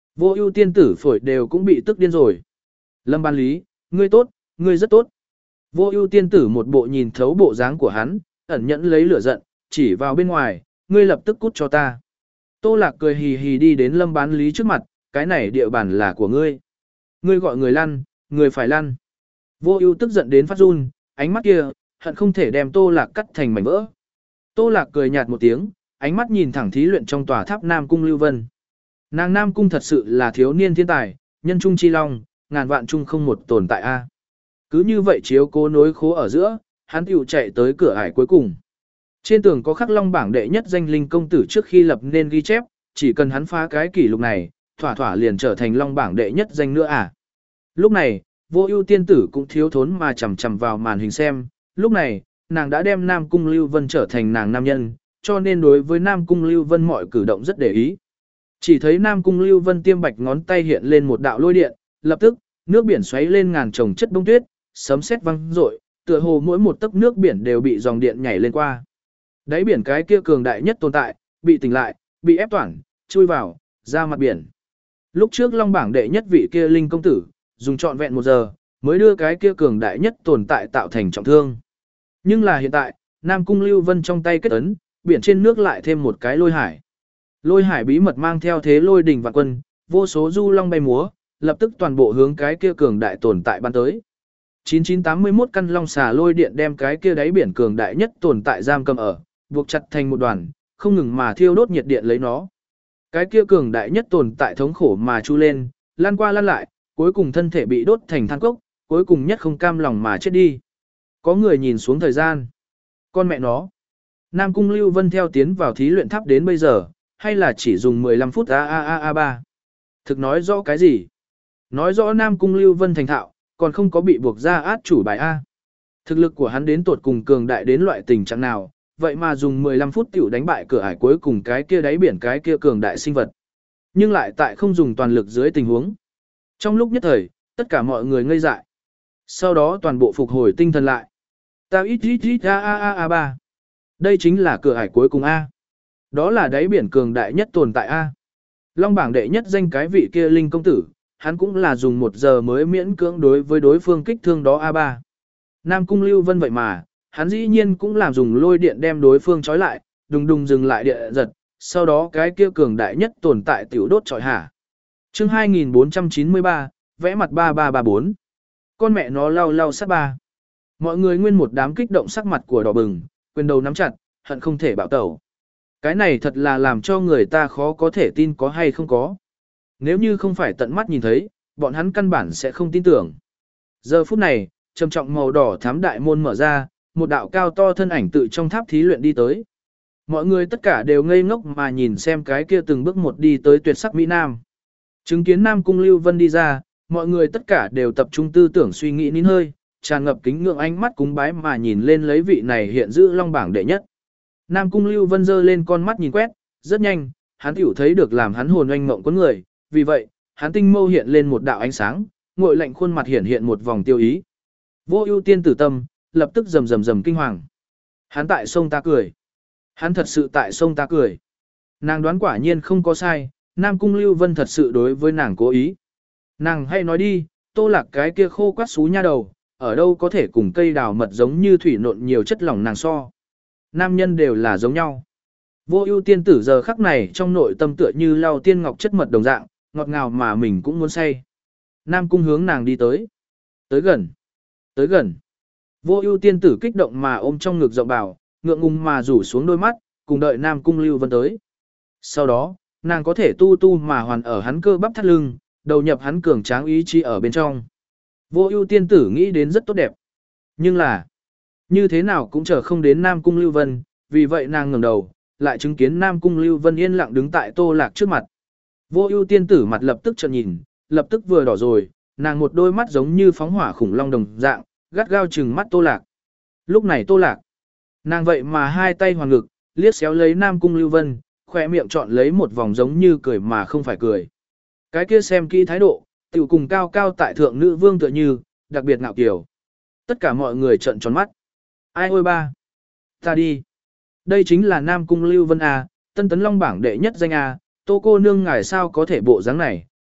Vô ưu tiên tử phổi đều cũng bị tức điên rồi. Lâm Ban Lý, ngươi tốt, ngươi rất tốt. Vô ưu tiên tử một bộ nhìn thấu bộ dáng của hắn, ẩn nhẫn lấy lửa giận, chỉ vào bên ngoài, ngươi lập tức cút cho ta. Tô Lạc cười hì hì đi đến Lâm Bán Lý trước mặt, cái này địa bàn là của ngươi. Ngươi gọi người lăn, người phải lăn. Vô ưu tức giận đến phát run, ánh mắt kia, hận không thể đem Tô Lạc cắt thành mảnh vỡ. Tô Lạc cười nhạt một tiếng, ánh mắt nhìn thẳng thí luyện trong tòa tháp Nam Cung Lưu Vân. Nàng Nam Cung thật sự là thiếu niên thiên tài, nhân trung chi long, ngàn vạn trung không một tồn tại a. Cứ như vậy chiếu cố nối khố ở giữa, hắn tiểu chạy tới cửa ải cuối cùng. Trên tường có khắc long bảng đệ nhất danh linh công tử trước khi lập nên ghi chép, chỉ cần hắn phá cái kỷ lục này, thỏa thỏa liền trở thành long bảng đệ nhất danh nữa à. Lúc này, Vô ưu tiên tử cũng thiếu thốn mà chằm chằm vào màn hình xem, lúc này, nàng đã đem Nam Cung Lưu Vân trở thành nàng nam nhân, cho nên đối với Nam Cung Lưu Vân mọi cử động rất để ý. Chỉ thấy Nam Cung Lưu Vân tiêm bạch ngón tay hiện lên một đạo lôi điện, lập tức, nước biển xoáy lên ngàn chồng chất bông tuyết, sấm sét vang rội, tựa hồ mỗi một tấc nước biển đều bị dòng điện nhảy lên qua. Đáy biển cái kia cường đại nhất tồn tại, bị tỉnh lại, bị ép toản, chui vào, ra mặt biển. Lúc trước long bảng đệ nhất vị kia linh công tử, dùng trọn vẹn một giờ, mới đưa cái kia cường đại nhất tồn tại tạo thành trọng thương. Nhưng là hiện tại, Nam Cung Lưu Vân trong tay kết ấn, biển trên nước lại thêm một cái lôi hải. Lôi hải bí mật mang theo thế lôi đỉnh vạn quân, vô số du long bay múa, lập tức toàn bộ hướng cái kia cường đại tồn tại ban tới. chín chín tám mươi mốt căn long xà lôi điện đem cái kia đáy biển cường đại nhất tồn tại giam cầm ở, buộc chặt thành một đoàn, không ngừng mà thiêu đốt nhiệt điện lấy nó. Cái kia cường đại nhất tồn tại thống khổ mà chu lên, lan qua lan lại, cuối cùng thân thể bị đốt thành than cốc, cuối cùng nhất không cam lòng mà chết đi. Có người nhìn xuống thời gian. Con mẹ nó. Nam Cung Lưu Vân theo tiến vào thí luyện tháp đến bây giờ, hay là chỉ dùng mười lăm phút a a a a ba. Thực nói rõ cái gì? Nói rõ Nam Cung Lưu Vân thành thạo, còn không có bị buộc ra át chủ bài A. Thực lực của hắn đến tột cùng cường đại đến loại tình trạng nào, vậy mà dùng mười lăm phút tiểu đánh bại cửa ải cuối cùng cái kia đáy biển cái kia cường đại sinh vật. Nhưng lại tại không dùng toàn lực dưới tình huống. Trong lúc nhất thời, tất cả mọi người ngây dại. Sau đó toàn bộ phục hồi tinh thần lại. Tao ít ít ít a a a a ba. Đây chính là cửa ải cuối cùng A. Đó là đáy biển cường đại nhất tồn tại A. Long bảng đệ nhất danh cái vị kia linh công tử, hắn cũng là dùng một giờ mới miễn cưỡng đối với đối phương kích thương đó a ba. Nam Cung Lưu Vân vậy mà, hắn dĩ nhiên cũng làm dùng lôi điện đem đối phương trói lại, đùng đùng dừng lại địa giật, sau đó cái kia cường đại nhất tồn tại tiểu đốt trọi hả. Chương hai nghìn bốn trăm chín mươi ba, vẽ mặt ba ba ba bốn. Con mẹ nó lau lau sát ba. Mọi người nguyên một đám kích động sắc mặt của đỏ bừng, quyền đầu nắm chặt, hận không thể bạo tẩu. Cái này thật là làm cho người ta khó có thể tin có hay không có. Nếu như không phải tận mắt nhìn thấy, bọn hắn căn bản sẽ không tin tưởng. Giờ phút này, trầm trọng màu đỏ thám đại môn mở ra, một đạo cao to thân ảnh tự trong tháp thí luyện đi tới. Mọi người tất cả đều ngây ngốc mà nhìn xem cái kia từng bước một đi tới tuyệt sắc Mỹ Nam. Chứng kiến Nam Cung Lưu Vân đi ra, mọi người tất cả đều tập trung tư tưởng suy nghĩ nín hơi, tràn ngập kính ngưỡng ánh mắt cúng bái mà nhìn lên lấy vị này hiện giữ long bảng đệ nhất. Nam Cung Lưu Vân giơ lên con mắt nhìn quét, rất nhanh, hắn tiểu thấy được làm hắn hồn oanh mộng có người, vì vậy, hắn tinh mâu hiện lên một đạo ánh sáng, ngội lạnh khuôn mặt hiện hiện một vòng tiêu ý. Vô ưu tiên tử tâm, lập tức rầm rầm rầm kinh hoàng. Hắn tại sông ta cười. Hắn thật sự tại sông ta cười. Nàng đoán quả nhiên không có sai, Nam Cung Lưu Vân thật sự đối với nàng cố ý. Nàng hay nói đi, Tô Lạc cái kia khô quát xú nha đầu, ở đâu có thể cùng cây đào mật giống như thủy nộn nhiều chất lỏng nàng so. Nam nhân đều là giống nhau. Vô ưu tiên tử giờ khắc này trong nội tâm tựa như lau tiên ngọc chất mật đồng dạng, ngọt ngào mà mình cũng muốn say. Nam Cung hướng nàng đi tới. Tới gần. Tới gần. Vô ưu tiên tử kích động mà ôm trong ngực rộng bảo, ngượng ngùng mà rủ xuống đôi mắt, cùng đợi Nam Cung Lưu Vân tới. Sau đó, nàng có thể tu tu mà hoàn ở hắn cơ bắp thắt lưng, đầu nhập hắn cường tráng ý chí ở bên trong. Vô ưu tiên tử nghĩ đến rất tốt đẹp. Nhưng là, như thế nào cũng chờ không đến Nam Cung Lưu Vân, vì vậy nàng ngẩng đầu, lại chứng kiến Nam Cung Lưu Vân yên lặng đứng tại Tô Lạc trước mặt. Vô ưu tiên tử mặt lập tức trợn nhìn, lập tức vừa đỏ rồi, nàng một đôi mắt giống như phóng hỏa khủng long đồng dạng, gắt gao trừng mắt Tô Lạc. Lúc này Tô Lạc, nàng vậy mà hai tay hoàn ngực, liếc xéo lấy Nam Cung Lưu Vân, khỏe miệng chọn lấy một vòng giống như cười mà không phải cười. Cái kia xem kỹ thái độ, tiểu cùng cao cao tại thượng nữ vương tựa như, đặc biệt ngạo kiều. Tất cả mọi người trợn tròn mắt. Ai ôi ba? Ta đi. Đây chính là Nam Cung Lưu Vân A, Tân Tấn Long bảng đệ nhất danh A, Tô cô nương ngài sao có thể bộ dáng này,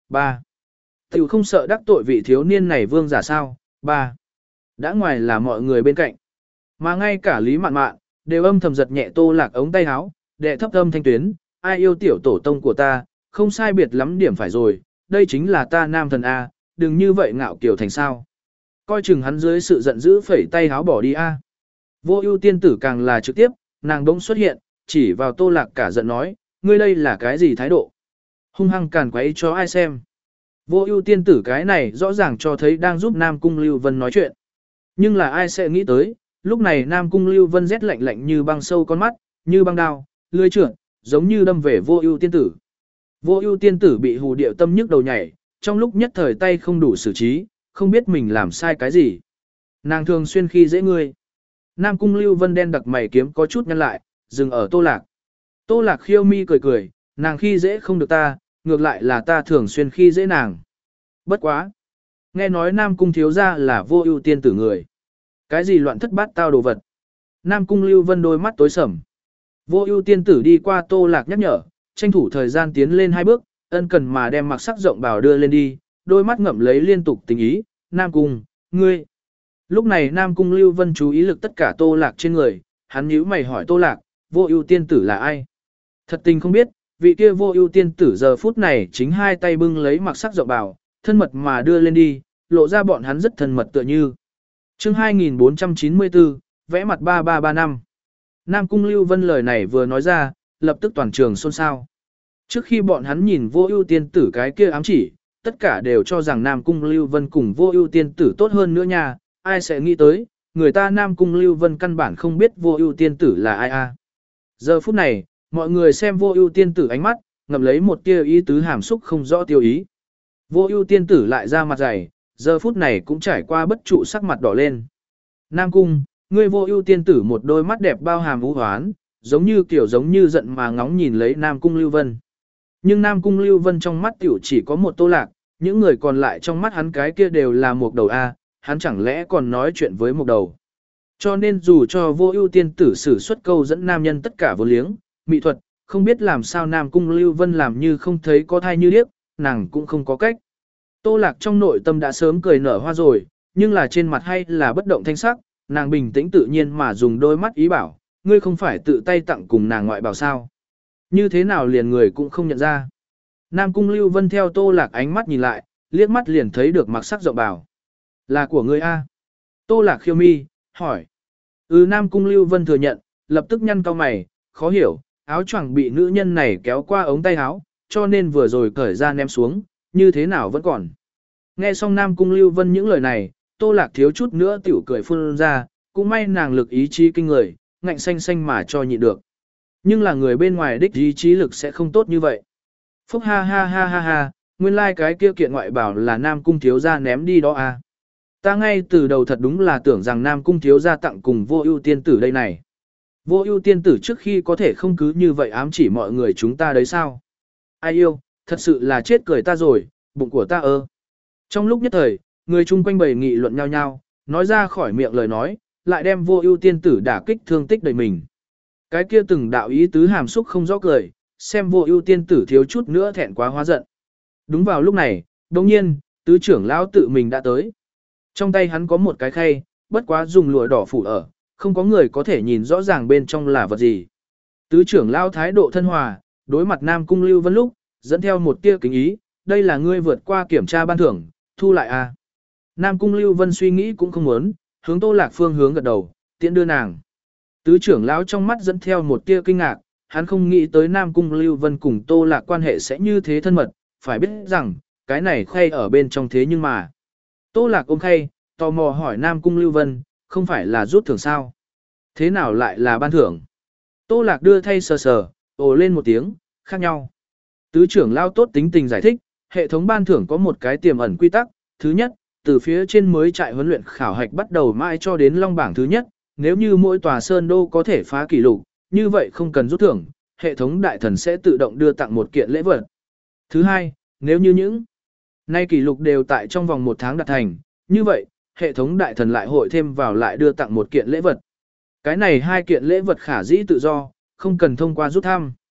ba. Tiểu không sợ đắc tội vị thiếu niên này vương giả sao, ba. Đã ngoài là mọi người bên cạnh. Mà ngay cả Lý Mạn Mạn, đều âm thầm giật nhẹ Tô Lạc ống tay áo, đệ thấp âm thanh tuyến, ai yêu tiểu tổ tông của ta, không sai biệt lắm điểm phải rồi, đây chính là ta nam thần A, đừng như vậy ngạo kiểu thành sao. Coi chừng hắn dưới sự giận dữ phẩy tay áo bỏ đi A. Vô ưu tiên tử càng là trực tiếp, nàng đống xuất hiện, chỉ vào Tô Lạc cả giận nói, ngươi đây là cái gì thái độ? Hung hăng càn quấy cho ai xem? Vô ưu tiên tử cái này rõ ràng cho thấy đang giúp Nam Cung Lưu Vân nói chuyện. Nhưng là ai sẽ nghĩ tới, lúc này Nam Cung Lưu Vân rét lạnh lạnh như băng sâu con mắt, như băng đao, lưỡi trượt, giống như đâm về vô ưu tiên tử. Vô ưu tiên tử bị hù điệu tâm nhức đầu nhảy, trong lúc nhất thời tay không đủ xử trí, không biết mình làm sai cái gì. Nàng thường xuyên khi dễ ngươi. Nam Cung Lưu Vân đen đặc mày kiếm có chút nhăn lại, dừng ở Tô Lạc. Tô Lạc khiêu mi cười cười, nàng khi dễ không được ta, ngược lại là ta thường xuyên khi dễ nàng. Bất quá. Nghe nói Nam Cung thiếu gia là vô ưu tiên tử người. Cái gì loạn thất bát tao đồ vật. Nam Cung Lưu Vân đôi mắt tối sầm. Vô ưu tiên tử đi qua Tô Lạc nhắc nhở, tranh thủ thời gian tiến lên hai bước, ân cần mà đem mặc sắc rộng bào đưa lên đi, đôi mắt ngậm lấy liên tục tình ý, Nam Cung, ngươi. Lúc này Nam Cung Lưu Vân chú ý lực tất cả Tô Lạc trên người, hắn nhíu mày hỏi Tô Lạc, vô ưu tiên tử là ai? Thật tình không biết, vị kia vô ưu tiên tử giờ phút này chính hai tay bưng lấy mặc sắc rộng bào, thân mật mà đưa lên đi, lộ ra bọn hắn rất thân mật tựa như. Chương hai nghìn bốn trăm chín mươi tư, vẽ mặt ba ba ba năm. Nam Cung Lưu Vân lời này vừa nói ra, lập tức toàn trường xôn xao. Trước khi bọn hắn nhìn vô ưu tiên tử cái kia ám chỉ, tất cả đều cho rằng Nam Cung Lưu Vân cùng vô ưu tiên tử tốt hơn nữa nha, ai sẽ nghĩ tới, người ta Nam Cung Lưu Vân căn bản không biết vô ưu tiên tử là ai a. Giờ phút này, mọi người xem vô ưu tiên tử ánh mắt, ngậm lấy một tia ý tứ hàm xúc không rõ tiêu ý. Vô ưu tiên tử lại ra mặt dày, giờ phút này cũng trải qua bất trụ sắc mặt đỏ lên. Nam Cung, ngươi vô ưu tiên tử một đôi mắt đẹp bao hàm u hoán, giống như kiểu giống như giận mà ngóng nhìn lấy Nam Cung Lưu Vân. Nhưng Nam Cung Lưu Vân trong mắt tiểu chỉ có một Tô Lạc, những người còn lại trong mắt hắn cái kia đều là một đầu A, hắn chẳng lẽ còn nói chuyện với một đầu. Cho nên dù cho vô ưu tiên tử sử xuất câu dẫn nam nhân tất cả vô liếng, mỹ thuật, không biết làm sao Nam Cung Lưu Vân làm như không thấy có thai như điếc, nàng cũng không có cách. Tô Lạc trong nội tâm đã sớm cười nở hoa rồi, nhưng là trên mặt hay là bất động thanh sắc, nàng bình tĩnh tự nhiên mà dùng đôi mắt ý bảo, ngươi không phải tự tay tặng cùng nàng ngoại bảo sao. Như thế nào liền người cũng không nhận ra. Nam Cung Lưu Vân theo Tô Lạc ánh mắt nhìn lại, liếc mắt liền thấy được mặc sắc rộng bảo. Là của ngươi A. Tô Lạc khiêu mi, hỏi. Ừ Nam Cung Lưu Vân thừa nhận, lập tức nhăn cau mày, khó hiểu, áo choàng bị nữ nhân này kéo qua ống tay áo, cho nên vừa rồi cởi ra ném xuống, như thế nào vẫn còn. Nghe xong Nam Cung Lưu Vân những lời này, Tô Lạc thiếu chút nữa tiểu cười phun ra, cũng may nàng lực ý chí kinh người, ngạnh xanh xanh mà cho nhịn được. Nhưng là người bên ngoài đích ý chí lực sẽ không tốt như vậy. Phúc ha ha ha ha ha, nguyên lai like cái kia kiện ngoại bảo là Nam Cung thiếu gia ném đi đó à. Ta ngay từ đầu thật đúng là tưởng rằng Nam Cung thiếu gia tặng cùng vô ưu tiên tử đây này. Vô ưu tiên tử trước khi có thể không cứ như vậy ám chỉ mọi người chúng ta đấy sao. Ai yêu, thật sự là chết cười ta rồi, bụng của ta ơ. Trong lúc nhất thời, người chung quanh bầy nghị luận nhau nhau, nói ra khỏi miệng lời nói, lại đem vô ưu tiên tử đả kích thương tích đầy mình. Cái kia từng đạo ý tứ hàm xúc không rõ cười, xem vô ưu tiên tử thiếu chút nữa thẹn quá hóa giận. Đúng vào lúc này, đồng nhiên, tứ trưởng lão tự mình đã tới. Trong tay hắn có một cái khay, bất quá dùng lụa đỏ phủ ở, không có người có thể nhìn rõ ràng bên trong là vật gì. Tứ trưởng lão thái độ thân hòa, đối mặt Nam Cung Lưu Vân lúc, dẫn theo một tia kính ý, đây là ngươi vượt qua kiểm tra ban thưởng, thu lại à. Nam Cung Lưu Vân suy nghĩ cũng không muốn, hướng Tô Lạc phương hướng gật đầu, tiện đưa nàng. Tứ trưởng lão trong mắt dẫn theo một tia kinh ngạc, hắn không nghĩ tới Nam Cung Lưu Vân cùng Tô Lạc quan hệ sẽ như thế thân mật, phải biết rằng, cái này khay ở bên trong thế nhưng mà. Tô Lạc ôm khay, tò mò hỏi Nam Cung Lưu Vân, không phải là rút thưởng sao? Thế nào lại là ban thưởng? Tô Lạc đưa thay sờ sờ, ồ lên một tiếng, khác nhau. Tứ trưởng lão tốt tính tình giải thích, hệ thống ban thưởng có một cái tiềm ẩn quy tắc, thứ nhất, từ phía trên mới trại huấn luyện khảo hạch bắt đầu mãi cho đến long bảng thứ nhất, nếu như mỗi tòa sơn đô có thể phá kỷ lục, như vậy không cần rút thưởng, hệ thống đại thần sẽ tự động đưa tặng một kiện lễ vật. Thứ hai, nếu như những nay kỷ lục đều tại trong vòng một tháng đạt thành, như vậy, hệ thống đại thần lại hội thêm vào lại đưa tặng một kiện lễ vật. Cái này hai kiện lễ vật khả dĩ tự do, không cần thông qua rút thăm.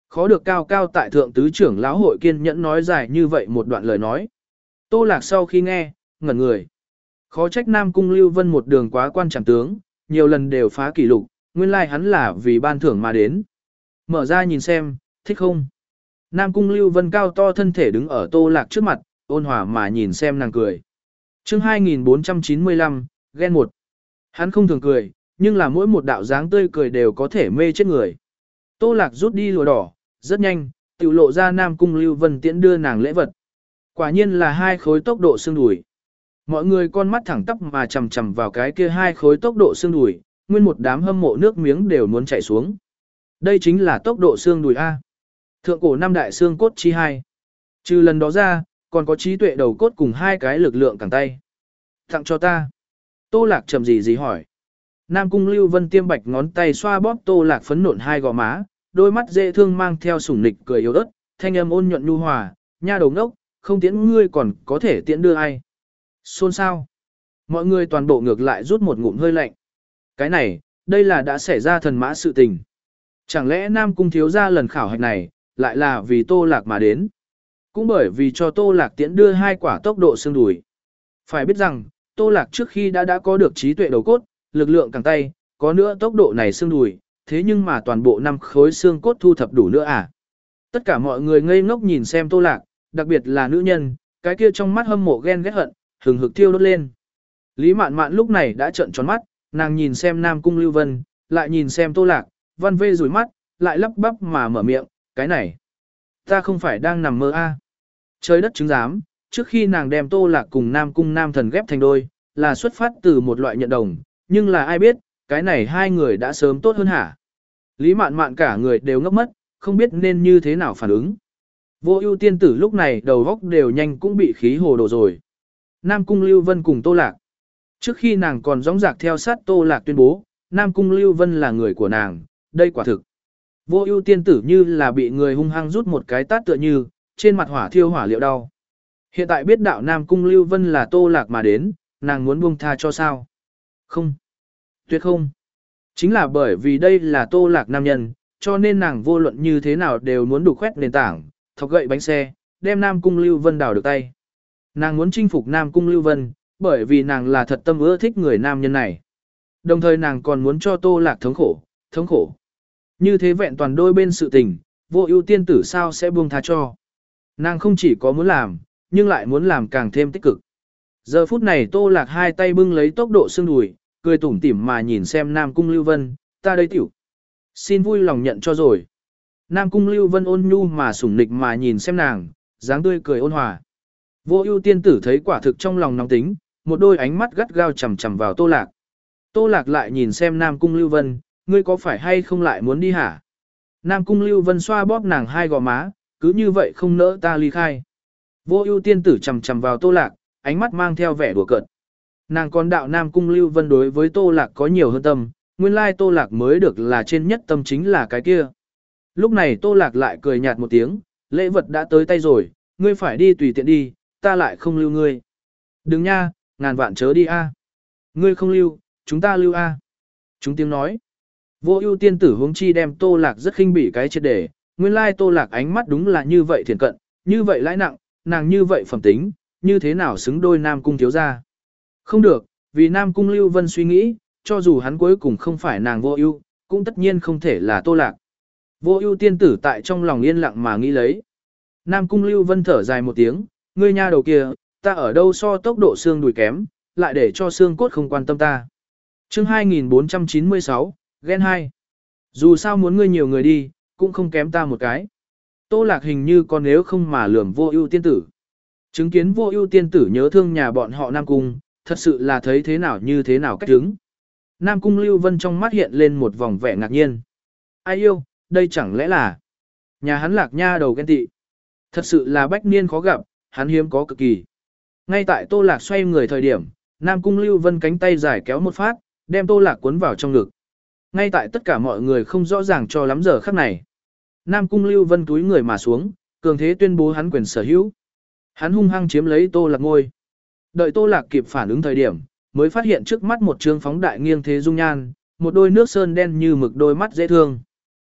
Khó được cao cao tại thượng tứ trưởng lão hội kiên nhẫn nói dài như vậy một đoạn lời nói. Tô Lạc sau khi nghe, ngẩn người. Khó trách Nam Cung Lưu Vân một đường quá quan trọng tướng, nhiều lần đều phá kỷ lục, nguyên lai like hắn là vì ban thưởng mà đến. Mở ra nhìn xem, thích không? Nam Cung Lưu Vân cao to thân thể đứng ở Tô Lạc trước mặt, ôn hòa mà nhìn xem nàng cười. chương hai nghìn bốn trăm chín mươi lăm, ghen một. Hắn không thường cười, nhưng là mỗi một đạo dáng tươi cười đều có thể mê chết người. Tô Lạc rút đi lụa đỏ, rất nhanh, tiểu lộ ra Nam Cung Lưu Vân tiễn đưa nàng lễ vật. Quả nhiên là hai khối tốc độ xương đùi. Mọi người con mắt thẳng tắp mà chầm chầm vào cái kia hai khối tốc độ xương đùi, nguyên một đám hâm mộ nước miếng đều muốn chảy xuống. Đây chính là tốc độ xương đùi A. Thượng cổ năm đại xương cốt chi hai. Trừ lần đó ra, còn có trí tuệ đầu cốt cùng hai cái lực lượng cẳng tay. Tặng cho ta. Tô Lạc chậm gì gì hỏi. Nam Cung Lưu Vân tiêm bạch ngón tay xoa bóp Tô Lạc phấn nộn hai gò má, đôi mắt dễ thương mang theo sủng nịch cười yếu ớt, thanh âm ôn nhuận nhu hòa, nha đầu ngốc, không tiễn ngươi còn có thể tiễn đưa ai. Xôn sao? Mọi người toàn bộ ngược lại rút một ngụm hơi lạnh. Cái này, đây là đã xảy ra thần mã sự tình. Chẳng lẽ Nam Cung thiếu gia lần khảo hạch này, lại là vì Tô Lạc mà đến? Cũng bởi vì cho Tô Lạc tiễn đưa hai quả tốc độ xương đùi. Phải biết rằng, Tô Lạc trước khi đã đã có được trí tuệ đầu cốt, lực lượng cẳng tay, có nữa tốc độ này xương đùi, thế nhưng mà toàn bộ năm khối xương cốt thu thập đủ nữa à? Tất cả mọi người ngây ngốc nhìn xem Tô Lạc, đặc biệt là nữ nhân, cái kia trong mắt hâm mộ ghen ghét hận, hừng hực thiêu đốt lên. Lý Mạn Mạn lúc này đã trợn tròn mắt, nàng nhìn xem Nam Cung Lưu Vân, lại nhìn xem Tô Lạc, văn vê rủi mắt, lại lắp bắp mà mở miệng, cái này, ta không phải đang nằm mơ a. À. Trời đất chứng giám, trước khi nàng đem Tô Lạc cùng Nam Cung Nam Thần ghép thành đôi, là xuất phát từ một loại nhận đồng, nhưng là ai biết, cái này hai người đã sớm tốt hơn hả? Lý Mạn Mạn cả người đều ngốc mất, không biết nên như thế nào phản ứng. Vô Ưu tiên tử lúc này đầu óc đều nhanh cũng bị khí hồ đồ rồi. Nam Cung Lưu Vân cùng Tô Lạc. Trước khi nàng còn dõng dạc theo sát Tô Lạc tuyên bố, Nam Cung Lưu Vân là người của nàng, đây quả thực. Vô Ưu tiên tử như là bị người hung hăng rút một cái tát tựa như, trên mặt hỏa thiêu hỏa liệu đau. Hiện tại biết đạo Nam Cung Lưu Vân là Tô Lạc mà đến, nàng muốn buông tha cho sao? Không. Tuyệt không. Chính là bởi vì đây là Tô Lạc nam nhân, cho nên nàng vô luận như thế nào đều muốn đục khoét nền tảng, thọc gậy bánh xe, đem Nam Cung Lưu Vân đào được tay. Nàng muốn chinh phục Nam Cung Lưu Vân, bởi vì nàng là thật tâm ưa thích người nam nhân này. Đồng thời nàng còn muốn cho Tô Lạc thống khổ, thống khổ. Như thế vẹn toàn đôi bên sự tình, Vô Ưu tiên tử sao sẽ buông tha cho. Nàng không chỉ có muốn làm, nhưng lại muốn làm càng thêm tích cực. Giờ phút này Tô Lạc hai tay bưng lấy tốc độ xương đùi, cười tủm tỉm mà nhìn xem Nam Cung Lưu Vân, ta đây tiểu. Xin vui lòng nhận cho rồi. Nam Cung Lưu Vân ôn nhu mà sủng nịch mà nhìn xem nàng, dáng tươi cười ôn hòa. Vô Ưu tiên tử thấy quả thực trong lòng nóng tính, một đôi ánh mắt gắt gao chằm chằm vào Tô Lạc. Tô Lạc lại nhìn xem Nam Cung Lưu Vân, ngươi có phải hay không lại muốn đi hả? Nam Cung Lưu Vân xoa bóp nàng hai gò má, cứ như vậy không nỡ ta ly khai. Vô Ưu tiên tử chằm chằm vào Tô Lạc, ánh mắt mang theo vẻ đùa cợt. Nàng còn đạo Nam Cung Lưu Vân đối với Tô Lạc có nhiều hơn tâm, nguyên lai Tô Lạc mới được là trên nhất tâm chính là cái kia. Lúc này Tô Lạc lại cười nhạt một tiếng, lễ vật đã tới tay rồi, ngươi phải đi tùy tiện đi, ta lại không lưu ngươi. Đừng nha, ngàn vạn chớ đi a. Ngươi không lưu, chúng ta lưu a. Chúng tiếng nói. Vô Ưu tiên tử huống chi đem Tô Lạc rất khinh bỉ cái triệt để, nguyên lai Tô Lạc ánh mắt đúng là như vậy thiện cận, như vậy lãi nặng, nàng như vậy phẩm tính, như thế nào xứng đôi Nam Cung thiếu gia. Không được, vì Nam Cung Lưu Vân suy nghĩ, cho dù hắn cuối cùng không phải nàng Vô Ưu, cũng tất nhiên không thể là Tô Lạc. Vô Ưu tiên tử tại trong lòng yên lặng mà nghĩ lấy. Nam Cung Lưu Vân thở dài một tiếng, ngươi nha đầu kia, ta ở đâu so tốc độ xương đùi kém, lại để cho xương cốt không quan tâm ta. Chương hai nghìn bốn trăm chín mươi sáu, ghen hai. Dù sao muốn ngươi nhiều người đi, cũng không kém ta một cái. Tô Lạc hình như còn nếu không mà lườm Vô Ưu tiên tử. Chứng kiến Vô Ưu tiên tử nhớ thương nhà bọn họ Nam Cung, thật sự là thấy thế nào như thế nào cách đứng. Nam Cung Lưu Vân trong mắt hiện lên một vòng vẻ ngạc nhiên. Ai yêu, đây chẳng lẽ là nhà hắn Lạc nha đầu ghen tị. Thật sự là bách niên khó gặp, hắn hiếm có cực kỳ. Ngay tại Tô Lạc xoay người thời điểm, Nam Cung Lưu Vân cánh tay dài kéo một phát, đem Tô Lạc cuốn vào trong ngực. Ngay tại tất cả mọi người không rõ ràng cho lắm giờ khắc này. Nam Cung Lưu Vân túi người mà xuống, cường thế tuyên bố hắn quyền sở hữu. Hắn hung hăng chiếm lấy Tô Lạc ngôi. Đợi Tô Lạc kịp phản ứng thời điểm, mới phát hiện trước mắt một trương phóng đại nghiêng thế dung nhan, một đôi nước sơn đen như mực đôi mắt dễ thương.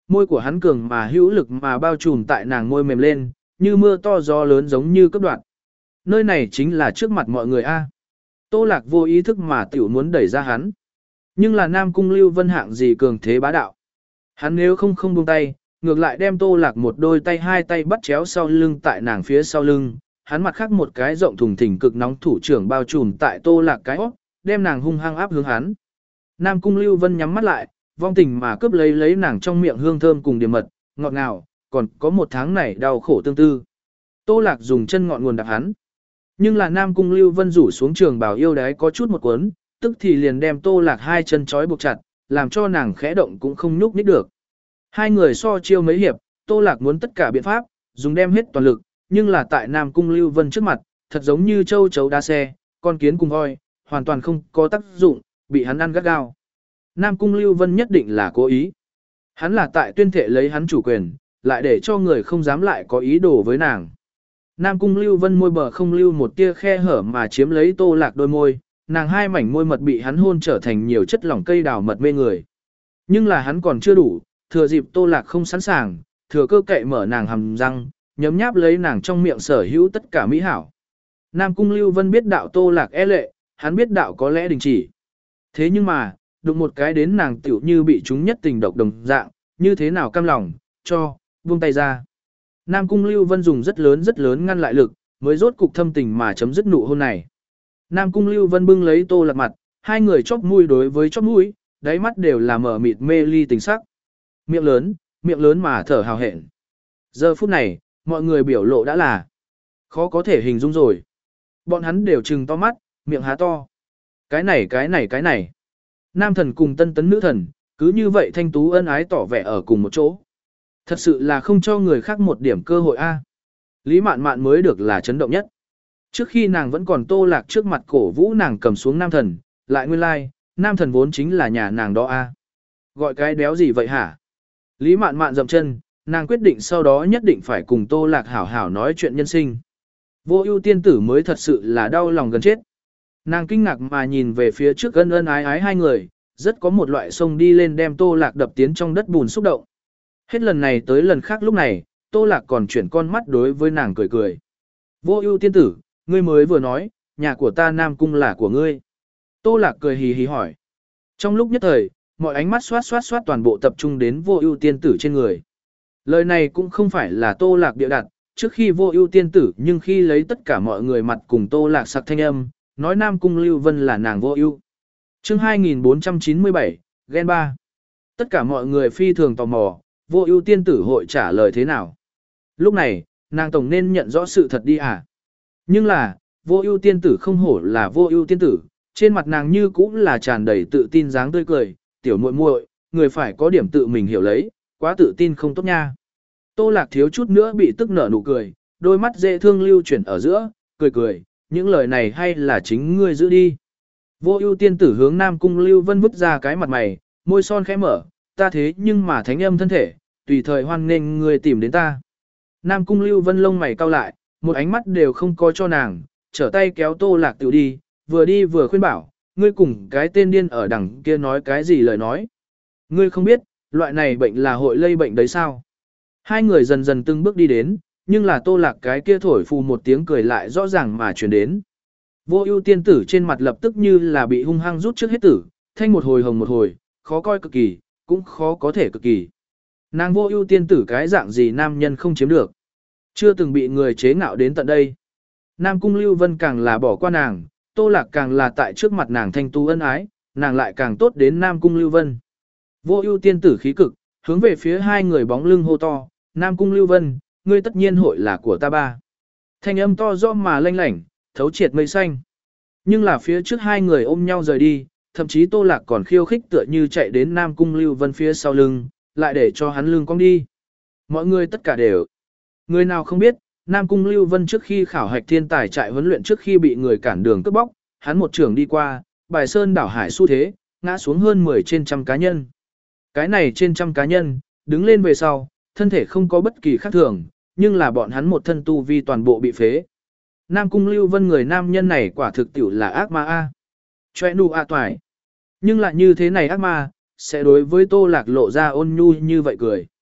môi của hắn cường mà hữu lực mà bao trùm tại nàng môi mềm lên, như mưa to gió lớn giống như cấp đoạn. Nơi này chính là trước mặt mọi người a. Tô Lạc vô ý thức mà tiểu muốn đẩy ra hắn. Nhưng là Nam Cung Lưu Vân hạng gì cường thế bá đạo. Hắn nếu không không buông tay, ngược lại đem Tô Lạc một đôi tay hai tay bắt chéo sau lưng tại nàng phía sau lưng, hắn mặt khác một cái rộng thùng thình cực nóng thủ trưởng bao trùm tại Tô Lạc cái óc, đem nàng hung hăng áp hướng hắn. Nam Cung Lưu Vân nhắm mắt lại, vong tình mà cướp lấy lấy nàng trong miệng hương thơm cùng điểm mật, ngọt ngào, còn có một tháng này đau khổ tương tư. Tô Lạc dùng chân ngọn nguồn đạp hắn. Nhưng là Nam Cung Lưu Vân rủ xuống trường bào yêu đái có chút một cuốn, tức thì liền đem Tô Lạc hai chân trói buộc chặt, làm cho nàng khẽ động cũng không nhúc nhích được. Hai người so chiêu mấy hiệp, Tô Lạc muốn tất cả biện pháp, dùng đem hết toàn lực, nhưng là tại Nam Cung Lưu Vân trước mặt, thật giống như châu chấu đá xe, con kiến cùng voi, hoàn toàn không có tác dụng, bị hắn ăn gắt gao. Nam Cung Lưu Vân nhất định là cố ý. Hắn là tại tuyên thệ lấy hắn chủ quyền, lại để cho người không dám lại có ý đồ với nàng. Nam Cung Lưu Vân môi bờ không lưu một tia khe hở mà chiếm lấy Tô Lạc đôi môi, nàng hai mảnh môi mật bị hắn hôn trở thành nhiều chất lỏng cây đào mật mê người. Nhưng là hắn còn chưa đủ, thừa dịp Tô Lạc không sẵn sàng, thừa cơ cậy mở nàng hàm răng, nhấm nháp lấy nàng trong miệng sở hữu tất cả mỹ hảo. Nam Cung Lưu Vân biết đạo Tô Lạc e lệ, hắn biết đạo có lẽ đình chỉ. Thế nhưng mà, đụng một cái đến nàng tiểu như bị chúng nhất tình độc đồng dạng, như thế nào cam lòng, cho, buông tay ra. Nam Cung Lưu Vân dùng rất lớn rất lớn ngăn lại lực, mới rốt cục thâm tình mà chấm dứt nụ hôn này. Nam Cung Lưu Vân bưng lấy Tô Lạc mặt, hai người chóp mũi đối với chóp mũi, đáy mắt đều là mở mịt mê ly tình sắc. Miệng lớn, miệng lớn mà thở hào hẹn. Giờ phút này, mọi người biểu lộ đã là khó có thể hình dung rồi. Bọn hắn đều trừng to mắt, miệng há to. Cái này cái này cái này. Nam thần cùng tân tấn nữ thần, cứ như vậy thanh tú ân ái tỏ vẻ ở cùng một chỗ. Thật sự là không cho người khác một điểm cơ hội a. Lý Mạn Mạn mới được là chấn động nhất. Trước khi nàng vẫn còn Tô Lạc trước mặt cổ vũ nàng cầm xuống nam thần, lại nguyên lai, like, nam thần vốn chính là nhà nàng đó a. Gọi cái béo gì vậy hả? Lý Mạn Mạn dậm chân, nàng quyết định sau đó nhất định phải cùng Tô Lạc hảo hảo nói chuyện nhân sinh. Vô Ưu tiên tử mới thật sự là đau lòng gần chết. Nàng kinh ngạc mà nhìn về phía trước ân ân ái ái hai người, rất có một loại sông đi lên đem Tô Lạc đập tiến trong đất bùn xúc động. Hết lần này tới lần khác lúc này, Tô Lạc còn chuyển con mắt đối với nàng cười cười. Vô Ưu tiên tử, ngươi mới vừa nói, nhà của ta Nam Cung là của ngươi. Tô Lạc cười hì hì hỏi. Trong lúc nhất thời, mọi ánh mắt xoát xoát xoát toàn bộ tập trung đến Vô Ưu tiên tử trên người. Lời này cũng không phải là Tô Lạc bịa đặt, trước khi Vô Ưu tiên tử nhưng khi lấy tất cả mọi người mặt cùng Tô Lạc sặc thanh âm, nói Nam Cung Lưu Vân là nàng Vô Ưu. Chương hai nghìn bốn trăm chín mươi bảy, Gen ba. Tất cả mọi người phi thường tò mò, Vô Ưu tiên tử hội trả lời thế nào. Lúc này, nàng tổng nên nhận rõ sự thật đi à. Nhưng là, Vô Ưu tiên tử không hổ là Vô Ưu tiên tử, trên mặt nàng như cũng là tràn đầy tự tin dáng tươi cười, tiểu muội muội, người phải có điểm tự mình hiểu lấy, quá tự tin không tốt nha. Tô Lạc thiếu chút nữa bị tức nở nụ cười, đôi mắt dễ thương lưu chuyển ở giữa, cười cười, những lời này hay là chính ngươi giữ đi. Vô Ưu tiên tử hướng Nam Cung Lưu Vân vứt ra cái mặt mày, môi son khẽ mở, ta thế nhưng mà thánh âm thân thể, tùy thời hoan nghênh ngươi tìm đến ta. Nam Cung Lưu Vân lông mày cau lại, một ánh mắt đều không có cho nàng, trở tay kéo Tô Lạc tiểu đi, vừa đi vừa khuyên bảo, ngươi cùng cái tên điên ở đằng kia nói cái gì lời nói. Ngươi không biết, loại này bệnh là hội lây bệnh đấy sao? Hai người dần dần từng bước đi đến, nhưng là Tô Lạc cái kia thổi phù một tiếng cười lại rõ ràng mà truyền đến. Vô Ưu tiên tử trên mặt lập tức như là bị hung hăng rút trước hết tử, thanh một hồi hồng một hồi, khó coi cực kỳ, cũng khó có thể cực kỳ. Nàng Vô Ưu tiên tử cái dạng gì nam nhân không chiếm được. Chưa từng bị người chế ngạo đến tận đây. Nam Cung Lưu Vân càng là bỏ qua nàng, Tô Lạc càng là tại trước mặt nàng thanh tu ân ái, nàng lại càng tốt đến Nam Cung Lưu Vân. Vô Ưu tiên tử khí cực, hướng về phía hai người bóng lưng hô to, Nam Cung Lưu Vân, ngươi tất nhiên hội là của ta ba. Thanh âm to rõ mà lanh lảnh, thấu triệt mây xanh. Nhưng là phía trước hai người ôm nhau rời đi, thậm chí Tô Lạc còn khiêu khích tựa như chạy đến Nam Cung Lưu Vân phía sau lưng, lại để cho hắn lưng cong đi. Mọi người tất cả đều. Người nào không biết, Nam Cung Lưu Vân trước khi khảo hạch thiên tài trại huấn luyện trước khi bị người cản đường cướp bóc, hắn một trường đi qua, bài sơn đảo hải xu thế, ngã xuống hơn mười trên trăm cá nhân. Cái này trên trăm cá nhân, đứng lên về sau, thân thể không có bất kỳ khác thường, nhưng là bọn hắn một thân tu vi toàn bộ bị phế. Nam Cung Lưu Vân người nam nhân này quả thực tiểu là ác ma a. Choe nu a toại. Nhưng lại như thế này ác ma, sẽ đối với Tô Lạc lộ ra ôn nhu như vậy cười.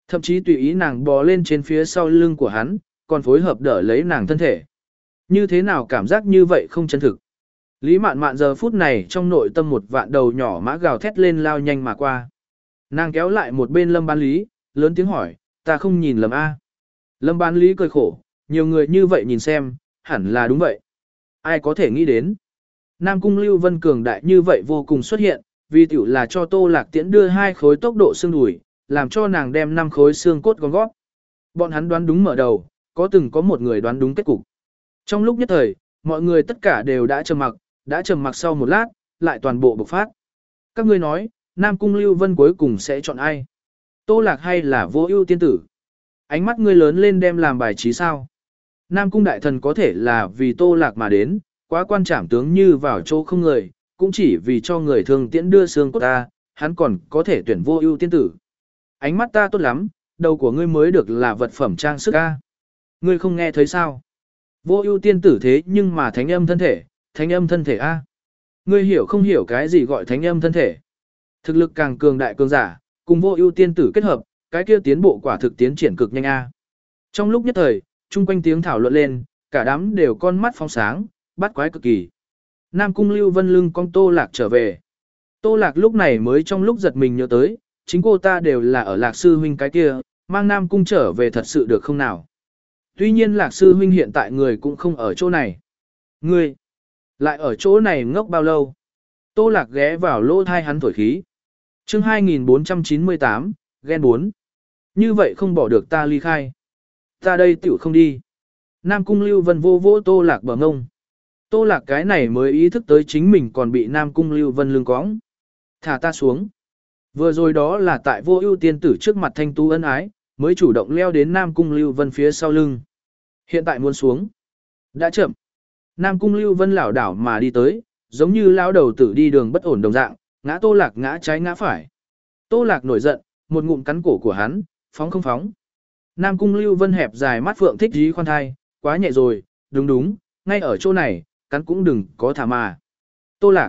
Thậm chí tùy ý nàng bò lên trên phía sau lưng của hắn, còn phối hợp đỡ lấy nàng thân thể. Như thế nào cảm giác như vậy không chân thực. Lý Mạn Mạn giờ phút này trong nội tâm một vạn đầu nhỏ mã gào thét lên lao nhanh mà qua. Nàng kéo lại một bên Lâm Bán Lý, lớn tiếng hỏi, ta không nhìn lầm a? Lâm Bán Lý cười khổ, nhiều người như vậy nhìn xem, hẳn là đúng vậy. Ai có thể nghĩ đến? Nam Cung Lưu Vân cường đại như vậy vô cùng xuất hiện, vì tiểu là cho Tô Lạc Tiễn đưa hai khối tốc độ xương đùi, làm cho nàng đem năm khối xương cốt gom gót. Bọn hắn đoán đúng mở đầu, có từng có một người đoán đúng kết cục. Trong lúc nhất thời, mọi người tất cả đều đã trầm mặc, đã trầm mặc sau một lát, lại toàn bộ bộc phát. Các ngươi nói, Nam Cung Lưu Vân cuối cùng sẽ chọn ai? Tô Lạc hay là Vô Ưu tiên tử? Ánh mắt ngươi lớn lên đem làm bài trí sao? Nam Cung đại thần có thể là vì Tô Lạc mà đến, quá quan trảm tướng như vào chỗ không người, cũng chỉ vì cho người thường tiễn đưa xương cốt ta, hắn còn có thể tuyển Vô Ưu tiên tử. Ánh mắt ta tốt lắm, đầu của ngươi mới được là vật phẩm trang sức a. Ngươi không nghe thấy sao? Vô Ưu tiên tử thế nhưng mà thánh âm thân thể, thánh âm thân thể a. Ngươi hiểu không hiểu cái gì gọi thánh âm thân thể? Thực lực càng cường đại cường giả, cùng Vô Ưu tiên tử kết hợp, cái kia tiến bộ quả thực tiến triển cực nhanh a. Trong lúc nhất thời, chung quanh tiếng thảo luận lên, cả đám đều con mắt phóng sáng, bắt quái cực kỳ. Nam Cung Lưu Vân lưng cong Tô Lạc trở về. Tô Lạc lúc này mới trong lúc giật mình nhớ tới, chính cô ta đều là ở Lạc sư huynh cái kia, mang Nam Cung trở về thật sự được không nào? Tuy nhiên Lạc sư huynh hiện tại người cũng không ở chỗ này. Ngươi lại ở chỗ này ngốc bao lâu? Tô Lạc ghé vào lỗ thai hắn thổi khí. Chương hai nghìn bốn trăm chín mươi tám, ghen bốn. Như vậy không bỏ được ta ly khai. Ta đây tiểu không đi. Nam Cung Lưu Vân vô vỗ Tô Lạc bờ ngông. Tô Lạc cái này mới ý thức tới chính mình còn bị Nam Cung Lưu Vân lưng cõng. Thả ta xuống. Vừa rồi đó là tại Vô Ưu tiên tử trước mặt thanh tú ân ái, mới chủ động leo đến Nam Cung Lưu Vân phía sau lưng. Hiện tại muốn xuống. Đã chậm. Nam Cung Lưu Vân lảo đảo mà đi tới, giống như lão đầu tử đi đường bất ổn đồng dạng, ngã Tô Lạc ngã trái ngã phải. Tô Lạc nổi giận, một ngụm cắn cổ của hắn, phóng không phóng. Nam Cung Lưu Vân hẹp dài mắt phượng thích dí khoan thai, quá nhẹ rồi, đúng đúng, ngay ở chỗ này, cắn cũng đừng có thả mà. Tô Lạc,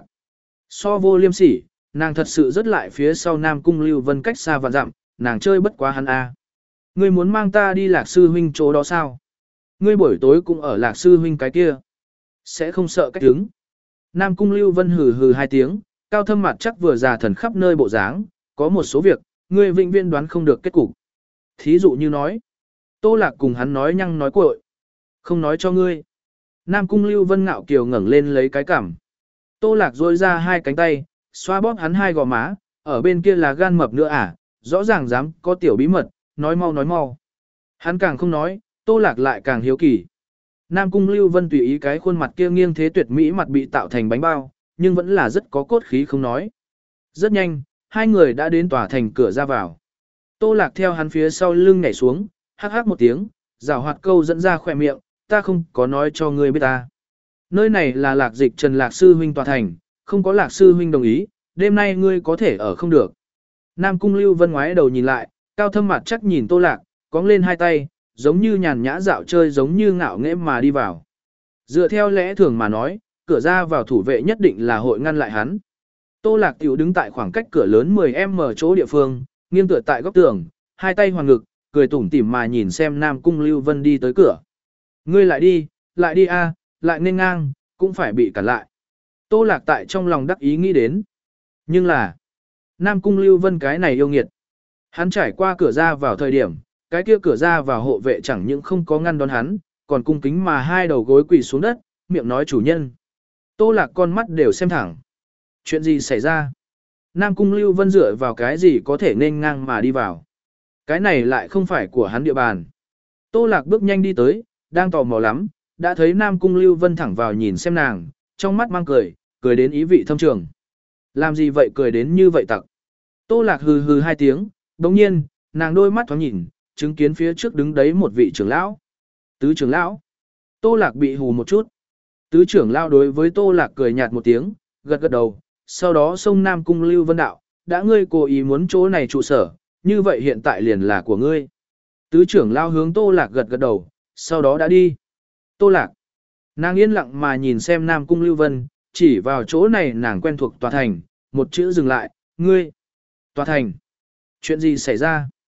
so vô liêm sỉ, nàng thật sự rất lại phía sau Nam Cung Lưu Vân cách xa vạn dặm, nàng chơi bất quá hắn a. Ngươi muốn mang ta đi Lạc sư huynh chỗ đó sao? Ngươi buổi tối cũng ở Lạc sư huynh cái kia. Sẽ không sợ cách đứng. Nam Cung Lưu Vân hừ hừ hai tiếng, cao thâm mặt chắc vừa già thần khắp nơi bộ dáng, có một số việc, ngươi vĩnh viễn đoán không được kết cục. Thí dụ như nói, Tô Lạc cùng hắn nói nhăng nói cuội, không nói cho ngươi. Nam Cung Lưu Vân ngạo kiều ngẩng lên lấy cái cằm. Tô Lạc duỗi ra hai cánh tay, xoa bóp hắn hai gò má, ở bên kia là gan mập nữa à, rõ ràng dám có tiểu bí mật, nói mau nói mau. Hắn càng không nói, Tô Lạc lại càng hiếu kỳ. Nam Cung Lưu Vân tùy ý cái khuôn mặt kia nghiêng thế tuyệt mỹ mặt bị tạo thành bánh bao, nhưng vẫn là rất có cốt khí không nói. Rất nhanh, hai người đã đến tòa thành cửa ra vào. Tô Lạc theo hắn phía sau lưng nhảy xuống, hắc hắc một tiếng, rào hoạt câu dẫn ra khỏe miệng, ta không có nói cho ngươi biết ta. Nơi này là Lạc Dịch Trần Lạc sư huynh tòa thành, không có Lạc sư huynh đồng ý, đêm nay ngươi có thể ở không được. Nam Cung Lưu Vân ngoái đầu nhìn lại, cao thâm mặt chắc nhìn Tô Lạc, cong lên hai tay, giống như nhàn nhã dạo chơi giống như ngạo nghễ mà đi vào. Dựa theo lẽ thường mà nói, cửa ra vào thủ vệ nhất định là hội ngăn lại hắn. Tô Lạc tiểu đứng tại khoảng cách cửa lớn mười mét chỗ địa phương, nghiêng tựa tại góc tường, hai tay hoàn ngực, cười tủm tỉm mà nhìn xem Nam Cung Lưu Vân đi tới cửa. Ngươi lại đi, lại đi a, lại nên ngang, cũng phải bị cản lại. Tô Lạc tại trong lòng đắc ý nghĩ đến. Nhưng là, Nam Cung Lưu Vân cái này yêu nghiệt. Hắn trải qua cửa ra vào thời điểm, cái kia cửa ra vào hộ vệ chẳng những không có ngăn đón hắn, còn cung kính mà hai đầu gối quỳ xuống đất, miệng nói chủ nhân. Tô Lạc con mắt đều xem thẳng. Chuyện gì xảy ra? Nam Cung Lưu Vân dựa vào cái gì có thể nên ngang mà đi vào? Cái này lại không phải của hắn địa bàn. Tô Lạc bước nhanh đi tới, đang tò mò lắm, đã thấy Nam Cung Lưu Vân thẳng vào nhìn xem nàng, trong mắt mang cười, cười đến ý vị thâm trường. Làm gì vậy cười đến như vậy tặc? Tô Lạc hừ hừ hai tiếng, đồng nhiên, nàng đôi mắt thoáng nhìn, chứng kiến phía trước đứng đấy một vị trưởng lão. Tứ trưởng lão. Tô Lạc bị hù một chút. Tứ trưởng lão đối với Tô Lạc cười nhạt một tiếng, gật gật đầu, sau đó xông Nam Cung Lưu Vân đạo, đã ngươi cố ý muốn chỗ này trụ sở, như vậy hiện tại liền là của ngươi. Tứ trưởng lão hướng Tô Lạc gật gật đầu, sau đó đã đi. Tô Lạc. Nàng yên lặng mà nhìn xem Nam Cung Lưu Vân, chỉ vào chỗ này nàng quen thuộc tòa thành, một chữ dừng lại, ngươi. Tòa thành. Chuyện gì xảy ra?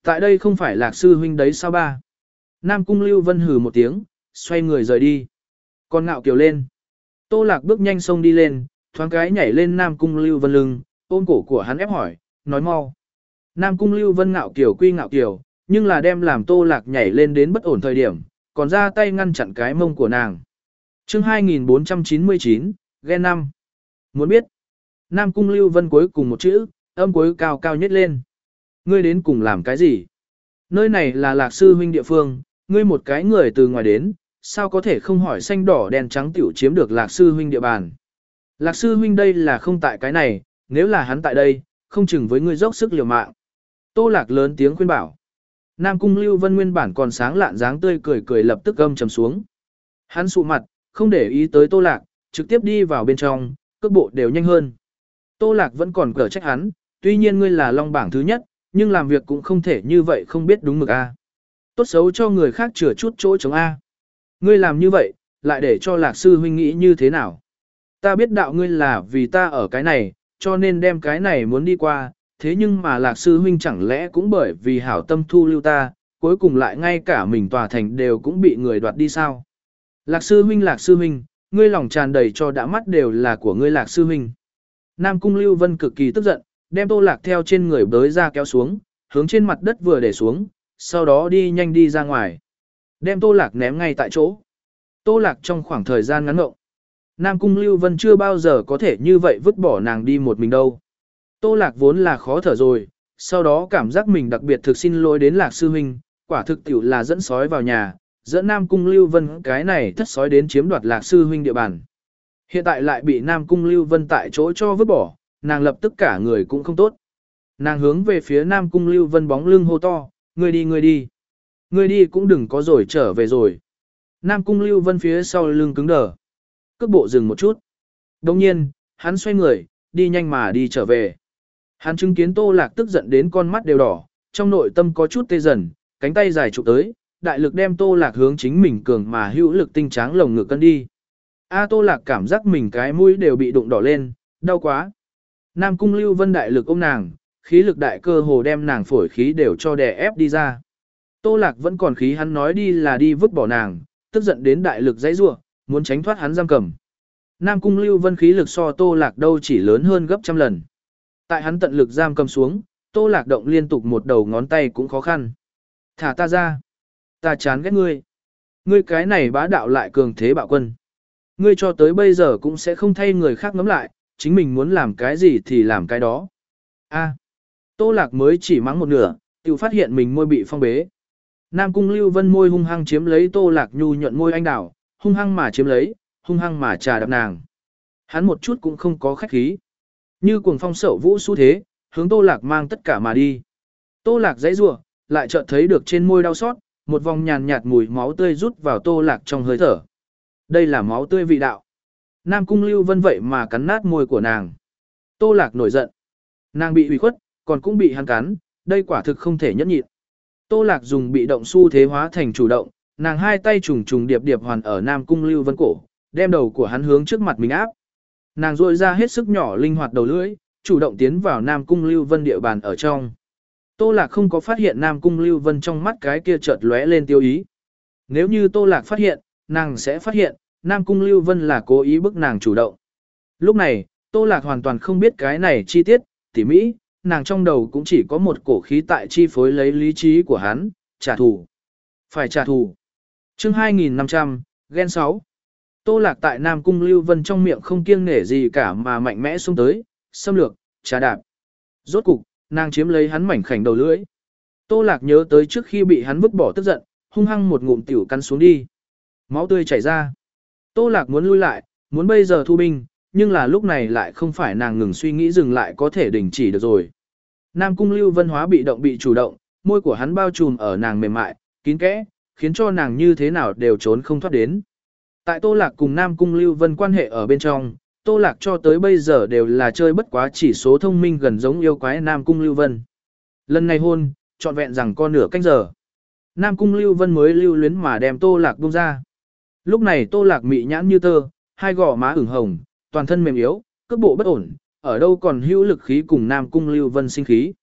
Tại đây không phải Lạc sư huynh đấy sao ba? Nam Cung Lưu Vân hừ một tiếng, xoay người rời đi. Còn Ngạo Kiều lên. Tô Lạc bước nhanh xông đi lên, thoáng cái nhảy lên Nam Cung Lưu Vân lưng, ôm cổ của hắn ép hỏi, nói mau. Nam Cung Lưu Vân Ngạo Kiều quy Ngạo Kiều, nhưng là đem làm Tô Lạc nhảy lên đến bất ổn thời điểm, còn ra tay ngăn chặn cái mông của nàng. Chương hai nghìn bốn trăm chín mươi chín, ghen năm. Muốn biết, Nam Cung Lưu Vân cuối cùng một chữ, âm cuối cao cao nhất lên. Ngươi đến cùng làm cái gì? Nơi này là Lạc sư huynh địa phương, ngươi một cái người từ ngoài đến, sao có thể không hỏi xanh đỏ đen trắng tiểu chiếm được Lạc sư huynh địa bàn. Lạc sư huynh đây là không tại cái này, nếu là hắn tại đây, không chừng với ngươi dốc sức liều mạng. Tô Lạc lớn tiếng khuyên bảo. Nam Cung Lưu Vân nguyên bản còn sáng lạn dáng tươi cười cười lập tức âm trầm xuống. Hắn sụ mặt, không để ý tới Tô Lạc, trực tiếp đi vào bên trong, cước bộ đều nhanh hơn. Tô Lạc vẫn còn cở trách hắn, tuy nhiên ngươi là long bảng thứ nhất, nhưng làm việc cũng không thể như vậy không biết đúng mực a. Tốt xấu cho người khác chừa chút chỗ chống a. Ngươi làm như vậy, lại để cho Lạc sư huynh nghĩ như thế nào? Ta biết đạo ngươi là vì ta ở cái này, cho nên đem cái này muốn đi qua, thế nhưng mà Lạc sư huynh chẳng lẽ cũng bởi vì hảo tâm thu lưu ta, cuối cùng lại ngay cả mình tòa thành đều cũng bị người đoạt đi sao? Lạc sư huynh Lạc sư huynh, ngươi lòng tràn đầy cho đã mắt đều là của ngươi Lạc sư huynh. Nam Cung Lưu Vân cực kỳ tức giận, đem Tô Lạc theo trên người bới ra kéo xuống, hướng trên mặt đất vừa để xuống, sau đó đi nhanh đi ra ngoài. Đem Tô Lạc ném ngay tại chỗ. Tô Lạc trong khoảng thời gian ngắn ngộng. Nam Cung Lưu Vân chưa bao giờ có thể như vậy vứt bỏ nàng đi một mình đâu. Tô Lạc vốn là khó thở rồi, sau đó cảm giác mình đặc biệt thực xin lỗi đến Lạc sư huynh, quả thực tiểu là dẫn sói vào nhà, dẫn Nam Cung Lưu Vân cái này thất sói đến chiếm đoạt Lạc sư huynh địa bàn. Hiện tại lại bị Nam Cung Lưu Vân tại chỗ cho vứt bỏ, nàng lập tức cả người cũng không tốt. Nàng hướng về phía Nam Cung Lưu Vân bóng lưng hô to, ngươi đi ngươi đi. Ngươi đi cũng đừng có rồi trở về rồi. Nam Cung Lưu Vân phía sau lưng cứng đờ. Cước bộ dừng một chút. Đồng nhiên, hắn xoay người, đi nhanh mà đi trở về. Hắn chứng kiến Tô Lạc tức giận đến con mắt đều đỏ, trong nội tâm có chút tê dần, cánh tay dài chụp tới, đại lực đem Tô Lạc hướng chính mình cường mà hữu lực tinh tráng lồng ngực cân đi. A Tô Lạc cảm giác mình cái mũi đều bị đụng đỏ lên, đau quá. Nam Cung Lưu Vân đại lực ôm nàng, khí lực đại cơ hồ đem nàng phổi khí đều cho đè ép đi ra. Tô Lạc vẫn còn khí hắn nói đi là đi vứt bỏ nàng, tức giận đến đại lực dãy rủa, muốn tránh thoát hắn giam cầm. Nam Cung Lưu Vân khí lực so Tô Lạc đâu chỉ lớn hơn gấp trăm lần. Tại hắn tận lực giam cầm xuống, Tô Lạc động liên tục một đầu ngón tay cũng khó khăn. Thả ta ra. Ta chán ghét ngươi. Ngươi cái này bá đạo lại cường thế bạo quân. Ngươi cho tới bây giờ cũng sẽ không thay người khác ngắm lại, chính mình muốn làm cái gì thì làm cái đó. A. Tô Lạc mới chỉ mắng một nửa, tự phát hiện mình môi bị phong bế. Nam Cung Lưu Vân môi hung hăng chiếm lấy Tô Lạc nhu nhuận môi anh đào, hung hăng mà chiếm lấy, hung hăng mà trà đập nàng. Hắn một chút cũng không có khách khí. Như cuồng phong sậu vũ xu thế, hướng Tô Lạc mang tất cả mà đi. Tô Lạc giãy giụa, lại chợt thấy được trên môi đau xót, một vòng nhàn nhạt mùi máu tươi rút vào Tô Lạc trong hơi thở. Đây là máu tươi vị đạo. Nam Cung Lưu Vân vậy mà cắn nát môi của nàng. Tô Lạc nổi giận. Nàng bị ủy khuất, còn cũng bị hắn cắn, đây quả thực không thể nhẫn nhịn. Tô Lạc dùng bị động xu thế hóa thành chủ động, nàng hai tay trùng trùng điệp điệp hoàn ở Nam Cung Lưu Vân cổ, đem đầu của hắn hướng trước mặt mình áp. Nàng rôi ra hết sức nhỏ linh hoạt đầu lưỡi, chủ động tiến vào Nam Cung Lưu Vân địa bàn ở trong. Tô Lạc không có phát hiện Nam Cung Lưu Vân trong mắt cái kia chợt lóe lên tiêu ý. Nếu như Tô Lạc phát hiện, nàng sẽ phát hiện, Nam Cung Lưu Vân là cố ý bức nàng chủ động. Lúc này, Tô Lạc hoàn toàn không biết cái này chi tiết, tỉ mỹ, nàng trong đầu cũng chỉ có một cổ khí tại chi phối lấy lý trí của hắn, trả thù. Phải trả thù. Chương hai nghìn năm trăm, ghen sáu. Tô Lạc tại Nam Cung Lưu Vân trong miệng không kiêng nể gì cả mà mạnh mẽ xông tới, xâm lược, trà đạp. Rốt cục, nàng chiếm lấy hắn mảnh khảnh đầu lưỡi. Tô Lạc nhớ tới trước khi bị hắn vứt bỏ tức giận, hung hăng một ngụm tiểu cắn xuống đi. Máu tươi chảy ra. Tô Lạc muốn lui lại, muốn bây giờ thu binh, nhưng là lúc này lại không phải nàng ngừng suy nghĩ dừng lại có thể đình chỉ được rồi. Nam Cung Lưu Vân hóa bị động bị chủ động, môi của hắn bao trùm ở nàng mềm mại, kín kẽ, khiến cho nàng như thế nào đều trốn không thoát đến. Tại Tô Lạc cùng Nam Cung Lưu Vân quan hệ ở bên trong, Tô Lạc cho tới bây giờ đều là chơi bất quá chỉ số thông minh gần giống yêu quái Nam Cung Lưu Vân. Lần này hôn, trọn vẹn rằng con nửa canh giờ. Nam Cung Lưu Vân mới lưu luyến mà đem Tô Lạc buông ra. Lúc này Tô Lạc mị nhãn như tơ, hai gò má ửng hồng, toàn thân mềm yếu, cước bộ bất ổn, ở đâu còn hữu lực khí cùng Nam Cung Lưu Vân sinh khí.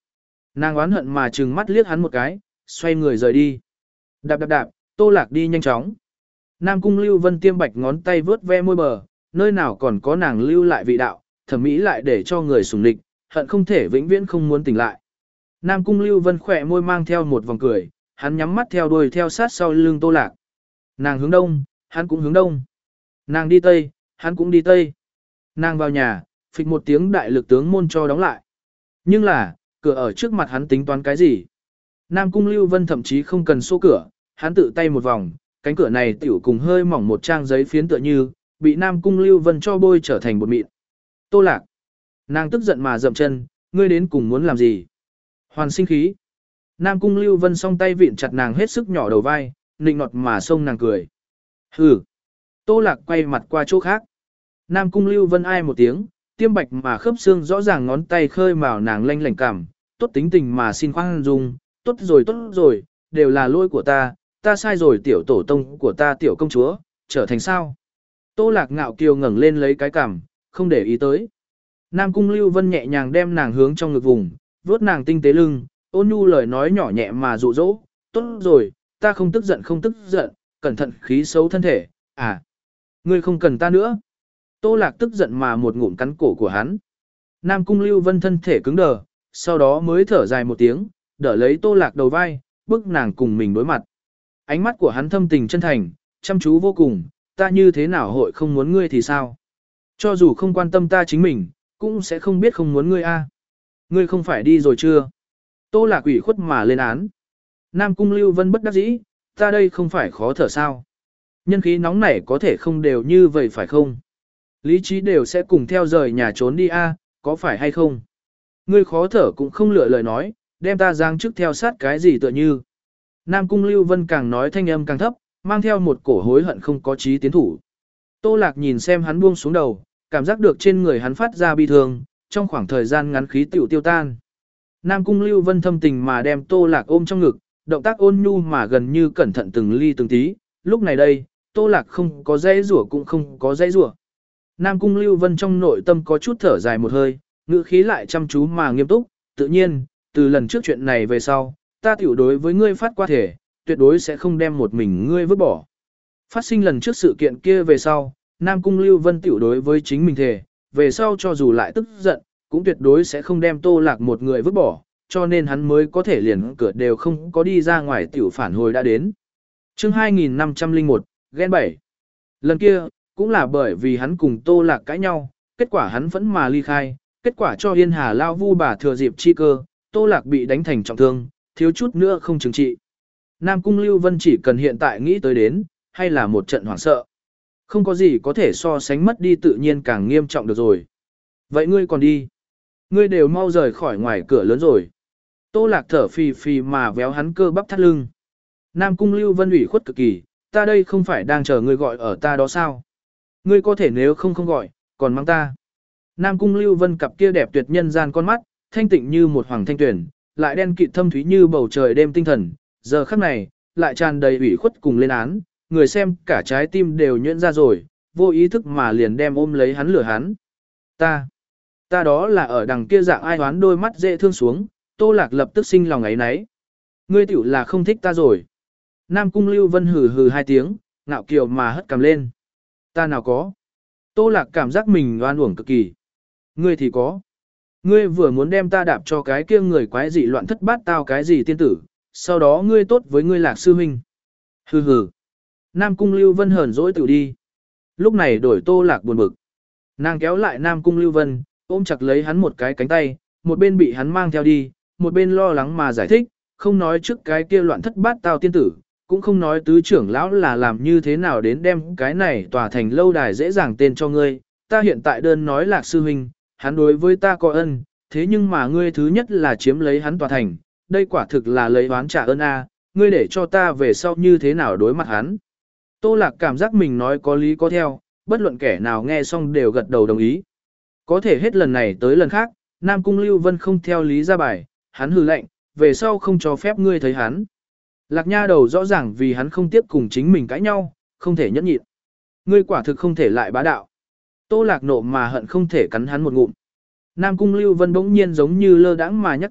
Nàng oán hận mà trừng mắt liếc hắn một cái, xoay người rời đi. Đạp đạp đạp, Tô Lạc đi nhanh chóng. Nam Cung Lưu Vân tiêm bạch ngón tay vướt ve môi bờ, nơi nào còn có nàng lưu lại vị đạo, thẩm mỹ lại để cho người sùng địch, hận không thể vĩnh viễn không muốn tỉnh lại. Nam Cung Lưu Vân khỏe môi mang theo một vòng cười, hắn nhắm mắt theo đuôi theo sát sau lưng Tô Lạc. Nàng hướng đông, hắn cũng hướng đông. Nàng đi tây, hắn cũng đi tây. Nàng vào nhà, phịch một tiếng đại lực tướng môn cho đóng lại. Nhưng là, cửa ở trước mặt hắn tính toán cái gì? Nam Cung Lưu Vân thậm chí không cần xô cửa, hắn tự tay một vòng, cánh cửa này tiểu cùng hơi mỏng một trang giấy phiến tựa như, bị Nam Cung Lưu Vân cho bôi trở thành bột mịn. Tô Lạc. Nàng tức giận mà dậm chân, ngươi đến cùng muốn làm gì? Hoàn sinh khí. Nam Cung Lưu Vân song tay vịn chặt nàng hết sức nhỏ đầu vai, nịnh nọt mà xông nàng cười. Hừ. Tô Lạc quay mặt qua chỗ khác. Nam Cung Lưu Vân ai một tiếng, tiêm bạch mà khớp xương rõ ràng ngón tay khơi mào nàng lanh lảnh cảm, tốt tính tình mà xin khoan dung, tốt rồi tốt rồi, đều là lỗi của ta, ta sai rồi tiểu tổ tông của ta tiểu công chúa, trở thành sao? Tô Lạc ngạo kiều ngẩng lên lấy cái cằm, không để ý tới. Nam Cung Lưu Vân nhẹ nhàng đem nàng hướng trong ngực vùng, vuốt nàng tinh tế lưng, ôn nhu lời nói nhỏ nhẹ mà dụ dỗ, tốt rồi, ta không tức giận không tức giận, cẩn thận khí xấu thân thể, à, ngươi không cần ta nữa. Tô Lạc tức giận mà một ngụm cắn cổ của hắn. Nam Cung Lưu Vân thân thể cứng đờ, sau đó mới thở dài một tiếng, đỡ lấy Tô Lạc đầu vai, bức nàng cùng mình đối mặt. Ánh mắt của hắn thâm tình chân thành, chăm chú vô cùng, ta như thế nào hội không muốn ngươi thì sao? Cho dù không quan tâm ta chính mình, cũng sẽ không biết không muốn ngươi a. Ngươi không phải đi rồi chưa? Tô Lạc ủy khuất mà lên án. Nam Cung Lưu Vân bất đắc dĩ, ta đây không phải khó thở sao? Nhân khí nóng nảy có thể không đều như vậy phải không? Lý trí đều sẽ cùng theo rời nhà trốn đi a, có phải hay không? Ngươi khó thở cũng không lựa lời nói, đem ta giang trước theo sát cái gì tựa như. Nam Cung Lưu Vân càng nói thanh âm càng thấp, mang theo một cổ hối hận không có chí tiến thủ. Tô Lạc nhìn xem hắn buông xuống đầu, cảm giác được trên người hắn phát ra bi thương, trong khoảng thời gian ngắn khí tiểu tiêu tan. Nam Cung Lưu Vân thâm tình mà đem Tô Lạc ôm trong ngực, động tác ôn nhu mà gần như cẩn thận từng ly từng tí, lúc này đây, Tô Lạc không có dãy rủa cũng không có dãy rủa. Nam Cung Lưu Vân trong nội tâm có chút thở dài một hơi, ngữ khí lại chăm chú mà nghiêm túc, tự nhiên, từ lần trước chuyện này về sau, ta tiểu đối với ngươi phát qua thể, tuyệt đối sẽ không đem một mình ngươi vứt bỏ. Phát sinh lần trước sự kiện kia về sau, Nam Cung Lưu Vân tiểu đối với chính mình thể, về sau cho dù lại tức giận, cũng tuyệt đối sẽ không đem Tô Lạc một người vứt bỏ, cho nên hắn mới có thể liền cửa đều không có đi ra ngoài tiểu phản hồi đã đến. Chương hai nghìn năm trăm lẻ một, ghen bảy. Lần kia, cũng là bởi vì hắn cùng Tô Lạc cãi nhau, kết quả hắn vẫn mà ly khai, kết quả cho Yên Hà Lao Vu bà thừa dịp chi cơ, Tô Lạc bị đánh thành trọng thương, thiếu chút nữa không trừng trị. Nam Cung Lưu Vân chỉ cần hiện tại nghĩ tới đến, hay là một trận hoảng sợ. Không có gì có thể so sánh mất đi tự nhiên càng nghiêm trọng được rồi. Vậy ngươi còn đi. Ngươi đều mau rời khỏi ngoài cửa lớn rồi. Tô Lạc thở phì phì mà véo hắn cơ bắp thắt lưng. Nam Cung Lưu Vân ủy khuất cực kỳ, ta đây không phải đang chờ ngươi gọi ở ta đó sao? Ngươi có thể nếu không không gọi, còn mang ta. Nam Cung Lưu Vân cặp kia đẹp tuyệt nhân gian con mắt, thanh tịnh như một hoàng thanh tuyển, lại đen kịt thâm thúy như bầu trời đêm tinh thần, giờ khắc này, lại tràn đầy ủy khuất cùng lên án, người xem cả trái tim đều nhuyễn ra rồi, vô ý thức mà liền đem ôm lấy hắn lửa hắn. Ta, ta đó là ở đằng kia dạng ai hoán đôi mắt dễ thương xuống, Tô Lạc lập tức sinh lòng ấy nấy. Ngươi tiểu là không thích ta rồi. Nam Cung Lưu Vân hừ hừ hai tiếng, ngạo kiều mà hất cằm lên. Ta nào có. Tô Lạc cảm giác mình oan uổng cực kỳ. Ngươi thì có. Ngươi vừa muốn đem ta đạp cho cái kia người quái dị loạn thất bát tao cái gì tiên tử, sau đó ngươi tốt với ngươi Lạc sư huynh. Hừ hừ. Nam Cung Lưu Vân hờn dỗi tự đi. Lúc này đổi Tô Lạc buồn bực. Nàng kéo lại Nam Cung Lưu Vân, ôm chặt lấy hắn một cái cánh tay, một bên bị hắn mang theo đi, một bên lo lắng mà giải thích, không nói trước cái kia loạn thất bát tao tiên tử, cũng không nói tứ trưởng lão là làm như thế nào đến đem cái này tòa thành lâu đài dễ dàng tên cho ngươi, ta hiện tại đơn nói Lạc sư huynh, hắn đối với ta có ân, thế nhưng mà ngươi thứ nhất là chiếm lấy hắn tòa thành, đây quả thực là lấy oán trả ơn a, ngươi để cho ta về sau như thế nào đối mặt hắn. Tô Lạc cảm giác mình nói có lý có theo, bất luận kẻ nào nghe xong đều gật đầu đồng ý. Có thể hết lần này tới lần khác, Nam Cung Lưu Vân không theo lý ra bài, hắn hừ lạnh, về sau không cho phép ngươi thấy hắn. Lạc nha đầu rõ ràng vì hắn không tiếp cùng chính mình cãi nhau, không thể nhẫn nhịn. Ngươi quả thực không thể lại bá đạo. Tô Lạc nộ mà hận không thể cắn hắn một ngụm. Nam Cung Lưu Vân bỗng nhiên giống như lơ đãng mà nhắc tới,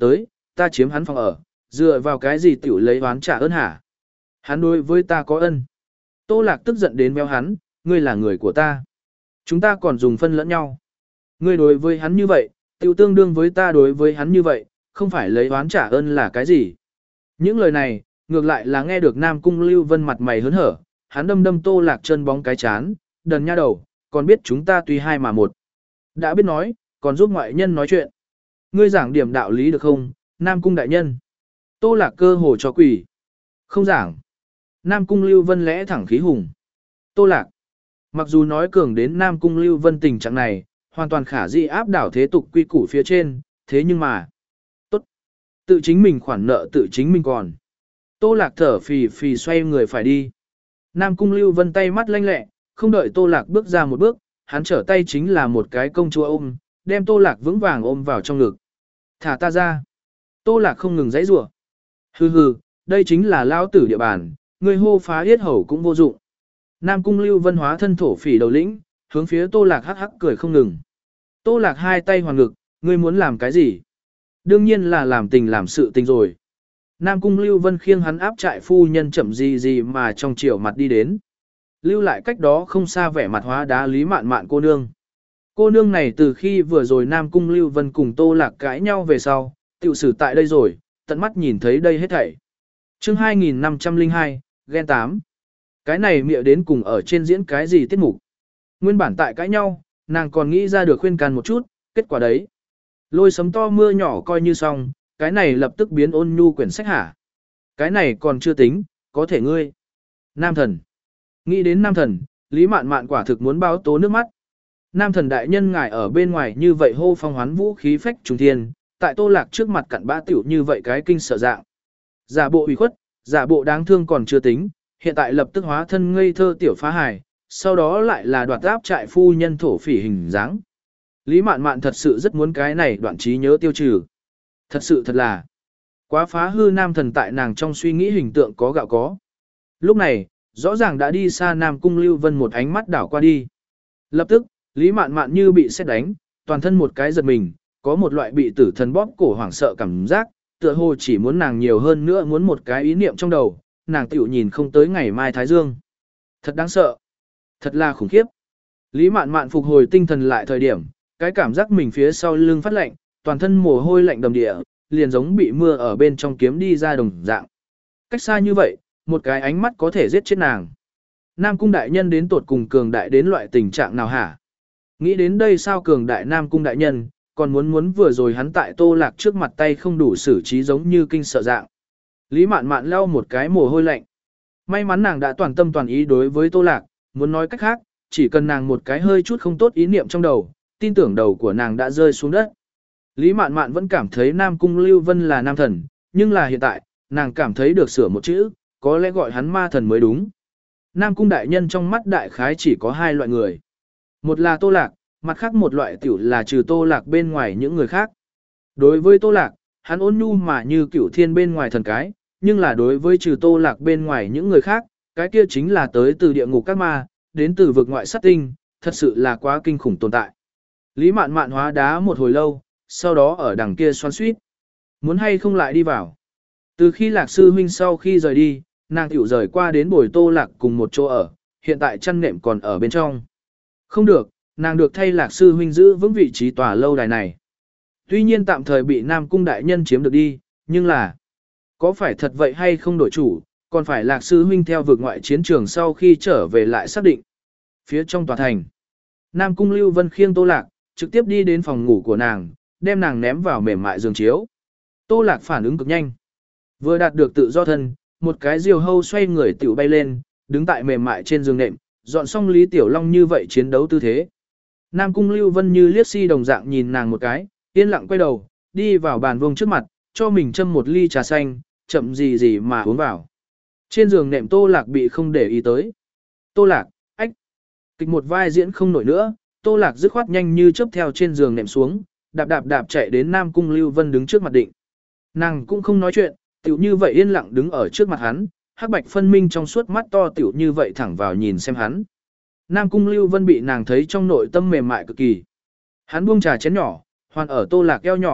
ta chiếm hắn phòng ở, dựa vào cái gì tiểu lấy oán trả ơn hả? Hắn đối với ta có ân. Tô Lạc tức giận đến véo hắn, ngươi là người của ta. Chúng ta còn dùng phân lẫn nhau. Ngươi đối với hắn như vậy, tiểu tương đương với ta đối với hắn như vậy, không phải lấy oán trả ơn là cái gì. Những lời này, ngược lại là nghe được Nam Cung Lưu Vân mặt mày hớn hở, hắn đâm đâm Tô Lạc chân bóng cái chán, đần nha đầu, còn biết chúng ta tuy hai mà một. Đã biết nói, còn giúp ngoại nhân nói chuyện. Ngươi giảng điểm đạo lý được không, Nam Cung đại nhân? Tô Lạc cơ hồ cho quỷ. Không giảng. Nam Cung Lưu Vân lẽ thẳng khí hùng. Tô Lạc. Mặc dù nói cường đến Nam Cung Lưu Vân tình trạng này, hoàn toàn khả dĩ áp đảo thế tục quy củ phía trên, thế nhưng mà. Tốt. Tự chính mình khoản nợ tự chính mình còn. Tô Lạc thở phì phì xoay người phải đi. Nam Cung Lưu Vân tay mắt lanh lẹ, không đợi Tô Lạc bước ra một bước, hắn trở tay chính là một cái công chúa ôm, đem Tô Lạc vững vàng ôm vào trong ngực. Thả ta ra. Tô Lạc không ngừng giãy giụa. Hừ hừ, đây chính là lao tử địa bàn, người hô phá yết hầu cũng vô dụng. Nam Cung Lưu Vân hóa thân thổ phỉ đầu lĩnh, hướng phía Tô Lạc hắc hắc cười không ngừng. Tô Lạc hai tay hoàn ngực, ngươi muốn làm cái gì? Đương nhiên là làm tình làm sự tình rồi. Nam Cung Lưu Vân khiêng hắn áp trại phu nhân chậm gì gì mà trong chiều mặt đi đến. Lưu lại cách đó không xa vẻ mặt hóa đá Lý Mạn Mạn cô nương. Cô nương này từ khi vừa rồi Nam Cung Lưu Vân cùng Tô Lạc cãi nhau về sau, tiểu sử tại đây rồi, tận mắt nhìn thấy đây hết thảy. Chương hai nghìn năm trăm lẻ hai, ghen tám. Cái này mịa đến cùng ở trên diễn cái gì tiết mục. Nguyên bản tại cãi nhau, nàng còn nghĩ ra được khuyên can một chút, kết quả đấy. Lôi sấm to mưa nhỏ coi như xong, cái này lập tức biến ôn nhu quyển sách hả. Cái này còn chưa tính, có thể ngươi. Nam thần. Nghĩ đến nam thần, Lý Mạn Mạn quả thực muốn báo tố nước mắt. Nam thần đại nhân ngài ở bên ngoài như vậy hô phong hoán vũ khí phách trùng thiên, tại Tô Lạc trước mặt cặn bã tiểu như vậy cái kinh sợ dạng. Giả bộ ủy khuất, giả bộ đáng thương còn chưa tính, hiện tại lập tức hóa thân ngây thơ tiểu phá hài, sau đó lại là đoạt áp trại phu nhân thổ phỉ hình dáng. Lý Mạn Mạn thật sự rất muốn cái này đoạn trí nhớ tiêu trừ. Thật sự thật là quá phá hư nam thần tại nàng trong suy nghĩ hình tượng có gạo có. Lúc này, rõ ràng đã đi xa Nam Cung Lưu Vân một ánh mắt đảo qua đi. Lập tức, Lý Mạn Mạn như bị sét đánh, toàn thân một cái giật mình, có một loại bị tử thần bóp cổ hoảng sợ cảm giác, tựa hồ chỉ muốn nàng nhiều hơn nữa muốn một cái ý niệm trong đầu, nàng tiểu nhìn không tới ngày mai Thái Dương. Thật đáng sợ. Thật là khủng khiếp. Lý Mạn Mạn phục hồi tinh thần lại thời điểm, cái cảm giác mình phía sau lưng phát lạnh, toàn thân mồ hôi lạnh đầm địa, liền giống bị mưa ở bên trong kiếm đi ra đồng dạng. Cách xa như vậy, một cái ánh mắt có thể giết chết nàng. Nam Cung đại nhân đến tột cùng cường đại đến loại tình trạng nào hả? Nghĩ đến đây sao cường đại Nam Cung đại nhân, còn muốn muốn vừa rồi hắn tại Tô Lạc trước mặt tay không đủ xử trí giống như kinh sợ dạng. Lý Mạn Mạn lau một cái mồ hôi lạnh. May mắn nàng đã toàn tâm toàn ý đối với Tô Lạc, muốn nói cách khác, chỉ cần nàng một cái hơi chút không tốt ý niệm trong đầu, tin tưởng đầu của nàng đã rơi xuống đất. Lý Mạn Mạn vẫn cảm thấy Nam Cung Lưu Vân là nam thần, nhưng là hiện tại, nàng cảm thấy được sửa một chữ, có lẽ gọi hắn ma thần mới đúng. Nam Cung đại nhân trong mắt đại khái chỉ có hai loại người. Một là Tô Lạc, mặt khác một loại tiểu là trừ Tô Lạc bên ngoài những người khác. Đối với Tô Lạc, hắn ôn nhu mà như cửu thiên bên ngoài thần cái, nhưng là đối với trừ Tô Lạc bên ngoài những người khác, cái kia chính là tới từ địa ngục các ma, đến từ vực ngoại sát tinh, thật sự là quá kinh khủng tồn tại. Lý Mạn Mạn hóa đá một hồi lâu, sau đó ở đằng kia xoắn suýt. Muốn hay không lại đi vào. Từ khi Lạc sư huynh sau khi rời đi, nàng tiểu rời qua đến bồi Tô Lạc cùng một chỗ ở, hiện tại chăn nệm còn ở bên trong. Không được, nàng được thay Lạc sư huynh giữ vững vị trí tòa lâu đài này. Tuy nhiên tạm thời bị Nam Cung đại nhân chiếm được đi, nhưng là có phải thật vậy hay không đổi chủ, còn phải Lạc sư huynh theo vực ngoại chiến trường sau khi trở về lại xác định. Phía trong tòa thành, Nam Cung Lưu Vân khiêng Tô Lạc, trực tiếp đi đến phòng ngủ của nàng, đem nàng ném vào mềm mại giường chiếu. Tô Lạc phản ứng cực nhanh. Vừa đạt được tự do thân, một cái diều hâu xoay người tiểu bay lên, đứng tại mềm mại trên giường nệm, dọn xong Lý Tiểu Long như vậy chiến đấu tư thế. Nam Cung Lưu Vân như liếc si đồng dạng nhìn nàng một cái, yên lặng quay đầu, đi vào bàn vuông trước mặt, cho mình châm một ly trà xanh, chậm gì gì mà uống vào. Trên giường nệm Tô Lạc bị không để ý tới. Tô Lạc, ách, kịch một vai diễn không nổi nữa, Tô Lạc dứt khoát nhanh như chớp theo trên giường nệm xuống, đạp đạp đạp chạy đến Nam Cung Lưu Vân đứng trước mặt định. Nàng cũng không nói chuyện, tiểu như vậy yên lặng đứng ở trước mặt hắn, hắc bạch phân minh trong suốt mắt to tiểu như vậy thẳng vào nhìn xem hắn. Nam Cung Lưu Vân bị nàng thấy trong nội tâm mềm mại cực kỳ. Hắn buông trà chén nhỏ, hoàn ở Tô Lạc eo nhỏ,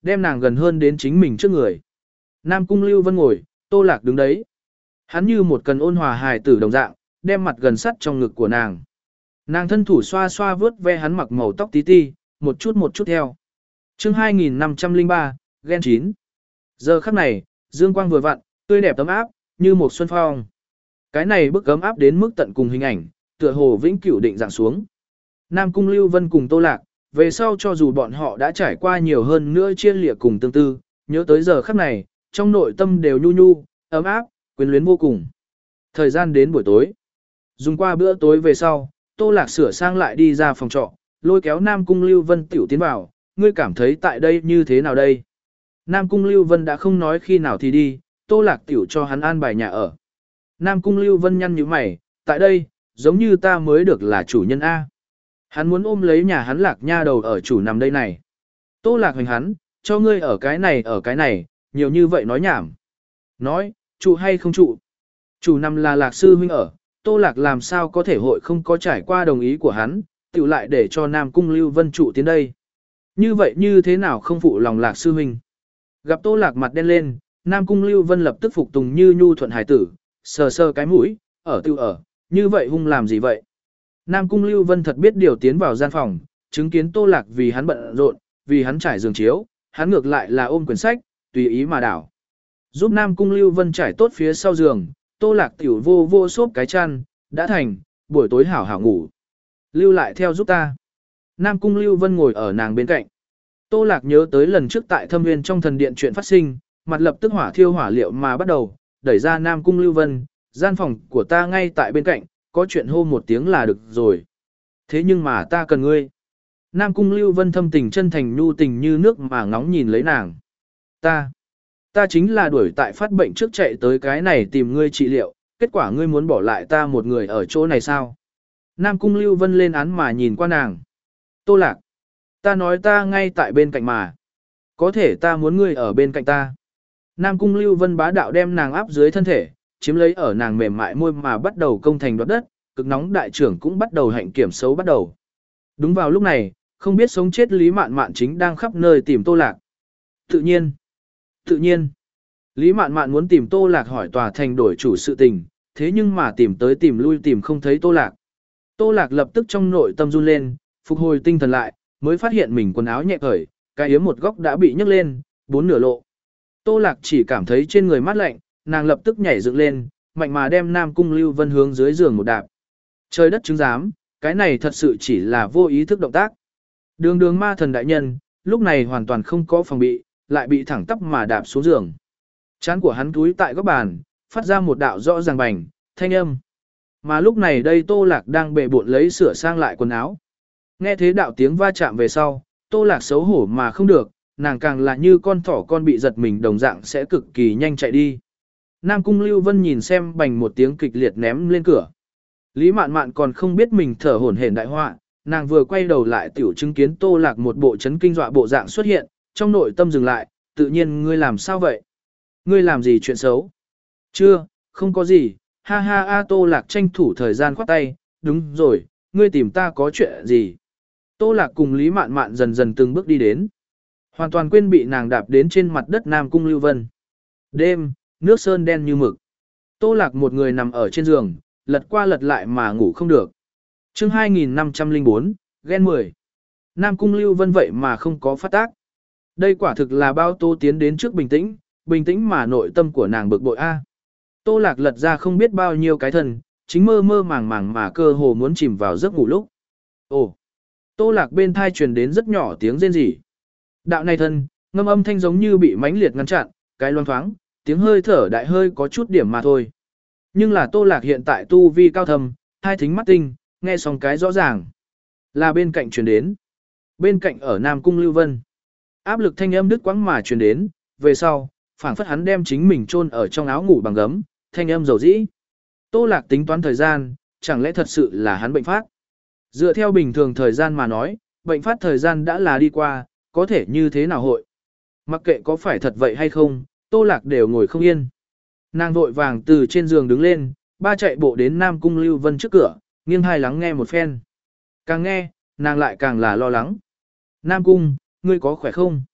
đem nàng gần hơn đến chính mình trước người. Nam Cung Lưu Vân ngồi, Tô Lạc đứng đấy. Hắn như một cần ôn hòa hài tử đồng dạng, đem mặt gần sắt trong ngực của nàng. Nàng thân thủ xoa xoa vướt ve hắn mặc màu tóc tí ti, một chút một chút theo. Chương hai nghìn năm trăm lẻ ba, ghen chín. Giờ khắc này, dương quang vừa vặn, tươi đẹp tấm áp, như một xuân phong. Cái này bức gấm áp đến mức tận cùng hình ảnh, tựa hồ vĩnh cửu định dạng xuống. Nam Cung Lưu Vân cùng Tô Lạc, về sau cho dù bọn họ đã trải qua nhiều hơn nữa chia lịa cùng tương tư, nhớ tới giờ khắc này, trong nội tâm đều nhu nhu, ấm áp, quyến luyến vô cùng. Thời gian đến buổi tối. Dùng qua bữa tối về sau, Tô Lạc sửa sang lại đi ra phòng trọ, lôi kéo Nam Cung Lưu Vân tiểu tiến vào, ngươi cảm thấy tại đây như thế nào đây? Nam Cung Lưu Vân đã không nói khi nào thì đi, Tô Lạc tiểu cho hắn an bài nhà ở. Nam Cung Lưu Vân nhăn nhíu mày, tại đây, giống như ta mới được là chủ nhân A. Hắn muốn ôm lấy nhà hắn Lạc nha đầu ở chủ nằm đây này. Tô Lạc hoành hắn, cho ngươi ở cái này ở cái này, nhiều như vậy nói nhảm. Nói, trụ hay không trụ? Chủ nằm là Lạc sư huynh ở, Tô Lạc làm sao có thể hội không có trải qua đồng ý của hắn, tiểu lại để cho Nam Cung Lưu Vân trụ tiến đây. Như vậy như thế nào không phụ lòng Lạc sư huynh? Gặp Tô Lạc mặt đen lên, Nam Cung Lưu Vân lập tức phục tùng như nhu thuận hải tử, sờ sờ cái mũi, ở tiêu ở, như vậy hung làm gì vậy? Nam Cung Lưu Vân thật biết điều tiến vào gian phòng, chứng kiến Tô Lạc vì hắn bận rộn, vì hắn trải giường chiếu, hắn ngược lại là ôm quyển sách, tùy ý mà đảo. Giúp Nam Cung Lưu Vân trải tốt phía sau giường, Tô Lạc tiểu vô vô xốp cái chăn, đã thành, buổi tối hảo hảo ngủ. Lưu lại theo giúp ta. Nam Cung Lưu Vân ngồi ở nàng bên cạnh. Tô Lạc nhớ tới lần trước tại Thâm Nguyên trong thần điện chuyện phát sinh, mặt lập tức hỏa thiêu hỏa liệu mà bắt đầu, đẩy ra Nam Cung Lưu Vân, gian phòng của ta ngay tại bên cạnh, có chuyện hô một tiếng là được rồi. Thế nhưng mà ta cần ngươi. Nam Cung Lưu Vân thâm tình chân thành nhu tình như nước mà ngóng nhìn lấy nàng. Ta, ta chính là đuổi tại phát bệnh trước chạy tới cái này tìm ngươi trị liệu, kết quả ngươi muốn bỏ lại ta một người ở chỗ này sao? Nam Cung Lưu Vân lên án mà nhìn qua nàng. Tô Lạc, ta nói ta ngay tại bên cạnh mà. Có thể ta muốn ngươi ở bên cạnh ta. Nam Cung Lưu Vân bá đạo đem nàng áp dưới thân thể, chiếm lấy ở nàng mềm mại môi mà bắt đầu công thành đoạt đất, cực nóng đại trưởng cũng bắt đầu hạnh kiểm xấu bắt đầu. Đúng vào lúc này, không biết sống chết Lý Mạn Mạn chính đang khắp nơi tìm Tô Lạc. Tự nhiên, tự nhiên, Lý Mạn Mạn muốn tìm Tô Lạc hỏi tòa thành đổi chủ sự tình, thế nhưng mà tìm tới tìm lui tìm không thấy Tô Lạc. Tô Lạc lập tức trong nội tâm run lên, phục hồi tinh thần lại, mới phát hiện mình quần áo nhẹ cởi, cái yếm một góc đã bị nhấc lên, bốn nửa lộ. Tô Lạc chỉ cảm thấy trên người mát lạnh, nàng lập tức nhảy dựng lên, mạnh mà đem Nam Cung Lưu Vân hướng dưới giường một đạp. Trời đất chứng giám, cái này thật sự chỉ là vô ý thức động tác. Đường đường ma thần đại nhân, lúc này hoàn toàn không có phòng bị, lại bị thẳng tắp mà đạp xuống giường. Trán của hắn túi tại góc bàn, phát ra một đạo rõ ràng bành, thanh âm. Mà lúc này đây Tô Lạc đang bệ bộn lấy sửa sang lại quần áo. Nghe thế đạo tiếng va chạm về sau, Tô Lạc xấu hổ mà không được, nàng càng là như con thỏ con bị giật mình đồng dạng sẽ cực kỳ nhanh chạy đi. Nam Cung Lưu Vân nhìn xem bành một tiếng kịch liệt ném lên cửa. Lý Mạn Mạn còn không biết mình thở hổn hển đại họa, nàng vừa quay đầu lại tiểu chứng kiến Tô Lạc một bộ chấn kinh dọa bộ dạng xuất hiện, trong nội tâm dừng lại, tự nhiên ngươi làm sao vậy? Ngươi làm gì chuyện xấu? Chưa, không có gì, ha ha a Tô Lạc tranh thủ thời gian khoát tay, đúng rồi, ngươi tìm ta có chuyện gì? Tô Lạc cùng Lý Mạn Mạn dần dần từng bước đi đến. Hoàn toàn quên bị nàng đạp đến trên mặt đất Nam Cung Lưu Vân. Đêm, nước sơn đen như mực. Tô Lạc một người nằm ở trên giường, lật qua lật lại mà ngủ không được. Chương hai nghìn năm trăm lẻ bốn, ghen mười. Nam Cung Lưu Vân vậy mà không có phát tác. Đây quả thực là bao Tô tiến đến trước bình tĩnh, bình tĩnh mà nội tâm của nàng bực bội a. Tô Lạc lật ra không biết bao nhiêu cái thần, chính mơ mơ màng màng mà cơ hồ muốn chìm vào giấc ngủ lúc. Ồ! Tô Lạc bên thai truyền đến rất nhỏ tiếng rên rỉ. Đạo này thân, ngâm âm thanh giống như bị mãnh liệt ngăn chặn, cái loang thoáng, tiếng hơi thở đại hơi có chút điểm mà thôi. Nhưng là Tô Lạc hiện tại tu vi cao thầm, hai thính mắt tinh, nghe xong cái rõ ràng. Là bên cạnh truyền đến. Bên cạnh ở Nam Cung Lưu Vân. Áp lực thanh âm đứt quãng mà truyền đến, về sau, phảng phất hắn đem chính mình chôn ở trong áo ngủ bằng gấm, thanh âm dầu dĩ. Tô Lạc tính toán thời gian, chẳng lẽ thật sự là hắn bệnh phát? Dựa theo bình thường thời gian mà nói, bệnh phát thời gian đã là đi qua, có thể như thế nào hội? Mặc kệ có phải thật vậy hay không, Tô Lạc đều ngồi không yên. Nàng vội vàng từ trên giường đứng lên, ba chạy bộ đến Nam Cung Lưu Vân trước cửa, nghiêng hai lắng nghe một phen. Càng nghe, nàng lại càng là lo lắng. Nam Cung, ngươi có khỏe không?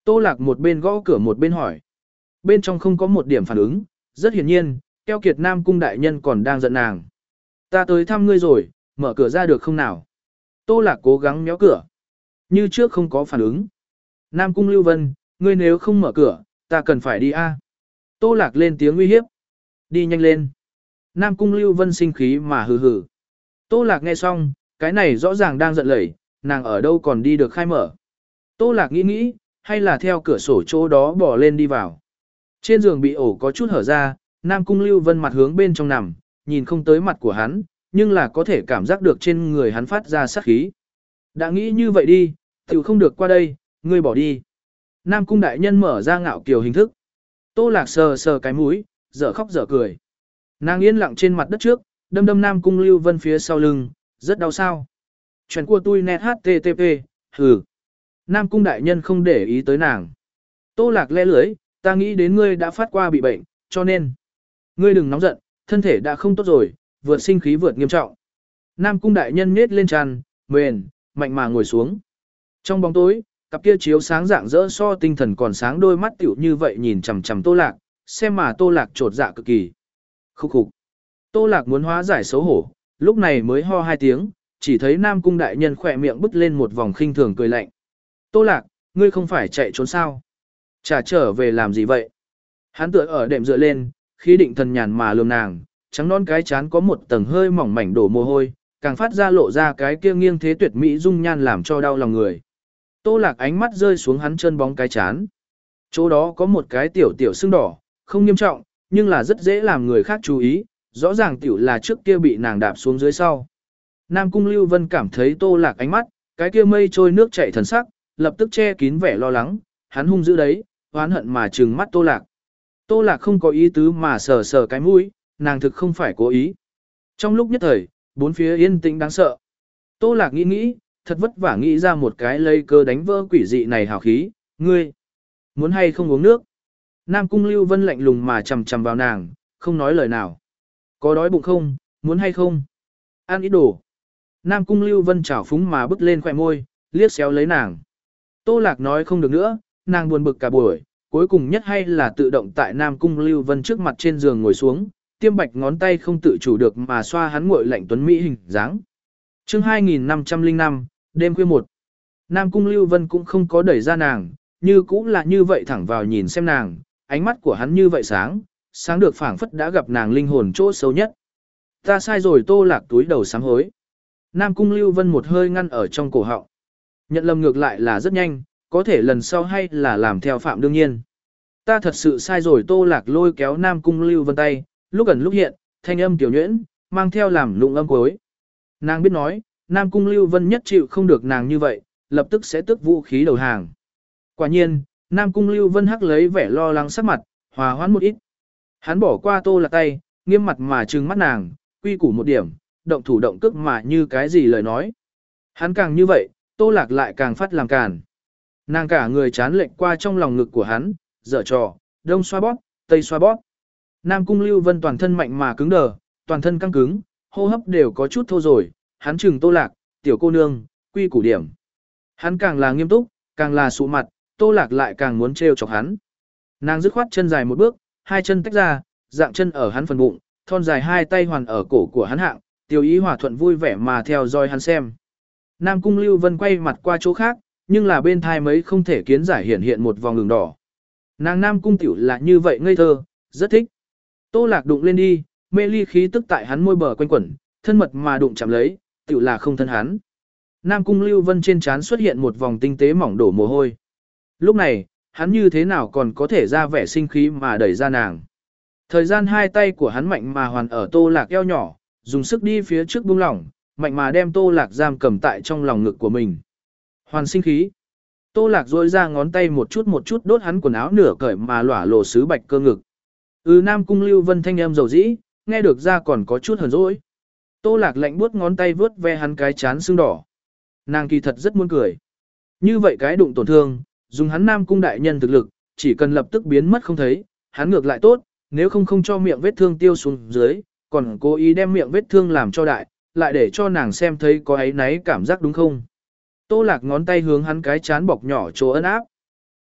Tô Lạc một bên gõ cửa một bên hỏi. Bên trong không có một điểm phản ứng, rất hiển nhiên, keo kiệt Nam Cung đại nhân còn đang giận nàng. Ta tới thăm ngươi rồi, mở cửa ra được không nào? Tô Lạc cố gắng méo cửa. Như trước không có phản ứng. Nam Cung Lưu Vân, ngươi nếu không mở cửa, ta cần phải đi a. Tô Lạc lên tiếng uy hiếp. Đi nhanh lên. Nam Cung Lưu Vân sinh khí mà hừ hừ. Tô Lạc nghe xong, cái này rõ ràng đang giận lẩy, nàng ở đâu còn đi được khai mở. Tô Lạc nghĩ nghĩ, hay là theo cửa sổ chỗ đó bỏ lên đi vào. Trên giường bị ổ có chút hở ra, Nam Cung Lưu Vân mặt hướng bên trong nằm, nhìn không tới mặt của hắn, nhưng là có thể cảm giác được trên người hắn phát ra sát khí. Đã nghĩ như vậy đi, tiểu không được qua đây, ngươi bỏ đi. Nam Cung đại nhân mở ra ngạo kiều hình thức. Tô Lạc sờ sờ cái mũi, dở khóc dở cười. Nàng yên lặng trên mặt đất trước, đâm đâm Nam Cung Lưu Vân phía sau lưng, rất đau sao. Chuyện của tôi net http, hừ. Nam Cung đại nhân không để ý tới nàng. Tô Lạc le lưới, ta nghĩ đến ngươi đã phát qua bị bệnh, cho nên. Ngươi đừng nóng giận, thân thể đã không tốt rồi, vượt sinh khí vượt nghiêm trọng. Nam Cung đại nhân nhếch lên tràn, mền, mạnh mà ngồi xuống. Trong bóng tối, cặp kia chiếu sáng rạng rỡ so tinh thần còn sáng đôi mắt tiểu như vậy nhìn chằm chằm Tô Lạc, xem mà Tô Lạc trột dạ cực kỳ. Khúc khục. Tô Lạc muốn hóa giải xấu hổ, lúc này mới ho hai tiếng, chỉ thấy Nam Cung đại nhân khỏe miệng bứt lên một vòng khinh thường cười lạnh. Tô Lạc, ngươi không phải chạy trốn sao? Chả trở về làm gì vậy? Hắn tựa ở đệm dựa lên, khí định thần nhàn mà lườm nàng, trắng non cái chán có một tầng hơi mỏng mảnh đổ mồ hôi, càng phát ra lộ ra cái kia nghiêng thế tuyệt mỹ dung nhan làm cho đau lòng người. Tô Lạc ánh mắt rơi xuống hắn chân bóng cái chán. Chỗ đó có một cái tiểu tiểu sưng đỏ, không nghiêm trọng, nhưng là rất dễ làm người khác chú ý, rõ ràng tiểu là trước kia bị nàng đạp xuống dưới sau. Nam Cung Lưu Vân cảm thấy Tô Lạc ánh mắt, cái kia mây trôi nước chảy thần sắc, lập tức che kín vẻ lo lắng, hắn hung dữ đấy, oán hận mà trừng mắt Tô Lạc. Tô Lạc không có ý tứ mà sờ sờ cái mũi, nàng thực không phải cố ý. Trong lúc nhất thời, bốn phía yên tĩnh đáng sợ. Tô Lạc nghĩ nghĩ, thật vất vả nghĩ ra một cái lây cơ đánh vỡ quỷ dị này hào khí, ngươi, muốn hay không uống nước? Nam Cung Lưu Vân lạnh lùng mà chầm chầm vào nàng, không nói lời nào. Có đói bụng không, muốn hay không? Ăn ít đồ. Nam Cung Lưu Vân chảo phúng mà bứt lên khỏe môi, liếc xéo lấy nàng. Tô Lạc nói không được nữa, nàng buồn bực cả buổi, cuối cùng nhất hay là tự động tại Nam Cung Lưu Vân trước mặt trên giường ngồi xuống, tiêm bạch ngón tay không tự chủ được mà xoa hắn nguội lạnh tuấn mỹ hình dáng. Chương hai nghìn năm trăm lẻ năm, đêm khuya một. Nam Cung Lưu Vân cũng không có đẩy ra nàng, như cũng là như vậy thẳng vào nhìn xem nàng, ánh mắt của hắn như vậy sáng, sáng được phảng phất đã gặp nàng linh hồn chỗ sâu nhất. Ta sai rồi. Tô Lạc túi đầu sám hối. Nam Cung Lưu Vân một hơi ngăn ở trong cổ họng. Nhận lầm ngược lại là rất nhanh, có thể lần sau hay là làm theo phạm đương nhiên. Ta thật sự sai rồi. Tô Lạc lôi kéo Nam Cung Lưu Vân tay, lúc ẩn lúc hiện, thanh âm tiểu nhuyễn, mang theo làm lụng âm cuối. Nàng biết nói, Nam Cung Lưu Vân nhất chịu không được nàng như vậy, lập tức sẽ tước vũ khí đầu hàng. Quả nhiên, Nam Cung Lưu Vân hắc lấy vẻ lo lắng sắc mặt, hòa hoãn một ít. Hắn bỏ qua Tô Lạc tay, nghiêm mặt mà trừng mắt nàng, quy củ một điểm, động thủ động cước mà như cái gì lời nói. Hắn càng như vậy, Tô Lạc lại càng phát làm càn. Nàng cả người chán lệch qua trong lòng ngực của hắn, dở trò, đông xoa bóp, tây xoa bóp. Nam Cung Lưu Vân toàn thân mạnh mà cứng đờ, toàn thân căng cứng, hô hấp đều có chút thô rồi, hắn trừng Tô Lạc, tiểu cô nương, quy củ điểm. Hắn càng là nghiêm túc, càng là sụ mặt, Tô Lạc lại càng muốn trêu chọc hắn. Nàng dứt khoát chân dài một bước, hai chân tách ra, dạng chân ở hắn phần bụng, thon dài hai tay hoàn ở cổ của hắn hạng, tiêu ý hòa thuận vui vẻ mà theo dõi hắn xem. Nam Cung Lưu Vân quay mặt qua chỗ khác, nhưng là bên thai mấy không thể kiến giải hiện hiện một vòng đường đỏ. Nàng Nam Cung tiểu là như vậy ngây thơ, rất thích. Tô Lạc đụng lên đi, mê ly khí tức tại hắn môi bờ quanh quẩn, thân mật mà đụng chạm lấy, tiểu là không thân hắn. Nam Cung Lưu Vân trên trán xuất hiện một vòng tinh tế mỏng đổ mồ hôi. Lúc này, hắn như thế nào còn có thể ra vẻ sinh khí mà đẩy ra nàng. Thời gian hai tay của hắn mạnh mà hoàn ở Tô Lạc eo nhỏ, dùng sức đi phía trước buông lỏng, mạnh mà đem Tô Lạc giam cầm tại trong lòng ngực của mình. Hoàn sinh khí. Tô Lạc rôi ra ngón tay một chút một chút đốt hắn quần áo nửa cởi mà lỏa lộ sứ bạch cơ ngực. Ừ Nam Cung Lưu Vân thanh âm dầu dĩ, nghe được ra còn có chút hờn dỗi. Tô Lạc lạnh buốt ngón tay vướt ve hắn cái chán sưng đỏ. Nàng kỳ thật rất muốn cười. Như vậy cái đụng tổn thương, dùng hắn Nam Cung đại nhân thực lực, chỉ cần lập tức biến mất không thấy, hắn ngược lại tốt, nếu không không cho miệng vết thương tiêu xuống dưới, còn cố ý đem miệng vết thương làm cho đại, lại để cho nàng xem thấy có ấy náy cảm giác đúng không. Tô Lạc ngón tay hướng hắn cái chán bọc nhỏ chỗ ấn áp.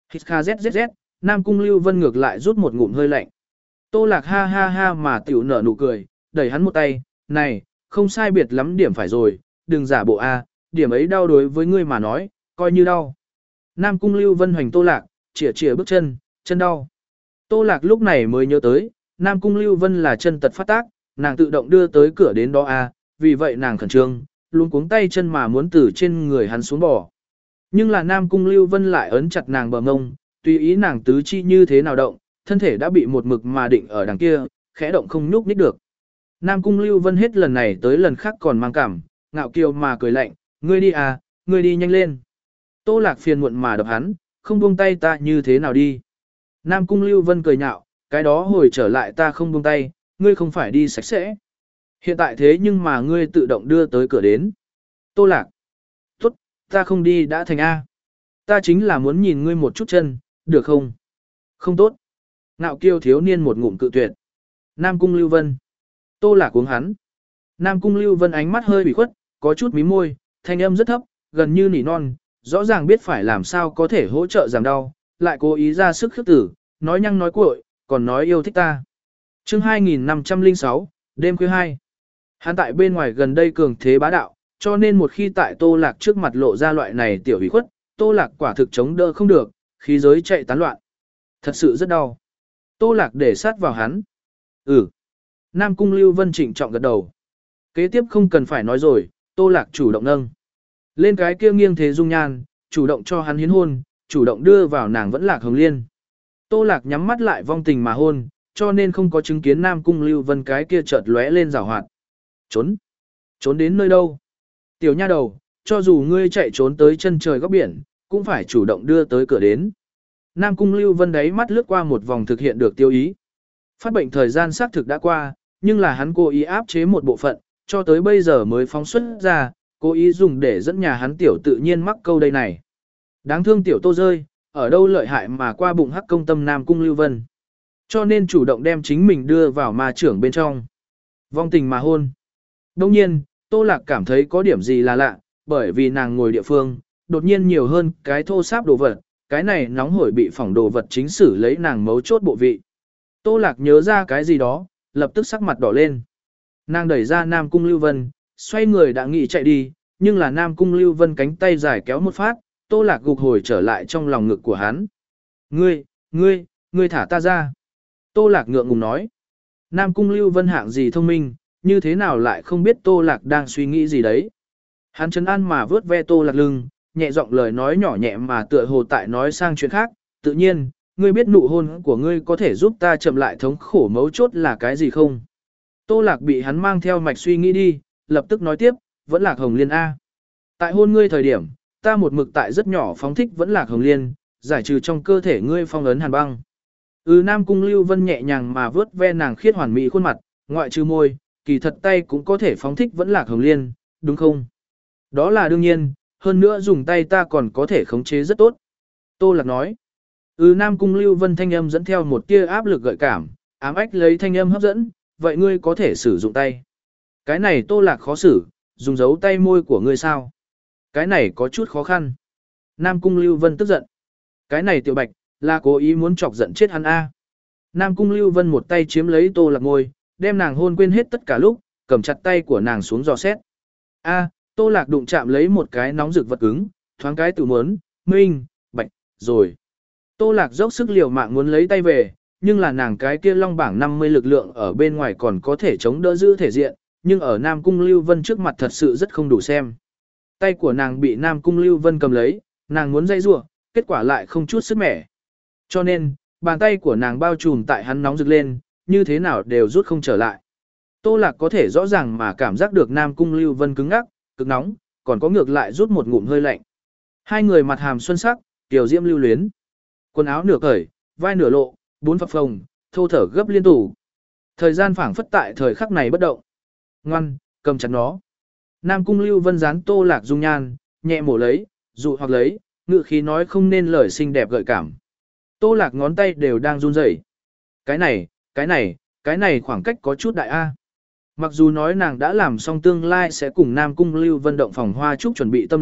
Hít kha zzz, Nam Cung Lưu Vân ngược lại rút một ngụm hơi lạnh. Tô Lạc ha ha ha mà tiểu nở nụ cười, đẩy hắn một tay, này, không sai biệt lắm điểm phải rồi, đừng giả bộ a, điểm ấy đau đối với ngươi mà nói, coi như đau. Nam Cung Lưu Vân hoành Tô Lạc, chỉa chỉa bước chân, chân đau. Tô Lạc lúc này mới nhớ tới, Nam Cung Lưu Vân là chân tật phát tác, nàng tự động đưa tới cửa đến đó a, vì vậy nàng khẩn trương, luôn cuống tay chân mà muốn từ trên người hắn xuống bò. Nhưng là Nam Cung Lưu Vân lại ấn chặt nàng bờ mông, tùy ý nàng tứ chi như thế nào động, thân thể đã bị một mực mà định ở đằng kia, khẽ động không nhúc nhích được. Nam Cung Lưu Vân hết lần này tới lần khác còn mang cảm, ngạo kiều mà cười lạnh, ngươi đi à, ngươi đi nhanh lên. Tô Lạc phiền muộn mà đập hắn, không buông tay ta như thế nào đi. Nam Cung Lưu Vân cười nhạo, cái đó hồi trở lại ta không buông tay, ngươi không phải đi sạch sẽ. Hiện tại thế nhưng mà ngươi tự động đưa tới cửa đến. Tô Lạc, tốt, ta không đi đã thành A. Ta chính là muốn nhìn ngươi một chút chân, được không? Không tốt. Ngạo kiêu thiếu niên một ngụm cự tuyệt. Nam Cung Lưu Vân. Tô Lạc uống hắn. Nam Cung Lưu Vân ánh mắt hơi bị khuất, có chút mí môi, thanh âm rất thấp, gần như nỉ non, rõ ràng biết phải làm sao có thể hỗ trợ giảm đau, lại cố ý ra sức khước tử, nói nhăng nói cuội, còn nói yêu thích ta. Chương hai nghìn năm trăm lẻ sáu, đêm khuya hai. Hắn tại bên ngoài gần đây cường thế bá đạo, cho nên một khi tại Tô Lạc trước mặt lộ ra loại này tiểu hủy khuất, Tô Lạc quả thực chống đỡ không được, khí giới chạy tán loạn. Thật sự rất đau. Tô Lạc để sát vào hắn. Ừ. Nam Cung Lưu Vân trịnh trọng gật đầu. Kế tiếp không cần phải nói rồi, Tô Lạc chủ động nâng. Lên cái kia nghiêng thế dung nhan, chủ động cho hắn hiến hôn, chủ động đưa vào nàng vẫn Lạc Hồng Liên. Tô Lạc nhắm mắt lại vong tình mà hôn, cho nên không có chứng kiến Nam Cung Lưu Vân cái kia chợt lóe lên rào hoạt. Trốn. Trốn đến nơi đâu? Tiểu nha đầu, cho dù ngươi chạy trốn tới chân trời góc biển, cũng phải chủ động đưa tới cửa đến. Nam Cung Lưu Vân đáy mắt lướt qua một vòng thực hiện được tiêu ý. Phát bệnh thời gian xác thực đã qua, nhưng là hắn cố ý áp chế một bộ phận, cho tới bây giờ mới phóng xuất ra, cố ý dùng để dẫn nhà hắn tiểu tự nhiên mắc câu đây này. Đáng thương tiểu Tô rơi, ở đâu lợi hại mà qua bụng hắc công tâm Nam Cung Lưu Vân. Cho nên chủ động đem chính mình đưa vào ma trưởng bên trong. Vong tình mà hôn. Đông nhiên, Tô Lạc cảm thấy có điểm gì là lạ, bởi vì nàng ngồi địa phương, đột nhiên nhiều hơn cái thô sáp đồ vật, cái này nóng hổi bị phỏng đồ vật chính xử lấy nàng mấu chốt bộ vị. Tô Lạc nhớ ra cái gì đó, lập tức sắc mặt đỏ lên. Nàng đẩy ra Nam Cung Lưu Vân, xoay người đã nghĩ chạy đi, nhưng là Nam Cung Lưu Vân cánh tay dài kéo một phát, Tô Lạc gục hồi trở lại trong lòng ngực của hắn. Ngươi, ngươi, ngươi thả ta ra. Tô Lạc ngượng ngùng nói. Nam Cung Lưu Vân hạng gì thông minh, như thế nào lại không biết Tô Lạc đang suy nghĩ gì đấy. Hắn trấn an mà vớt ve Tô Lạc lưng, nhẹ giọng lời nói nhỏ nhẹ mà tựa hồ tại nói sang chuyện khác, tự nhiên, ngươi biết nụ hôn của ngươi có thể giúp ta chậm lại thống khổ mấu chốt là cái gì không? Tô Lạc bị hắn mang theo mạch suy nghĩ đi, lập tức nói tiếp, vẫn Lạc Hồng Liên A. Tại hôn ngươi thời điểm, ta một mực tại rất nhỏ phóng thích vẫn Lạc Hồng Liên, giải trừ trong cơ thể ngươi phong ấn hàn băng. Ừ Nam Cung Lưu Vân nhẹ nhàng mà vớt ve nàng khiết hoàn mỹ khuôn mặt, ngoại trừ môi, kỳ thật tay cũng có thể phóng thích vẫn Lạc Hồng Liên, đúng không? Đó là đương nhiên, hơn nữa dùng tay ta còn có thể khống chế rất tốt. Tô Lạc nói. Ừ Nam Cung Lưu Vân thanh âm dẫn theo một tia áp lực gợi cảm, ám ách lấy thanh âm hấp dẫn, vậy ngươi có thể sử dụng tay. Cái này Tô Lạc khó xử, dùng dấu tay môi của ngươi sao? Cái này có chút khó khăn. Nam Cung Lưu Vân tức giận. Cái này Tiểu Bạch, là cố ý muốn chọc giận chết hắn A. Nam Cung Lưu Vân một tay chiếm lấy Tô Lạc môi, đem nàng hôn quên hết tất cả lúc, cầm chặt tay của nàng xuống dò xét. A, Tô Lạc đụng chạm lấy một cái nóng rực vật cứng, thoáng cái tự muốn, minh, bạch, rồi. Tô Lạc dốc sức liều mạng muốn lấy tay về, nhưng là nàng cái kia long bảng năm mươi lực lượng ở bên ngoài còn có thể chống đỡ giữ thể diện, nhưng ở Nam Cung Lưu Vân trước mặt thật sự rất không đủ xem. Tay của nàng bị Nam Cung Lưu Vân cầm lấy, nàng muốn dây rủa, kết quả lại không chút sức mẻ. Cho nên, bàn tay của nàng bao trùm tại hắn nóng rực lên, như thế nào đều rút không trở lại. Tô Lạc có thể rõ ràng mà cảm giác được Nam Cung Lưu Vân cứng ngắc, cực nóng, còn có ngược lại rút một ngụm hơi lạnh. Hai người mặt hàm xuân sắc, tiểu diễm lưu luyến. Quần áo nửa cởi, vai nửa lộ, bốn phập phồng, thô thở gấp liên tục. Thời gian phảng phất tại thời khắc này bất động. Ngoan, cầm chặt nó. Nam Cung Lưu Vân dán Tô Lạc dung nhan, nhẹ mổ lấy, dụ hoặc lấy, ngự khí nói không nên lời xinh đẹp gợi cảm. Tô Lạc ngón tay đều đang run rẩy. Cái này, cái này, cái này khoảng cách có chút đại A. Mặc dù nói nàng đã làm xong tương lai sẽ cùng Nam Cung Lưu Vân động phòng hoa chúc chuẩn bị tâm lý,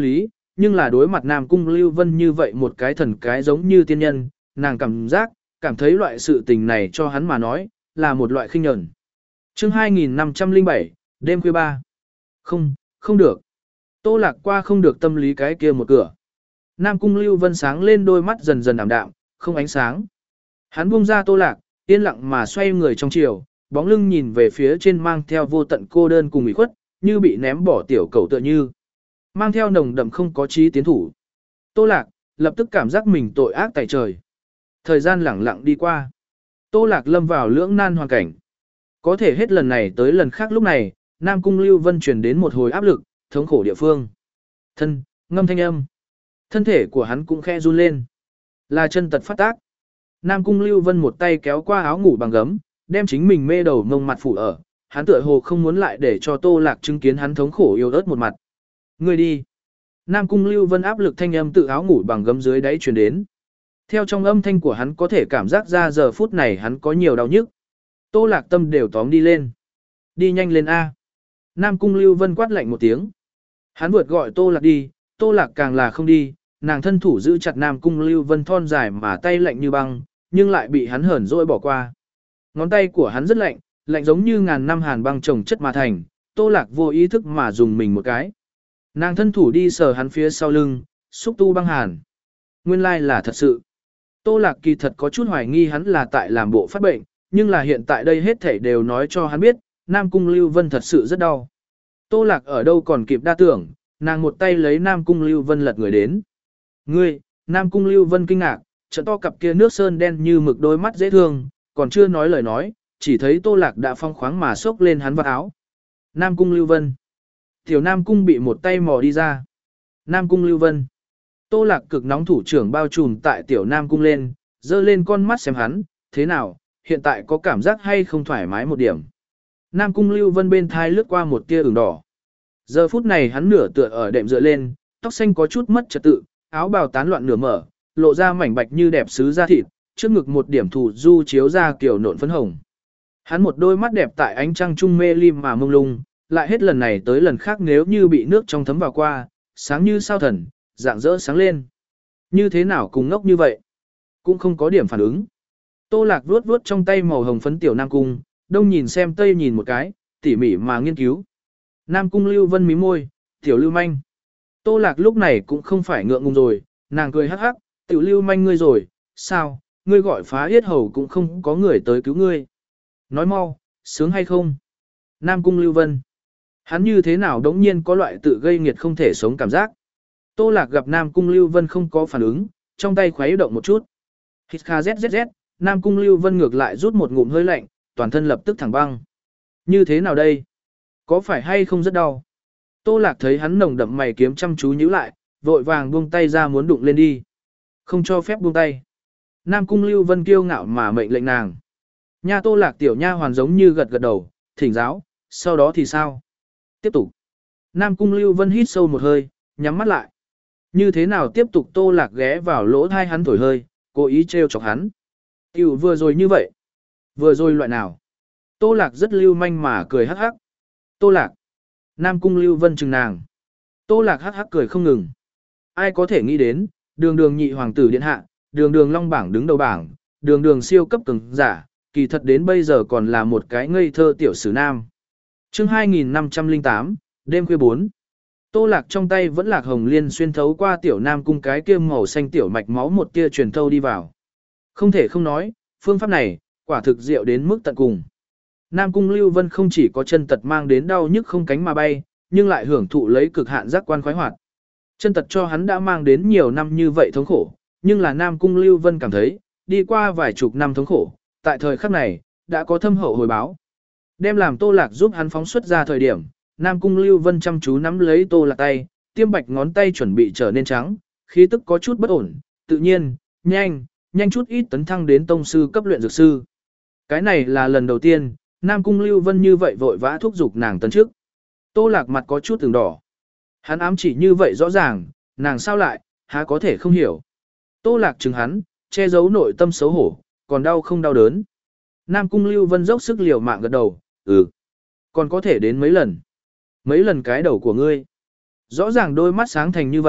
nhưng là đối mặt Nam Cung Lưu Vân như vậy một cái thần cái giống như tiên nhân, nàng cảm giác, cảm thấy loại sự tình này cho hắn mà nói, là một loại khinh nhẫn. Chương hai nghìn năm trăm lẻ bảy, đêm khuya ba. Không, không được. Tô Lạc qua không được tâm lý cái kia một cửa. Nam Cung Lưu Vân sáng lên đôi mắt dần dần ảm đạm, không ánh sáng. Hắn buông ra Tô Lạc, yên lặng mà xoay người trong chiều, bóng lưng nhìn về phía trên mang theo vô tận cô đơn cùng ủy khuất, như bị ném bỏ tiểu cầu tựa như. Mang theo nồng đậm không có chí tiến thủ. Tô Lạc, lập tức cảm giác mình tội ác tại trời. Thời gian lẳng lặng đi qua. Tô Lạc lâm vào lưỡng nan hoàn cảnh. Có thể hết lần này tới lần khác lúc này, Nam Cung Lưu Vân truyền đến một hồi áp lực, thống khổ địa phương. Thân, ngâm thanh âm. Thân thể của hắn cũng khẽ run lên. Là chân tật phát tác. Nam Cung Lưu Vân một tay kéo qua áo ngủ bằng gấm, đem chính mình mê đầu ngông mặt phủ ở. Hắn tựa hồ không muốn lại để cho Tô Lạc chứng kiến hắn thống khổ yêu ớt một mặt. Người đi. Nam Cung Lưu Vân áp lực thanh âm tự áo ngủ bằng gấm dưới đáy truyền đến. Theo trong âm thanh của hắn có thể cảm giác ra giờ phút này hắn có nhiều đau nhức. Tô Lạc tâm đều tóm đi lên. Đi nhanh lên A. Nam Cung Lưu Vân quát lạnh một tiếng. Hắn vượt gọi Tô Lạc đi, Tô Lạc càng là không đi, nàng thân thủ giữ chặt Nam Cung Lưu Vân thon dài mà tay lạnh như băng, nhưng lại bị hắn hởn dỗi bỏ qua. Ngón tay của hắn rất lạnh, lạnh giống như ngàn năm hàn băng chồng chất mà thành, Tô Lạc vô ý thức mà dùng mình một cái. Nàng thân thủ đi sờ hắn phía sau lưng, xúc tu băng hàn. Nguyên lai là thật sự. Tô Lạc kỳ thật có chút hoài nghi hắn là tại làm bộ phát bệnh, nhưng là hiện tại đây hết thảy đều nói cho hắn biết, Nam Cung Lưu Vân thật sự rất đau. Tô Lạc ở đâu còn kịp đa tưởng, nàng một tay lấy Nam Cung Lưu Vân lật người đến. Ngươi, Nam Cung Lưu Vân kinh ngạc, trận to cặp kia nước sơn đen như mực đôi mắt dễ thương, còn chưa nói lời nói, chỉ thấy Tô Lạc đã phong khoáng mà xốc lên hắn vào áo. Nam Cung Lưu Vân. Tiểu Nam Cung bị một tay mò đi ra. Nam Cung Lưu Vân. Tô Lạc cực nóng thủ trưởng bao trùm tại Tiểu Nam Cung lên, dơ lên con mắt xem hắn, thế nào, hiện tại có cảm giác hay không thoải mái một điểm. Nam Cung Lưu Vân bên thai lướt qua một tia ửng đỏ. Giờ phút này hắn nửa tựa ở đệm dựa lên, tóc xanh có chút mất trật tự, áo bào tán loạn nửa mở, lộ ra mảnh bạch như đẹp sứ da thịt, trước ngực một điểm thủ du chiếu ra kiểu nộn phấn hồng. Hắn một đôi mắt đẹp tại ánh trăng trung mê lim mà mông lung, lại hết lần này tới lần khác nếu như bị nước trong thấm vào qua, sáng như sao thần, dạng rỡ sáng lên. Như thế nào cùng ngốc như vậy? Cũng không có điểm phản ứng. Tô Lạc vuốt vuốt trong tay màu hồng phấn Tiểu Nam Cung, đông nhìn xem tây nhìn một cái, tỉ mỉ mà nghiên cứu. Nam Cung Lưu Vân mí môi, Tiểu Lưu Manh. Tô Lạc lúc này cũng không phải ngượng ngùng rồi, nàng cười hắc hắc, Tiểu Lưu Manh ngươi rồi, sao, ngươi gọi phá yết hầu cũng không có người tới cứu ngươi. Nói mau, sướng hay không? Nam Cung Lưu Vân. Hắn như thế nào đống nhiên có loại tự gây nghiệt không thể sống cảm giác. Tô Lạc gặp Nam Cung Lưu Vân không có phản ứng, trong tay khuấy động một chút. Hít kha zzz, Nam Cung Lưu Vân ngược lại rút một ngụm hơi lạnh, toàn thân lập tức thẳng băng. Như thế nào đây? Có phải hay không rất đau? Tô Lạc thấy hắn nồng đậm mày kiếm chăm chú nhíu lại, vội vàng buông tay ra muốn đụng lên đi. Không cho phép buông tay. Nam Cung Lưu Vân kiêu ngạo mà mệnh lệnh nàng. Nha Tô Lạc tiểu nha hoàn giống như gật gật đầu, thỉnh giáo, sau đó thì sao? Tiếp tục. Nam Cung Lưu Vân hít sâu một hơi, nhắm mắt lại. Như thế nào tiếp tục? Tô Lạc ghé vào lỗ thai hắn thổi hơi, cố ý trêu chọc hắn. Tiểu vừa rồi như vậy. Vừa rồi loại nào? Tô Lạc rất lưu manh mà cười hắc hắc. Tô Lạc. Nam Cung Lưu Vân chừng nàng. Tô Lạc hắc hắc cười không ngừng. Ai có thể nghĩ đến, đường đường nhị hoàng tử điện hạ, đường đường long bảng đứng đầu bảng, đường đường siêu cấp cường giả, kỳ thật đến bây giờ còn là một cái ngây thơ tiểu sử nam. Chương hai nghìn năm trăm lẻ tám, đêm khuya bốn. Tô Lạc trong tay vẫn lạc hồng liên xuyên thấu qua Tiểu Nam Cung cái kia màu xanh tiểu mạch máu một tia truyền thâu đi vào. Không thể không nói, phương pháp này, quả thực diệu đến mức tận cùng. Nam Cung Lưu Vân không chỉ có chân tật mang đến đau nhức không cánh mà bay, nhưng lại hưởng thụ lấy cực hạn giác quan khoái hoạt. Chân tật cho hắn đã mang đến nhiều năm như vậy thống khổ, nhưng là Nam Cung Lưu Vân cảm thấy, đi qua vài chục năm thống khổ, tại thời khắc này, đã có thâm hậu hồi báo. Đem làm Tô Lạc giúp hắn phóng xuất ra thời điểm, Nam Cung Lưu Vân chăm chú nắm lấy Tô Lạc tay, tiêm bạch ngón tay chuẩn bị trở nên trắng, khí tức có chút bất ổn, tự nhiên, nhanh, nhanh chút ít tấn thăng đến tông sư cấp luyện dược sư. Cái này là lần đầu tiên, Nam Cung Lưu Vân như vậy vội vã thúc giục nàng tấn trước. Tô Lạc mặt có chút từng đỏ. Hắn ám chỉ như vậy rõ ràng, nàng sao lại, há có thể không hiểu. Tô Lạc chừng hắn, che giấu nội tâm xấu hổ, còn đau không đau đớn. Nam Cung Lưu Vân dốc sức liều mạng gật đầu, ừ, còn có thể đến mấy lần. Mấy lần cái đầu của ngươi. Rõ ràng đôi mắt sáng thành như vậy,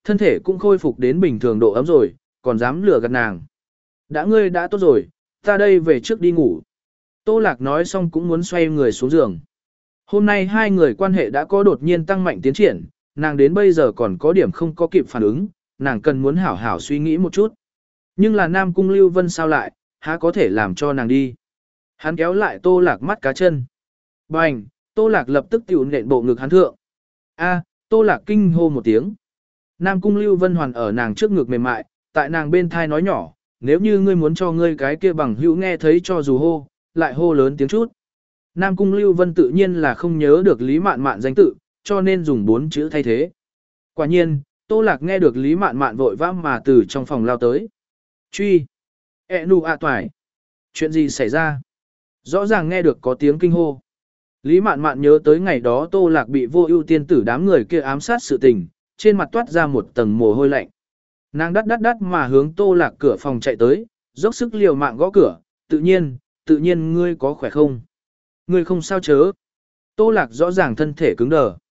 thân thể cũng khôi phục đến bình thường độ ấm rồi, còn dám lừa gạt nàng. Đã ngươi đã tốt rồi, ta đây về trước đi ngủ. Tô Lạc nói xong cũng muốn xoay người xuống giường. Hôm nay hai người quan hệ đã có đột nhiên tăng mạnh tiến triển, nàng đến bây giờ còn có điểm không có kịp phản ứng, nàng cần muốn hảo hảo suy nghĩ một chút. Nhưng là Nam Cung Lưu Vân sao lại, há có thể làm cho nàng đi. Hắn kéo lại Tô Lạc mắt cá chân. Bành, Tô Lạc lập tức tiểu nện bộ ngực hắn thượng. A, Tô Lạc kinh hô một tiếng. Nam Cung Lưu Vân hoàn ở nàng trước ngực mềm mại, tại nàng bên thai nói nhỏ, nếu như ngươi muốn cho ngươi cái kia bằng hữu nghe thấy cho dù hô, lại hô lớn tiếng chút. Nam Cung Lưu Vân tự nhiên là không nhớ được Lý Mạn Mạn danh tự, cho nên dùng bốn chữ thay thế. Quả nhiên, Tô Lạc nghe được Lý Mạn Mạn vội vã mà từ trong phòng lao tới. Truy! E nụ ạ toài! Chuyện gì xảy ra? Rõ ràng nghe được có tiếng kinh hô. Lý Mạn Mạn nhớ tới ngày đó Tô Lạc bị vô ưu tiên tử đám người kia ám sát sự tình, trên mặt toát ra một tầng mồ hôi lạnh. Nàng đắt đắt đắt mà hướng Tô Lạc cửa phòng chạy tới, dốc sức liều mạng gõ cửa, tự nhiên, tự nhiên ngươi có khỏe không? Ngươi không sao chớ. Tô Lạc rõ ràng thân thể cứng đờ.